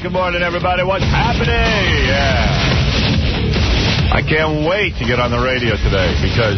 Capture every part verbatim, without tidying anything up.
Good morning, everybody. What's happening? Yeah. I can't wait to get on the radio today because...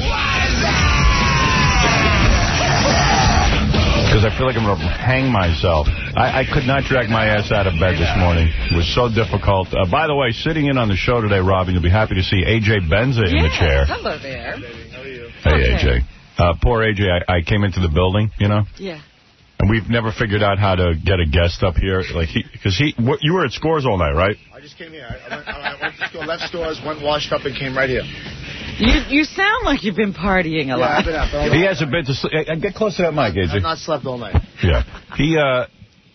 Because I feel like I'm going to hang myself. I, I could not drag my ass out of bed this morning. It was so difficult. Uh, by the way, sitting in on the show today, Robin, you'll be happy to see A J Benza in yes, the chair. Hello there. How are you? Hey, okay. A J. Uh, poor A J, I, I came into the building, you know? Yeah. And we've never figured out how to get a guest up here. Like he, Because he, what, you were at Scores all night, right? I just came here. I, I, went, I went to store, left Stores, went washed up, and came right here. You you sound like you've been partying a yeah, lot. I've been up. All he hasn't been to sleep. Get close to that mic, A J. I've not slept all night. Yeah. He, uh...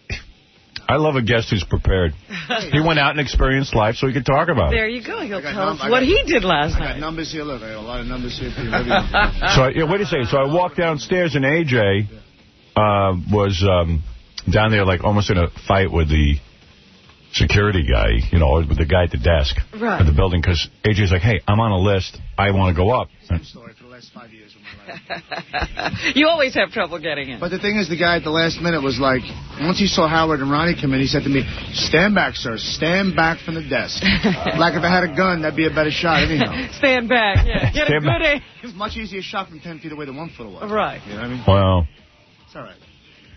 I love a guest who's prepared. He went out and experienced life so he could talk about there it. There you go. He'll tell num- us what got, he did last I night. I got numbers here. Look, I got a lot of numbers here. For you. So, I, yeah, wait a second. So I walked downstairs and A J uh, was um, down there like almost in a fight with the security guy, you know, or with the guy at the desk right. at the building because A J's like, hey, I'm on a list. I want to go up. Same story for the last five years of my life. You always have trouble getting in. But the thing is, the guy at the last minute was like, once he saw Howard and Ronnie come in, he said to me, stand back, sir. Stand back from the desk. Like if I had a gun, that'd be a better shot anyhow. Stand back. Yeah. Get Stand a good aim. It's much easier shot from ten feet away than one foot away. Right. You know what I mean? Well. It's all right.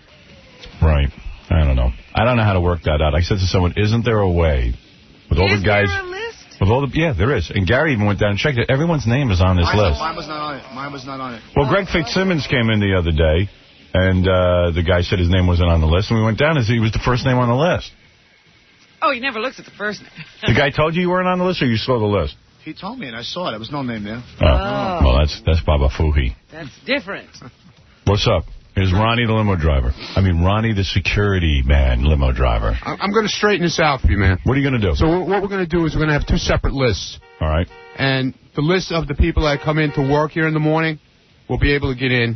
Right. I don't know. I don't know how to work that out. I said to someone, isn't there a way with all is the guys... there a list? With all the, yeah, there is. And Gary even went down and checked it. Everyone's name is on this mine, list. Mine was not on it. Mine was not on it. Well, Greg Fitzsimmons came in the other day, and uh, the guy said his name wasn't on the list. And we went down and he was the first name on the list. Oh, he never looks at the first name. The guy told you you weren't on the list, or you saw the list? He told me, and I saw it. There was no name there. Oh. oh. Well, that's that's Baba Fuhi. That's different. What's up? Here's Ronnie, the limo driver. I mean, Ronnie, the security man, limo driver. I'm going to straighten this out for you, man. What are you going to do? So what we're going to do is we're going to have two separate lists. All right. And the list of the people that come in to work here in the morning will be able to get in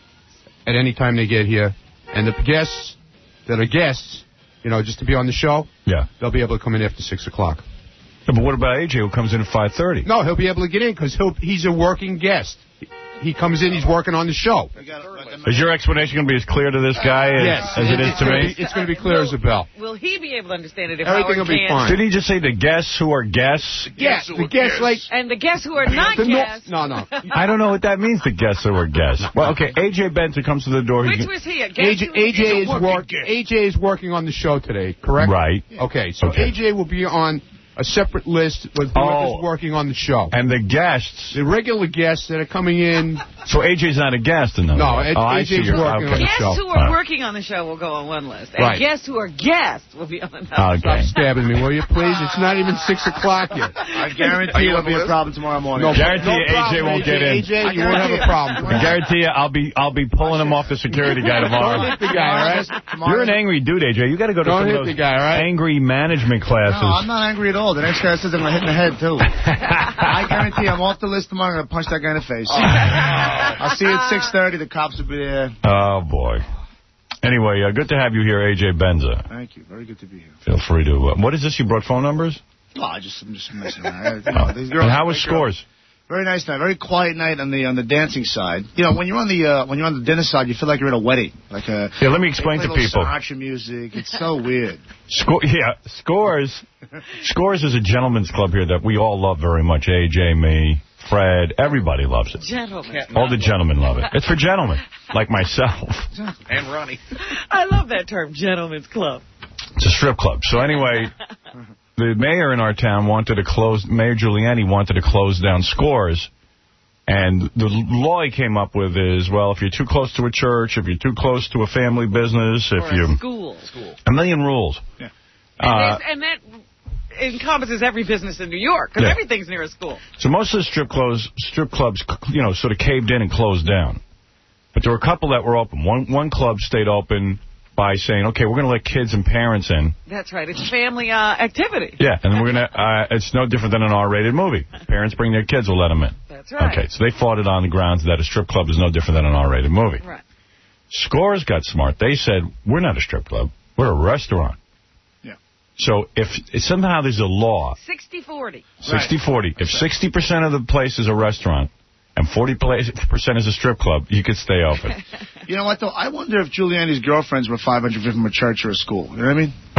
at any time they get here. And the guests that are guests, you know, just to be on the show, yeah, they'll be able to come in after six o'clock. Yeah, but what about A J who comes in at five thirty? No, he'll be able to get in because he'll he's a working guest. He comes in, he's working on the show. Is your explanation going to be as clear to this guy as, yes, as it is to me? Be, it's going to be clear will, as a bell. Will he be able to understand it if Everything Howard will be can? fine. Did he just say the guests who are guests? Yes, the guests like... And the guests who are not the guests. No, no. I don't know what that means, the guests who are guests. Well, okay, A J Benson comes to the door. Which he was he, a guest? A J, A J is work, A J is working on the show today, correct? Right. Okay, so okay. A J will be on a separate list with whoever's oh. working on the show. And the guests... The regular guests that are coming in... So A J's not a guest in the No, A J's oh, I see. working okay. on the Guests show. who are right. working on the show will go on one list. And right. guests who are guests will be on another. Okay. Stop stabbing me, will you, please? It's not even six o'clock yet. I guarantee it'll be a problem tomorrow morning. No, guarantee no you A J won't get in. A J, you won't have a problem. I guarantee you I'll be I'll be pulling him off the security guy tomorrow. Don't hit the guy, all right? You're an angry dude, A J. You got to go to Don't some hit of those the guy, all right? angry management classes. No, I'm not angry at all. The next guy says I'm going to hit in the head, too. I guarantee I'm off the list tomorrow. I'm going to punch that guy in the face. Oh. I'll see you at six thirty. The cops will be there. Oh, boy. Anyway, uh, good to have you here, A J Benza. Thank you. Very good to be here. Feel free to... Uh, what is this? You brought phone numbers? Oh, I just, I'm just messing around. You know, oh. And how was Scores? Very nice night. Very quiet night on the on the dancing side. You know, when you're on the uh, when you're on the dinner side, you feel like you're at a wedding. Like a yeah. Let me explain to people. Sriracha music. It's so weird. Sco yeah, Scores. Scores is a gentleman's club here that we all love very much. A J, me, Fred, everybody loves it. Gentlemen. All the gentlemen love it. It's for gentlemen, like myself. And Ronnie. I love that term, gentleman's club. It's a strip club. So anyway, the mayor in our town wanted to close, Mayor Giuliani wanted to close down Scores. And the law he came up with is, well, if you're too close to a church, if you're too close to a family business, if or you... a school. school. A million rules. Yeah. Uh, and, and that encompasses every business in New York, because yeah. everything's near a school. So most of the strip clubs, strip clubs, you know, sort of caved in and closed down. But there were a couple that were open. One one club stayed open by saying, okay, we're going to let kids and parents in. That's right. It's family uh, activity. Yeah, and we're going to, uh, it's no different than an R rated movie. Parents bring their kids, we'll let them in. That's right. Okay, so they fought it on the grounds that a strip club is no different than an R rated movie. Right. Scores got smart. They said, we're not a strip club. We're a restaurant. Yeah. So if, if somehow there's a law. sixty forty. sixty forty. If sixty percent of the place is a restaurant and forty percent is a strip club, you could stay open. You know what, though? I wonder if Giuliani's girlfriends were five hundred feet from a church or a school. You know what I mean? Uh,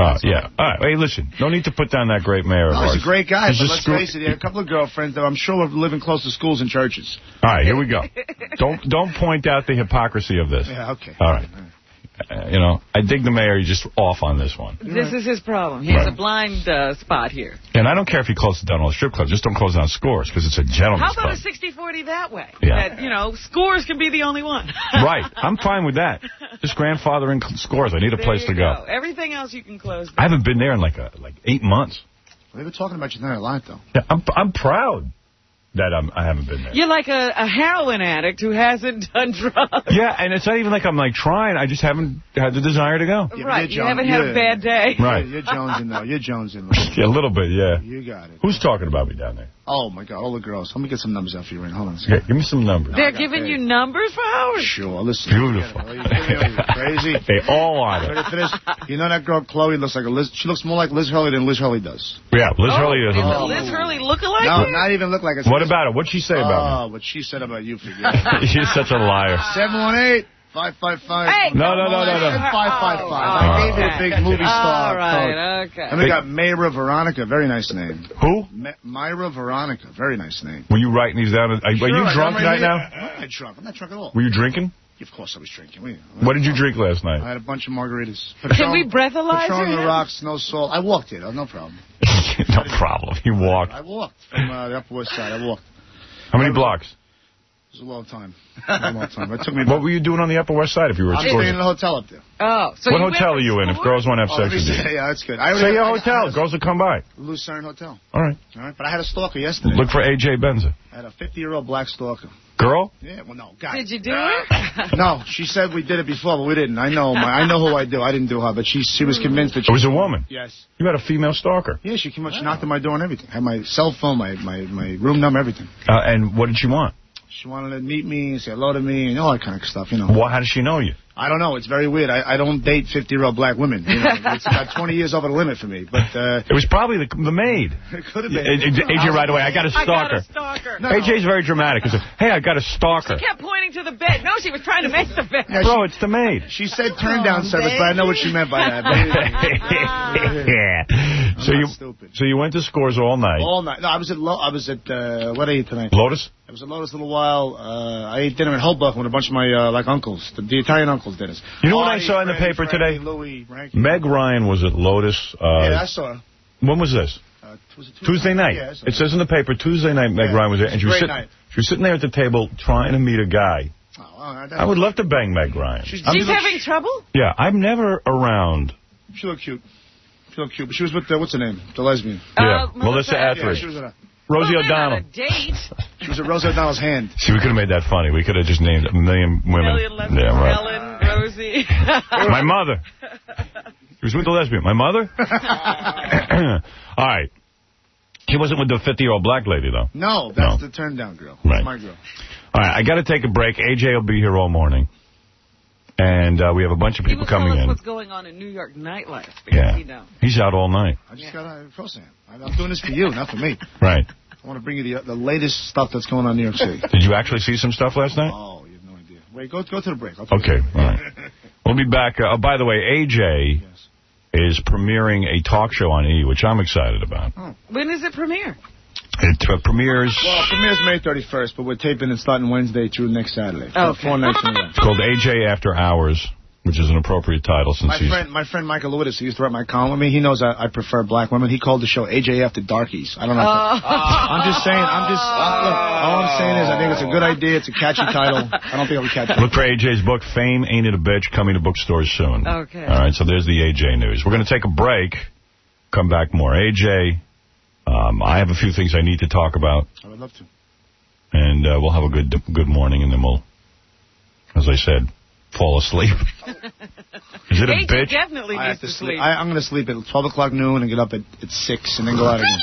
Uh, yeah. All right. Hey, listen. No need to put down that great mayor of No, ours. he's a great guy, He's but just let's screw- face it, he had a couple of girlfriends that I'm sure were living close to schools and churches. All right, here we go. Don't don't point out the hypocrisy of this. Yeah, okay. All right. Uh, you know, I dig the mayor. He's just off on this one. This is his problem. He has Right. a blind uh, spot here. And I don't care if he closes down all the strip clubs. Just don't close down Scores, because it's a gentleman's How about club. a sixty forty that way? Yeah. That, you know, Scores can be the only one. Right. I'm fine with that. Just grandfathering Scores. I need a There place you to go. go. Everything else you can close down. I haven't been there in like a, like eight months. They've been talking about you tonight a lot, though. Yeah, I'm I'm proud that I'm, I haven't been there. You're like a, a heroin addict who hasn't done drugs. Yeah, and it's not even like I'm like trying. I just haven't had the desire to go. Yeah, Right, you're you Jones- haven't had a you're- bad day. Right. You're jonesing, though. You're jonesing. Yeah, a little bit, yeah. You got it. Who's talking about me down there? Oh, my God, all the girls. Let me get some numbers out for you, Rain. Hold on a second. Okay, give me some numbers. They're I got giving paid. you numbers for Howard? Sure, listen. Beautiful. Are you kidding me? Are you crazy? They all want Ready it. for this? You know that girl, Chloe, looks like a Liz. She looks more like Liz Hurley than Liz Hurley does. Yeah, Liz Oh, Hurley is. is a- it Liz Hurley look-alike No, here? not even look like a... What about it? What'd she say about Oh, what she said about you, forget me? She's such a liar. seven one eight, five five five. Hey, No, no, no, no, no. five five five. Oh, I gave you okay. a big movie star All right, code. okay. And we got Myra Veronica, very nice name. Who? Ma- Myra Veronica, very nice name. Were you writing these down? Are, are Sure, you I got drunk them right right now? here. I'm not drunk. I'm not drunk at all. Were you drinking? Of course I was drinking. We- What did you drink last I night? had a bunch of margaritas. Can we breathalyze Patron on her? the rocks, no salt. I walked it. Oh, no problem. No problem. You walked. I walked from uh, the Upper West Side. I walked. How many blocks? It was a long time. A long time. It took me. What were you doing on the Upper West Side if you were I'm staying in scoring? a hotel up there. Oh, so What you went hotel for are you in if Scores? girls want to have Oh, sex let me with you? say, yeah, that's good. I Say already- your I- I hotel. had a- Girls will come by. Lucerne Hotel. All right. All right, but I had a stalker yesterday. Look for A J Benza. I had a fifty-year-old black stalker. Girl? Yeah, well, no, guy. Did you do it? No, she said we did it before, but we didn't. I know, my, I know who I do. I didn't do her, but she she was convinced that It she was a woman. Yes. You had a female stalker. Yeah, she came up. She knocked on my door and everything. Had my cell phone, my my my room number, everything. Uh, and what did she want? She wanted to meet me, say hello to me, and all that kind of stuff. You know. Well, how does she know you? I don't know. It's very weird. I, I don't date fifty-year-old black women. You know, it's about twenty years over the limit for me. But uh, It was probably the, the maid. it could have A been. J right away. I got a I got stalker. a stalker. No. A J's very dramatic. He said, hey, I got a stalker. She kept pointing to the bed. No, she was trying to make the bed. Yeah, Bro, it's the maid. She said turn down service, but I know what she meant by that. Yeah. So not you stupid. so you went to Scores all night. All night. No, I was at Lo- I was at uh, what I ate tonight. Lotus? I was at Lotus a little while. Uh, I ate dinner in Hoboken with a bunch of my uh, like uncles, the, the Italian uncles did us. You know what I Artie, saw in the Freddie, paper Freddie, today? Louis, Ranky. Meg Ryan was at Lotus. Uh, Yeah, I saw her. when was this? Uh, was it Tuesday night. Yeah, I saw It her. says in the paper Tuesday night Meg Yeah, Ryan was there, and she was, great sit- night. she was sitting there at the table trying to meet a guy. Oh, all right, that- I would love to bang Meg Ryan. She's, She's she looked- having trouble? Yeah, I'm never around. She looked cute. She looked cute. But she was with, uh, what's her name? The lesbian. Yeah, Uh, Melissa Melissa Yeah, Etheridge. she was at a, Rosie Well, they're not O'Donnell. a date. she was at Rosie O'Donnell's hand. See, we could have made that funny. We could have just named a million women. Million lesbians. Yeah, right. Ellen, Rosie. My mother. She was with the lesbian. My mother? All right. He wasn't with the fifty-year-old black lady, though. No, that's No. the turn down girl. Right. That's my girl. All right, I got to take a break. A J will be here all morning. And uh, we have a bunch of He people will tell coming us in. what's going on in New York nightlife. Because Yeah. we don't. He's out all night. I just Yeah. got to, of course I am. I'm doing this for you, not for me. Right. I want to bring you the, the latest stuff that's going on in New York City. Did you actually see some stuff last night? Oh, you have no idea. Wait, go go to the break. I'll tell Okay, you. all right. We'll be back. Uh, oh, by the way, A J Yes. is premiering a talk show on E, which I'm excited about. When does it premiere? It uh, premieres... Well, premieres May thirty-first, but we're taping it starting Wednesday through next Saturday. So Okay. Four nights in a row. It's called A J After Hours, which is an appropriate title since My he's... friend, my friend Michael Lewis, who used to write my column with me, he knows I, I prefer black women. He called the show A J After Darkies. I don't know. Oh. If that, I'm just saying. I'm just. Uh, look, all I'm saying is, I think it's a good idea. It's a catchy title. I don't think it'll catch. Look for A J's book, Fame Ain't It a Bitch, coming to bookstores soon. Okay. All right, so there's the A J news. We're going to take a break. Come back more. A J, um, I have a few things I need to talk about, I would love to. and uh, we'll have a good good morning, and then we'll, as I said, fall asleep. Is it a A J bitch? definitely I needs have to to sleep. sleep. I, I'm going to sleep at twelve o'clock noon and get up at, at six and then go out again.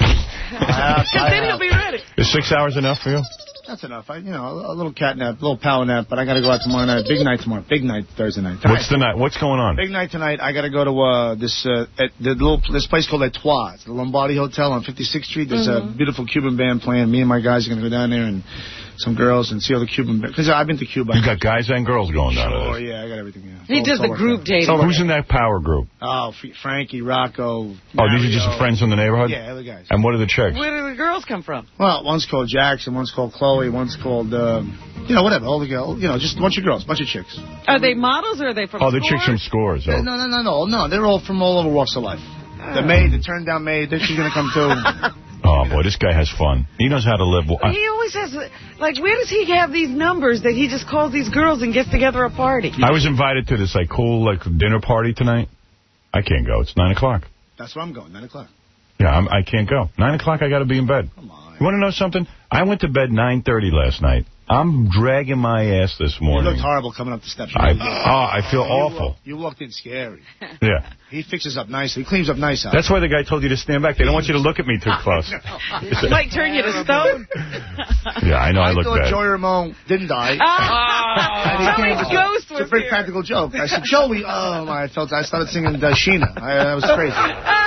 I have- Because I then have- he'll be ready. Is six hours enough for you? That's enough. I, you know, a, a little cat nap, a little power nap, but I got to go out tomorrow night. Big night tomorrow. Big night Thursday night. What's the night? What's going on? Big night tonight. I got to go to uh, this uh, at the little this place called Etoile. It's the Lombardi Hotel on fifty-sixth Street. There's Mm-hmm. a beautiful Cuban band playing. Me and my guys are going to go down there and some girls and see all the Cuban bands. Because I've been to Cuba. You got guys and girls going down Sure, there. yeah, I got everything. Yeah. He does the group dating. So who's in that power group? Oh, F Frankie, Rocco. Oh, Mario. these are just friends from the neighborhood? Yeah, other guys. And what are the chicks? Where do the girls come from? Well, one's called Jackson, one's called Chloe, one's called, uh, you know, whatever, all the girls, you know, just a bunch of girls, a bunch of chicks. Are they models or are they from Oh, the Scores? chicks from Scores. Oh. No, no, no, no, no, they're all from all over walks of life. The maid, the turned down maid, she's going to come too. Oh, boy, this guy has fun. He knows how to live. He always has, like, where does he have these numbers that he just calls these girls and gets together a party? I was invited to this, like, cool, like, dinner party tonight. I can't go. It's nine o'clock. That's where I'm going, nine o'clock. Yeah, I'm, I can't go. nine o'clock, I got to be in bed. Come on. You want to know something? I went to bed nine thirty last night. I'm dragging my ass this morning. You looked horrible coming up the steps. I, oh, I feel you awful. Walked, you walked in scary. Yeah. He fixes up nicely. He cleans up nice out. That's why the guy told you to stand back. They don't want you to look at me too close. It might turn you to stone. Yeah, I know I, I look thought bad. Joey Ramone didn't die. Oh, Joey's ghost was It's a pretty here. practical joke. I said, Joey, oh, my, I felt, I started singing uh, Sheena. I, that was crazy.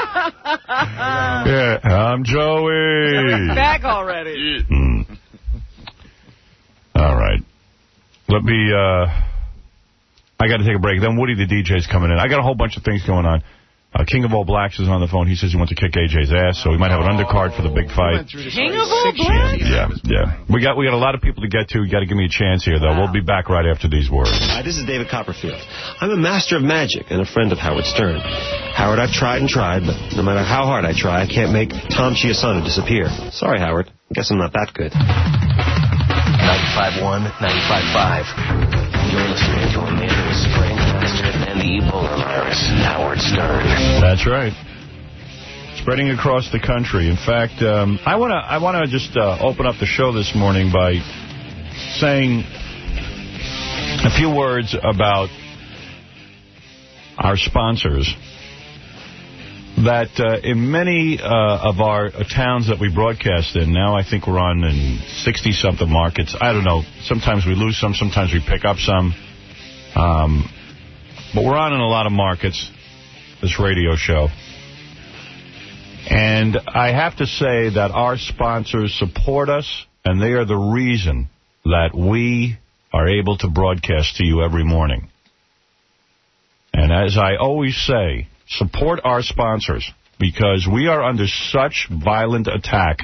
Yeah, I'm Joey. Back already. Mm. All right. Let me, uh, I got to take a break. Then Woody the D J's coming in. I got a whole bunch of things going on. Uh, King of All Blacks is on the phone. He says he wants to kick A J's ass, so we might have an undercard for the big fight. King of All Blacks? Yeah, yeah. We got we got a lot of people to get to. You got to give me a chance here, though. Wow. We'll be back right after these words. Hi, this is David Copperfield. I'm a master of magic and a friend of Howard Stern. Howard, I've tried and tried, but no matter how hard I try, I can't make Tom Chiasano disappear. Sorry, Howard. I guess I'm not that good. ninety-five point one, ninety-five point five. You're listening to a man who was brain cancer and the Ebola virus, Howard Stern. That's right. Spreading across the country. In fact, um, I want to I want to just uh, open up the show this morning by saying a few words about our sponsors. That uh, in many uh, of our uh, towns that we broadcast in, now I think we're on in sixty-something markets. I don't know. Sometimes we lose some. Sometimes we pick up some. Um, but we're on in a lot of markets, this radio show. And I have to say that our sponsors support us, and they are the reason that we are able to broadcast to you every morning. And as I always say, support our sponsors, because we are under such violent attack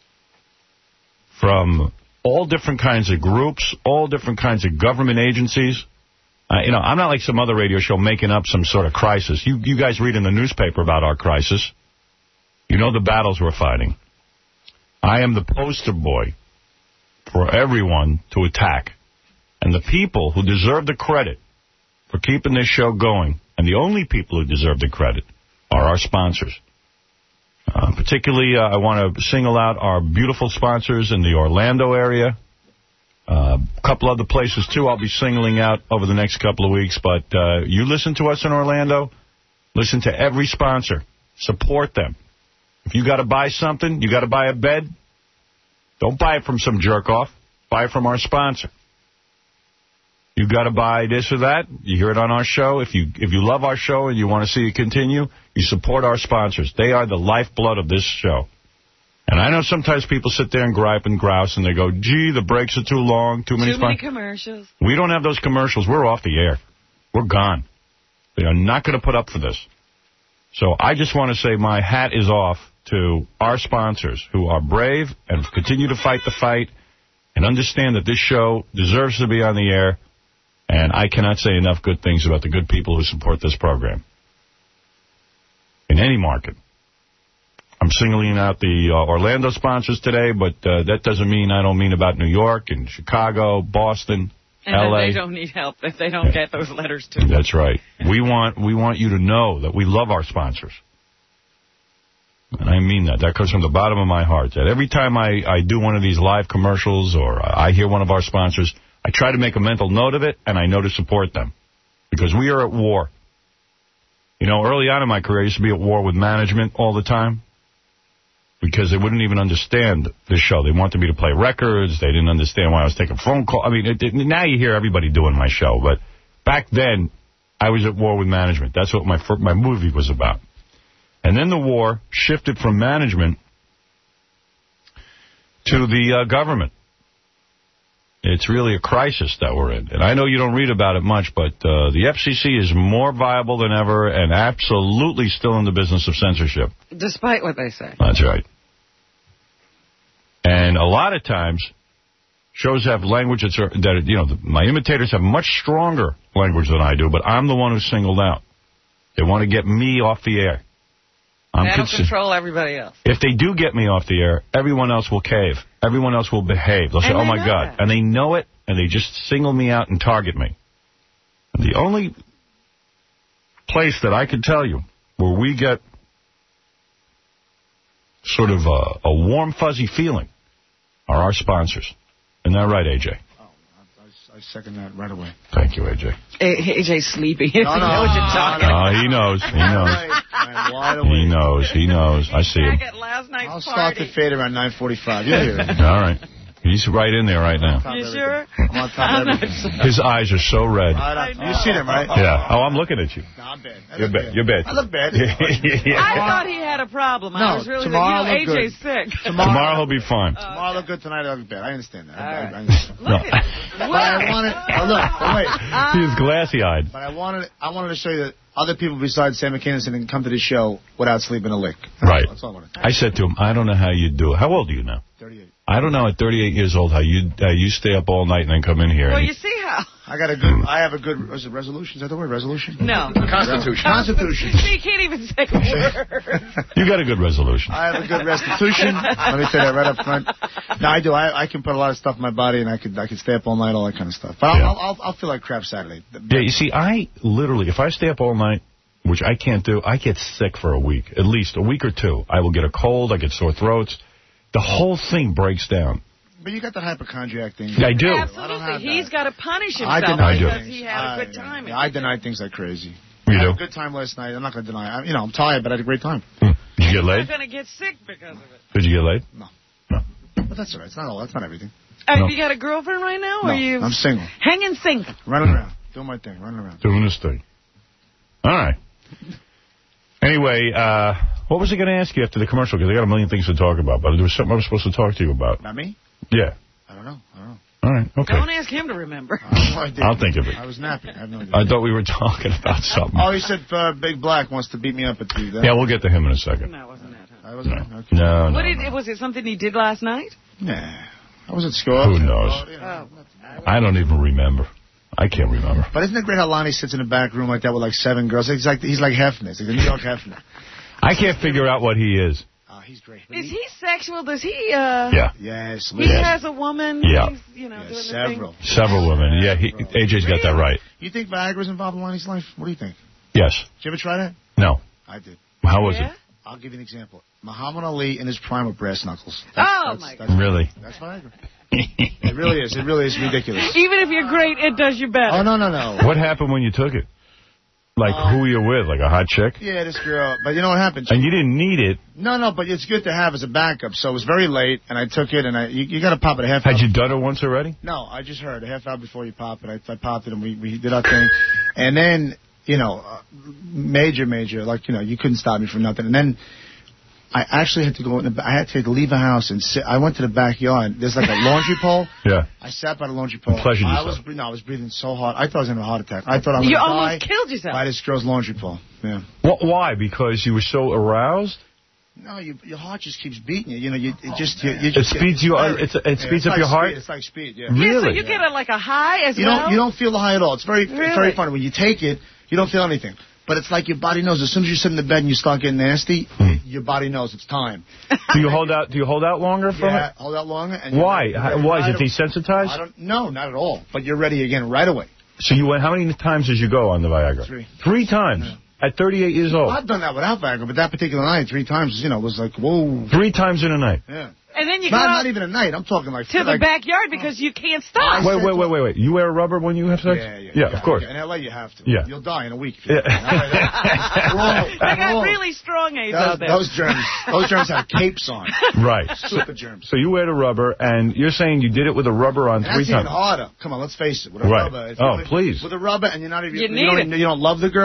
from all different kinds of groups, all different kinds of government agencies. Uh, you know, I'm not like some other radio show making up some sort of crisis. You, you guys read in the newspaper about our crisis. You know the battles we're fighting. I am the poster boy for everyone to attack. And the people who deserve the credit for keeping this show going, and the only people who deserve the credit, are our sponsors. Uh, particularly, uh, I want to single out our beautiful sponsors in the Orlando area. Uh, a couple other places, too, I'll be singling out over the next couple of weeks. But uh, you listen to us in Orlando, listen to every sponsor. Support them. If you got to buy something, you got to buy a bed, don't buy it from some jerk-off. Buy it from our sponsor. You got to buy this or that. You hear it on our show. If you if you love our show and you want to see it continue, you support our sponsors. They are the lifeblood of this show. And I know sometimes people sit there and gripe and grouse and they go, gee, the breaks are too long, too many Too many commercials. We don't have those commercials. We're off the air. We're gone. They are not going to put up for this. So I just want to say my hat is off to our sponsors who are brave and continue to fight the fight and understand that this show deserves to be on the air. And I cannot say enough good things about the good people who support this program. In any market. I'm singling out the uh, Orlando sponsors today, but uh, that doesn't mean I don't mean about New York and Chicago, Boston, and L A. And they don't need help if they don't get those letters, too. That's right. We want, we want you to know that we love our sponsors. And I mean that. That comes from the bottom of my heart. That every time I, I do one of these live commercials or I hear one of our sponsors, I try to make a mental note of it, and I know to support them. Because we are at war. You know, early on in my career, I used to be at war with management all the time. Because they wouldn't even understand this show. They wanted me to play records. They didn't understand why I was taking phone calls. I mean, it, it, now you hear everybody doing my show. But back then, I was at war with management. That's what my my movie was about. And then the war shifted from management to the uh, government. It's really a crisis that we're in. And I know you don't read about it much, but uh, the F C C is more viable than ever and absolutely still in the business of censorship. Despite what they say. That's right. And a lot of times, shows have language that's, that, you know, my imitators have much stronger language than I do, but I'm the one who's singled out. They want to get me off the air. I'm That'll consi- control everybody else. If they do get me off the air, everyone else will cave. Everyone else will behave. They'll say, And oh, they my know God. that. And they know it, and they just single me out and target me. And the only place that I can tell you where we get sort of a, a warm, fuzzy feeling are our sponsors. Isn't that right, A J? Oh, I, I second that right away. Thank you, A J. A J's sleepy. He No, no, doesn't know what you're talking No, he knows. He knows. I'm wide He awake. knows. He knows. I see him. Back at last night's I'll start party. the fade around nine forty-five. You'll hear it. All right. He's right in there right now. You sure? I'm on top I'm of not everything. sure. His eyes are so red. I know. You see them, right? Yeah. Oh, I'm looking at you. No, I'm bad. I You're look bad. You're bad. I look bad. I thought he had a problem. No, I was really tomorrow thinking, you know, I'll A J's look sick. Tomorrow he'll be fine. Tomorrow I look good, tonight I look bad. I understand that. I, I, All I right. understand. No. Look at But I wanted, oh, look, but wait. He's glassy-eyed. But I wanted, I wanted to show you that other people besides Sam McKinnon can come to the show without sleeping a lick. Right. That's all I wanted. I said to him, I don't know how you do it. How old are you now? thirty-eight. I don't know at thirty-eight years old how you uh, you stay up all night and then come in here. Well, and you see how. I got a good, I have a good, was it resolution? Is that the word? Resolution? No. Constitution. Constitution. He can't even say a word. you got a good resolution. I have a good restitution. Let me say that right up front. No, I do. I, I can put a lot of stuff in my body, and I could I could stay up all night, all that kind of stuff. But I'll, Yeah. I'll, I'll, I'll feel like crap Saturday. Yeah, you see, I literally, if I stay up all night, which I can't do, I get sick for a week, at least a week or two. I will get a cold, I get sore throats. The whole thing breaks down. But you got that hypochondriac thing. I do. I don't Absolutely. have He's that. got to punish I himself deny because things. he had a good I- time. yeah, I deny things like crazy. You I do? had a good time last night. I'm not going to deny. I, you know, I'm tired, but I had a great time. Hmm. Did you get You're laid? going to get sick because of it. Did you get laid? No. No. But that's all right. It's not all. That's not everything. Have No. you got a girlfriend right now? No, or you I'm single. hanging single? Running around. Doing my thing. Running around. Doing this thing. All right. Anyway, uh, what was I going to ask you after the commercial? Because I got a million things to talk about, but there was something I was supposed to talk to you about. Not me? Yeah. I don't know. I don't know. All right. Okay. Don't ask him to remember. I have no idea. I'll think of it. I was napping. I have no idea. I thought we were talking about something. Oh, he said uh, Big Black wants to beat me up at the... That, Yeah, we'll get to him in a second. No, wasn't that her? I wasn't... No. Okay. No, no, What did, no. was it something he did last night? Nah. I was at school. Who knows? Oh, you know. Oh. I don't even remember. I can't remember. But isn't it great how Lonnie sits in the back room like that with like seven girls? He's like he's like Hefner. He's like the New York Hefner. I can't figure out what he is. Oh, he's great. Is he sexual? Does he, uh... Yeah. Yes. He Yes. has a woman? Yeah. He's, you know, Yeah, doing several. the Several women. Yeah, he, A J's got that right. You think Viagra's involved in Lonnie's life? What do you think? Yes. Did you ever try that? No. I did. How was Yeah? it? I'll give you an example. Muhammad Ali in his prime with brass knuckles. Oh, my that's, Really? That's Viagra. It really is. It really is ridiculous. thing? Even if you're great, it does you better. Oh, no, no, no. What happened when you took it? Like, Uh, who were you with? Like a hot chick? Yeah, this girl. But you know what happened? And you didn't need it. No, no, but it's good to have as a backup. So it was very late, and I took it, and I you, you got to pop it a half hour. Had you done it once already? No, I just heard a half hour before you pop it. I, I popped it, and we, we did our thing. And then, you know, uh, major, major, like, you know, you couldn't stop me from nothing. And then I actually had to go in the, I had to leave the house and sit. I went to the backyard. There's like a laundry pole. Yeah. I sat by the laundry pole. Pleasured I yourself. was, no, I was breathing so hard. I thought I was in a heart attack. I thought I was You going to almost die killed yourself. by this girl's laundry pole. Yeah. What? Why? Because you were so aroused? No, you, your heart just keeps beating you. You know, you it just you, you It just speeds you. Uh, it's, it yeah, speeds it's up like your heart. Speed. It's like speed. Yeah. Yeah, so Really? you get a, like a high as You well? don't you don't feel the high at all. It's very it's Really? very funny when you take it. You don't feel anything, but it's like your body knows. As soon as you sit in the bed and you start getting nasty, Hmm. your body knows it's time. Do you hold out? Do you hold out longer from Yeah, it? hold out longer. And you're Why? ready- you're How- ready Why? right Is it away. desensitized? I don't. No, not at all. But you're ready again right away. So you went. How many times did you go on the Viagra? Three. Three times. At thirty-eight years old. I've done that without Viagra, but that particular night, three times, you know, was like whoa. Three times in a night. Yeah. And then you Not go not out even a night. I'm talking like to the like, backyard because you can't stop. Wait, wait, wait, wait, wait. You wear a rubber when you have sex? Yeah, yeah, Yeah, of course. In L A, you have to. Yeah. You'll die in a week. If you Yeah. don't. All right, wrong, They got wrong. really strong AIDS Those, out there. those germs, those germs have capes on. Right. Super germs. So you wear the rubber, and you're saying you did it with a rubber on And three that's even times. harder. Come on, let's face it. With a Right. rubber. if you Oh, only- please. With a rubber, and you're not even. You You, need don't, it. you don't love the girl.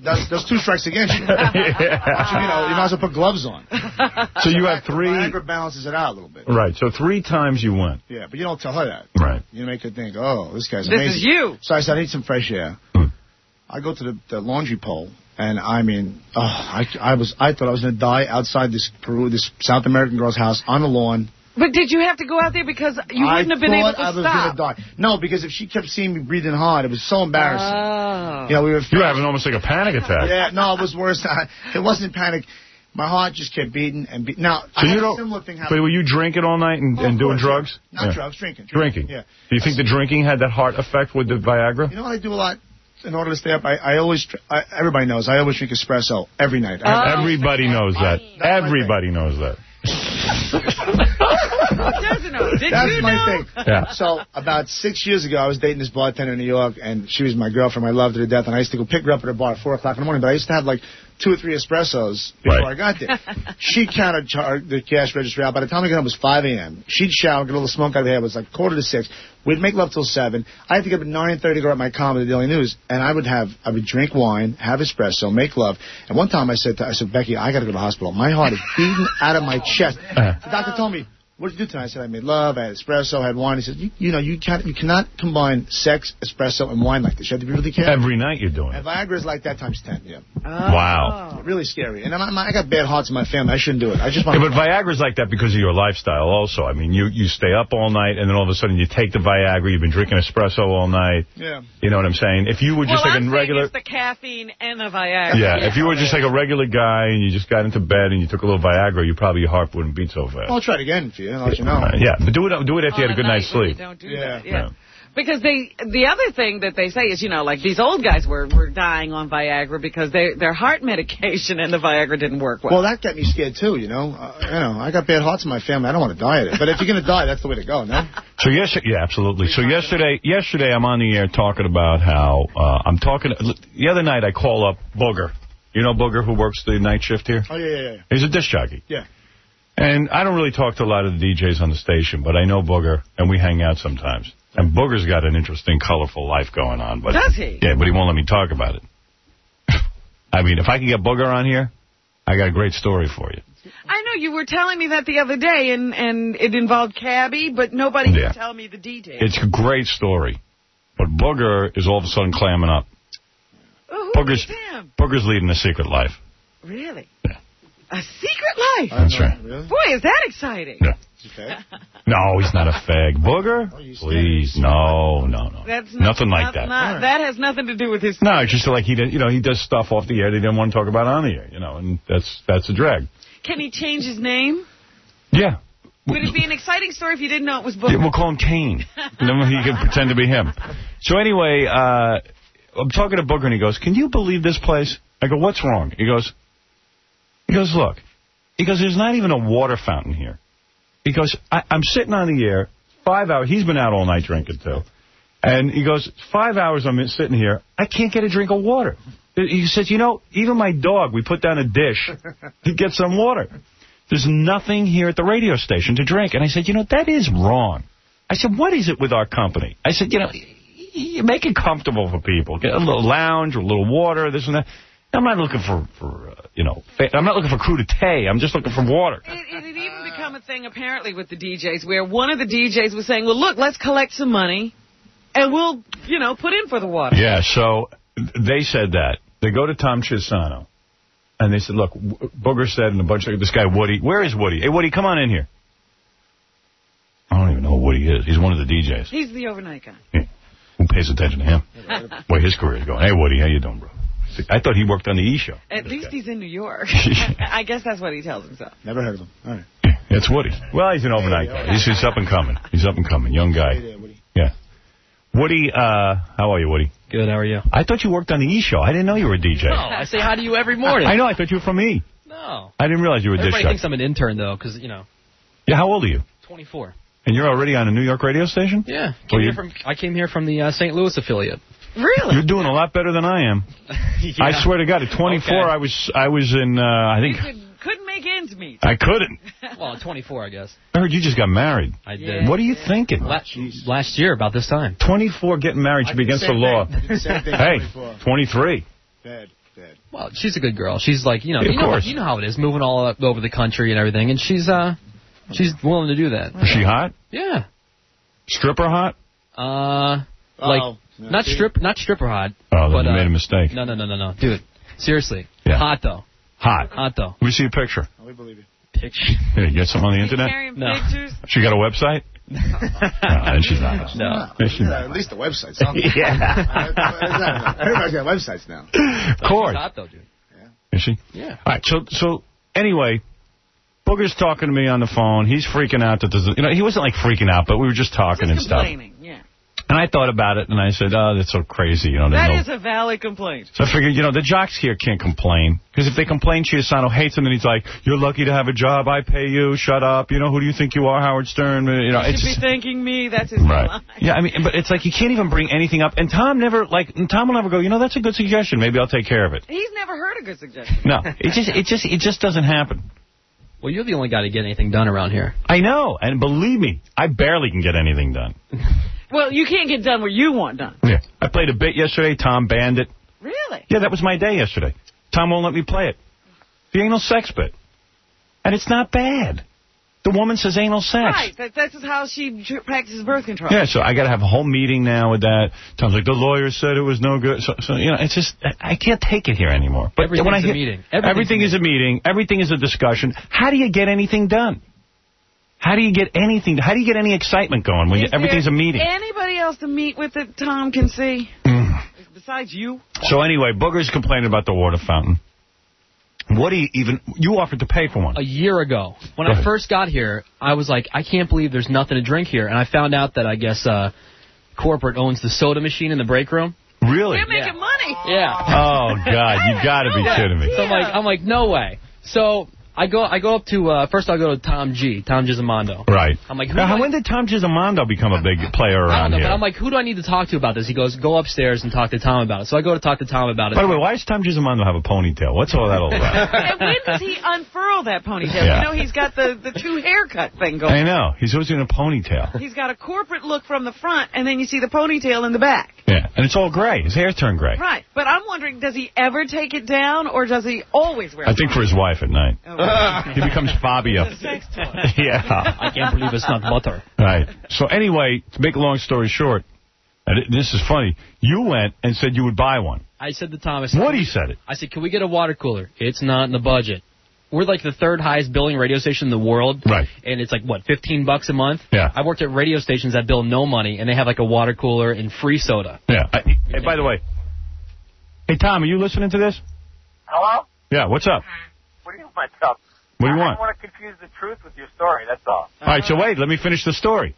that's, that's two strikes against you. yeah. you, know, you might as well put gloves on. So you have three... Viagra balances it out a little bit. Right, so three times you went. Yeah, but you don't tell her that. Right. You make her think, oh, this guy's this amazing. This is you. So I said, I need some fresh air. Hmm. I go to the, the laundry pole, and I mean, oh, I, I was, I thought I was going to die outside this Peru, this South American girl's house on the lawn. But did you have to go out there because you wouldn't I have been able to I was stop? Gonna die. No, because if she kept seeing me breathing hard, it was so embarrassing. Oh. You know, we were. You were having almost like a panic attack. Yeah, no, it was worse. It wasn't panic. My heart just kept beating and beating. Now, so I had you a don't, similar thing happen. Wait, were you drinking all night and, oh, and doing course, drugs? Yeah. Not yeah. drugs, drinking, drinking. Drinking. Yeah. Do you think the drinking had that heart effect with the Viagra? You know what I do a lot? In order to stay up, I, I always, I, everybody knows, I always drink espresso every night. Oh. Everybody knows that. That's Everybody knows that. doesn't know? Did That's you my know? thing. Yeah. So about six years ago, I was dating this bartender in New York, and she was my girlfriend. I loved her to death, and I used to go pick her up at her bar at four o'clock in the morning. But I used to have like two or three espressos before Right. I got there. She counted char- the cash register out. By the time I got home, it was five a.m. She'd shower, get a little smoke out of her hair. It was like quarter to six. We'd make love till seven. I had to get up at nine thirty to go at my column at the Daily News, and I would have, I would drink wine, have espresso, make love. And one time I said to, I said, Becky, I got to go to the hospital. My heart is beating out of my chest. Uh-huh. The doctor told me, what did you do tonight? I said, I made love, I had espresso, I had wine. He said, you, you know, you can't, you cannot combine sex, espresso, and wine like this. You have to be really careful. Every night you're doing And it. Viagra is like that times ten, yeah. Oh. Wow. Really scary. And I'm, I'm, I got bad hearts in my family. I shouldn't do it. I just want Yeah, to... but Viagra's like that because of your lifestyle also. I mean, you, you stay up all night, and then all of a sudden you take the Viagra, you've been drinking espresso all night. Yeah. You know what I'm saying? If you were just well, like I'm a regular... it's the caffeine and the Viagra. Yeah, if you were just like a regular guy and you just got into bed and you took a little Viagra, you probably your heart wouldn't beat so fast. I'll try it again for you. I'll let you know. Uh, yeah, but do it do it after you On had a good night night's when you sleep. Don't do Yeah. that. Yeah. Yeah. Because they, the other thing that they say is, you know, like these old guys were, were dying on Viagra because they, their heart medication and the Viagra didn't work well. Well, that got me scared, too, you know. Uh, you know, I got bad hearts in my family. I don't want to die of it. But if you're going to die, that's the way to go, no? So yesterday, yeah, absolutely. So yesterday, yesterday I'm on the air talking about how uh, I'm talking. The other night I call up Booger. You know Booger, who works the night shift here? Oh, yeah, yeah, yeah. He's a disc jockey. Yeah. And I don't really talk to a lot of the D Js on the station, but I know Booger, and we hang out sometimes. And Booger's got an interesting, colorful life going on. But, Does he? Yeah, but he won't let me talk about it. I mean, if I can get Booger on here, I got a great story for you. I know you were telling me that the other day, and, and it involved Cabby, but nobody Yeah. can tell me the details. It's a great story. But Booger is all of a sudden clamming up. Oh, who Booger's, is him? Booger's leading a secret life. Really? Yeah. A secret life? That's right. Really? Boy, is that exciting. Yeah. Okay. No, he's not a fag. Booger? Oh, you said Please, no, no, no. That's Nothing not, like that. Not, Right. That has nothing to do with his... No, it's just like he does, you know, he does stuff off the air that he didn't want to talk about on the air, you know, and that's that's a drag. Can he change his name? Yeah. Would it be an exciting story if you didn't know it was Yeah, Booger? we'll call him Kane. And then he can pretend to be him. So anyway, uh, I'm talking to Booger, and he goes, can you believe this place? I go, what's wrong? He goes, he goes, look. He goes, there's not even a water fountain here. He goes, I, I'm sitting on the air, five hours. He's been out all night drinking, too. And he goes, five hours I'm sitting here. I can't get a drink of water. He says, you know, even my dog, we put down a dish to get some water. There's nothing here at the radio station to drink. And I said, you know, that is wrong. I said, what is it with our company? I said, you know, you make it comfortable for people. Get a little lounge or a little water, this and that. I'm not looking for, for uh, you know, I'm not looking for crudité. I'm just looking for water. It, it had even become a thing, apparently, with the D Js, where one of the D Js was saying, well, look, let's collect some money, and we'll, you know, put in for the water. Yeah, so they said that. They go to Tom Chisano, and they said, look, Booger said, and a bunch of, this guy, Woody, where is Woody? Hey, Woody, come on in here. I don't even know who Woody is. He's one of the D Js. He's the overnight guy. Yeah. Who pays attention to him? Where his career is going. Hey, Woody, how you doing, bro? I thought he worked on the E! Show. At least he's in New York. I guess that's what he tells himself. Never heard of him. All right. It's Woody. Well, he's an overnight guy. He's, he's up and coming. He's up and coming. Young guy. Hey there, Woody. Yeah. Woody, uh, how are you, Woody? Good, how are you? I thought you worked on the E! Show. I didn't know you were a D J. No, I say hi to you every morning. I know. I thought you were from E! No. I didn't realize you were a disc Everybody jockey. thinks I'm an intern, though, because, you know. Yeah, how old are you? twenty-four. And you're already on a New York radio station? Yeah. Well, Came you- here from, I came here from the uh, Saint Louis affiliate. Really? You're doing a lot better than I am. Yeah. I swear to God, at twenty-four, Okay. I was I was in, uh, I You think, could, couldn't make ends meet. I couldn't. Well, at twenty-four, I guess. I heard you just got married. I did. Yeah. What are you thinking? La- last year, about this time. twenty-four getting married should be against the Same law. thing. Same thing. Hey, twenty-four. twenty-three. Bad. Dead. Well, she's a good girl. She's like, you know, Yeah, you of know, course. you know how it is, moving all up over the country and everything, and she's uh, she's willing to do that. Is she hot? Yeah. Stripper hot? Uh, like Uh-oh. not strip, not stripper hot. Oh, then but, you uh, made a mistake. No, no, no, no, no, dude. Seriously, Yeah. hot though. Hot. Hot though. Let me see a picture. Oh, we believe you. Picture. Here, you get something on the internet? Carrying No. pictures. She got a website? No, then she's not. No. Yeah, she's Yeah, not. at least the website. Something. Yeah. Everybody's got websites now. Of course. She's hot though, dude. Is she? Yeah. All right, so, so anyway, Booger's talking to me on the phone. He's freaking out that there's, you know, he wasn't like freaking out, but we were just talking Just and stuff. complaining, yeah. And I thought about it, and I said, oh, that's so crazy. You know, That no. is a valid complaint. So I figured, you know, the jocks here can't complain. Because if they complain, Chiasano hates them, and he's like, you're lucky to have a job. I pay you. Shut up. You know, who do you think you are, Howard Stern? You know, You it's should be just, thanking me. That's his right. line. Yeah, I mean, but it's like you can't even bring anything up. And Tom never, like, and Tom will never go, you know, that's a good suggestion. Maybe I'll take care of it. He's never heard a good suggestion. No, it just, it just, it just doesn't happen. Well, you're the only guy to get anything done around here. I know, and believe me, I barely can get anything done. Well, you can't get done what you want done. Yeah. I played a bit yesterday. Tom banned it. Really? Yeah, that was my day yesterday. Tom won't let me play it. The anal sex bit. And it's not bad. The woman says anal sex. Right. That, that's how she tr- practices birth control. Yeah, so I got to have a whole meeting now with that. Tom's like, the lawyer said it was no good. So, so you know, it's just, I can't take it here anymore. But Everything's when I a hear, meeting. Everything Everything's is a meeting. Everything is a discussion. How do you get anything done? How do you get anything? How do you get any excitement going when you, Is everything's a there meeting? Anybody else to meet with that Tom can see? Mm. Besides you? So anyway, Booger's complaining about the water fountain. What do you even, you offered to pay for one. A year ago, when Go I ahead. first got here, I was like, I can't believe there's nothing to drink here. And I found out that I guess uh, corporate owns the soda machine in the break room. Really? They're making money. Yeah. Oh, God, you got to be kidding me. So I'm like, I'm like, no way. So I go, I go up to uh, first. I'll go to Tom G, Tom Gisamando. Right. I'm like, who Now, do I- when did Tom Gisamando become a big player I don't around know, here? but I'm like, who do I need to talk to about this? He goes, go upstairs and talk to Tom about it. So I go to talk to Tom about it. By the way, why does Tom Gisamando have a ponytail? What's all that all about? And when does he unfurl that ponytail? Yeah. You know, he's got the, the two haircut thing going. I know. He's always in a ponytail. He's got a corporate look from the front, and then you see the ponytail in the back. Yeah, and it's all gray. His hair's turned gray. Right. But I'm wondering, does he ever take it down, or does he always wear it? I think for his wife at night. Oh, He becomes Fabio. it's a sex toy. Yeah. I can't believe it's not butter. Right. So anyway, to make a long story short, and it, this is funny, you went and said you would buy one. I said to Tom, I said, Woody said it. I said, can we get a water cooler? It's not in the budget. We're like the third highest billing radio station in the world. Right. And it's like, what, fifteen bucks a month? Yeah. I worked at radio stations that bill no money, and they have like a water cooler and free soda. Yeah. I, hey, by the way, hey, Tom, are you listening to this? Hello? Yeah, what's up? What do you want, up? What do you I want? don't want to confuse the truth with your story, that's all. All right, so wait, let me finish the story.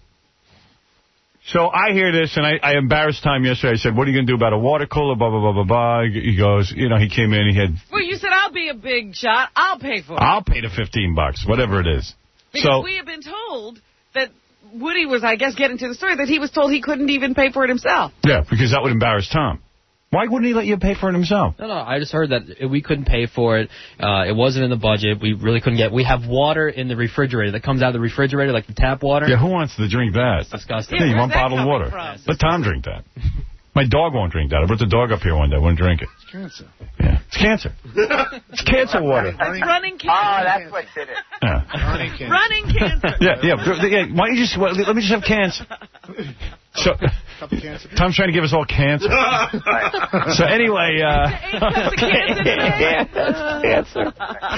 So I hear this, and I, I embarrassed Tom yesterday. I said, what are you going to do about a water cooler, blah, blah, blah, blah, blah. He goes, you know, he came in, he had, Well, you said, I'll be a big shot. I'll pay for it. I'll pay the fifteen bucks, whatever it is. Because So, we have been told that Woody was, I guess, getting to the story, that he was told he couldn't even pay for it himself. yeah, because that would embarrass Tom. Why wouldn't he let you pay for it himself? No, no, I just heard that we couldn't pay for it. Uh, it wasn't in the budget. We really couldn't get. We have water in the refrigerator that comes out of the refrigerator, like the tap water. Yeah, who wants to drink that? It's disgusting. Yeah, you where's want that bottled coming water. from? Let Tom drink that. My dog won't drink that. I brought the dog up here one day. Wouldn't drink it. It's cancer. Yeah, it's cancer. It's cancer water. It's running Oh, cancer. that's what did it. Yeah. Running cancer. Running cancer. Yeah, yeah, yeah. Why don't you just well, let me just have cancer? So Couple cancer. Tom's trying to give us all cancer. So anyway, uh, Eight cups of cancer today. cancer.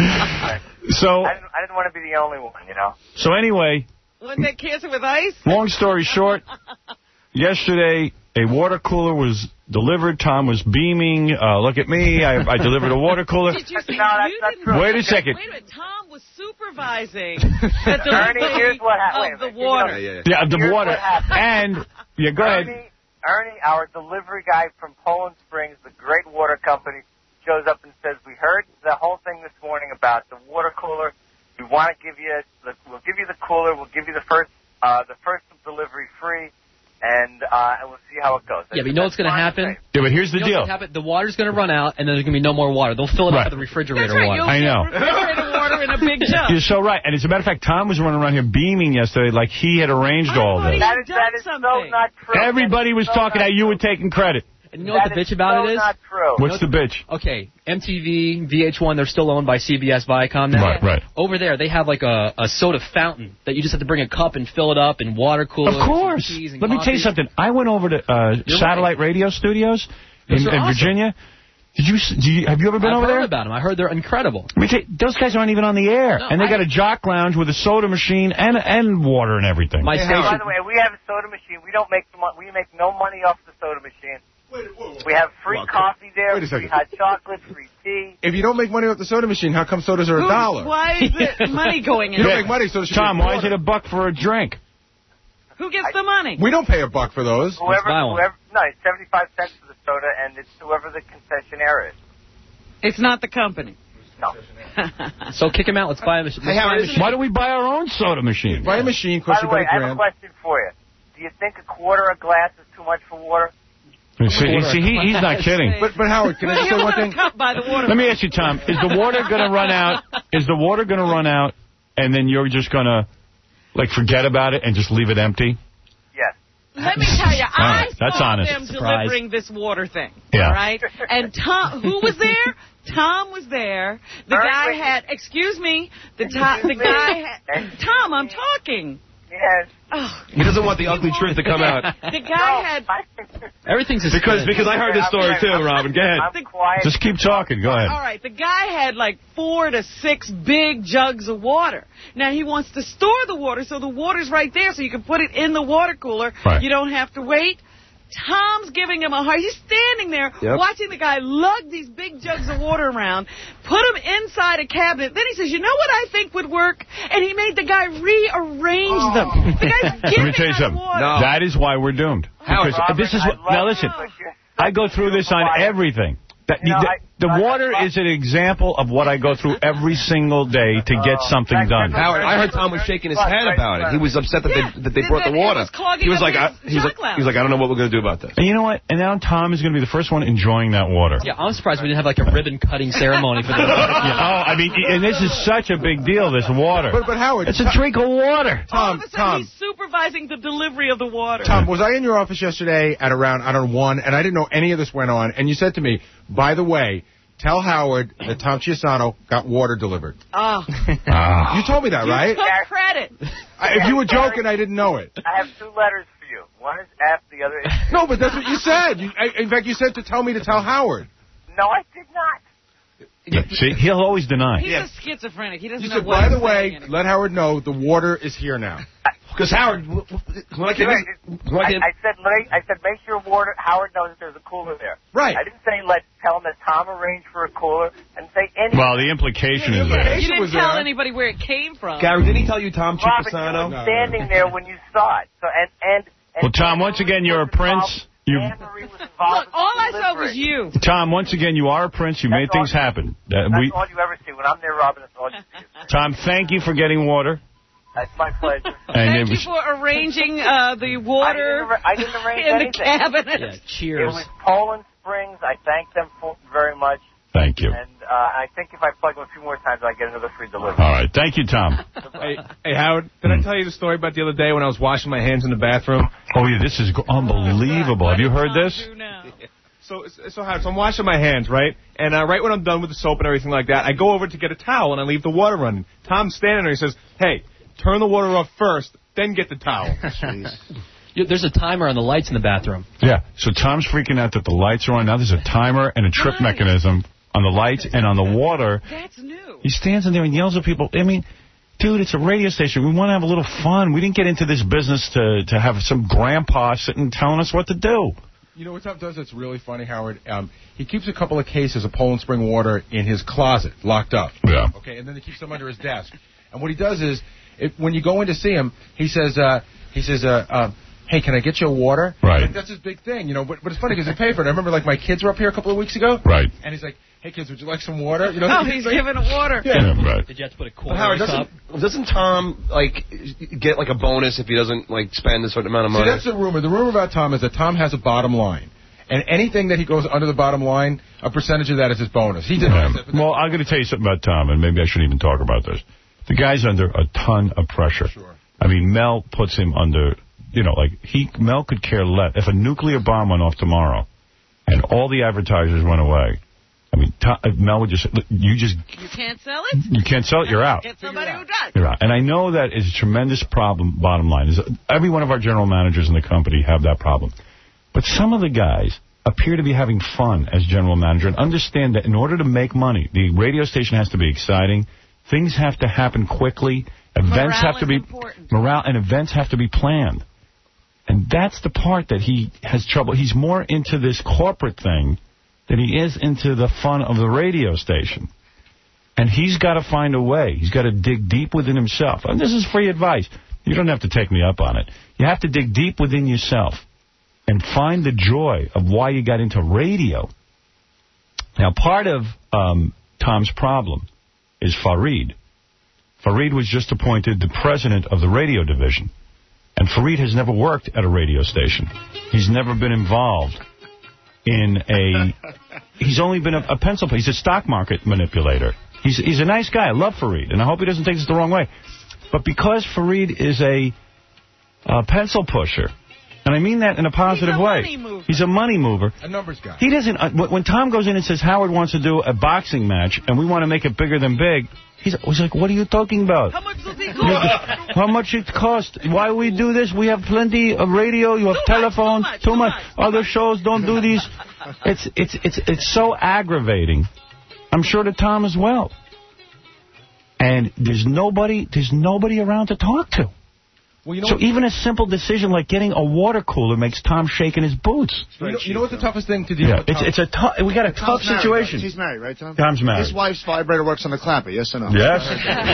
So I didn't, I didn't want to be the only one, you know. so anyway, Wasn't that cancer with ice? long story short, yesterday a water cooler was delivered. Tom was beaming. Uh, look at me. I, I delivered a water cooler. Did you say No, that's you not didn't- true. Wait a second. Wait a minute. Tom was supervising the Ernie, delivery here's what happened. Wait a of the minute. You water. know, Yeah, the Here's water. what happened. And yeah, go ahead. Ernie, Ernie, our delivery guy from Poland Springs, the great water company, shows up and says, we heard the whole thing this morning about the water cooler. We want to give you, the, we'll give you the cooler. We'll give you the first, uh, the first delivery free, and uh, and we'll see how it goes. Yeah, but you know what's going to happen? Yeah, but here's the You know deal. what's gonna happen? The water's going to run out, and then there's going to be no more water. They'll fill it Right. up with the refrigerator That's right. water. You'll I get know. refrigerator water in a big jug. You're so right. And as a matter of fact, Tom was running around here beaming yesterday like he had arranged all Everybody this. That is, that is so Done something. not true. Everybody was That is so talking not how you true. were taking credit. And you know what the bitch about so it is? Not true. What's the bitch? Okay, M T V, V H one, they're still owned by C B S Viacom now. Right, right. Over there, they have like a, a soda fountain that you just have to bring a cup and fill it up in water coolers. Of course. And and Let me tell you something. I went over to uh, satellite right. radio studios in, Those are in awesome. Virginia. Did you, do you have you ever been I've over heard there? about them. I heard they're incredible. Let me tell you, those guys aren't even on the air, No, and they I- got a jock lounge with a soda machine and and water and everything. My By station. the way, we have a soda machine. We don't make mo- we make no money off the soda machine. Wait, whoa, whoa. We have free Well, coffee there, wait a free second. hot chocolate, free tea. If you don't make money off the soda machine, how come sodas are a Who- dollar? Why is it money going in? You don't Yeah. make money, so it should Tom, be a why is it quarter. a buck for a drink? Who gets the money? We don't pay a buck for those. Whoever, buy one. whoever, no, it's seventy-five cents for the soda, and it's whoever the concessionaire is. It's not the company. No. So kick him out. Let's buy a machine. Hey, Howard, Why don't we buy our own soda machine? Buy a machine, By costs the you about way, a I have a grand. question for you. Do you think a quarter a glass is too much for water? You see, you see he, he's not kidding. But, but Howard, can I just say He'll one put a thing? cup by the water. Let me ask you, Tom, is the water going to run out? Is the water going to run out, and then you're just going to, like, forget about it and just leave it empty? Yes. Let me tell you, I right, that's saw honest. them Surprise. delivering this water thing. Yeah. All right? And Tom, who was there? Tom was there. The All guy right, wait. had, excuse me, the, to, the guy had, Tom, I'm talking. Yes. Oh, He doesn't want the ugly truth to come out. the guy had, Everything's a Because spin. because I heard this story too, Robin. Go ahead. I'm quiet. Just keep talking. Go ahead. all right, the guy had like four to six big jugs of water. Now he wants to store the water, so the water's right there, so you can put it in the water cooler. Right. You don't have to wait. Tom's giving him a hard. He's standing there Yep. watching the guy lug these big jugs of water around, put them inside a cabinet. Then he says, "You know what I think would work?" And he made the guy rearrange them. The guy's Let me giving tell you us something. water. No. That is why we're doomed. Howard, Because Robert, this is what. I love Now you, listen, but you're I go through this on quiet. everything. That, You know, the I- the I- water I- is an example of what I go through every single day to get Oh, something that's- done. that's- Howard, I heard Tom was shaking his head about it. He was upset that Yeah, they that they that- brought the that it water. was clogging He was up like, I, his he's like, jock lounge. he's like, I don't know what we're gonna do about this. And you know what? And now Tom is going to be the first one enjoying that water. Yeah, I'm surprised we didn't have like a ribbon cutting ceremony for this. Yeah, oh, I mean, and this is such a big deal, this water. But, but Howard, It's a drink of water. All Tom, of a sudden, Tom, he's supervising the delivery of the water. Tom, was I in your office yesterday at around, I don't know, one, and I didn't know any of this went on, and you said to me, by the way, tell Howard that Tom Chiasano got water delivered. Oh, Ah. You told me that, right? took credit. I, if you were joking, I didn't know it. I have two letters for you. One is F, the other is... No, but that's what you said. You, I, in fact, you said to tell me to tell Howard. No, I did not. See, he'll always deny. He's a schizophrenic. He doesn't You know said, what by the he's way, saying anymore. let Howard know the water is here now. Because Howard, w- w- when I came in, when I I, came, I said, let- I said, make sure water, Howard knows that there's a cooler there. Right. I didn't say let tell him that Tom arranged for a cooler and say anything. Well, the implication is there. You didn't was tell there. anybody where it came from. Gary, didn't he tell you Tom Robert, you Chiasano? were standing there when you saw it. So and and. and Well, Tom, once again, you're a prince. You, Anne-Marie was involved Look, all I with saw delivery. was you. Tom, once again, you are a prince. You made That's all- things happen. Uh, That's we, all you ever see. When I'm there, Robin, that's all you see. Tom, thank you for getting water. That's my pleasure. And Thank it you was, for arranging uh, the water I didn't, arra- I didn't arrange in anything. the cabinet. Yeah, It cheers. was Poland Springs. I thank them for, very much. thank you. And uh, I think if I plug them a few more times, I get another free delivery. All right. Thank you, Tom. Hey, hey, Howard, did I tell you the story about the other day when I was washing my hands in the bathroom? Oh, yeah, this is g- unbelievable. Have you heard this? Do now. So, so Howard, so I'm washing my hands, right? And uh, right when I'm done with the soap and everything like that, I go over to get a towel and I leave the water running. Tom's standing there. He says, "Hey, turn the water off first, then get the towel." You- There's a timer on the lights in the bathroom. Yeah. So Tom's freaking out that the lights are on. Now there's a timer and a trip Nice. mechanism on the lights and on the water. That's new. He stands in there and yells at people. I mean, dude, it's a radio station. We want to have a little fun. We didn't get into this business to, to have some grandpa sitting telling us what to do. You know what Tom does that's really funny, Howard? Um, he keeps a couple of cases of Poland Spring water in his closet, locked up. Yeah. Okay, and then he keeps them under his desk. And what he does is, if, when you go in to see him, he says, uh, he says, uh, uh, "Hey, can I get you a water?" Right. Like, that's his big thing, you know. But, but it's funny because they pay for it. I remember, like, my kids were up here a couple of weeks ago. Right. And he's like, "Hey, kids, would you like some water?" You know. Oh, he's giving it water. Yeah. Yeah, right. Did you have to put a But quarter Howard, in the cup? doesn't doesn't Tom like get like a bonus if he doesn't like spend a certain amount of See, money? that's the rumor. The rumor about Tom is that Tom has a bottom line. And anything that he goes under the bottom line, a percentage of that is his bonus. He Yeah. denies it. Well, I'm going to tell you something about Tom, and maybe I shouldn't even talk about this. The guy's under a ton of pressure. Sure. I mean, Mel puts him under, you know, like, he Mel could care less. If a nuclear bomb went off tomorrow, and all the advertisers went away. I mean, Tom, Mel would just, you just... You can't sell it? You can't sell it, you're out. Get somebody who does. You're out. And I know that is a tremendous problem, bottom line. Is every one of our general managers in the company have that problem. But some of the guys appear to be having fun as general manager and understand that in order to make money, the radio station has to be exciting, things have to happen quickly, events morale have to be... Important. Morale and events have to be planned. And that's the part that he has trouble. He's more into this corporate thing than he is into the fun of the radio station. And he's got to find a way. He's got to dig deep within himself. And this is free advice. You don't have to take me up on it. You have to dig deep within yourself and find the joy of why you got into radio. Now, part of um, Tom's problem is Fareed. Fareed was just appointed the president of the radio division. And Fareed has never worked at a radio station. He's never been involved in a... He's only been a, a pencil... He's a stock market manipulator. He's he's a nice guy. I love Fareed, and I hope he doesn't take this the wrong way. But because Fareed is a, a pencil pusher, and I mean that in a positive he's a way. Money mover. He's a money mover. A numbers guy. He doesn't... Uh, when Tom goes in and says Howard wants to do a boxing match, and we want to make it bigger than big... He's, he's like, what are you talking about? How much does it cost? How much it cost? Why we do this? We have plenty of radio. You have too telephone. Much, too, too much. much. Too much. Other shows don't do these. It's it's it's it's so aggravating. I'm sure to Tom as well. And there's nobody there's nobody around to talk to. Well, you know so even a simple decision like getting a water cooler makes Tom shake in his boots. You know, you know what the toughest thing to deal Yeah, with? it's it's a tough. We got a tough Tom's married, situation. right? He's married, right, Tom? Tom's married. His wife's vibrator works on the clapper, yes or no? Yes.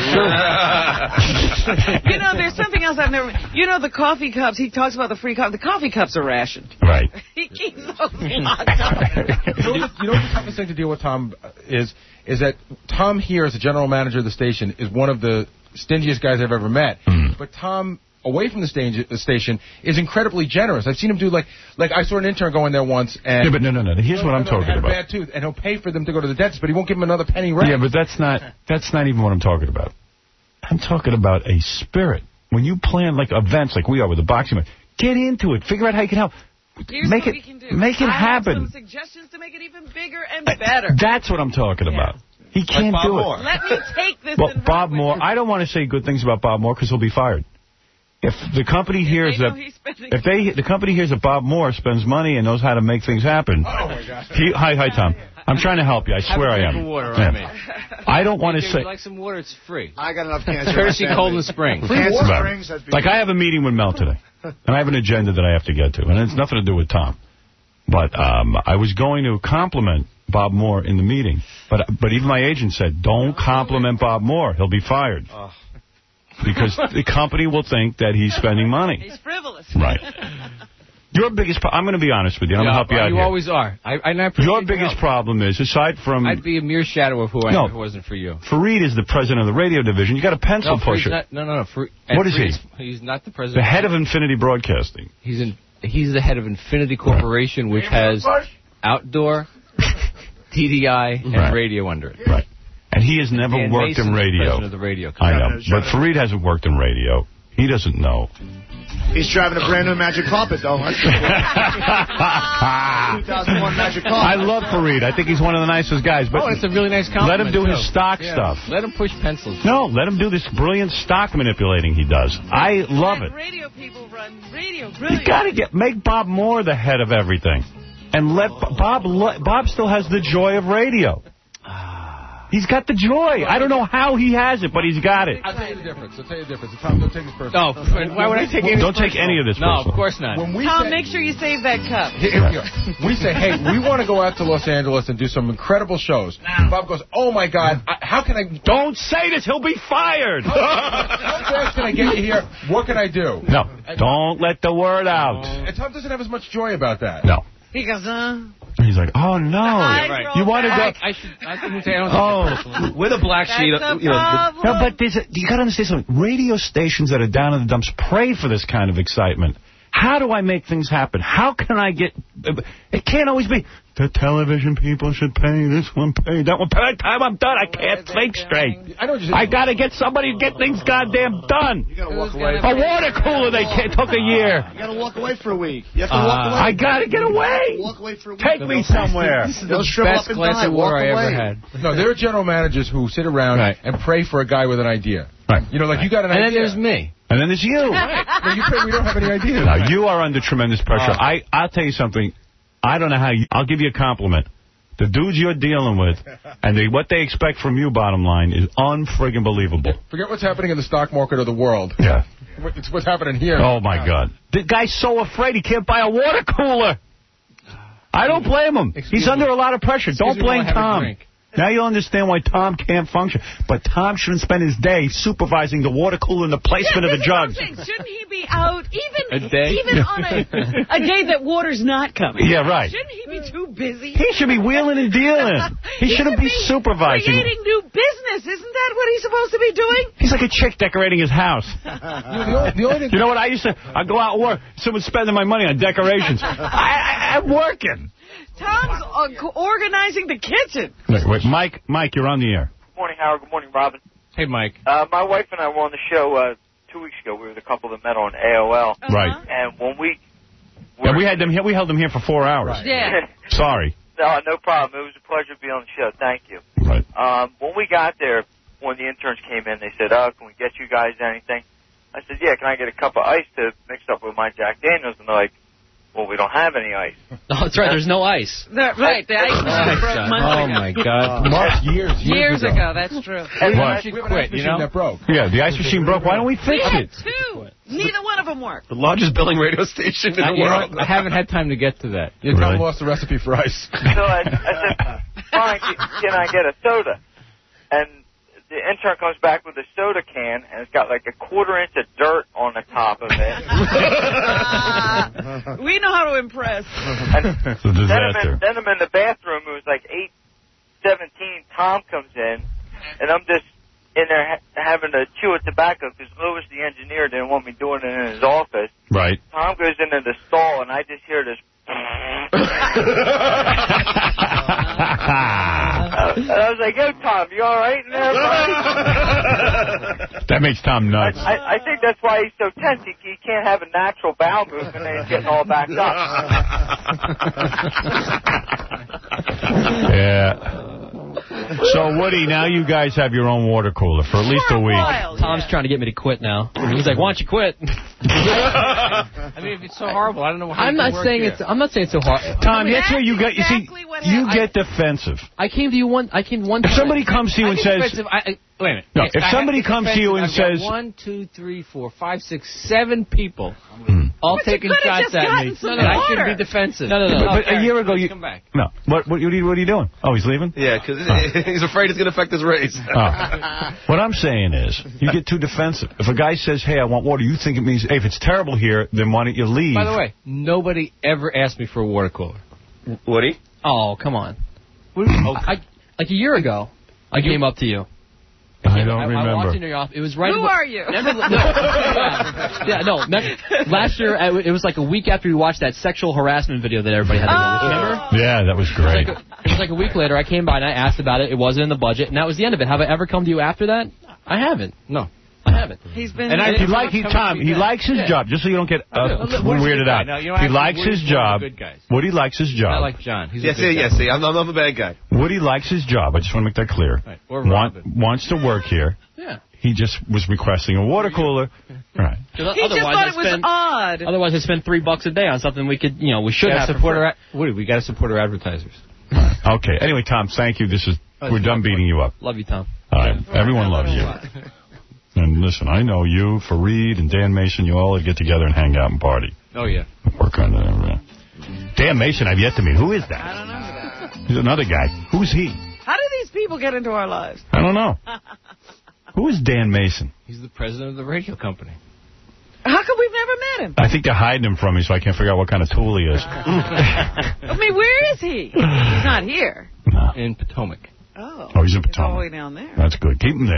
You know, there's something else I've never... You know, the coffee cups, he talks about the free coffee. The coffee cups are rationed. Right. He keeps those locked up. You know, what the, you know what the toughest thing to deal with, Tom, is is that Tom here, as the general manager of the station, is one of the stingiest guys I've ever met. Mm. But Tom, away from the, stage, the station, is incredibly generous. I've seen him do, like, like I saw an intern go in there once, and... Yeah, but no, no, no. Here's what I'm talking had about. a bad tooth, and he'll pay for them to go to the dentist, but he won't give them another penny rent. Yeah, but that's not that's not even what I'm talking about. I'm talking about a spirit. When you plan like events like we are with the boxing match, get into it. Figure out how you can help. Here's make what it we can do. make it I happen. have some suggestions to make it even bigger and better. That's what I'm talking about. He can't Bob do Moore. it. Let me take this Well, and Bob run Moore, with it. I don't want to say good things about Bob Moore because he'll be fired. If the company hears they know that, he's spending if they, the company hears that Bob Moore spends money and knows how to make things happen. Oh, my gosh. He, hi, hi, Tom. I'm trying to help you. I swear I am. Water, Yeah. I mean. I don't want to If say. you like some water, it's free. I got enough cancer. Courtesy Cold Spring. Cancer Right. Springs, that'd be Like, I have a meeting with Mel today, and I have an agenda that I have to get to, and it's nothing to do with Tom. But um, I was going to compliment Bob Moore in the meeting, but but even my agent said, don't compliment Bob Moore. He'll be fired. Because the company will think that he's spending money. He's frivolous. Right. Your biggest pro- I'm going to be honest with you. I'm Yeah, going to help you out you here. always are. I, I, and I appreciate Your your biggest help. problem is, aside from... I'd be a mere shadow of who I No. am if it wasn't for you. Fareed is the president of the radio division. You got a pencil No, Fareed's pusher. not, no, no, no. Fareed, What is he? Fareed's- He's not the president. The head of Infinity Broadcasting. He's in. He's the head of Infinity Corporation, which has outdoor, T D I, and Right. radio under it. Right. And he has never Dan worked Mason's in the radio. president of the radio I company. know. But Fareed hasn't worked in radio. He doesn't know. He's driving a brand new Magic Carpet, though. two thousand one Magic Carpet. I love Fareed. I think he's one of the nicest guys. But Oh, it's a really nice compliment. let him do too. his stock Yeah. stuff. Let him push pencils. No, let him do this brilliant stock manipulating he does. I love Let it. radio people run radio. You Brilliant. got to get make Bob Moore the head of everything, and let Bob. Bob still has the joy of radio. He's got the joy. I don't know how he has it, but he's got it. I'll tell you the difference. I'll tell you the difference. Tom, don't take this personal. No, why would I take any? Don't take any of this No, of personal. course not. When we Tom, say, make sure you save that cup. Here we go. We say, hey, we want to go out to Los Angeles and do some incredible shows. Bob goes, oh, my God, I, how can I... Don't say this. He'll be fired. How fast can I get you here? What can I do? No, don't let the word out. And Tom doesn't have as much joy about that. No. He goes, uh. He's like, oh, no. eyes right. roll You want to back. go... I should. I couldn't say I don't take Oh. it personally. With a black That's sheet, a uh, you know, the, problem. No, but there's a, you got to understand something. Radio stations that are down in the dumps pray for this kind of excitement. How do I make things happen? How can I get... It can't always be, the television people should pay, this one pay, that one pay. By the time I'm done, I can't think straight. I, know I got to get somebody to get things goddamn done. You got to walk away. A water cooler they can't, took a year. You got to walk away for a week. You have to uh, walk away. I got to get away. Walk away for a week. Take me somewhere. This is the best glass of water I ever had. No, there are general managers who sit around right. and pray for a guy with an idea. Right. You know, like you got an and idea. And then there's me. And then there's you. Right. No, you pray we don't have any ideas. No, you are under tremendous pressure. Uh, I, I'll tell you something. I don't know how you... I'll give you a compliment. The dudes you're dealing with and they, what they expect from you, bottom line, is unfriggin' believable. Forget what's happening in the stock market of the world. Yeah. It's what's happening here. Oh, my God. The guy's so afraid he can't buy a water cooler. I don't blame him. Excuse He's me. under a lot of pressure. Excuse don't blame Tom. Now you'll understand why Tom can't function. But Tom shouldn't spend his day supervising the water cooler and the placement yeah, of the jugs. Shouldn't he be out even a day? even on a, a day that water's not coming? Yeah, right. Shouldn't he be too busy? He should be wheeling and dealing. He, he shouldn't should be, be supervising. Creating new business. Isn't that what he's supposed to be doing? He's like a chick decorating his house. you, know, the only, the only you know what I used to? I'd go out and work. Someone's spending my money on decorations. I, I, I'm working. Tom's uh, organizing the kitchen. Wait, wait, Mike, Mike, you're on the air. Good morning, Howard. Good morning, Robin. Hey, Mike. Uh, my wife and I were on the show uh, two weeks ago. We were the couple that met on A O L. Uh-huh. Right. And when we... And we had them here. We held them here for four hours. Right. Yeah. Sorry. No, no problem. It was a pleasure to be on the show. Thank you. Right. Um, when we got there, when the interns came in, they said, oh, can we get you guys anything? I said, yeah, can I get a cup of ice to mix up with my Jack Daniels? And they're like, well, we don't have any ice. Oh, that's right. There's no ice. That, right. The ice was broke months Oh, ago. my God. Mark, years, years, Years ago. ago. That's true. And what? We quit, you know? That broke. Yeah, the ice machine broke. Why don't we fix we had it? two. Neither one of them worked. The largest billing radio station in I, the world. Know, I haven't had time to get to that. Yeah, Tom Really? lost the recipe for ice. So I, I said, fine, can I get a soda? And the intern comes back with a soda can, and it's got like a quarter inch of dirt on the top of it. uh, we know how to impress. And it's a then, I'm disaster. in, then I'm in the bathroom. It was like eight seventeen. Tom comes in, and I'm just in there ha having to chew a tobacco because Louis, the engineer, didn't want me doing it in his office. Right. Tom goes into the stall, and I just hear this. uh, and I was like, yo, Tom, you all right in there, buddy? That makes Tom nuts. I, I, I think that's why he's so tense. He, he can't have a natural bowel movement, and he's getting all backed up. Yeah. So, Woody, now you guys have your own water cooler for at least for a week. While, Tom's yeah. trying to get me to quit now. He's like, why don't you quit? I mean, if it's so horrible, I don't know how I'm not saying it's. I'm not saying it's so hard. Tom, that's where you get. You see, exactly you get defensive. I came to you one. I came one. If somebody comes to you I and get says, defensive. I, I, wait a minute. No, Yes, if I somebody have comes to you and defensive. I've says- got one, two, three, four, five, six, seven people hmm. all But you taking could've shots just at gotten me, some and I water. should be defensive. No, no, no. But, but a year ago, you come back. no. What what, what, are you, what are you doing? Oh, he's leaving. Yeah, because Oh. he's afraid it's going to affect his raise. Oh. What I'm saying is, you get too defensive. If a guy says, hey, I want water, you think it means, hey, if it's terrible here, then why don't you leave? By the way, nobody ever asked me for a water cooler. Woody? Oh, come on. I, like a year ago, I came up to you. I don't I, remember. I walked into your office. It was right. Who about, are you? Remember, no, yeah, yeah, no. me- Last year, I- it was like a week after we watched that sexual harassment video that everybody had to watch. Remember? Yeah, that was great. It was, like a, it was like a week later. I came by and I asked about it. It wasn't in the budget, and that was the end of it. Have I ever come to you after that? I haven't. No. I haven't. He's been. And I, he like he Tom. He likes his Yeah. job. Just so you don't get uh, Woody's a weirded good guy. out. No, you know, he actually, likes Woody's his one of job. the good guys. Woody likes his job. I like John. He's Yes, a good yeah, guy. yes, see, I'm, I'm the bad guy. Woody likes his job. I just want to make that clear. Right. Or Want, Robin. wants to work here. Yeah. He just was requesting a water cooler. Right. He just thought it was spend, odd. Otherwise, I spend three bucks a day on something we could, you know, we should We have gotta support for our, Woody, we got to support our advertisers. Okay. Anyway, Tom, thank you. This is we're done beating you up. Love you, Tom. All right. Everyone loves you. And listen, I know you, Fareed, and Dan Mason, you all get together and hang out and party. Oh, yeah. Work on that. Dan Mason, I've yet to meet. Who is that? I don't know who that is. He's another guy. Who's he? How do these people get into our lives? I don't know. Who is Dan Mason? He's the president of the radio company. How come we've never met him? I think they're hiding him from me so I can't figure out what kind of tool he is. I mean, where is he? He's not here. No. In Potomac. Oh. Oh, he's in He's all the way Potomac. down there. That's good. Keep him there.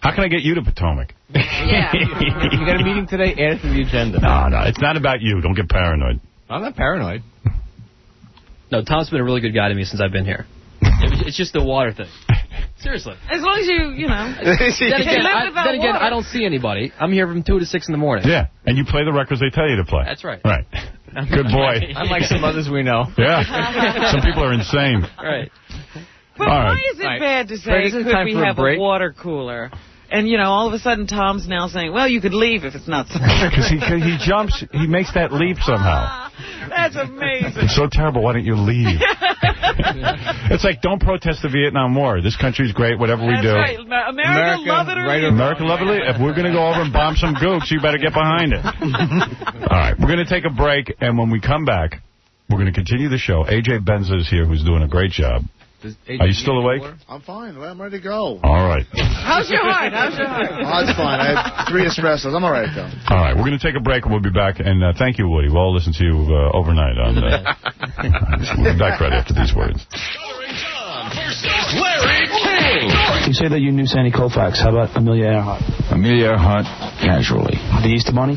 How can I get you to Potomac? Yeah. You got a meeting today? Add it to the agenda. No, no, it's not about you. Don't get paranoid. I'm not paranoid. No, Tom's been a really good guy to me since I've been here. It, it's just the water thing. Seriously. As long as you, you know. then again, I, then again I don't see anybody. I'm here from two to six in the morning. Yeah, and you play the records they tell you to play. That's right. Right. Good boy. Unlike some others we know. Yeah. Some people are insane. Right. But All why right. is it Right. bad to say, Fred, is it could time we for a have a, break? water cooler? And, you know, all of a sudden Tom's now saying, well, you could leave if it's not so. Because he, cause he jumps, he makes that leap somehow. That's amazing. It's so terrible. Why don't you leave? It's like, don't protest the Vietnam War. This country's great, whatever we That's do. right. America, America, love it or right, leave it. America, love it. or leave it. If we're going to go over and bomb some gooks, you better get behind it. All right, we're going to take a break, and when we come back, we're going to continue the show. A J Benza is here, who's doing a great job. Are you still awake? I'm fine. I'm ready to go. All right. How's your heart? How's your heart? Oh, it's fine. I had three espressos. I'm all right, though. All right, we're going to take a break, and we'll be back. And uh, thank you, Woody. We'll all listen to you uh, overnight. On uh, We'll be back right after these words. Larry King. You say that you knew Sandy Koufax. How about Amelia Earhart? Amelia Earhart, casually. The Easter Bunny?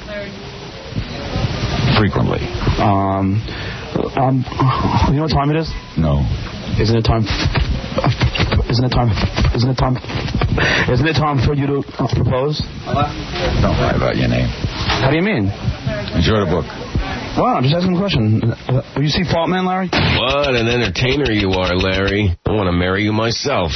Frequently. Um, um, you know what time it is? No. Isn't it time? Isn't it time? Isn't it time? Isn't it time for you to uh, propose? Don't lie about your name. How do you mean? Enjoy the book. Well, I'm just asking a question. Uh, will you see Fault Man, Larry? What an entertainer you are, Larry. I want to marry you myself.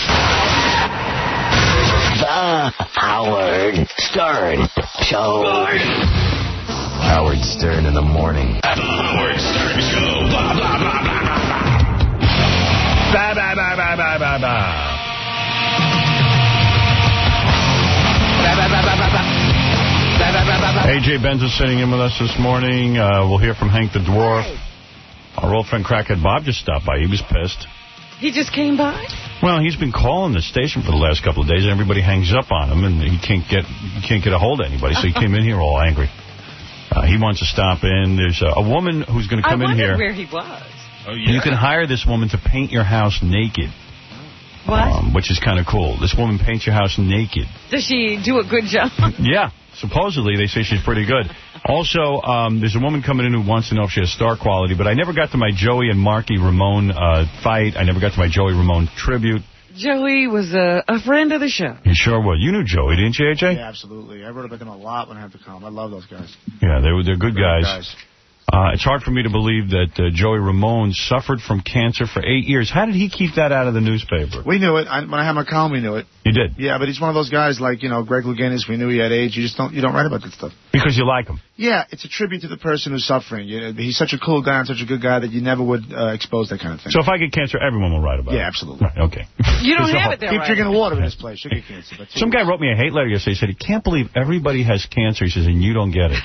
The Howard Stern Show. Howard Stern in the morning. Howard Stern Show. Blah, blah, blah, blah, blah. Ba, ba, ba, ba, ba, ba, ba. A J Benza sitting in with us this morning. Uh, we'll hear from Hank the Dwarf. Our old friend Crackhead Bob just stopped by. He was pissed. He just came by? Well, he's been calling the station for the last couple of days, and everybody hangs up on him, and he can't get he can't get a hold of anybody, so he came in here all angry. Uh, he wants to stop in. There's a, a woman who's going to come I in here. where he was. Oh, yeah. You can hire this woman to paint your house naked. What? Um, which is kind of cool. This woman paints your house naked. Does she do a good job? Yeah. Supposedly, they say she's pretty good. Also, um, there's a woman coming in who wants to know if she has star quality, but I never got to my Joey and Marky Ramone uh, fight. I never got to my Joey Ramone tribute. Joey was a, a friend of the show. You sure was. You knew Joey, didn't you, A J? Yeah, absolutely. I wrote about them a lot when I had to come. I love those guys. Yeah, they were, they're good Great guys. guys. Uh, it's hard for me to believe that uh, Joey Ramone suffered from cancer for eight years. How did he keep that out of the newspaper? We knew it. I, when I had my column, we knew it. You did? Yeah, but he's one of those guys like, you know, Greg Louganis. We knew he had AIDS. You just don't you don't write about that stuff. Because you like him. Yeah, it's a tribute to the person who's suffering. You know, he's such a cool guy and such a good guy that you never would uh, expose that kind of thing. So if I get cancer, everyone will write about it? Yeah, absolutely. Right, okay. You don't have it there, Keep right? drinking water in this place. You'll get cancer. But Some guy wrote me a hate letter yesterday. He said, he can't believe everybody has cancer. He says, and you don't get it.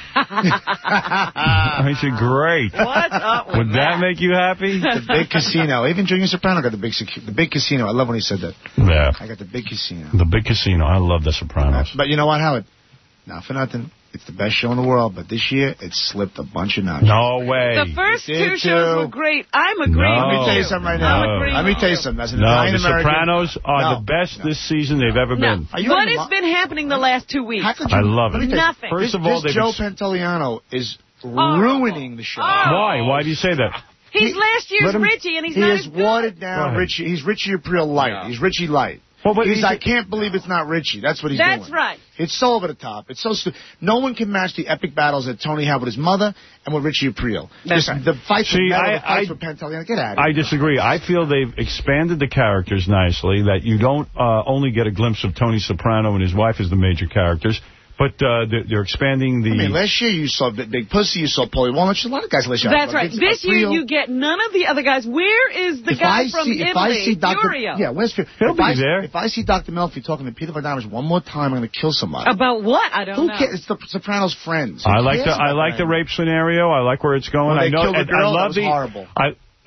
I said, great. What's up with Would that make you happy? The big casino. Even Junior Soprano got the big secu- the big casino. I love when he said that. Yeah. I got the big casino. The big casino. I love The Sopranos. But you know what, Howard? Not for nothing. It's the best show in the world, but this year it slipped a bunch of notches. No way. The first It two did shows too. were great. I'm agreeing No. Let me with tell you you. something right No. now. agreeing Let me with tell you you. something. As an No, Italian The American, Sopranos are No. the best No. this season they've ever No. been. Are you What on the has mo- been happening the last two weeks? How could I you- love let it. me tell you, Nothing. First This, of all, this they've Joe ex- Pantoliano is Horrible. ruining the show. Why? Why do you say that? He's He- last year's let him- Richie, and he's He not is as good. watered Go down ahead. Richie. He's Richie Aprile light. Yeah. He's Richie light. Well, but he's, he's- I can't believe it's not Richie. That's what he's That's doing. right. It's so over the top. It's so stu- no one can match the epic battles that Tony had with his mother and with Richie Aprile. That's Just right. The fights See, with Metal, I- the fights I- with Pantoliano. Get out of I here. disagree. I feel they've expanded the characters nicely, that you don't uh, only get a glimpse of Tony Soprano and his wife as the major characters, but uh, they're, they're expanding the... I mean, last year you saw Big, Big Pussy, you saw Paulie Walnut. A lot of guys last year. That's right. It's This year Aprile. you get none of the other guys. Where is the If guy I from see, Italy, if I see Doctor Furio? Yeah, where's Furio? He'll if be I, there. If I see Doctor Melfi talking to Peter Badamas one more time, I'm going to kill somebody. About what? I don't Who know. cares? It's the Sopranos' friends. Who I like the cares I about like that? the rape scenario. I like where it's going. When I they know. killed the and girl, I that love was the. horrible. I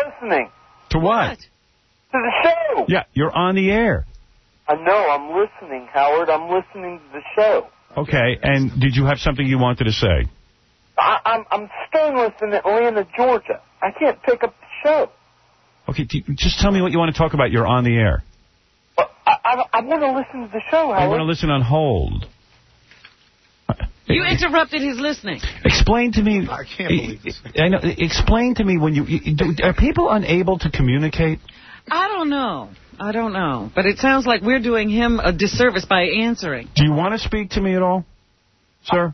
listening. To what? To the show. Yeah, you're on the air. I know, I'm listening, Howard. I'm listening to the show. Okay, and did you have something you wanted to say? I, I'm I'm stainless in Atlanta, Georgia. I can't pick up the show. Okay, do you, just tell me what you want to talk about. You're on the air. I, I, I want to listen to the show, Howard. I want to listen on hold. You interrupted his listening. Explain to me. I can't believe this. I know. Explain to me when you, you do, are people unable to communicate? I don't know. I don't know. But it sounds like we're doing him a disservice by answering. Do you want to speak to me at all, sir?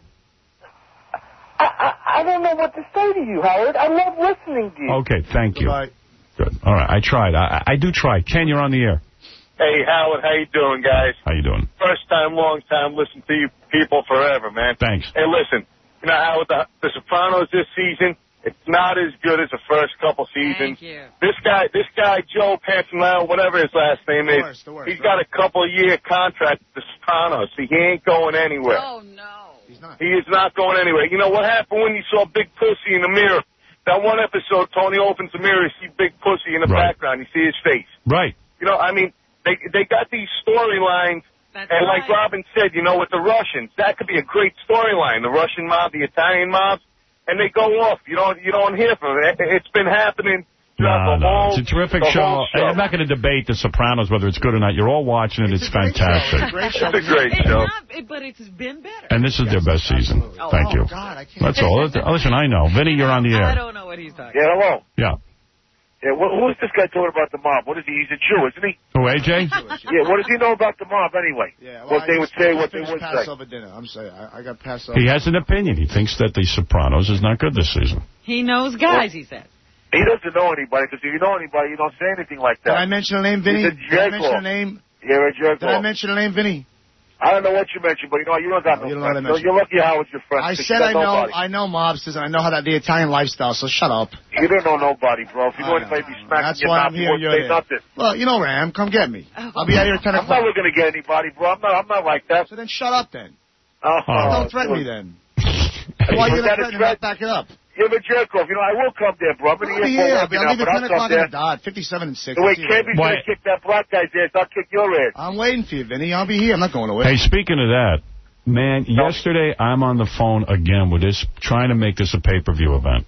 I, I, I don't know what to say to you, Howard. I love listening to you. Okay, thank you. Goodbye. Good. All right, I tried. I, I do try. Ken, you're on the air. Hey, Howard, how you doing, guys? How you doing? First time, long time, listen to you people forever, man. Thanks. Hey, listen, you know, Howard, the, the Sopranos this season, it's not as good as the first couple seasons. Thank you. This guy, this guy, Joe Pantanello, whatever his last name is, The worst, the worst, he's got a couple-year contract with the Sopranos. See, he ain't going anywhere. Oh, no. He's not. He is not going anywhere. You know what happened when you saw Big Pussy in the mirror? That one episode, Tony opens the mirror, you see Big Pussy in the Right. background, you see his face. Right. You know, I mean, they they got these storylines, That's and like right. Robin said, you know, with the Russians, that could be a great storyline. The Russian mob, the Italian mobs, and they go off. You don't you don't hear from it. It's been happening throughout No, the no, whole. it's a terrific the show. whole show. I'm not going to debate The Sopranos, whether it's good or not. You're all watching it. It's, It's a great fantastic. show. It's a great show. It's a great It's show. not, but it's been better. And this is their best season. Oh, Thank oh, you. God, I can't. That's all. Listen, I know. Vinny, you're on the I air. don't know what he's talking Yeah, hello. Yeah. Yeah, wh- who's this guy talking about the mob? What is he? He's a Jew, isn't he? Who, A J? Yeah, what does he know about the mob anyway? Yeah, well, what they I would just- say, I what just they finished would say. Passover dinner. I'm sorry. I, I got Passover. He has an opinion. He thinks that The Sopranos is not good this season. He knows guys, he said. He doesn't know anybody, because if you know anybody, you don't say anything like Did that. I mention a name, Vinny? He's a Did I jerk mention a off. name? You're a jerk Did I off. mention a name, Vinny? I don't know what you mentioned, but you know what? You don't got No, no you don't know what I friends. So mentioned. you're lucky Howard's your friend. I 'cause said you I got know nobody. I know mobsters and I know how that the Italian lifestyle, so shut up. You don't know nobody, bro. If you I know know. anybody, be smacking That's your why mouth. I'm You here, won't you're say there. nothing. Well, you know where I am. Come get me. I'll be out here at ten I'm not o'clock. looking to get anybody, bro. I'm not. I'm not like that. So then shut up then. Oh, Don't threaten me then. Why are you Was that going a to threat? back it up? You're a jerk off. You know, I will come there, bro. I'm in I'll the be airport here. I'll, working be, I'll out, leave at but ten I'll come o'clock in there. the dot. fifty-seven and six. The way I'll see you later. Cappy's going to kick that black guy's ass, I'll kick your ass. I'm waiting for you, Vinny. I'll be here. I'm not going away. Hey, speaking of that, man, yesterday I'm on the phone again with this, trying to make this a pay-per-view event.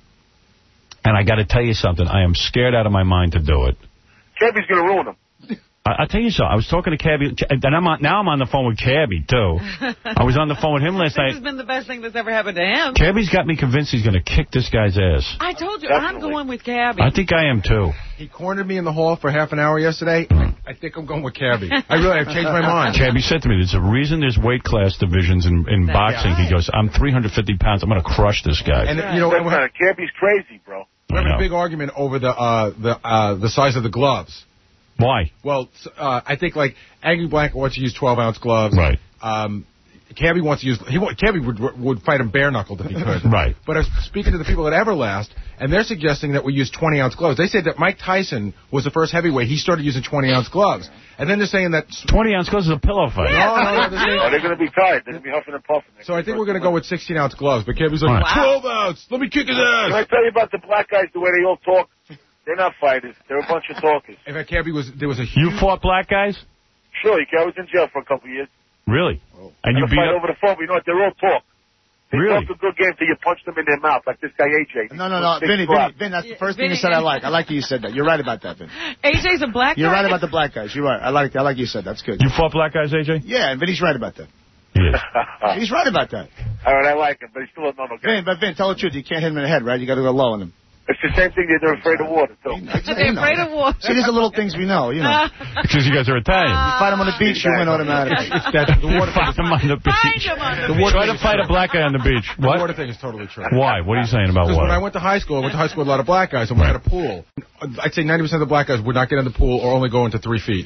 And I got to tell you something. I am scared out of my mind to do it. Cappy's going to ruin him. I, I'll tell you something. I was talking to Cabby, and I'm on, now I'm on the phone with Cabby, too. I was on the phone with him last This night. has been the best thing that's ever happened to him. Cabby's got me convinced he's going to kick this guy's ass. I told you, Definitely. I'm going with Gabby. I think I am, too. He cornered me in the hall for half an hour yesterday. I think I'm going with Cabby. I really, I've changed my mind. Cabby said to me, there's a reason there's weight class divisions in, in That's boxing. right. He goes, I'm three hundred fifty pounds. I'm going to crush this guy. And, you know, we're Listen, Cappy's crazy, bro. having I know. a big argument over the uh, the uh, the size of the gloves. Why? Well, uh, I think, like, Angry Blanca wants to use twelve-ounce gloves. Right. Um, Cabby wants to use... He want, Cabby would would fight him bare-knuckled if he could. Right. But I was speaking to the people at Everlast, and they're suggesting that we use twenty-ounce gloves. They said that Mike Tyson was the first heavyweight. He started using twenty-ounce gloves. And then they're saying that... twenty-ounce gloves is a pillow fight. No, no, no. They're saying, Oh, they're going to be tired. They're going to be huffing and puffing. so I think we're going to go with sixteen-ounce gloves. But Cabby's like, Wow. twelve-ounce. Let me kick his Can I ass. tell you about the black guys, the way they all talk? They're not fighters. They're a bunch of talkers. In fact, Cabby was... There was a You huge... fought black guys? Sure, I was in jail for a couple of years. Really? And you Had a beat fight up... over the phone, but you know what? They're all talk. They Really? talk a good game till you punch them in their mouth, like this guy A J. No, no, no. Big Vinny, squat. Vinny, Vin, that's the Yeah, first thing you Vinny- said I like. I like that you said that. You're right about that, Vin. A J's a black You're guy? right about the black guys. You're right. I like I like you said. That's good. You fought black guys, A J? Yeah, and Vinny's right about that. He is. He's right about that. All right, I like him, but he's still a no-no guy. Vin, but Vin, tell the truth. You can't hit him in the head, right? You got to go low on him. It's the same thing. They're afraid of water, too. They're afraid of water. See, these are little things we know, you know. Because you guys are Italian. You fight him on the beach, you win automatically. It's that, the water Fight him on the Find beach. him on the The beach. water Try thing to is fight a totally- black guy on the beach. The water What? thing is totally true. Why? What are you saying about Because when water? I went to high school, I went to high school with a lot of black guys, and we had a pool. I'd say ninety percent of the black guys would not get in the pool or only go into three feet.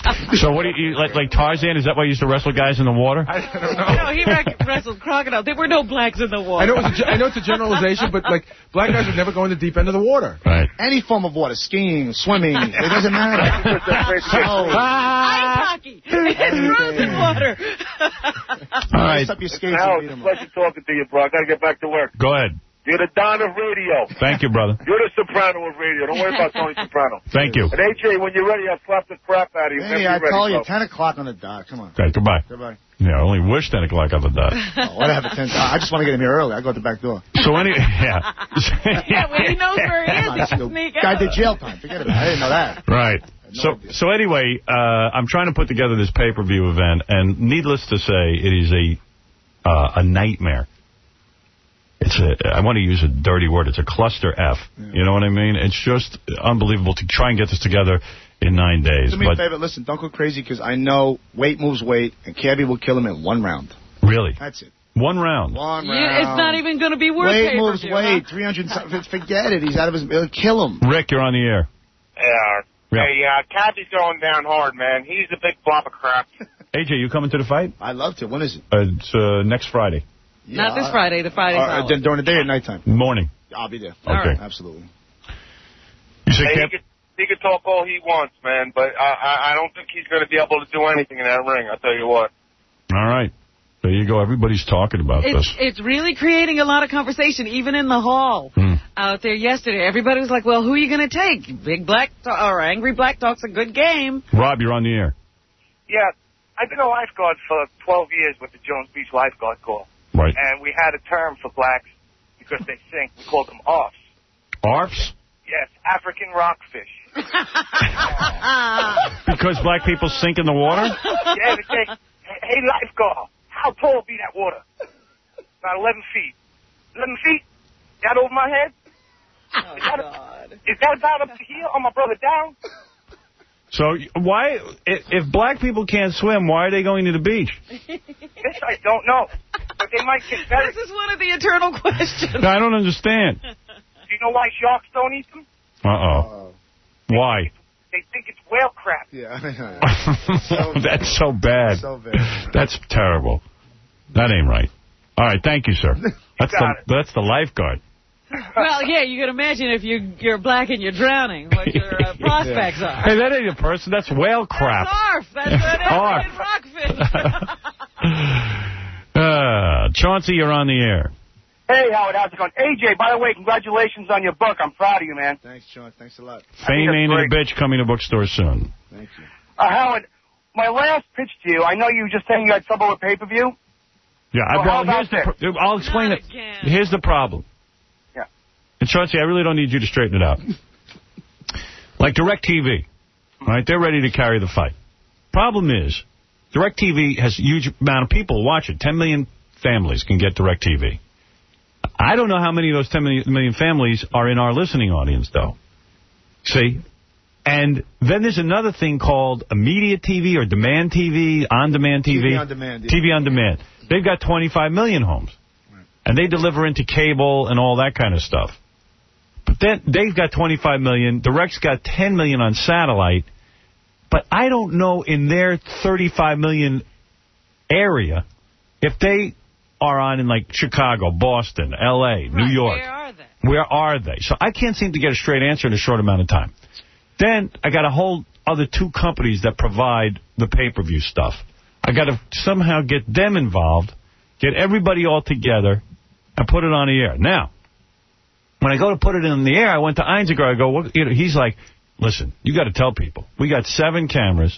So what do you, like, like Tarzan? Is that why you used to wrestle guys in the water? I don't know. No, he wreck- wrestled crocodiles. There were no blacks in the water. I know, it's a, ge- I know it's a generalization, but, like, black guys would never go in the deep end of the water. Right. Any form of water, skiing, swimming, it doesn't matter. Ice hockey. It's frozen water. All right. Lace up your skates Now, and it's beat a 'em up. pleasure talking to you, bro. I got to get back to work. Go ahead. You're the Don of radio. Thank you, brother. You're the soprano of radio. Don't worry about Tony Soprano. Thank you. And A J, when you're ready, I'll slap the crap out of you. Hey, Never I be ready, call you bro. ten o'clock on the dot. Come on. Okay, goodbye. Goodbye. Yeah, I only wish ten o'clock on the dot. Oh, what have a ten? I just want to get him here early. I go out the back door. So any, yeah. Yeah, when he knows where he is, he can sneak Guy out. did jail time. Forget about it. I didn't know that. Right. So, so anyway, uh, I'm trying to put together this pay-per-view event, and needless to say, it is a uh, a nightmare. It's a, I want to use a dirty word. It's a cluster F. Yeah. You know what I mean? It's just unbelievable to try and get this together in nine days. Do me but a favor. Listen, don't go crazy, because I know weight moves weight, and Cabby will kill him in one round. Really? That's it. One round. One round. Yeah, it's not even going to be worth weight pay-per-view, moves weight. huh? three hundred. Forget it. He's out of his. It'll kill him. Rick, you're on the air. Yeah. Yeah. Hey, uh, Cabby's going down hard, man. He's a big blob of crap. A J, you coming to the fight? I'd love to. When is it? Uh, it's uh, next Friday. Yeah, Not this Friday, the Friday uh, uh, during the day or nighttime? Morning. I'll be there. Okay. Right. Absolutely. You say Hey, Cap- he, could, he could talk all he wants, man, but I, I, I don't think he's going to be able to do anything in that ring, I'll tell you what. All right. There you go. Everybody's talking about It's, this. it's really creating a lot of conversation, even in the hall Hmm. out there yesterday. Everybody was like, well, who are you going to take? Big Black Talk or Angry Black Talk's a good game. Rob, you're on the air. Yeah, I've been a lifeguard for twelve years with the Jones Beach Lifeguard Corps. Right. And we had a term for blacks because they sink. We called them arfs. Arfs? Yes, African rockfish. Because black people sink in the water? Yeah, they say, hey, lifeguard, how tall be that water? About eleven feet. eleven feet? That over my head? Oh, is, that God. A, is that about up to here on my brother down? So why, if, if black people can't swim, why are they going to the beach? This I don't know. But they might get better. This is one of the eternal questions. I don't understand. Do you know why sharks don't eat them? Uh-oh. Why? They think it's whale crap. Yeah. That's so bad. So bad. That's terrible. That ain't right. All right, thank you, sir. That's the, that's the lifeguard. Well, yeah, you can imagine if you, you're black and you're drowning, what your uh, prospects yeah. are. Hey, that ain't a person. That's whale crap. That's arf. That's an African rockfish. uh, Chauncey, you're on the air. Hey, Howard, how's it going? A J, by the way, congratulations on your book. I'm proud of you, man. Thanks, Sean. Thanks a lot. Fame ain't a bitch, coming to bookstore soon. Thank you. Uh, Howard, my last pitch to you, I know you were just saying you had trouble with pay-per-view. Yeah, Well, I, how well, here's about the pro- I'll explain Not it. again. Here's the problem. Yeah. And Chauncey, I really don't need you to straighten it out. Like DirecTV, right? They're ready to carry the fight. Problem is, DirecTV has a huge amount of people watch it. ten million families can get DirecTV. I don't know how many of those ten million families are in our listening audience, though. See? And then there's another thing called immediate T V or demand T V, on-demand T V. T V on demand. Yeah. T V on demand. They've got twenty-five million homes. Right. And they deliver into cable and all that kind of stuff. But then they've got twenty-five million. Direct's got ten million on satellite. But I don't know in their thirty-five million area if they are on in like Chicago, Boston, L A, right. New York. Where are they? Where are they? So I can't seem to get a straight answer in a short amount of time. Then I got a whole other two companies that provide the pay-per-view stuff. I got to somehow get them involved, get everybody all together, and put it on the air. Now, when I go to put it in the air, I went to Einziger. I go, what? You know, he's like, listen, you got to tell people. We got seven cameras.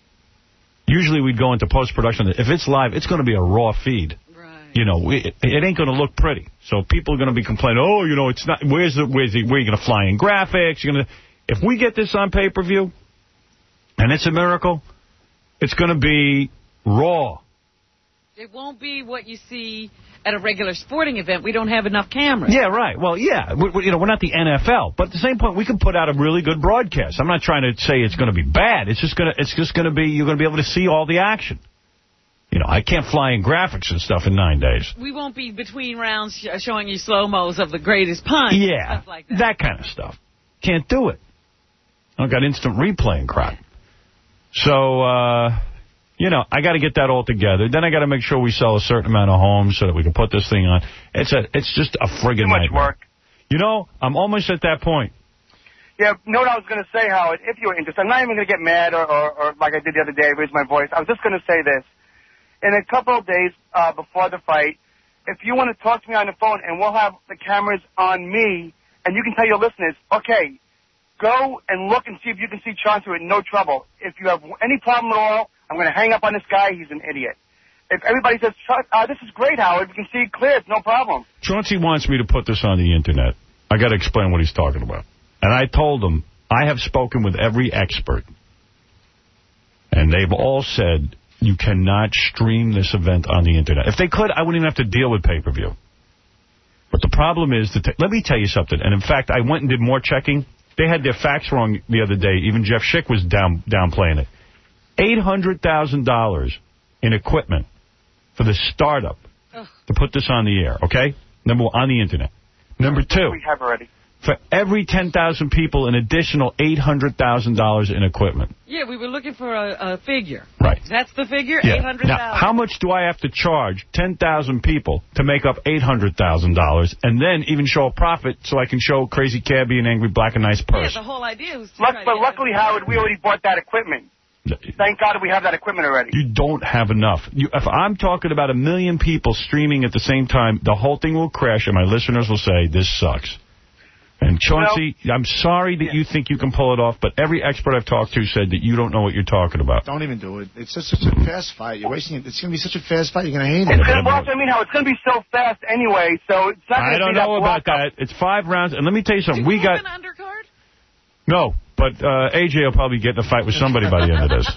Usually we'd go into post-production. If it's live, it's going to be a raw feed. Right. You know, it, it ain't going to look pretty. So people are going to be complaining, oh, you know, it's not, where's the, where's the, where are you going to fly in graphics? You're going to, if we get this on pay-per-view, and it's a miracle, it's going to be raw. It won't be what you see at a regular sporting event. We don't have enough cameras. Yeah, right. Well, yeah, we, we, you know, we're not the N F L, but at the same point, we can put out a really good broadcast. I'm not trying to say it's going to be bad. It's just going to, it's just going to be, you're going to be able to see all the action. You know, I can't fly in graphics and stuff in nine days. We won't be between rounds sh showing you slow-mos of the greatest punch. Yeah, stuff like that. that kind of stuff. Can't do it. I've got instant replay and crap. So, uh, you know, I got to get that all together. Then I got to make sure we sell a certain amount of homes so that we can put this thing on. It's a, it's just a friggin' Too much nightmare. work. You know, I'm almost at that point. Yeah, you know what I was going to say, Howard? If you were interested, I'm not even going to get mad or, or, or like I did the other day, raise my voice. I was just going to say this. In a couple of days uh, before the fight, if you want to talk to me on the phone, and we'll have the cameras on me, and you can tell your listeners, okay, go and look and see if you can see Chauncey with no trouble. If you have any problem at all, I'm going to hang up on this guy. He's an idiot. If everybody says, uh, this is great, Howard, we can see it clear, it's no problem. Chauncey wants me to put this on the Internet. I got to explain what he's talking about. And I told him, I have spoken with every expert. And they've all said, you cannot stream this event on the Internet. If they could, I wouldn't even have to deal with pay-per-view. But the problem is, that let me tell you something. And in fact, I went and did more checking. They had their facts wrong the other day. Even Jeff Schick was down downplaying it. eight hundred thousand dollars in equipment for the startup Ugh. to put this on the air, okay? Number one, on the Internet. Number two, we have already. For every ten thousand people, an additional eight hundred thousand dollars in equipment. Yeah, we were looking for a, a figure. Right. That's the figure, Yeah. eight hundred thousand dollars. Now, how much do I have to charge ten thousand people to make up eight hundred thousand dollars and then even show a profit so I can show Crazy Cabbie and Angry Black and Nice Purse? Yeah, the whole idea was to Luck, try to but get luckily, Howard, we already bought that equipment. Thank God we have that equipment already. You don't have enough. You, if I'm talking about a million people streaming at the same time, the whole thing will crash, and my listeners will say, this sucks. And Chauncey, well, I'm sorry that yeah. you think you can pull it off, but every expert I've talked to said that you don't know what you're talking about. Don't even do it. It's just such a fast fight. You're wasting it. It's going to be such a fast fight. You're going to hate it's it. Gonna, well, I mean, how it's going to be so fast anyway, so it's not I don't know about that. It's five rounds, and let me tell you something. Do you we got an undercard? No, but uh, A J will probably get in a fight with somebody by the end of this.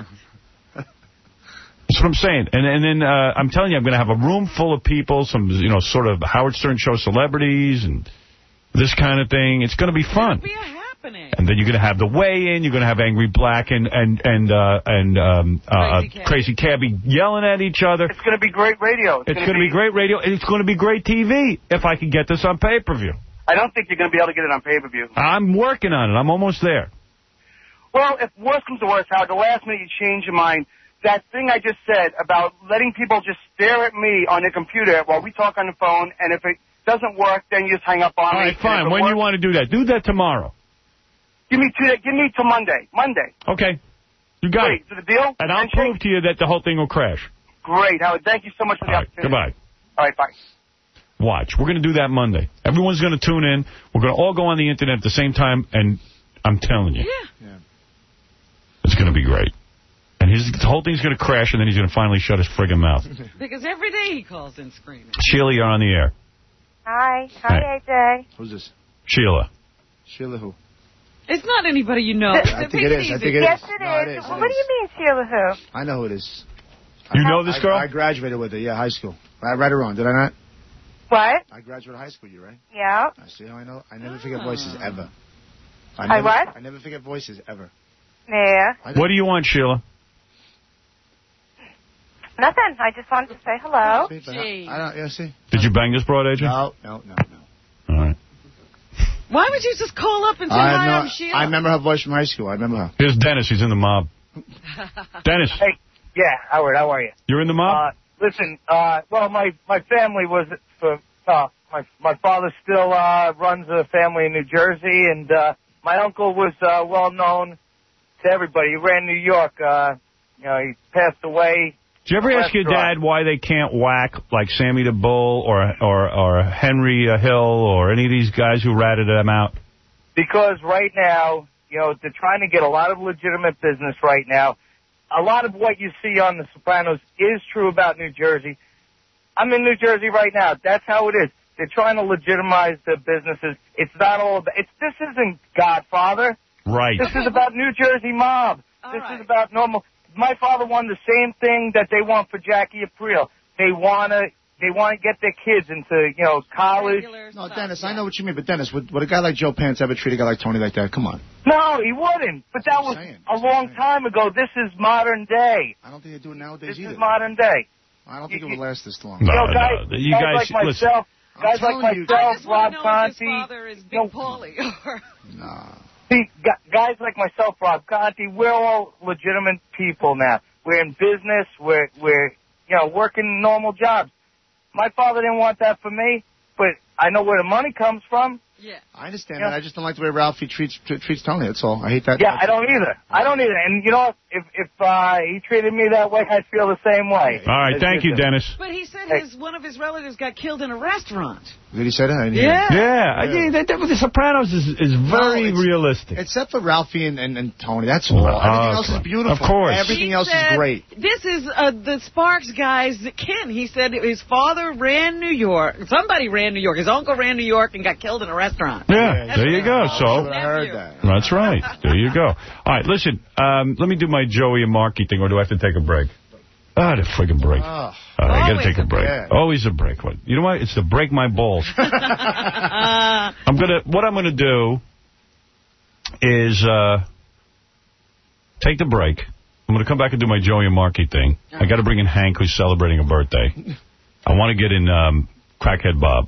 That's what I'm saying. And and then uh, I'm telling you, I'm going to have a room full of people, some, you know, sort of Howard Stern show celebrities and this kind of thing. It's going to be fun. It'll be a happening. And then you're going to have the weigh-in. You're going to have Angry Black and and and uh, and um, uh, Crazy Cabbie yelling at each other. It's going to be great radio. It's, it's going to be... be great radio. And it's going to be great T V if I can get this on pay-per-view. I don't think you're going to be able to get it on pay-per-view. I'm working on it. I'm almost there. Well, if worse comes to worse, Howard, the last minute you change your mind. That thing I just said about letting people just stare at me on their computer while we talk on the phone, and if it doesn't work, then you just hang up on All me. All right, fine. When do you want to do that? Do that tomorrow. Give me two. Give me till Monday. Monday. Okay. You got Great. it. Is it a deal? And I'll prove to you that the whole thing will crash. Great, Howard. Thank you so much for the All right, opportunity. goodbye. All right, bye. Watch. We're going to do that Monday. Everyone's going to tune in. We're going to all go on the Internet at the same time, and I'm telling you. Yeah. yeah. It's going to be great. And his the whole thing's going to crash, and then he's going to finally shut his friggin' mouth. Because every day he calls in screaming. Sheila, you're on the air. Hi. Hi, A J. Who's this? Sheila. Sheila who? It's not anybody you know. I think it is. I think it is. Yes, it no, is. It is. Well, it what is. do you mean, Sheila who? I know who it is. You I, know this girl? I, I graduated with her, yeah, high school. I right or wrong, did I not? What? I graduated high school, you right? Yeah. I see how I know. I never forget voices, ever. I, I never, what? I never forget voices, ever. Yeah. What do you want, Sheila? Nothing. I just wanted to say hello. See, I, I don't, yeah, see. Did you bang this broad, A J? No, no, no, no. All right. Why would you just call up and say, I hi, know, I'm Sheila? I remember her voice from high school. I remember her. Here's Dennis. He's in the mob. Dennis. Hey, yeah, Howard, how are you? You're in the mob? Uh, listen, uh, well, my, my family was, for, uh, my, my father still, uh, runs a family in New Jersey, and, uh, my uncle was, uh, well known to everybody. He ran New York, uh, you know, he passed away. Did you ever ask your dad why they can't whack like Sammy the Bull or, or, or Henry uh, Hill or any of these guys who ratted them out? Because right now, you know, they're trying to get a lot of legitimate business right now. A lot of what you see on The Sopranos is true about New Jersey. I'm in New Jersey right now. That's how it is. They're trying to legitimize the businesses. It's not all about, it's, this isn't Godfather. Right. This is about New Jersey mob. All this right. is about normal. My father wanted the same thing that they want for Jackie Aprile. They want to, they want to get their kids into, you know, college. No, Dennis, I know what you mean, but Dennis, would, would a guy like Joe Pants ever treat a guy like Tony like that? Come on. No, he wouldn't. But that was a long time ago. This is modern day. I don't think they do it nowadays This either. is modern day. I don't think it would last this long. No, You know, guys, no. You guys, guys, like listen. myself, guys like telling you. myself, I just Rob want to know Conti. if his father is Big No. Paulie. Or Nah. See, gu- guys like myself, Rob Conti, we're all legitimate people now. We're in business. We're, we're, you know, working normal jobs. My father didn't want that for me, but I know where the money comes from. Yeah. I understand Yeah. that. I just don't like the way Ralphie treats t- treats Tony. That's all. I hate that. Yeah, I don't either. I don't either. And you know, if if uh, he treated me that way, I'd feel the same way. All right, thank you, Dennis. But he said his one of his relatives got killed in a restaurant. Did he say that? I didn't hear Yeah. it. Yeah, yeah. That, that, The Sopranos is, is very No, realistic. Except for Ralphie and, and, and Tony. That's all. Oh, Everything else okay. is beautiful. Of course. Everything He else said, is great. This is uh, the Sparks guy's kin. He said his father ran New York. Somebody ran New York. His uncle ran New York and got killed in a restaurant. Yeah, That's there you go. I So heard that. that's right. There you go. All right, listen. Um, let me do my Joey and Marky thing, or do I have to take a break? Ah, the friggin' break. Oh. All right, I got to take a break. Yeah. Always a break. What? You know what? It's to break my balls. I'm gonna. What I'm gonna do is uh, take the break. I'm gonna come back and do my Joey and Marky thing. I got to bring in Hank, who's celebrating a birthday. I want to get in um, Crackhead Bob.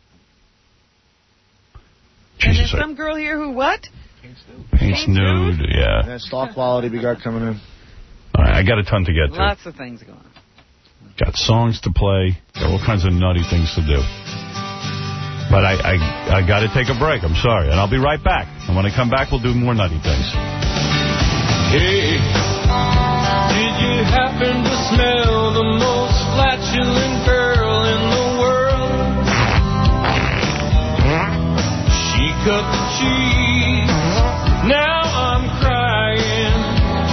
And Jesus, there's some girl here who what? Paints nude. Yeah. That star quality we got coming in. All right, I got a ton to get to. Lots of things going on. Got songs to play. Got all kinds of nutty things to do. But I I, I got to take a break. I'm sorry. And I'll be right back. And when I come back, we'll do more nutty things. Hey, did you happen to smell the most flatulent girl in the world? She cut the cheese. Now I'm crying,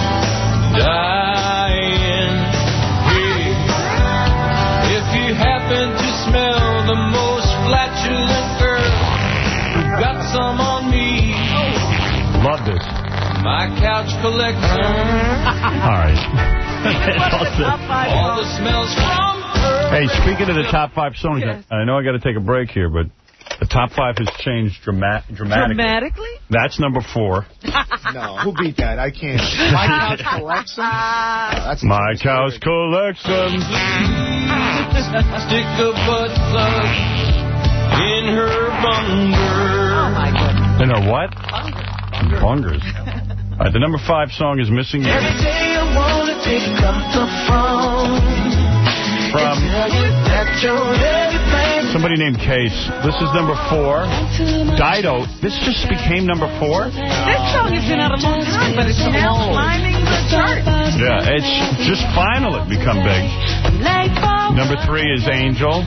dying. Hey, if you happen to smell the most flatulent girl, got some on me. Love this. My couch collection. All right. All the smells from her. Hey, speaking of the top five songs, Yes. I know I got to take a break here, but the top five has changed drama dramatically. Dramatically? That's number four. No, who beat that? I can't. My couch collects them? Oh, that's My couch collects them. Stick a butt plug in her bunger. Oh, my goodness. In her what? Bungers. All right, the number five song is Missing You. Every day I wanna pick up the phone. From somebody named Case. This is number four. Dido. This just became number four? This song has been out a long time, but it's now climbing the chart. Yeah, it's just finally become big. Number three is Angel.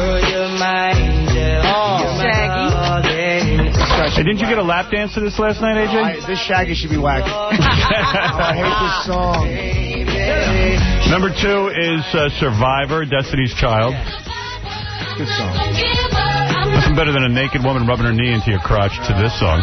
Shaggy. Hey, didn't you get a lap dance to this last night, A J? I, this Shaggy should be whacked. I hate this song. Number two is uh, Survivor, Destiny's Child. Good song. Nothing better than a naked woman rubbing her knee into your crotch to this song.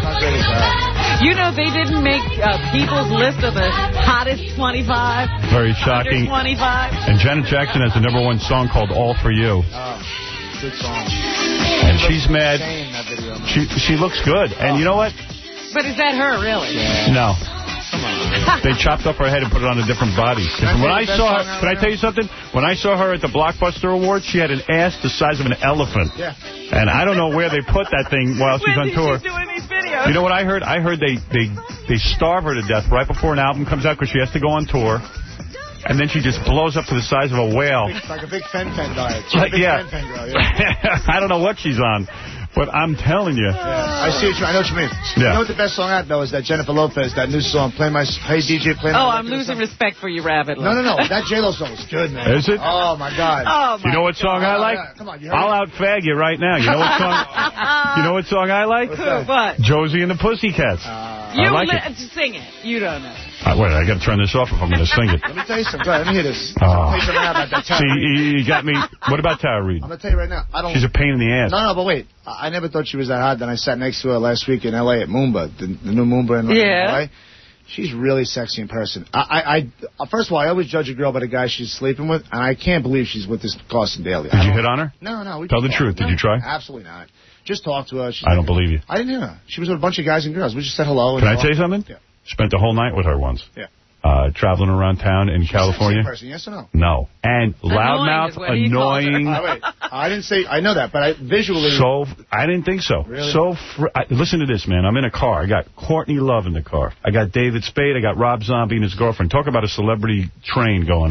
You know, they didn't make uh, people's list of the hottest twenty-five. Very shocking. Under twenty-five. And Janet Jackson has the number one song called All For You. Oh, good song. And she's mad. She she looks good. And you know what? But is that her, really? No. They chopped up her head and put it on a different body. 'Cause when I saw her, can I tell you something? When I saw her at the Blockbuster Awards, she had an ass the size of an elephant. Yeah. And I don't know where they put that thing while she's on tour. She's doing these videos. You know what I heard? I heard they, they, they starve her to death right before an album comes out because she has to go on tour. And then she just blows up to the size of a whale. It's like a big fen-fen diet. She's Like, a big yeah. fen-fen girl, yeah. I don't know what she's on, but I'm telling you. Yeah. I see what you, I know what you mean. Yeah. You know what the best song out, though, is that Jennifer Lopez, that new song, Play My... Hey, D J, play my... Oh, I'm losing respect for you rapidly. No, no, no. That J-Lo song is good, man. Is it? Oh, my God. Oh, my You know what song I like? Come on, you heard I'll it? out-fag you right now. You know what song? You know what song I like? What? Josie and the Pussycats. You I like li- it. sing it. You don't know. Uh, wait, I got to turn this off if I'm going to sing it. Let me tell you something. Go ahead, let me hear this. Oh. Let me tell you something about that Tara See, Reid. you you got me. What about Tara Reid? I'm going to tell you right now. I don't... She's a pain in the ass. No, no, but wait. I I never thought she was that hot. Then I sat next to her last week in L A at Moomba, the, the new Moomba in Yeah. L A. She's really sexy in person. I, I, I, first of all, I always judge a girl by the guy she's sleeping with, and I can't believe she's with this Carson Daly. Did you hit on her? No, no. We Tell the just truth. talked. Did No, you try? Absolutely not. Just talk to her. She's I don't like- believe you. I didn't hear her. She was with a bunch of guys and girls. We just said hello. And Can I talked. tell you something? Yeah. Spent the whole night with her once. Yeah. Uh, traveling around town in California. Same person, yes or no? No. And Annoying loudmouth, is what he called her. annoying. Uh, wait, I didn't say, I know that, but I visually. So, I didn't think so. Really? So, fr I, listen to this, man. I'm in a car. I got Courtney Love in the car. I got David Spade. I got Rob Zombie and his girlfriend. Talk about a celebrity train going on.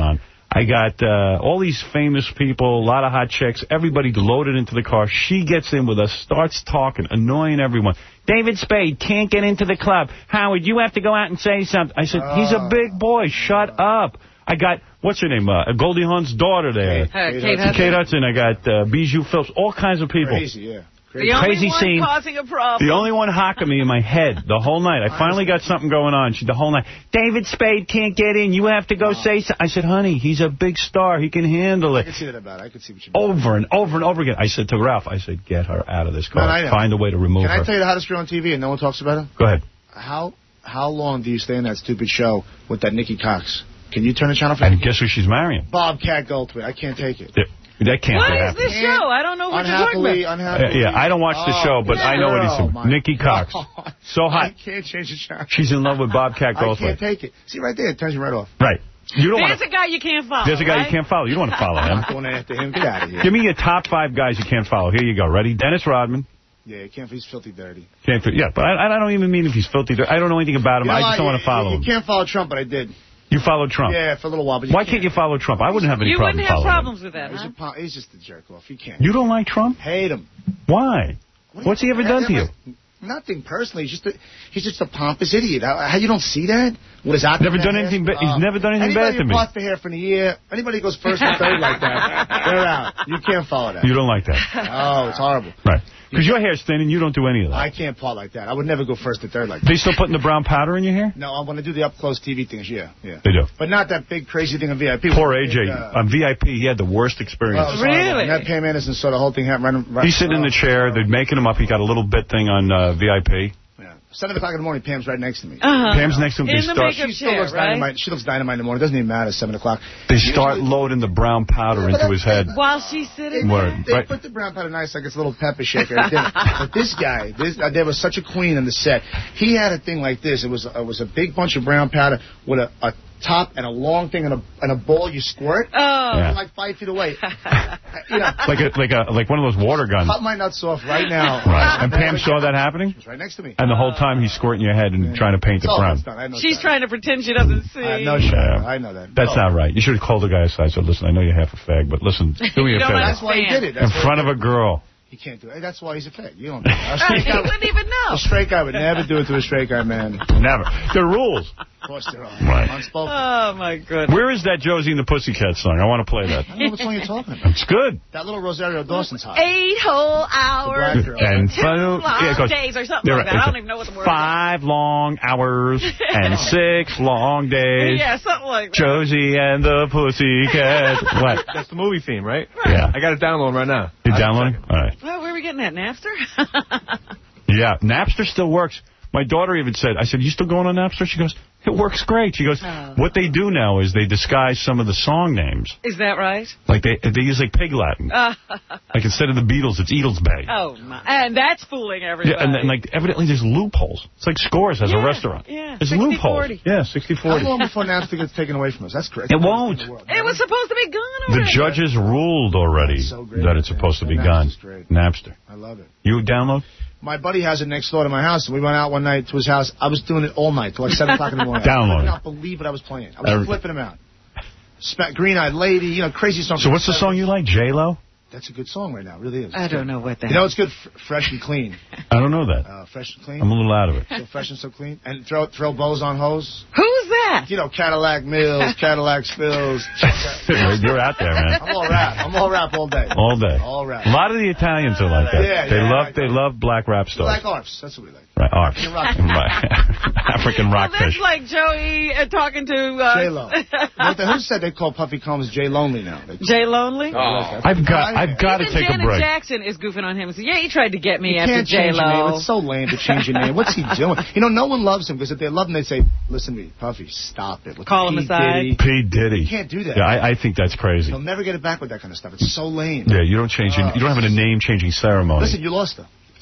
I got uh, all these famous people, a lot of hot chicks, everybody loaded into the car. She gets in with us, starts talking, annoying everyone. David Spade can't get into the club. Howard, you have to go out and say something. I said, he's a big boy. Shut up. I got, what's her name, uh, Goldie Hawn's daughter there. Kate, Kate, Hudson. Kate Hudson. I got uh, Bijou Phillips, all kinds of people. Crazy, yeah. The only Crazy one scene. causing a problem. The only one hocking me in my head the whole night. I finally got something going on. She, the whole night, David Spade can't get in. You have to go say something. I said, honey, he's a big star. He can handle it. I can see that about it. I can see what you mean. Over and over and over again. I said to Ralph, I said, get her out of this car. No, I know. Find a way to remove Can her. I tell you the hottest girl on T V and no one talks about her? Go ahead. How how long do you stay in that stupid show with that Nikki Cox? Can you turn the channel for And Nikki? guess who she's marrying? Bobcat Goldthwait. I can't take it. Yeah. That can't What be is happening. this show? I don't know what Unhappily, you're talking about. unhappily. Uh, yeah, I don't watch the Oh, show, but I know what he's girl, saying. my Nikki Cox. God. So hot. I can't change the channel. She's in love with Bobcat I Goldthwait. can't take it. See, right there, it turns you right off. Right. You don't There's want a guy you can't follow. There's a guy right? you can't follow. You don't want to follow I'm him. not going after him. Get out of here. Give me your top five guys you can't follow. Here you go. Ready? Dennis Rodman. Yeah, you can't. He's filthy dirty. Can't. Yeah, but I, I don't even mean if he's filthy. I don't know anything about him. You know I just what? don't want to follow you, him. You can't follow Trump, but I did. You follow Trump. Yeah, for a little while. But you Why can't. can't you follow Trump? I wouldn't have any You problem wouldn't have following problems with that, He's, huh? a, po- he's just a jerk off. You can't. him. You don't like Trump? Hate him. Why? What What's he ever yeah, done to yeah, you? but Nothing personally. He's just a, he's just a pompous idiot. How, how you don't see that? What is that? Never done anything. Ba- he's never done anything bad to me. Anybody who fought for hair for a year, anybody who goes first or third like that, they're out. You can't follow that. You don't like that, Oh, it's horrible. right? Because your hair's thin and you don't do any of that. I can't part like that. I would never go first or third like that. They still putting the brown powder in your hair? No, I want to do the up close T V things. Yeah, yeah. They do. But not that big crazy thing on V I P. Poor A J Uh, on V I P. He had the worst experience. oh, really? And that Pam Anderson saw the whole thing happen. Right, He's sitting in the chair. They're making him up. He got a little bit thing on uh, V I P. Seven o'clock in the morning, Pam's right next to me. Uh-huh. Pam's next to him. They In the start. makeup She still chair, looks right? dynamite. She looks dynamite in the morning. It doesn't even matter. Seven o'clock. They start loading the brown powder Yeah, but into his head. While she's sitting Word. They Right. put the brown powder nice like it's a little pepper shaker. At dinner. But this guy, this, uh, there was such a queen on the set. He had a thing like this. It was it was a big bunch of brown powder with a, a top and a long thing and a and a ball you squirt. Oh. Yeah. Like five feet away. you know, Like a like a like one of those water guns. cut my nuts off right now. Right. And Pam saw that happening. She's right next to me. And the whole time he's squirting your head and trying to paint it Oh, brown. it's done. I know She's that. trying to pretend she doesn't see. I know, Sean. Yeah. I know that. That's No. not right. You should have called the guy aside. So listen, I know you're half a fag, but listen, do me You a don't favor. That's why he did it. In That's why front he of a girl. He can't do it. That's why he's a fag. You don't know. A straight He guy, wouldn't even know. a straight guy would never do it to a straight guy, man. Never. There are rules. Of course there are. Right. Unspoken. Oh, my goodness. Where is that Josie and the Pussycat song? I want to play that. I don't know what song you're talking about. It's good. That little Rosario Dawson's hot. Eight whole hours. The black girl. And Two long yeah, it goes- days or something They're like that. right. I don't even know what the word Five long hours and six long is. days. Yeah, something like that. Josie and the Pussycat. What? That's the movie theme, right? Yeah. I got it downloaded right now. You downloading? All right. Well, where are we getting that, Napster? Yeah, Napster still works. My daughter even said, I said, you still going on Napster? She goes, it works great. She goes, Oh. what they do now is they disguise some of the song names. Is that right? Like they they use like Pig Latin. Uh, Like instead of the Beatles, it's Eagles Bay. oh, my. And that's fooling everybody. Yeah, and, then, like evidently there's loopholes. It's like Scores has Yeah, a restaurant. yeah. There's sixty loopholes. forty. Yeah, sixty How forty. long before Napster gets taken away from us? That's crazy. It won't. It was supposed to be gone The already. judges ruled already So great. that it's supposed to be Napster's gone. great. Napster. I love it. You download? My buddy has it next door to my house, and we went out one night to his house. I was doing it all night, till like seven o'clock in the morning. Download I could it. not believe what I was playing. I was Every- flipping him out. Spa- Green-Eyed Lady, you know, crazy songs. So what's the song you like? J-Lo? That's a good song right now. It really is. I don't know what that You know it's good? F- fresh and clean. I don't know that. Uh, fresh and clean. I'm a little out of it. So fresh and so clean. And throw throw bows on hose. Who's that? You know, Cadillac Mills, Cadillac Spills. You're out there, man. I'm all rap. I'm all rap all day. All day. All rap. A lot of the Italians are like that. Yeah, they yeah, love like they love black rap We stars. like arts. That's what we like. Right, arts. African rock. Right. African Well, rockfish. that's like Joey uh, talking to... Uh, J-Lo. What the, who said they call Puffy Combs J Lonely now? They, Jay Lonely? Oh. I've got I've got to Even take Janet a break. Jackson is goofing on him and says, yeah, he tried to get me You after can't change your name. J-Lo. It's so lame to change your name. What's he doing? You know, no one loves him because if they love him, they'd say, listen to me, Puffy, stop it. With Call him P. aside. Diddy. P. Diddy. You can't do that. Yeah, I, I think that's crazy. He'll never get it back with that kind of stuff. It's so lame. Yeah, you don't change. your- You don't have a name changing ceremony. Listen, you lost her.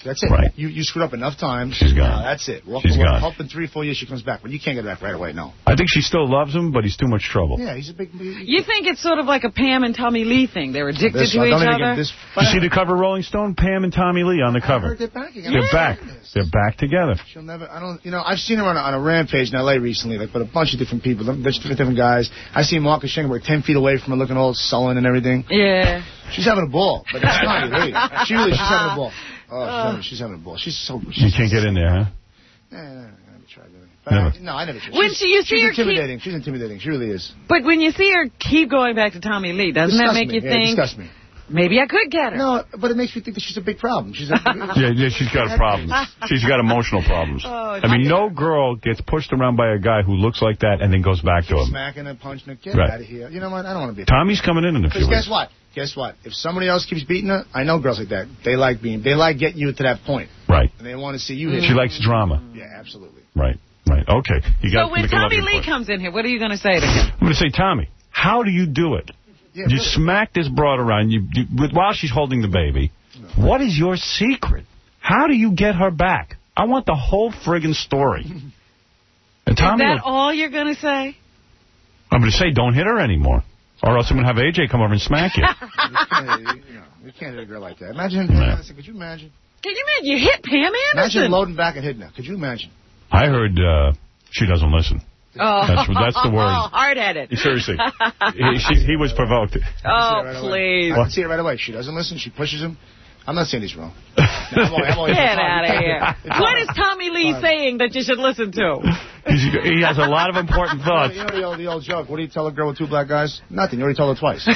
That's it. Right. You you screwed up enough times. She's gone. Uh, that's it. Walk She's away. gone. Hope in three, four years she comes back. But you can't get back right away, no. I think she still loves him, but he's too much trouble. Yeah, he's a big... You think it's sort of like a Pam and Tommy Lee thing? They're addicted This- to I each don't even other? get this- You see the cover of Rolling Stone? Pam and Tommy Lee on the cover. They're back again. They're back. They're back together. She'll never... I don't... You know, I've seen her on a, on a rampage in L A recently, like, with a bunch of different people. There's different, different guys. I see Marcus Schenker, like, ten feet away from her, looking all sullen and everything. Yeah. She's having a ball. But it's Tommy Lee. She really... She's having a ball. Oh, she's, having, she's having a ball. She's so... She's You can't get in there, huh? Yeah, yeah, I never tried that. But Never. I, no, I never tried. When She's- she- you see she's her keep- intimidating. She's intimidating. She really is. But when you see her keep going back to Tommy Lee, doesn't Disgust that make me. you Yeah, think, disgust me. maybe I could get her? No, but it makes me think that she's a big problem. She's a... Yeah, yeah, she's got problems. She's got emotional problems. Oh, I mean, no girl gets pushed around by a guy who looks like that and then goes back to him. Smacking and punching her. Get Right. out of here. You know what? I don't want to be a... Tommy's coming in in a few Because weeks. guess what? Guess what? If somebody else keeps beating her, I know girls like that. They like being... They like getting you to that point. Right. And they want to see you hit. She likes drama. Yeah, absolutely. Right, right. Okay. You got So when make a love Tommy your Lee question. comes in here, what are you going to say to him? I'm going to say, Tommy, how do you do it? Yeah, you really. smack this broad around you, you with, while she's holding the baby. No. What is your secret? How do you get her back? I want the whole friggin' story. And Tommy, Is that all you're going to say? I'm going to say, don't hit her anymore, or else I'm going to have A J come over and smack you. you, can't, you, know, you can't hit a girl like that. Imagine... Yeah. Could you imagine? Can you imagine? You hit Pam Anderson. Imagine loading back and hitting her. Could you imagine? I heard uh, she doesn't listen. Oh, That's, that's the word. hard-headed. Seriously. he, she, he was provoked. Oh, right please. I can see it right away. She doesn't listen. She pushes him. I'm not saying he's wrong. No, I'm only, I'm only Get out of here. What is Tommy Lee saying that you should listen to? He's, he has a lot of important thoughts. You know the old, the old joke. What do you tell a girl with two black guys? Nothing. You already told her twice.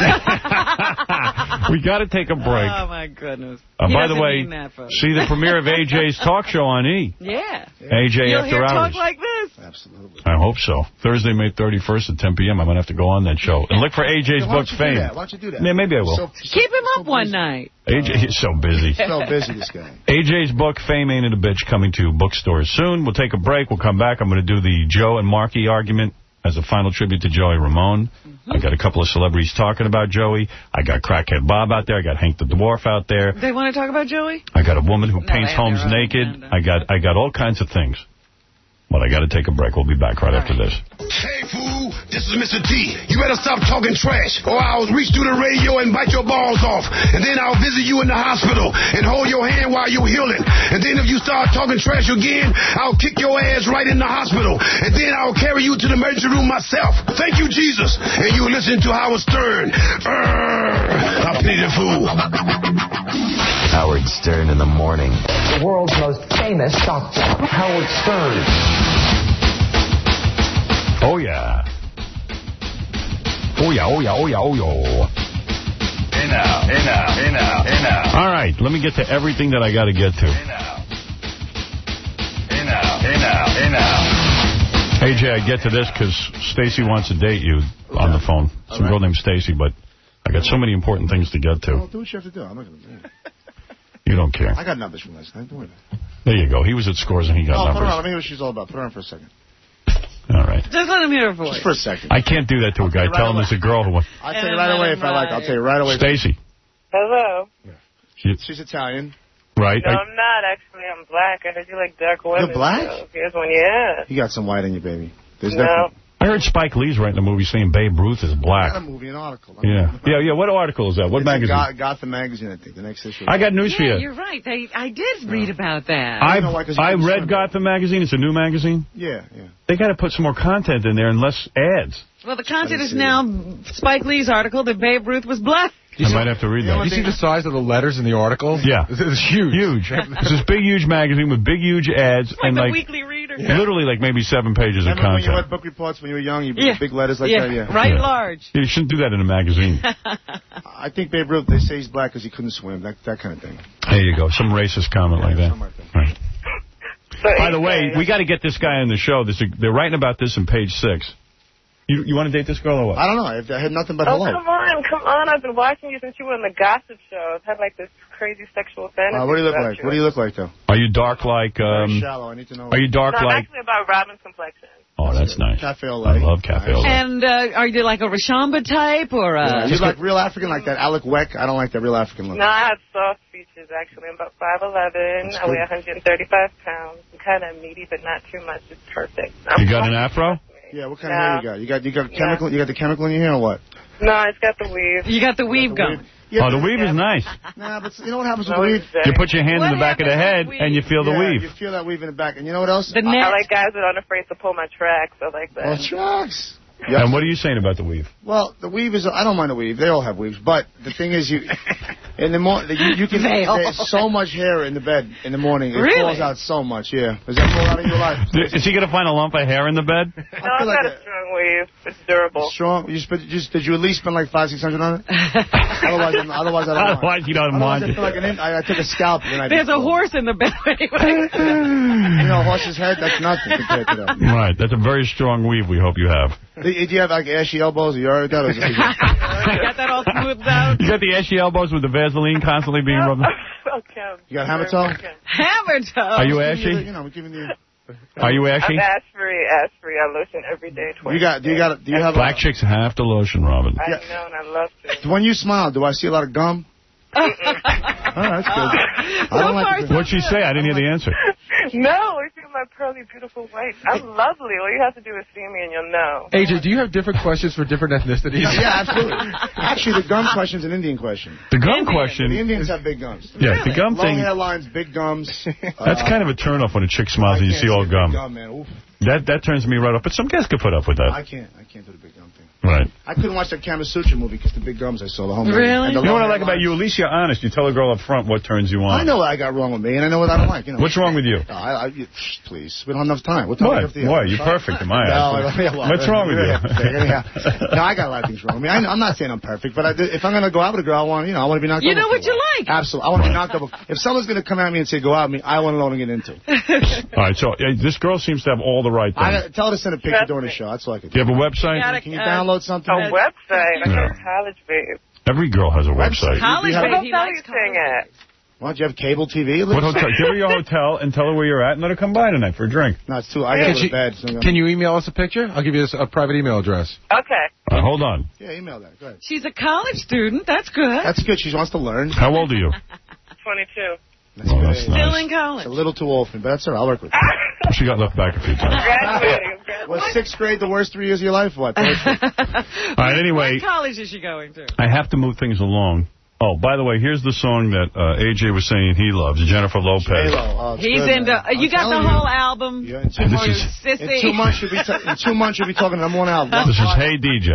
We got to take a break. Oh, my goodness. Uh, He by the doesn't way, mean that, folks. see the premiere of A J's talk show on E. Yeah. A J You'll After hear Hours. talk like this. Absolutely. I hope so. Thursday, May thirty-first at ten p m I'm going to have to go on that show. And look for A J's Why don't book, you do Fame. that? Why don't you do that? Yeah, maybe I will. So, Keep him up one night. A J is so busy. so busy, this guy. A J's book, Fame Ain't It a Bitch, coming to bookstores soon. We'll take a break. We'll come back. I'm going to do the Joe and Marky argument as a final tribute to Joey Ramone. Mm-hmm. I got a couple of celebrities talking about Joey. I got Crackhead Bob out there. I got Hank the Dwarf out there. They want to talk about Joey? I got a woman who No, paints they have homes their own naked. agenda. I got I got all kinds of things. But I got to take a break. We'll be back right, right after this. Hey, fool, this is Mister T. You better stop talking trash, or I'll reach through the radio and bite your balls off. And then I'll visit you in the hospital and hold your hand while you're healing. And then if you start talking trash again, I'll kick your ass right in the hospital. And then I'll carry you to the emergency room myself. Thank you, Jesus. And you listen to Howard Stern. Urgh, I pity the fool. Howard Stern in the morning. The world's most famous doctor, Howard Stern. Oh, yeah. Oh, yeah, oh, yeah, oh, yeah, oh, yeah. Hey now, hey now, hey now, hey now. All right, let me get to everything that I got to get to. Hey now. Hey now, hey now, hey now. A J, I get to this because Stacy wants to date you on the phone. Some girl named Stacy, but I got so many important things to get to. Well, do what you have to do. I'm not going to do it. You don't care. I got numbers from last night. Don't worry about it. There you go. He was at Scores and he got oh, numbers. put her on. Let me hear what she's all about. Put her on for a second. All right. Just let him hear her voice. Just for a second. I can't do that to a guy. right Tell him away. it's a girl who wants. I'll tell you right away if I like. I'll tell you right away. Stacy. Hello. She, She's Italian. Right? No, I, I'm not actually. I'm black. I heard you like dark women. You're black? So here's one, yeah. You got some white in you, baby. There's No. nothing. I heard Spike Lee's writing a movie saying Babe Ruth is black. Not a movie, an article. Yeah. Yeah, yeah. What article is that? What it's magazine? Got, Gotham magazine, I think. The next issue. I got news for Yeah, you. you're right. They, I did read about that. I know why, 'cause you I couldn't read swim. Gotham magazine. It's a new magazine. Yeah, yeah. They got to put some more content in there and less ads. Well, the content is now Spike Lee's article that Babe Ruth was black. I might have to read that. You see the size of the letters in the article? Yeah. It's, it's huge. Huge. It's this big, huge magazine with big, huge ads. Like and the like Weekly Reader. Literally like maybe seven pages of Remember when you content. read book reports when you were young? You Yeah. big letters like yeah. that? Yeah. Right Yeah. large. You shouldn't do that in a magazine. I think Babe Ruth, they say he's black because he couldn't swim. That that kind of thing. There you go. Some racist comment Yeah, like that. something like that. Right. So By the way, we got to get this guy on the show. This, they're writing about this in page six. You, you want to date this girl or what? I don't know. I, I had nothing but Oh, hello. come on, come on. I've been watching you since you were in the gossip show. I've had, like, this crazy sexual fantasy. Uh, what do you look about like? you. What do you look like, though? Are you dark like... Very Um, shallow. I need to know. are you dark No, I'm like... actually about Robin's complexion. Oh, that's nice. Cafe au I lait. love Cafe au lait. And uh, are you like a Rashamba type or Yeah, a... you like real African, like that Alec Weck? I don't like that real African look. No, I have soft features. inches, actually. I'm about five eleven. I weigh one hundred thirty-five pounds. I'm kind of meaty, but not too much. It's perfect. You got an afro? Yeah, what kind Yeah. of hair you got? You got you got chemical you got the chemical in your hair or what? No, it's got the weave. You got the weave going. Oh, the weave is nice. Nah, but you know what happens with No, the weave? it's You put your hand What in the back of the head happens with and you feel the yeah, weave. You feel that weave in the back. And you know what else? The I net. like guys that aren't afraid to pull my tracks. I like that. Oh, tracks. And what are you saying about the weave? Well, the weave is, I don't mind the weave. They all have weaves. But the thing is, you, in the morning, you, you can, They all there's so much hair in the bed in the morning. It Really? falls out so much, yeah. Does that fall out of your life? Is he going to find a lump of hair in the bed? No, it's feel like not a- a strong weave. It's durable. Strong. You spent, just, did you at least spend like five, six hundred on it? otherwise, I'm, otherwise, I don't want. Otherwise, you don't Otherwise, want I feel like an, in- I, I took a scalp. The night There's a before. horse in the bed anyway. You know, a horse's head, that's nothing compared to that. Right. That's a very strong weave we hope you have. Do do you have like ashy elbows? You already got it? You got that all smoothed out. You got the ashy elbows with the Vaseline constantly being rubbed? Okay. You got hammer toe? Hammer toe. Are you Giving you the- ashy? You know, we're giving you. Are you ashy? I'm ash free, ash free. I lotion every day. You got? Do you got? Do you have? Black chicks have to lotion, Robin. I Yeah. know, and I love to. When you smile, do I see a lot of gum? Oh, that's good. I don't like it. What'd she say? I didn't hear the answer. No, look at my pearly, beautiful white. I'm lovely. All you have to do is see me and you'll know. A J, do you have different questions for different ethnicities? Yeah, absolutely. Actually, the gum question's an Indian question. The gum The question, Indians have big gums. yeah, the gum Long thing, hairlines, big gums. that's kind of a turnoff when a chick smiles and you see all gum. Gum, man. Oof. That that turns me right off. But some guys could put up with that. I can't. I can't do the big gum thing. Right. I couldn't watch that Kama Sutra movie because the big gums I saw. The whole movie. Really? And the You know what I long like about hairlines. you? At least you're honest. You tell a girl up front what turns you on. I know what I got wrong with me, and I know what I don't like. You know. What's wrong with you? No, I, I, you- please, we don't have enough time. What time What? do you have to- Why? You're perfect in my No, eyes. yeah, well, What's wrong with you? Anyhow. No, I got a lot of things wrong with me. I, I'm not saying I'm perfect, but I, if I'm going to go out with a girl, I want, you know, I want to be knocked You over. know what you like. Absolutely. I want to be knocked over. If someone's going to come at me and say, go out with me, I want to know what I'm getting into. All right, so uh, this girl seems to have all the right I things. got, tell her to send a picture during the show. That's all I can Do you have a website? Gotta- Can you uh, download something? A website. I Yeah. got college babe. Every girl has a website. College have- babe. What He hotel are likes you staying college. at? Why don't you have cable T V? What hotel? Give her your hotel and tell her where you're at and let her come by tonight for a drink. No, it's too. I got Can to go to you- bed. So I'm gonna- Can you email us a picture? I'll give you a private email address. Okay. All right, hold on. Yeah, email that. Go ahead. She's a college student. That's good. That's good. She wants to learn. How old are you? twenty-two. That's Oh, good. that's Still nice. in college. It's a little too old for me, but that's all right. I'll work with it. She got left back a few times. Graduating. Was sixth grade the worst three years of your life? What? All right, anyway, What college is she going to? I have to move things along. Oh, by the way, here's the song that uh, A J was saying he loves, Jennifer Lopez. Oh, it's He's good, into. man. uh, you I'm got the telling whole you. album. Yeah, in two This months, is- in Sissy. two months you'll be ta- in two months you'll be talking number one album. This is Hey D J.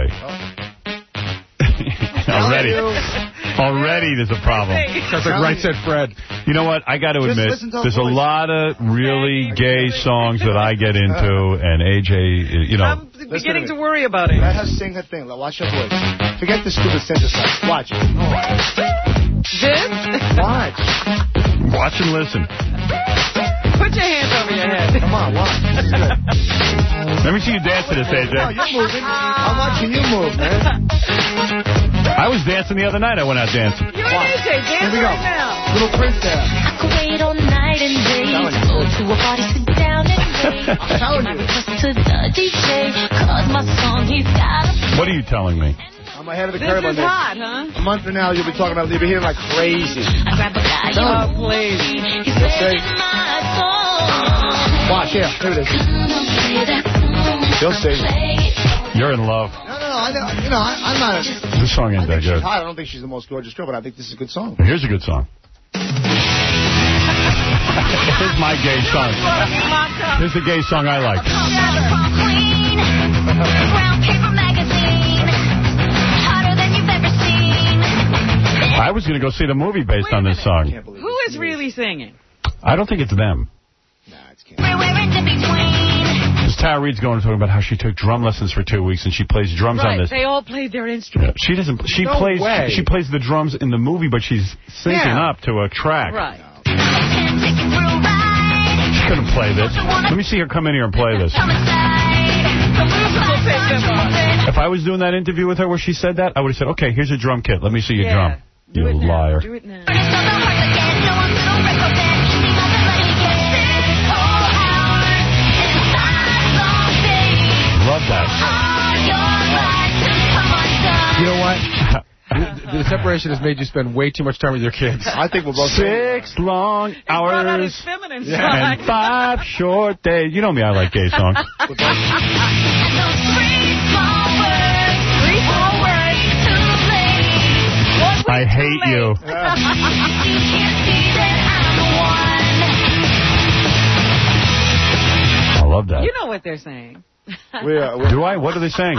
Already. Already there's a problem. Sounds like Right Said Fred. You know what? I got to Just admit, listen to her there's a voice. lot of really gay songs that I get into, and A J, you know. I'm beginning to worry about it. Let her sing her thing. Like, watch her voice. Forget the stupid synthesizer. Watch it. This? Watch. Watch and listen. Put your hands over your head. Come on, watch. This is good. Let me see you dance to this, A J. No, you're moving. I'm watching you move, man. I was dancing the other night. I went out dancing. You and A J, dance Here we go. right now. Little Prince there. I could wait all night and day to go to a party, sit down and wait. I'm telling you. Request to the D J, cause my song he's got a What are you telling me? I'm ahead of the This curve on is this. hot, huh? A month from now, you'll be talking about you'll be hearing like crazy. I grab a guy, Oh, please. he's You'll say, singing my song. watch, here, here it is. You'll see. You're in love. No, no, no, I know, you know, I, I'm not, a, This song I ain't think that she's good. hot. I don't think she's the most gorgeous girl, but I think this is a good song. Here's a good song. Here's my gay song. Here's the gay song I like. I was going to go see the movie based on this song. Who is really singing? I don't think it's them. This Tara Reid's going to talk about how she took drum lessons for two weeks and she plays drums on Right, this. they all played their instruments. She doesn't. She No plays. way. She plays the drums in the movie, but she's syncing Yeah. up to a track. Right. She couldn't play this. Let me see her come in here and play this. If I was doing that interview with her where she said that, I would have said, "Okay, here's a drum kit. Let me see your Yeah. drum." Do You it now. liar. Do it now. Love that. You know what? The, the separation has made you spend way too much time with your kids. I think we're both Six long Brought out his hours feminine yeah, side. and five short days. You know me, I like gay songs. I hate you. I love that. You know what they're saying. We are, we're, Do I? What are they saying?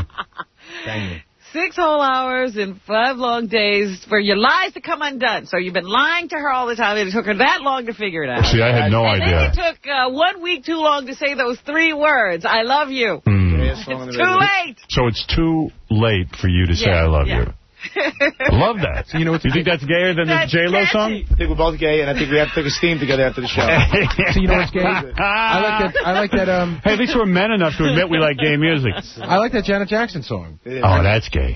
Six whole hours and five long days for your lies to come undone. So you've been lying to her all the time. It took her that long to figure it out. See, I had no and idea. then it took uh, one week too long to say those three words. I love you. Mm. It's too late. So it's too late for you to say Yeah, I love yeah. you. I love that. So you know what? You think that's gayer than That's the J-Lo song? I think we're both gay, and I think we have to take a steam together after the show. So you know what's gay? I like that. I like that. Um. Hey, at least we're men enough to admit we like gay music. I like that Janet Jackson song. Oh, that's gay.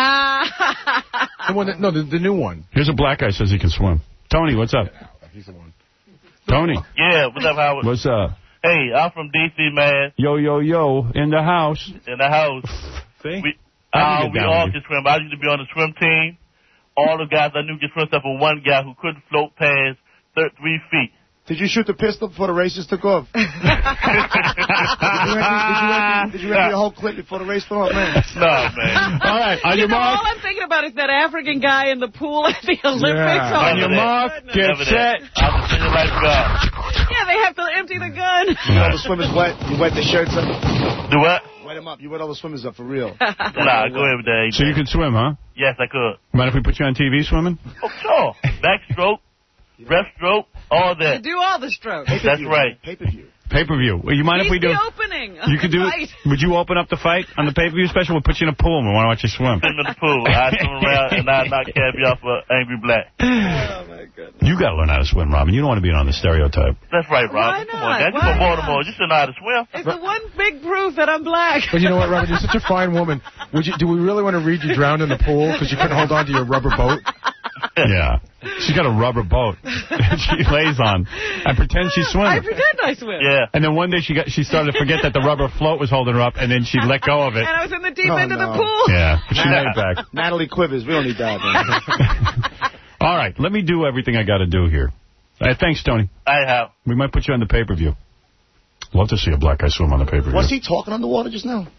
The one that, no, the, the new one. Here's a black guy says he can swim. Tony, what's up? He's the one. Tony. Yeah, what's up, Howard? What's up? Hey, I'm from D C, man. Yo, yo, yo, in the house. In the house. See? We, I uh, can get we down all with can swim. I used to be on the swim team. All the guys I knew could swim except for one guy who couldn't float past thir- three feet. Did you shoot the pistol before the races took off? did, you empty, did, you empty, did you empty the whole clip before the race took off, man? No, man. All right, on You your know, mark. all I'm thinking about is that African guy in the pool at the Olympics. Yeah. Oh, On your my mark, goodness. get Never set. that. I'm a single lifeguard. Yeah, they have to empty the gun. You know the swimmers wet? You wet the shirts up? Do what? Wet them up. You wet all the swimmers up for real. Nah, I go every day. So you can swim, huh? Yes, I could. Mind if we put you on T V swimming? Oh, sure. Backstroke, breaststroke, all You that. do all the strokes. That's right. Pay-per-view. Pay-per-view. Well, you mind He's if we do? the opening. of You could the do. fight. Would you open up the fight on the pay-per-view special? We'll put you in a pool and we want to watch you swim. Swim in the pool. I swim around and I knock caviar for Angry Black. Oh, my goodness. You got to learn how to swim, Robin. You don't want to be on the stereotype. That's right, Rob. Why Come not? on, Dad. You Why from not? Baltimore. You should know how to swim. It's the one big proof that I'm black. But you know what, Robin? You're such a fine woman. Would you? Do we really want to read you drowned in the pool because you couldn't hold on to your rubber boat? Yeah. She's got a rubber boat she lays on and pretends she's I swimming. pretend I swim. Yeah. And then one day she got she started to forget that the rubber float was holding her up, and then she let go of it. And I was in the deep Oh, end of the no. pool. Yeah, but she made it back. Natalie Quivers. We don't need that, man. All right, let me do everything I got to do here. Uh, thanks, Tony. I have. We might put you on the pay-per-view. Love to see a black guy swim on the pay-per-view. Was he talking underwater just now?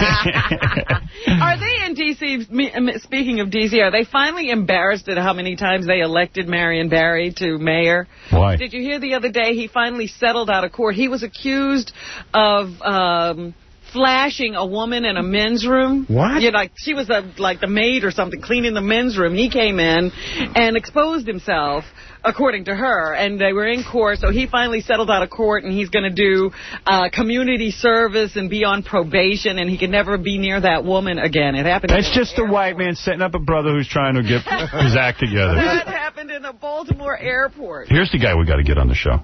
Are they in D C, me- um, speaking of D C, are they finally embarrassed at how many times they elected Marion Barry to mayor? Why? Did you hear the other day he finally settled out of court? He was accused of um, flashing a woman in a men's room. What? Yeah, like she was a, like the maid or something cleaning the men's room. He came in and exposed himself, according to her, and they were in court, so he finally settled out of court, and he's going to do uh, community service and be on probation, and he can never be near that woman again. It happened. That's just a white man setting up a brother who's trying to get his act together. That happened in a Baltimore airport. Here's the guy we got to get on the show.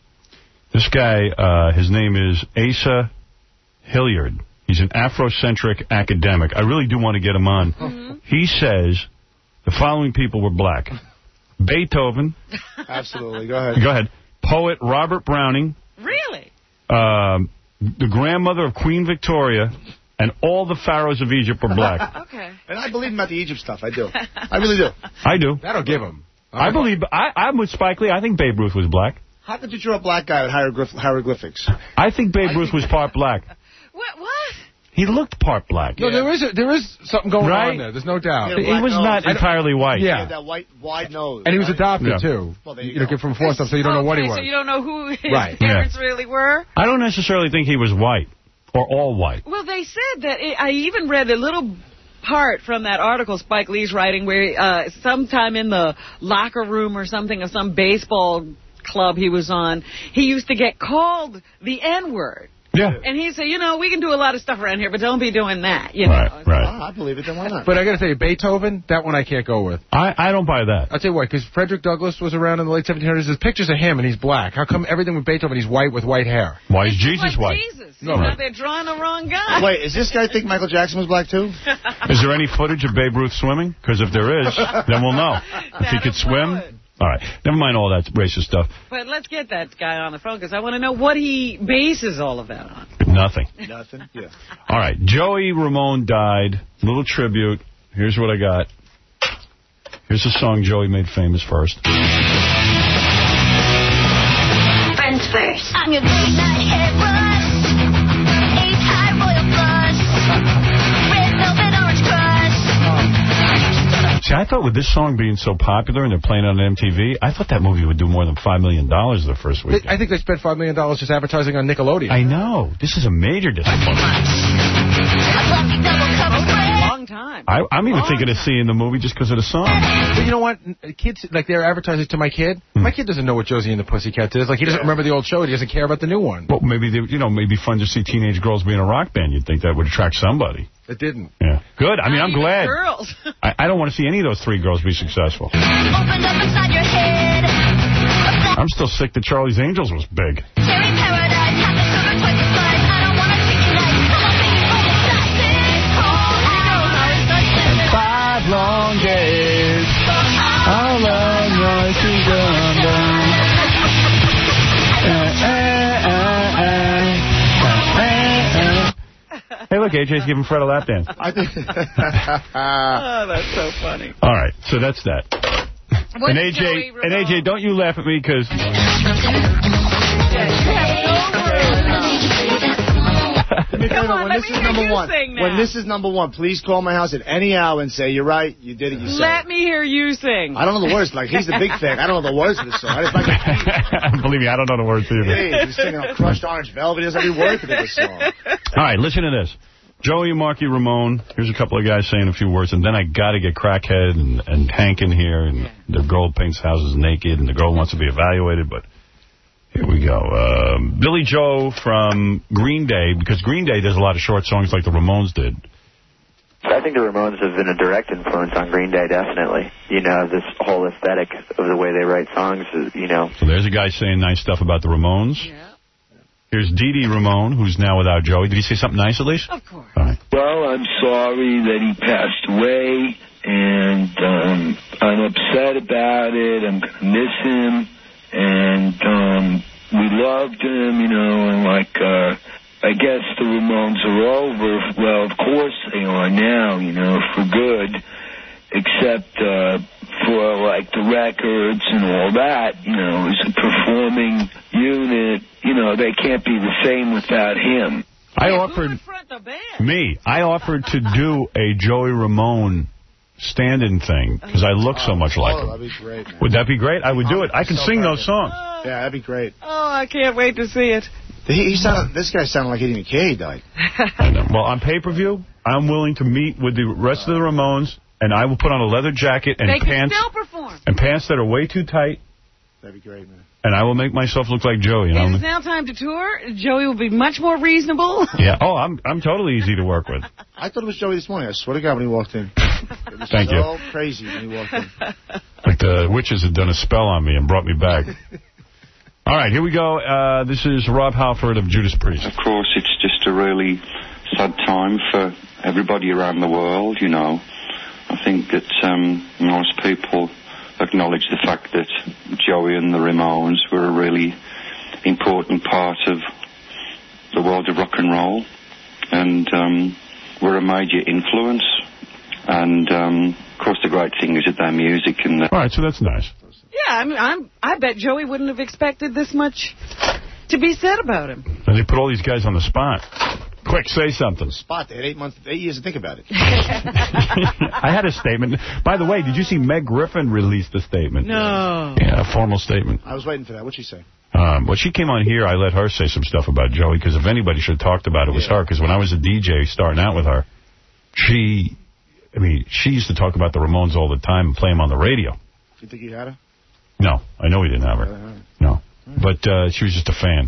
This guy, uh, his name is Asa Hilliard. He's an Afrocentric academic. I really do want to get him on. Mm-hmm. He says the following people were black. Beethoven. Absolutely. Go ahead. Go ahead. Poet Robert Browning. Really? Um, the grandmother of Queen Victoria. And all the pharaohs of Egypt were black. Okay. And I believe him about the Egypt stuff. I do. I really do. I do. That'll give him. I believe. I, I'm with Spike Lee. I think Babe Ruth was black. How could you draw a black guy with hieroglyph- hieroglyphics? I think Babe Ruth was part black. What? What? He looked part black. No, there is a, there is something going Right? on there. There's no doubt. Yeah, He black was nose. not entirely white. He Yeah. had that white, wide nose. And he was right? adopted, Yeah. too. Well, there you you know, go. from four stuff, so you don't know what he Okay, was. so you don't know who his Right. parents really were? I don't necessarily think he was white or all white. Well, they said that, it, I even read a little part from that article Spike Lee's writing where uh, sometime in the locker room or something of some baseball club he was on, he used to get called the N-word. Yeah. And he said, you know, we can do a lot of stuff around here, but don't be doing that, you Right, know. right. Oh, I believe it. Then why not? But I got to tell you, Beethoven, that one I can't go with. I, I don't buy that. I'll tell you what, because Frederick Douglass was around in the late seventeen hundreds. There's pictures of him, and he's black. How come everything with Beethoven, he's white with white hair? Why is Jesus Like white? Jesus. No, you know, right. they're drawing the wrong guy. Wait, is this guy think Michael Jackson was black too? Is there any footage of Babe Ruth swimming? Because if there is, then we'll know. If he could swim. All right. Never mind all that racist stuff. But let's get that guy on the phone because I want to know what he bases all of that on. Nothing. Nothing. Yeah. All right. Joey Ramone died. Little tribute. Here's what I got. Here's a song Joey made famous first. Friends first. I'm your late night head rush. Eight high royal flush. Red velvet orange crush. See, I thought with this song being so popular and they're playing on M T V, I thought that movie would do more than five million dollars the first week. I think they spent five million dollars just advertising on Nickelodeon. I know. This is a major disappointment. Long time. I, I'm even thinking of seeing the movie just because of the song. But you know what? Kids, like, they're advertising to my kid. Hmm. My kid doesn't know what Josie and the Pussycats is. Like, he doesn't remember the old show. He doesn't care about the new one. Well, maybe, they, you know, maybe fun to see teenage girls be in a rock band. You'd think that would attract somebody. It didn't. Yeah. Good. I mean, I'm glad. Girls. I, I don't want to see any of those three girls be successful. Open up inside your head. I'm still sick that Charlie's Angels was big. Cherry paradise. Have the sugar twice as much. I don't want to take your life. Come on, baby, hold it. Stop it. Hold out. Five long days. How long was he gone down? Hey, look, A J's giving Fred a lap dance. I think. Oh, that's so funny. All right, so that's that. What and did A J, Joey and A J, don't you laugh at me because. Come on, when let this me is hear number you one, sing now. when this is number one, please call my house at any hour and say, you're right, you did it, you said Let it. me hear you sing. I don't know the words. Like, he's the big fan. I don't know the words of the song. I just like Believe me, I don't know the words either. Hey, he's singing on Crushed Orange Velvet. He doesn't every word to this song. All right, listen to this. Joey, Marky, Ramone. Here's a couple of guys saying a few words, and then I got to get Crackhead and, and Hank in here, and the girl paints houses naked, and the girl wants to be evaluated, but here we go. Um, Billy Joe from Green Day, because Green Day does a lot of short songs like the Ramones did. I think the Ramones have been a direct influence on Green Day, definitely. You know, this whole aesthetic of the way they write songs, is, you know. So there's a guy saying nice stuff about the Ramones. Yeah. Here's Dee Dee Ramone, who's now without Joey. Did he say something nice, at least? Of course. All right. Well, I'm sorry that he passed away, and um, I'm upset about it. I'm going to miss him, and um, we loved him, you know, and like, uh, I guess the Ramones are over. Well, of course they are now, you know, for good, except uh, for, like, the records and all that, you know, as a performing unit, you know, they can't be the same without him. I offered, me, I offered to do a Joey Ramone stand-in thing, because I look so much like him. Oh, that'd be great, man. Would that be great? I would do it. I can So sing proud those of songs. Yeah, that'd be great. Oh, I can't wait to see it. He, he sounded, this guy sounded like he didn't even care he died. I know. Well, on pay-per-view, I'm willing to meet with the rest of the Ramones, and I will put on a leather jacket and they pants can still perform. and pants that are way too tight. That'd be great, man. And I will make myself look like Joey. You It know? is now time to tour. Joey will be much more reasonable. Yeah. Oh, I'm I'm totally easy to work with. I thought it was Joey this morning. I swear to God when he walked in. It was Thank so you. crazy when he walked in. Like the witches had done a spell on me and brought me back. All right, here we go. Uh, this is Rob Halford of Judas Priest. Of course, it's just a really sad time for everybody around the world, you know. I think that um, most people acknowledge the fact that Joey and the Ramones were a really important part of the world of rock and roll, and um, were a major influence. And, um, of course, the great thing is that their music and the... All right, so that's nice. Yeah, I mean, I'm, I bet Joey wouldn't have expected this much to be said about him. And they put all these guys on the spot. Quick, say something. Spot. They had eight months, eight years to think about it. I had a statement. By the way, did you see Meg Griffin released a statement? No. Yeah, a formal statement. I was waiting for that. What'd she say? Um, when she came on here, I let her say some stuff about Joey, because if anybody should have talked about it, it was Yeah. her. Because when I was a D J starting out with her, she, I mean, she used to talk about the Ramones all the time and play them on the radio. Do you think you had her? No, I know we didn't have her. No. But uh, she was just a fan.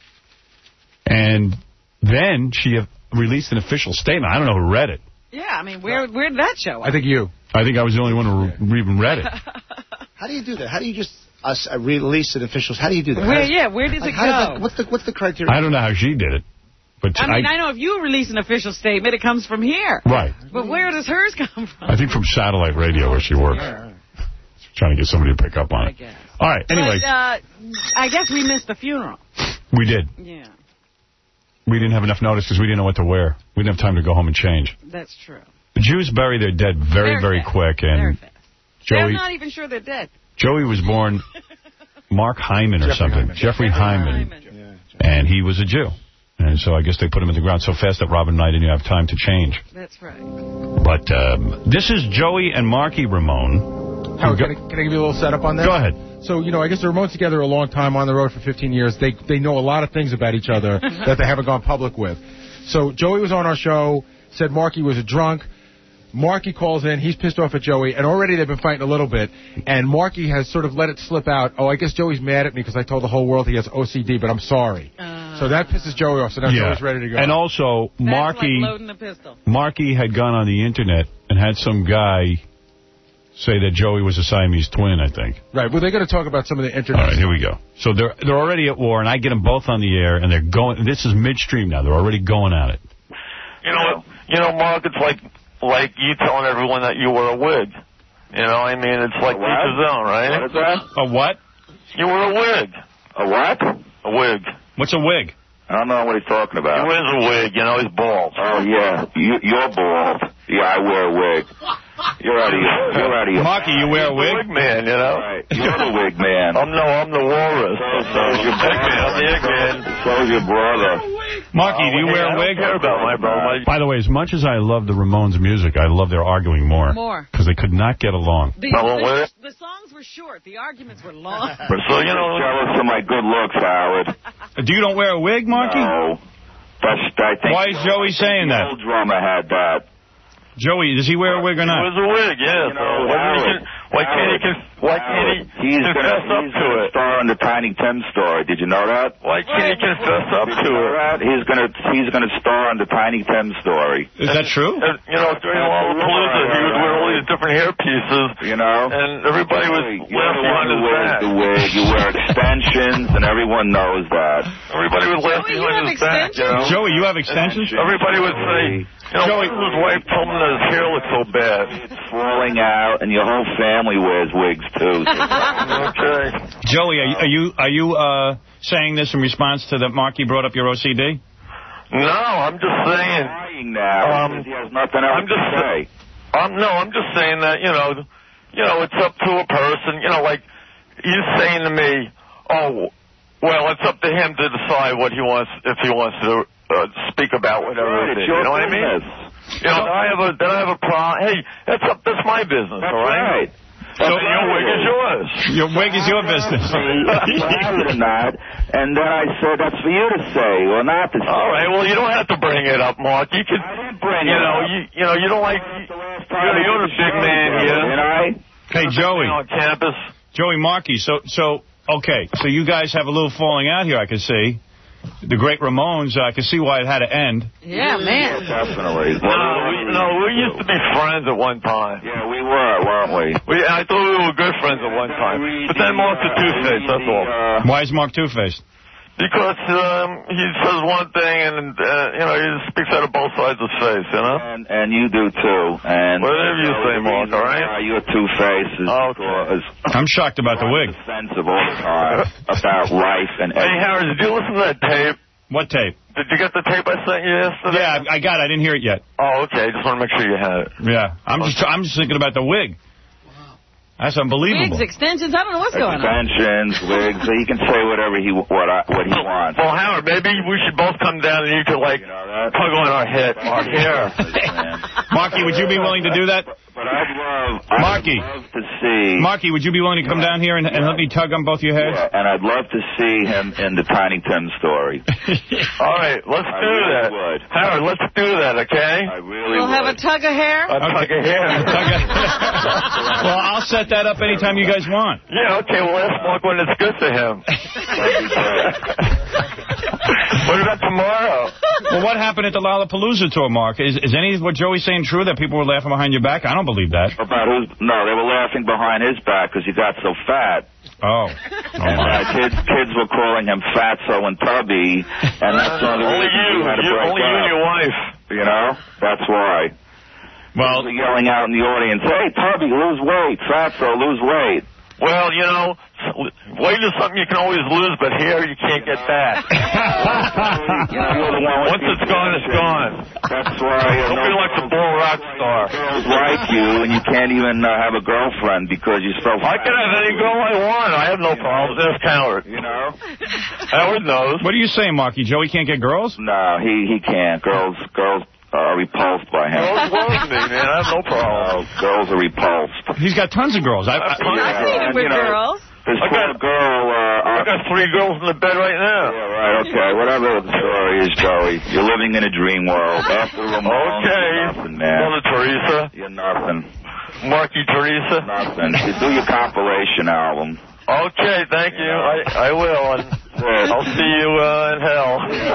And then she released an official statement. I don't know who read it. Yeah, I mean, where where did that show up? I think you. I think I was the only one who even read it. How do you do that? How do you just us uh, release an official? How do you do that? Where, How- yeah, where does like, it how go? does that, what's the what's the criteria? I don't know how she did it. But I mean, I, know if you release an official statement, it comes from here. Right. But where does hers come from? I think from satellite radio where she works. Trying to get somebody to pick up on it. All right, anyway, But, uh, I guess we missed the funeral. we did. Yeah, We didn't have enough notice because we didn't know what to wear. We didn't have time to go home and change. that's true. The Jews bury their dead very, Very very fast. quick, and Very fast. They're Joey, not even sure they're dead. Joey was born Mark Hyman or Jeffrey something. Hyman. Jeffrey Hyman. Hyman. And he was a Jew. And so I guess they put him in the ground so fast that Robin and I didn't have time to change. That's right. But um, this is Joey and Marky Ramone. Howard, can, I, can I give you a little setup on that? Go ahead. So, you know, I guess the Ramones together a long time, on the road for fifteen years. They they know a lot of things about each other that they haven't gone public with. So Joey was on our show, said Marky was a drunk. Marky calls in. He's pissed off at Joey, and already they've been fighting a little bit. And Marky has sort of let it slip out. Oh, I guess Joey's mad at me because I told the whole world he has O C D, but I'm sorry. Uh, so that pisses Joey off. So now yeah. Joey's ready to go. And also, That's Marky, like loading a pistol. Marky had gone on the internet and had some guy say that Joey was a Siamese twin, I think. Right. Well, they're going to talk about some of the internet. All right, here we go. So they're they're already at war, and I get them both on the air, and they're going. This is midstream now. They're already going at it. You know, you know, Mark. It's like like you telling everyone that you were a wig. You know, I mean, it's like each his own, right? What is that? A what? You were a wig. A what? A wig. What's a wig? I don't know what he's talking about. He wears a wig. You know, he's bald. Oh, yeah. You, you're bald. Yeah, I wear a wig. You're out of your... You're out of your... Marky, you wear a wig? Wig man, you know? Right. You're the wig man. I'm no, I'm the walrus. So, so's your brother. I'm the eggman. So's your brother. Marky, do you hey, wear I a wig? I don't care about my brother. By the way, as much as I love the Ramones' music, I love their arguing more. More. Because they could not get along. The, the, the songs were short. The arguments were long. So, you know... Jealous of my good looks, Howard. Do you don't wear a wig, Marky? No. That's, I think Why is Joey saying the that? old drummer had that. Joey, does he wear a wig or not? He wears a wig, yeah. You know, so Howard, why can't he, why can't he, he's confess gonna, up he's to gonna it? star in the Tiny Tim story. Did you know that? Why can't he confess up Did to you know it? that? He's gonna he's gonna star in the Tiny Tim story. Is that true? And, you know, during Lollapalooza, he would wear all these different hair pieces. You know? And everybody was You're the laughing one on who his wears back. the wig. You wear extensions, and everyone knows that. Everybody was laughing Joey, you on have his back, you know? Joey, you have extensions? Everybody would say, you know, Joey, his wife told him that his hair looked so bad. It's falling out, and your whole family wears wigs, too. Okay. Joey, are you are you, are you uh, saying this in response to that Marky brought up your O C D? No, I'm just saying. Lying now, Um, he has nothing else I'm just to say. Um, no, I'm just saying that, you know, you know, it's up to a person. You know, like, you saying to me, oh, well, it's up to him to decide what he wants, if he wants to uh, speak about whatever Right, it is. it's your You know what I mean? business. You know, I have a, then I have a problem. Hey, that's up, that's my business, That's all right? right. So your wig is yours. Your wig is your business. Or not, and then I said, that's for you to say, or not to say. All right, well, you don't have to bring it up, Mark. You can, I didn't bring you it know, up. you, you know, you don't like, you, you're, you're the big man here. Did I? Hey, Joey. On campus. Joey, Marky, so, so, okay, so you guys have a little falling out here, I can see. The great Ramones, I can see why it had to end. Yeah, man. Definitely. No, we, no, we used to be friends at one time. Yeah, we were, weren't we? We, I thought we were good friends at one time. But then Mark's a two-face, that's all. Why is Mark two-faced? Because um, he says one thing and, uh, you know, he speaks out of both sides of his face, you know? And, and you do, too. And Whatever you say, Mark, all right? You're two-faced is Okay. because I'm shocked about the wig. defensive all the time about life and Hey, everything. Howard, did you listen to that tape? What tape? Did you get the tape I sent you yesterday? Yeah, I got it. I didn't hear it yet. Oh, okay. Just want to make sure you had it. Yeah, I'm just I'm just thinking about the wig. That's unbelievable. Wigs, extensions, I don't know what's going on. Extensions, wigs, he can say whatever he what I, what he wants. Well, Howard, maybe we should both come down and you could, like, You know that? tug on our head, our hair. Marky, would you be willing to do that? But I'd love, I'd Marky. love to see. Marky, would you be willing to come down here and, and let me tug on both your heads? Yeah, and I'd love to see him in the Tiny Tim story. All right, let's I do really that. would. Howard, let's do that, okay? I really We'll would. have a tug of hair. A tug of hair. Well, I'll set that up anytime you guys want. Yeah, okay, well, ask Mark when it's good to him. What about tomorrow? Well, what happened at the Lollapalooza tour, Mark? Is, is any of what Joey's saying true, that people were laughing behind your back? I don't believe that. About who's, no, they were laughing behind his back because he got so fat. Oh. Oh, And my. uh, kids, kids were calling him Fatso and Tubby, and that's the only Only reason you, he had to you break only you and up. your wife. You know, that's why. Well, They were yelling out in the audience, "Hey, Tubby, lose weight! Fatso, lose weight!" Well, you know, weight is something you can always lose, but hair you can't get back. You're the one with Once the it's gone, it's gone. That's why. Uh, Don't be like the bull rock star. Girls like you, and you can't even uh, have a girlfriend because you're so. I can have any girl I want. I have no problems. Ask Howard. You know. Howard knows. What are you saying, Marky? Joey can't get girls? No, he he can't. Girls girls are repulsed by him. Girls love me, man. I have no problem. Oh, girls are repulsed. He's got tons of girls. I, I, I've seen him with girls. This I poor got, girl. Uh, I got three girls in the bed right now. Yeah, right. Okay. Whatever the story is, Joey, you're living in a dream world. After Ramones, Okay. you're nothing, man. Mother Teresa. You're nothing. Marky Teresa. Nothing. You do your compilation album. Okay, thank you. I, I will. And I'll see you uh, in hell.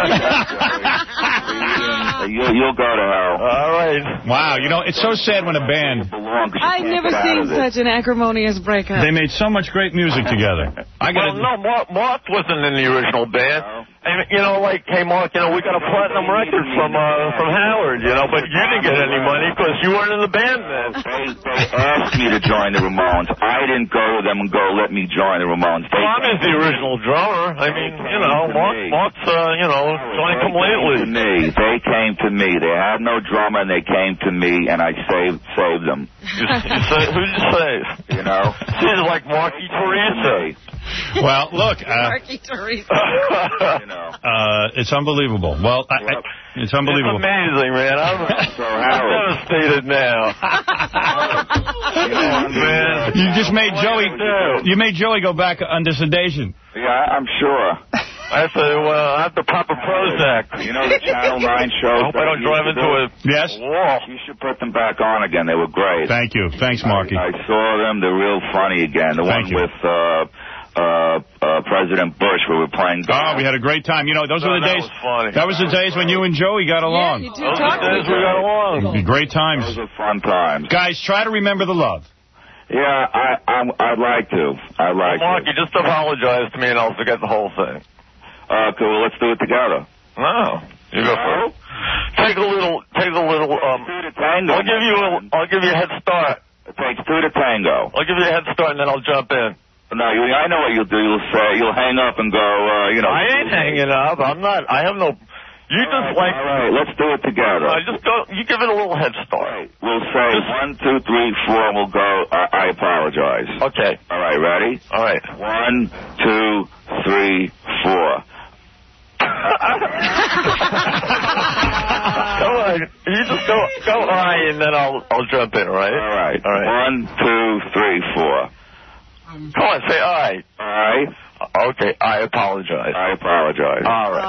You'll, you'll go to hell. All right. Wow, you know, it's so sad when a band... I've never seen such an acrimonious breakup. They made so much great music together. I gotta, Well, no, Mark, Mark wasn't in the original band. And, you know, like, hey, Mark, you know, we got a platinum record from uh, from Howard, you know, but you didn't get any money because you weren't in the band then. They, they asked me to join the Ramones. I didn't go to them and go, let me join the Ramones. They Tom is the original drummer. I mean, you know, Mark, Mark's, uh, you know, joined them lately. To me. They came to me. They had no drummer, and they came to me, and I saved saved them. You, you say, who'd you save? You know? She's like Marky Teresa. well, look... Uh, Marky Teresa. You know. Uh, it's unbelievable. Well, I, I, it's unbelievable. It's amazing, man. I'm, so I'm devastated now. You know, Man, you just made Joey. You made Joey go back under sedation. Yeah, I'm sure. I have to, uh, I have to pop a Prozac. You know the Channel nine shows? I hope I don't drive into a Yes? wall. You should put them back on again. They were great. Thank you. Thanks, Marky. I, I saw them. They're real funny again. The Thank one you. with uh, uh, uh, President Bush where we were playing golf. Oh, we had a great time. You know, those No, were the that days. was funny. That was the days when you and Joey got along. Yeah, you two Those are talked the days to we each got other. along. It'd be great times. Those were fun times. Guys, try to remember the love. Yeah, I, I'm, I'd like to. I'd like Mark, to. you just apologize to me and I'll forget the whole thing. Uh, cool. Let's do it together. No. You go first. Take a little, take a little, um, Tango. I'll give you a, I'll give you a head start. It takes two to tango. I'll give you a head start and then I'll jump in. No, you, I know what you'll do. You'll say, you'll hang up and go, uh, you know. I ain't hanging up. I'm not, I have no, you all just right, like. All right, let's do it together. I just go, you give it a little head start. We'll say Just- one, two, three, four, and we'll go, I, I apologize. Okay. All right, ready? All right. One, two, three, four. Come on, you just go, go I and then I'll, I'll jump in, all right? All right. All right. One, two, three, four. Come on, say I. All right. Okay, I apologize. I apologize. All right.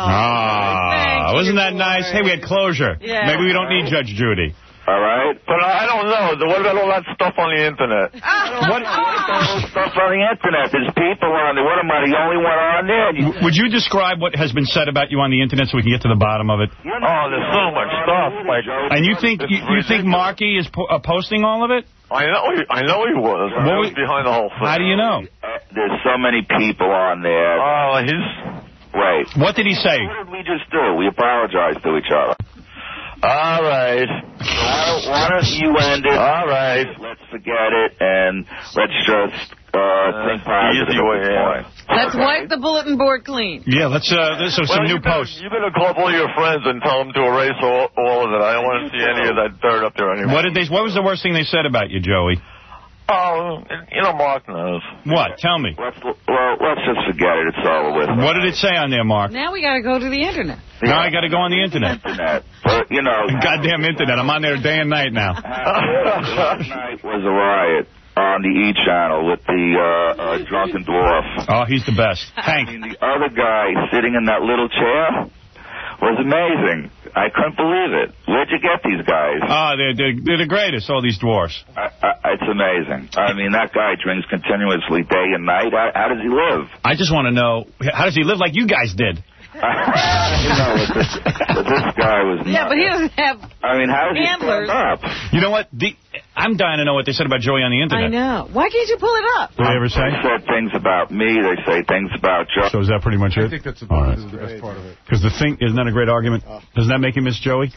Ah, wasn't that nice? Hey, we had closure. Yeah. Maybe we don't need Judge Judy. All right. But I don't know. What about all that stuff on the internet? What stuff on the internet? There's people on there. What am I, the only one on there? You, W- Would you describe what has been said about you on the internet so we can get to the bottom of it? Oh, there's so much stuff. Like, And you think you, you think Marky is po- uh, posting all of it? I know he, I know he was. I What was was- behind the whole thing. How do you know? uh, there's so many people on there. Oh, he's... Wait. What did he say? What did we just do? We apologized to each other. All right. Why don't, why don't you end it? All right. Let's forget it and let's just uh, think positive easy at way, this yeah. point. Let's wipe the bulletin board clean. Yeah, let's uh, this is some Well, new you better, posts. You better call up all your friends and tell them to erase all, all of it. I don't want to see any of that dirt up there anymore. What did they? What was the worst thing they said about you, Joey? Oh, you know, Mark knows. What? Tell me. Let's, well, let's just forget it. It's over with. What did it say on there, Mark? Now we got to go to the internet. Now I got to go on the internet. Internet. But, you know. Goddamn internet. I'm on there day and night now. Last night was a riot on the E! channel with the uh, uh, drunken dwarf. Oh, he's the best. Hank. I mean, the other guy sitting in that little chair was amazing. I couldn't believe it. Where'd you get these guys? Oh, they're, they're, they're the greatest, all these dwarfs. I, I, it's amazing. I mean, that guy drinks continuously day and night. How, how does he live? I just want to know, how does he live like you guys did? you know, but this, but this guy was nuts. Yeah, but he doesn't have I mean, how does he handlers. stand up? You know what? The, I'm dying to know what they said about Joey on the I internet. know. Why can't you pull it up? Did they ever say? They said things about me. They say things about Joe. So is that pretty much it? I think that's the, All right. this is the best part of it. Because the thing, isn't that a great argument? Doesn't that make you miss Joey?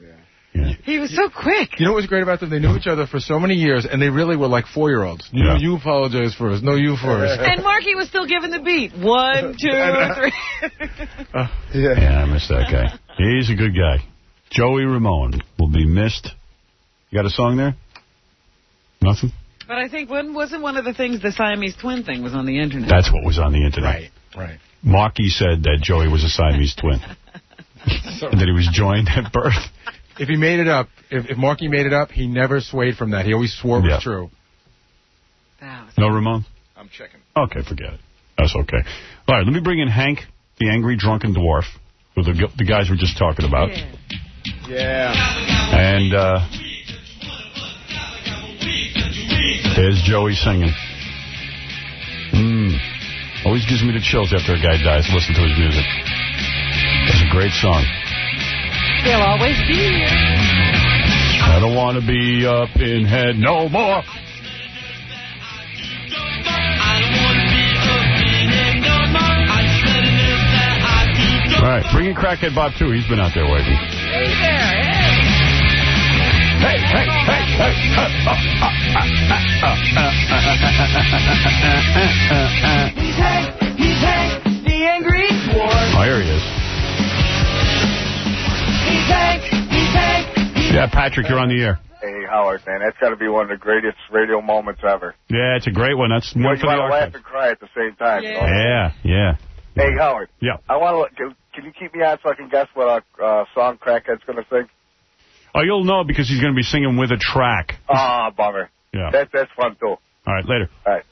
He was so quick. You know what was great about them? They knew each other for so many years, and they really were like four-years-olds. You Yeah. know, you apologize first. No, you first. And Marky was still giving the beat. One, two, three. Uh, Yeah. yeah, I miss that guy. He's a good guy. Joey Ramone will be missed. You got a song there? Nothing? But I think when wasn't one of the things the Siamese twin thing was on the internet. That's what was on the internet. Right, right. Marky said that Joey was a Siamese twin. And that he was joined at birth. If he made it up, if, if Marky made it up, he never swayed from that. He always swore it Yeah. was true. No, Ramon? I'm checking. Okay, forget it. That's okay. All right, let me bring in Hank, the angry drunken dwarf, who the, the guys were just talking about. Yeah. Yeah. And uh, there's Joey singing. Mm. Always gives me the chills after a guy dies. Listen to his music. It's a great song. They'll always be here. I don't want to be a pinhead no more. All right, bring in Crackhead Bob, too. He's been out there waiting. Hey there, Hey, hey, hey, hey. He's Hank, he's Hank, the angry dwarf. Oh, here he is. He's Hank, he's Hank. He's Yeah, Patrick, you're on the air. Hey, Howard, man, that's got to be one of the greatest radio moments ever. Yeah, it's a great one. That's You, know, one you for the want to laugh archive. and cry at the same time. Yeah. You know? Yeah, yeah. Hey, Howard. Yeah. I want to. Can, can you keep me on so I can guess what our uh, song Crackhead's going to sing? Oh, you'll know because he's going to be singing with a track. Ah, bummer. Yeah. That, that's fun, too. All right, later. All right.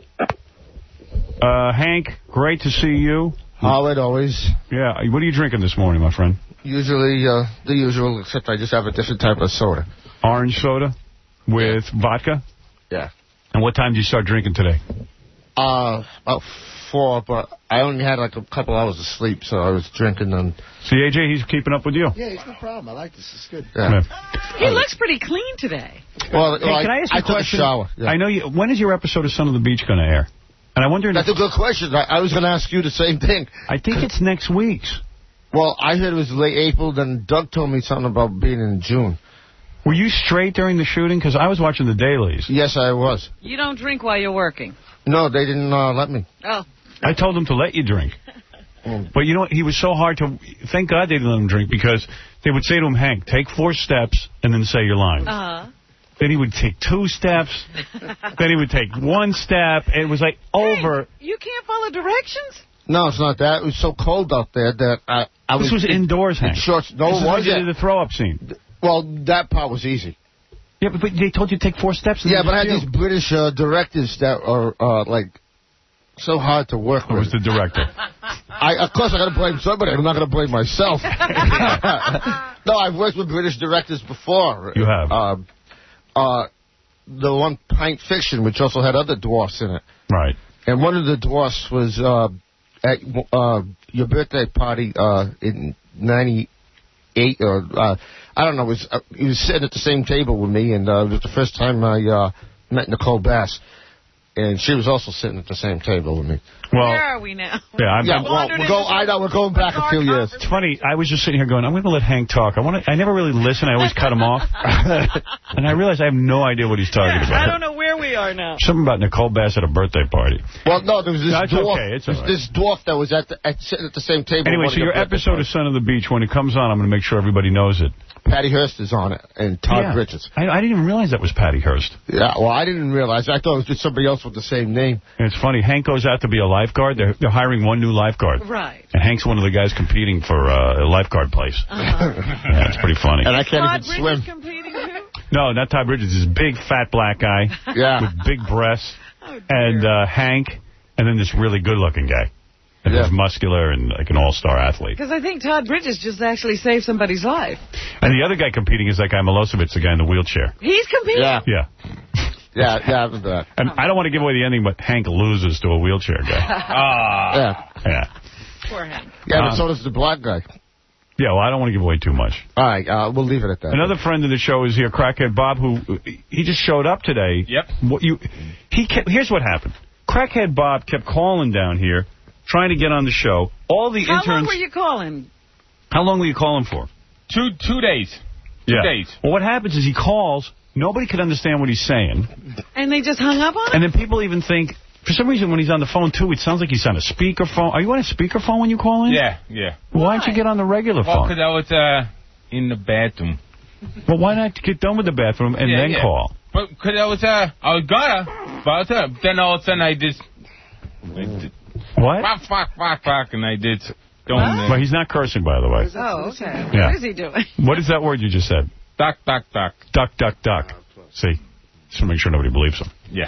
Uh, Hank, great to see you. Howard, always. Yeah. What are you drinking this morning, my friend? Usually uh, the usual, except I just have a different type of soda. Orange soda with vodka? Yeah. And what time did you start drinking today? Uh, about four, but I only had like a couple hours of sleep, so I was drinking and... See, A J, he's keeping up with you. Yeah, it's no problem. I like this. It's good. Yeah. He looks pretty clean today. Well, Hey, well, can I ask you I a took question? a shower. Yeah. I know you. When is your episode of Son of the Beach going to air? And I wonder. That's if, a good question. I, I was going to ask you the same thing. I think it's next week's. Well, I heard it was late April, then Doug told me something about being in June. Were you straight during the shooting? Because I was watching the dailies. Yes, I was. You don't drink while you're working. No, they didn't uh, let me. Oh. I told them to let you drink. But you know what? He was so hard to... Thank God they didn't let him drink because they would say to him, Hank, take four steps and then say your lines. Uh-huh. Then he would take two steps. Then he would take one step. And it was like over. Hey, you can't follow directions? No, it's not that. It was so cold out there that I, I This was... was indoors, in Hank. shorts. No, this it is when you wasn't. did the throw-up scene. Well, that part was easy. Yeah, but, but they told you to take four steps. And Yeah, then but I had just these British uh, directors that are, uh, like, so hard to work Who with. was the director? I, of course, I got to blame somebody. I'm not going to blame myself. No, I've worked with British directors before. You have? Uh, uh, the one Pint Fiction, which also had other dwarfs in it. Right. And one of the dwarfs was uh, at uh, your birthday party uh, in ninety-eight, or uh, I don't know. It was, uh, he was sitting at the same table with me, and uh, it was the first time I uh, met Nicole Bass. And she was also sitting at the same table with me. Well, Where are we now? Yeah, I'm, yeah, I'm, well, we're go, I know, we're going back a few years. It's funny. I was just sitting here going, I'm going to let Hank talk. I want to. I never really listen. I always cut him off. And I realized I have no idea what he's talking Yeah, about. I don't know where we are now. Something about Nicole Bass at a birthday party. Well, no, there was this That's dwarf. okay. It's There's all right. this dwarf that was at, the, at sitting at the same table. Anyway, with so one your of birthday episode of Son of the Beach, when it comes on, I'm going to make sure everybody knows it. Patty Hearst is on it, and Todd Yeah. Bridges. I, I didn't even realize that was Patty Hearst. Yeah, well, I didn't realize. I thought it was just somebody else with the same name. And it's funny. Hank goes out to be a lifeguard. They're, they're hiring one new lifeguard. Right. And Hank's one of the guys competing for uh, a lifeguard place. Uh-huh. Yeah, it's pretty funny. And I can't Todd even Bridges swim. competing too? No, not Todd Bridges. This big, fat, black guy Yeah. with big breasts. Oh, and uh, Hank, and then this really good-looking guy. And Yeah. he's muscular and like an all-star athlete. Because I think Todd Bridges just actually saved somebody's life. And the other guy competing is that guy Milosevic, the guy in the wheelchair. He's competing? Yeah. Yeah. Yeah, yeah, I remember that. And I don't want to give away the ending, but Hank loses to a wheelchair guy. Ah. Yeah. Yeah. Poor Hank. Yeah, but Uh, so does the black guy. Yeah, well, I don't want to give away too much. All right, uh, we'll leave it at that. Another friend of the show is here, Crackhead Bob, who he just showed up today. Yep. What you? He kept, here's what happened. Crackhead Bob kept calling down here, trying to get on the show. All the How interns. long were you calling? How long were you calling for? Two two days. Two yeah. days. Well, what happens is he calls. Nobody could understand what he's saying. And they just hung up on him? And then people even think, for some reason, when he's on the phone, too, it sounds like he's on a speakerphone. Are you on a speakerphone when you call in? Yeah, yeah. Why don't you get on the regular Well, phone? because I was, uh, in the bathroom. Well, why not get done with the bathroom and Yeah, then yeah. call? But because I was, uh, I was gonna, but I was, uh, then all of a sudden I just... I did, What? Fuck, fuck, fuck, fuck, and I did... Don't. Uh, Well, he's not cursing, by the way. Oh, okay. Yeah. What is he doing? What is that word you just said? Duck, duck, duck. Duck, duck, duck. See? Just to make sure nobody believes him. Yeah.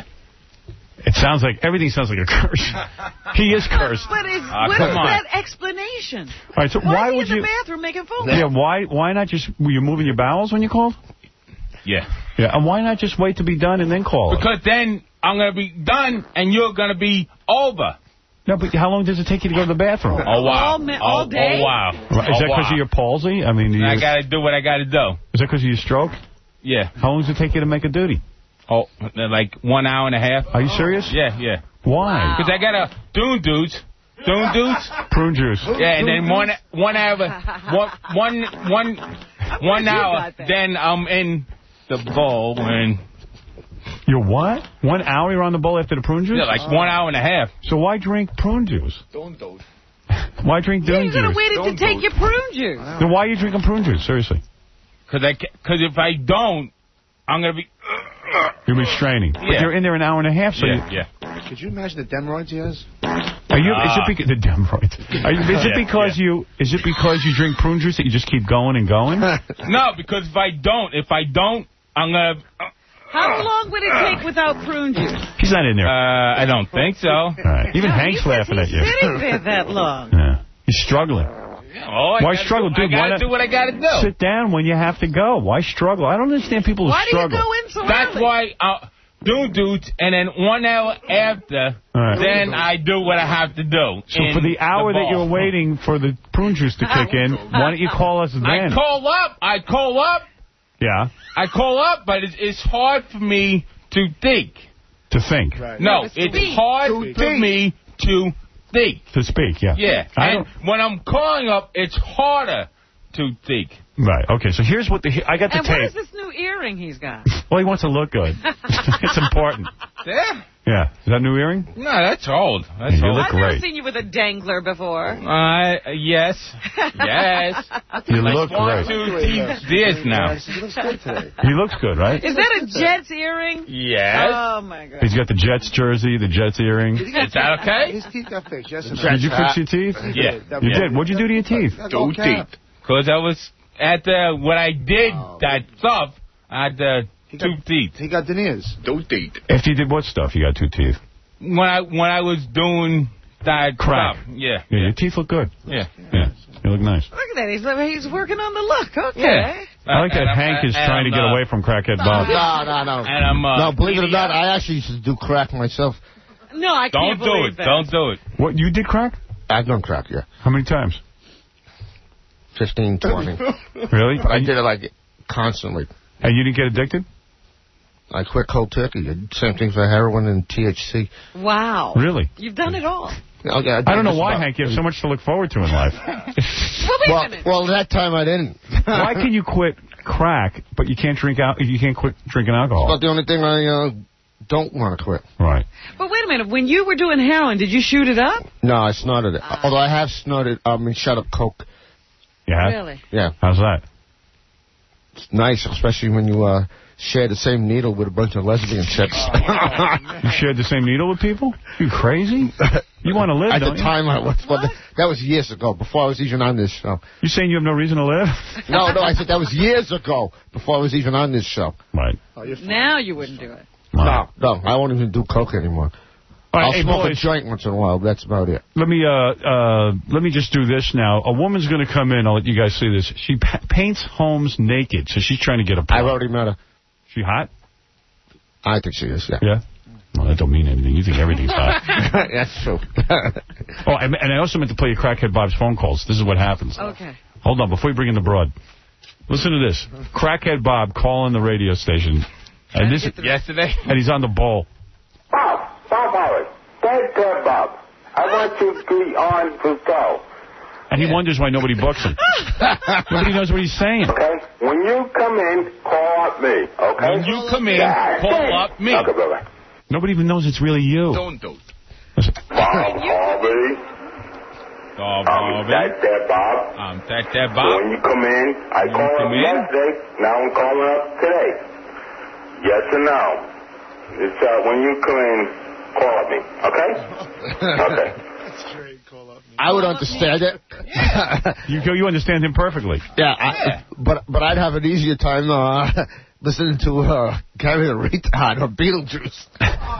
It sounds like, everything sounds like a curse. He is cursed. But it's, Ah, what come is on. that explanation? All right, so why, why are you would in you... the bathroom making phone Yeah, calls? why Why not just... Were you moving your bowels when you called? Yeah. Yeah, and why not just wait to be done and then call? Because then I'm going to be done and you're going to be over. No, but how long does it take you to go to the bathroom? Oh, wow. All, ma- all oh, day? Oh, wow. Right, Is oh, that because wow. of your palsy? I mean, you, I got to do what I got to do. Is that because of your stroke? Yeah. How long does it take you to make a duty? Oh, like one hour and a half. Are you serious? Yeah, yeah. Why? Because I got a Doon Dudes. Doon Dudes? Prune juice. Yeah, and then one one hour, one, one, one, one hour, then I'm in the bowl and... You're what? One hour you're on the bowl after the prune juice? Yeah, like one hour and a half. So why drink prune juice? Don't do Why drink Yeah, Doon you could have juice? waited to take your prune juice. Then why are you drinking prune juice? Seriously. Because I, cause if I don't, I'm going to be... You're restraining. But Yeah. you're in there an hour and a half, so Yeah, you... yeah. Could you imagine the hemorrhoids he has? Are you, is it because, the hemorrhoids. Are you, is it Yeah, because you, is it because you drink prune juice that you just keep going and going? No, because if I don't, if I don't, I'm going to... How long would it take without prune juice? He's not in there. Uh, I don't think so. All right. Even No, Hank's he laughing at he's you. sitting there that long. Yeah. He's struggling. Oh, I Why gotta struggle, do, dude? I Why got not to do what I got to do. Sit down when you have to go. Why struggle? I don't understand people who Why do you struggle. go in so That's early? why I do dudes, and then one hour after, All right. then I do what I have to do. So for the hour that you're waiting for the prune juice to kick in, why don't you call us then? I call up. I call up. Yeah. I call up, but it's, it's hard for me to think. To think. Right. No, to it's speak. hard To for think. me to think. To speak, yeah. Yeah, I and don't, when I'm calling up, it's harder to think. right, okay, so here's what the... I got the And what tape. is this new earring he's got? Well, he wants to look good. It's important. Yeah? Yeah. Is that a new earring? No, that's old. That's You old. look I've never great. seen you with a dangler before. Uh, yes. Yes. You Like look one, great. two, three years now. He looks good today. He looks good, right? Is that a Jets earring? Yes. Oh, my God. He's got the Jets jersey, the Jets earring. Is that okay? His teeth got fixed. Yes, Did you fix your teeth? Yeah. You did. What'd you do to your teeth? Two teeth. Because I was at the, when I did that stuff, I had the He two got- teeth. He got deniers. Two teeth. After you did what stuff? You got two teeth. When I, when I was doing that Crack. stuff. Yeah. Yeah, your teeth look good. Yeah. Yeah. You look nice. Look at that. He's, he's working on the look. Okay. Yeah. I like that And I'm- Hank is and trying to I'm, get uh, away from Crackhead Bob. No, no, no. And I'm, uh, no, believe it or not, I actually used to do crack myself. No, I Don't can't do believe it. that. Don't do it. What, you did crack? I've done crack, yeah. How many times? fifteen, twenty. Really? But I did it, like, constantly. And you didn't get addicted? I quit cold turkey. I did same thing for heroin and T H C. Wow. Really? You've done it all. Oh, yeah, I don't know just why, about- Hank. You have so much to look forward to in life. Well, wait Well, a minute. well, that time I didn't. Why can you quit crack, but you can't drink out? You can't quit drinking alcohol? But the only thing I uh, don't want to quit. Right. But wait a minute. When you were doing heroin, did you shoot it up? No, I snorted it. Although I have snorted, I mean, shut up coke. Yeah. Really? Yeah. How's that? It's nice, especially when you uh, share the same needle with a bunch of lesbian chicks. You shared the same needle with people? You crazy? You want to live, At don't the you? time, I was. Well, that was years ago, before I was even on this show. You saying you have no reason to live? No, no, I said that was years ago, before I was even on this show. Right. Now you wouldn't do it. No, no, I won't even do coke anymore. All right, I'll hey, smoke boys. a joint once in a while, but that's about it. Let me uh uh let me just do this now. A woman's going to come in. I'll let you guys see this. She pa paints homes naked, so she's trying to get a. I've already met her. She hot? I think she is, yeah. Yeah. Well, that don't mean anything. You think everything's hot. That's true. Oh, and and I also meant to play you Crackhead Bob's phone calls. This is what happens. Okay. Hold on, before you bring in the broad. Listen to this. Crackhead Bob calling the radio station. And this Yesterday? and he's on the bowl. Bob, Bob Howard, Dad, uh, Bob, I want you to be on the show. And he wonders why nobody books him. Nobody knows what he's saying. Okay? When you come in, call up me, okay? When you come in, Yeah, call okay. up me. Okay, brother. Nobody even knows it's really you. Don't do it. Bob Harvey. Oh, I'm Bobby. that there Bob. I'm that there So Bob. when you come in, I You called come up in? yesterday. Now I'm calling up today. Yes or no? It's uh, when you come in, call up me. Okay? Okay. I would understand it. You you understand him perfectly. Yeah, I, but but I'd have an easier time uh, listening to uh, Gary the Retard or Beetlejuice.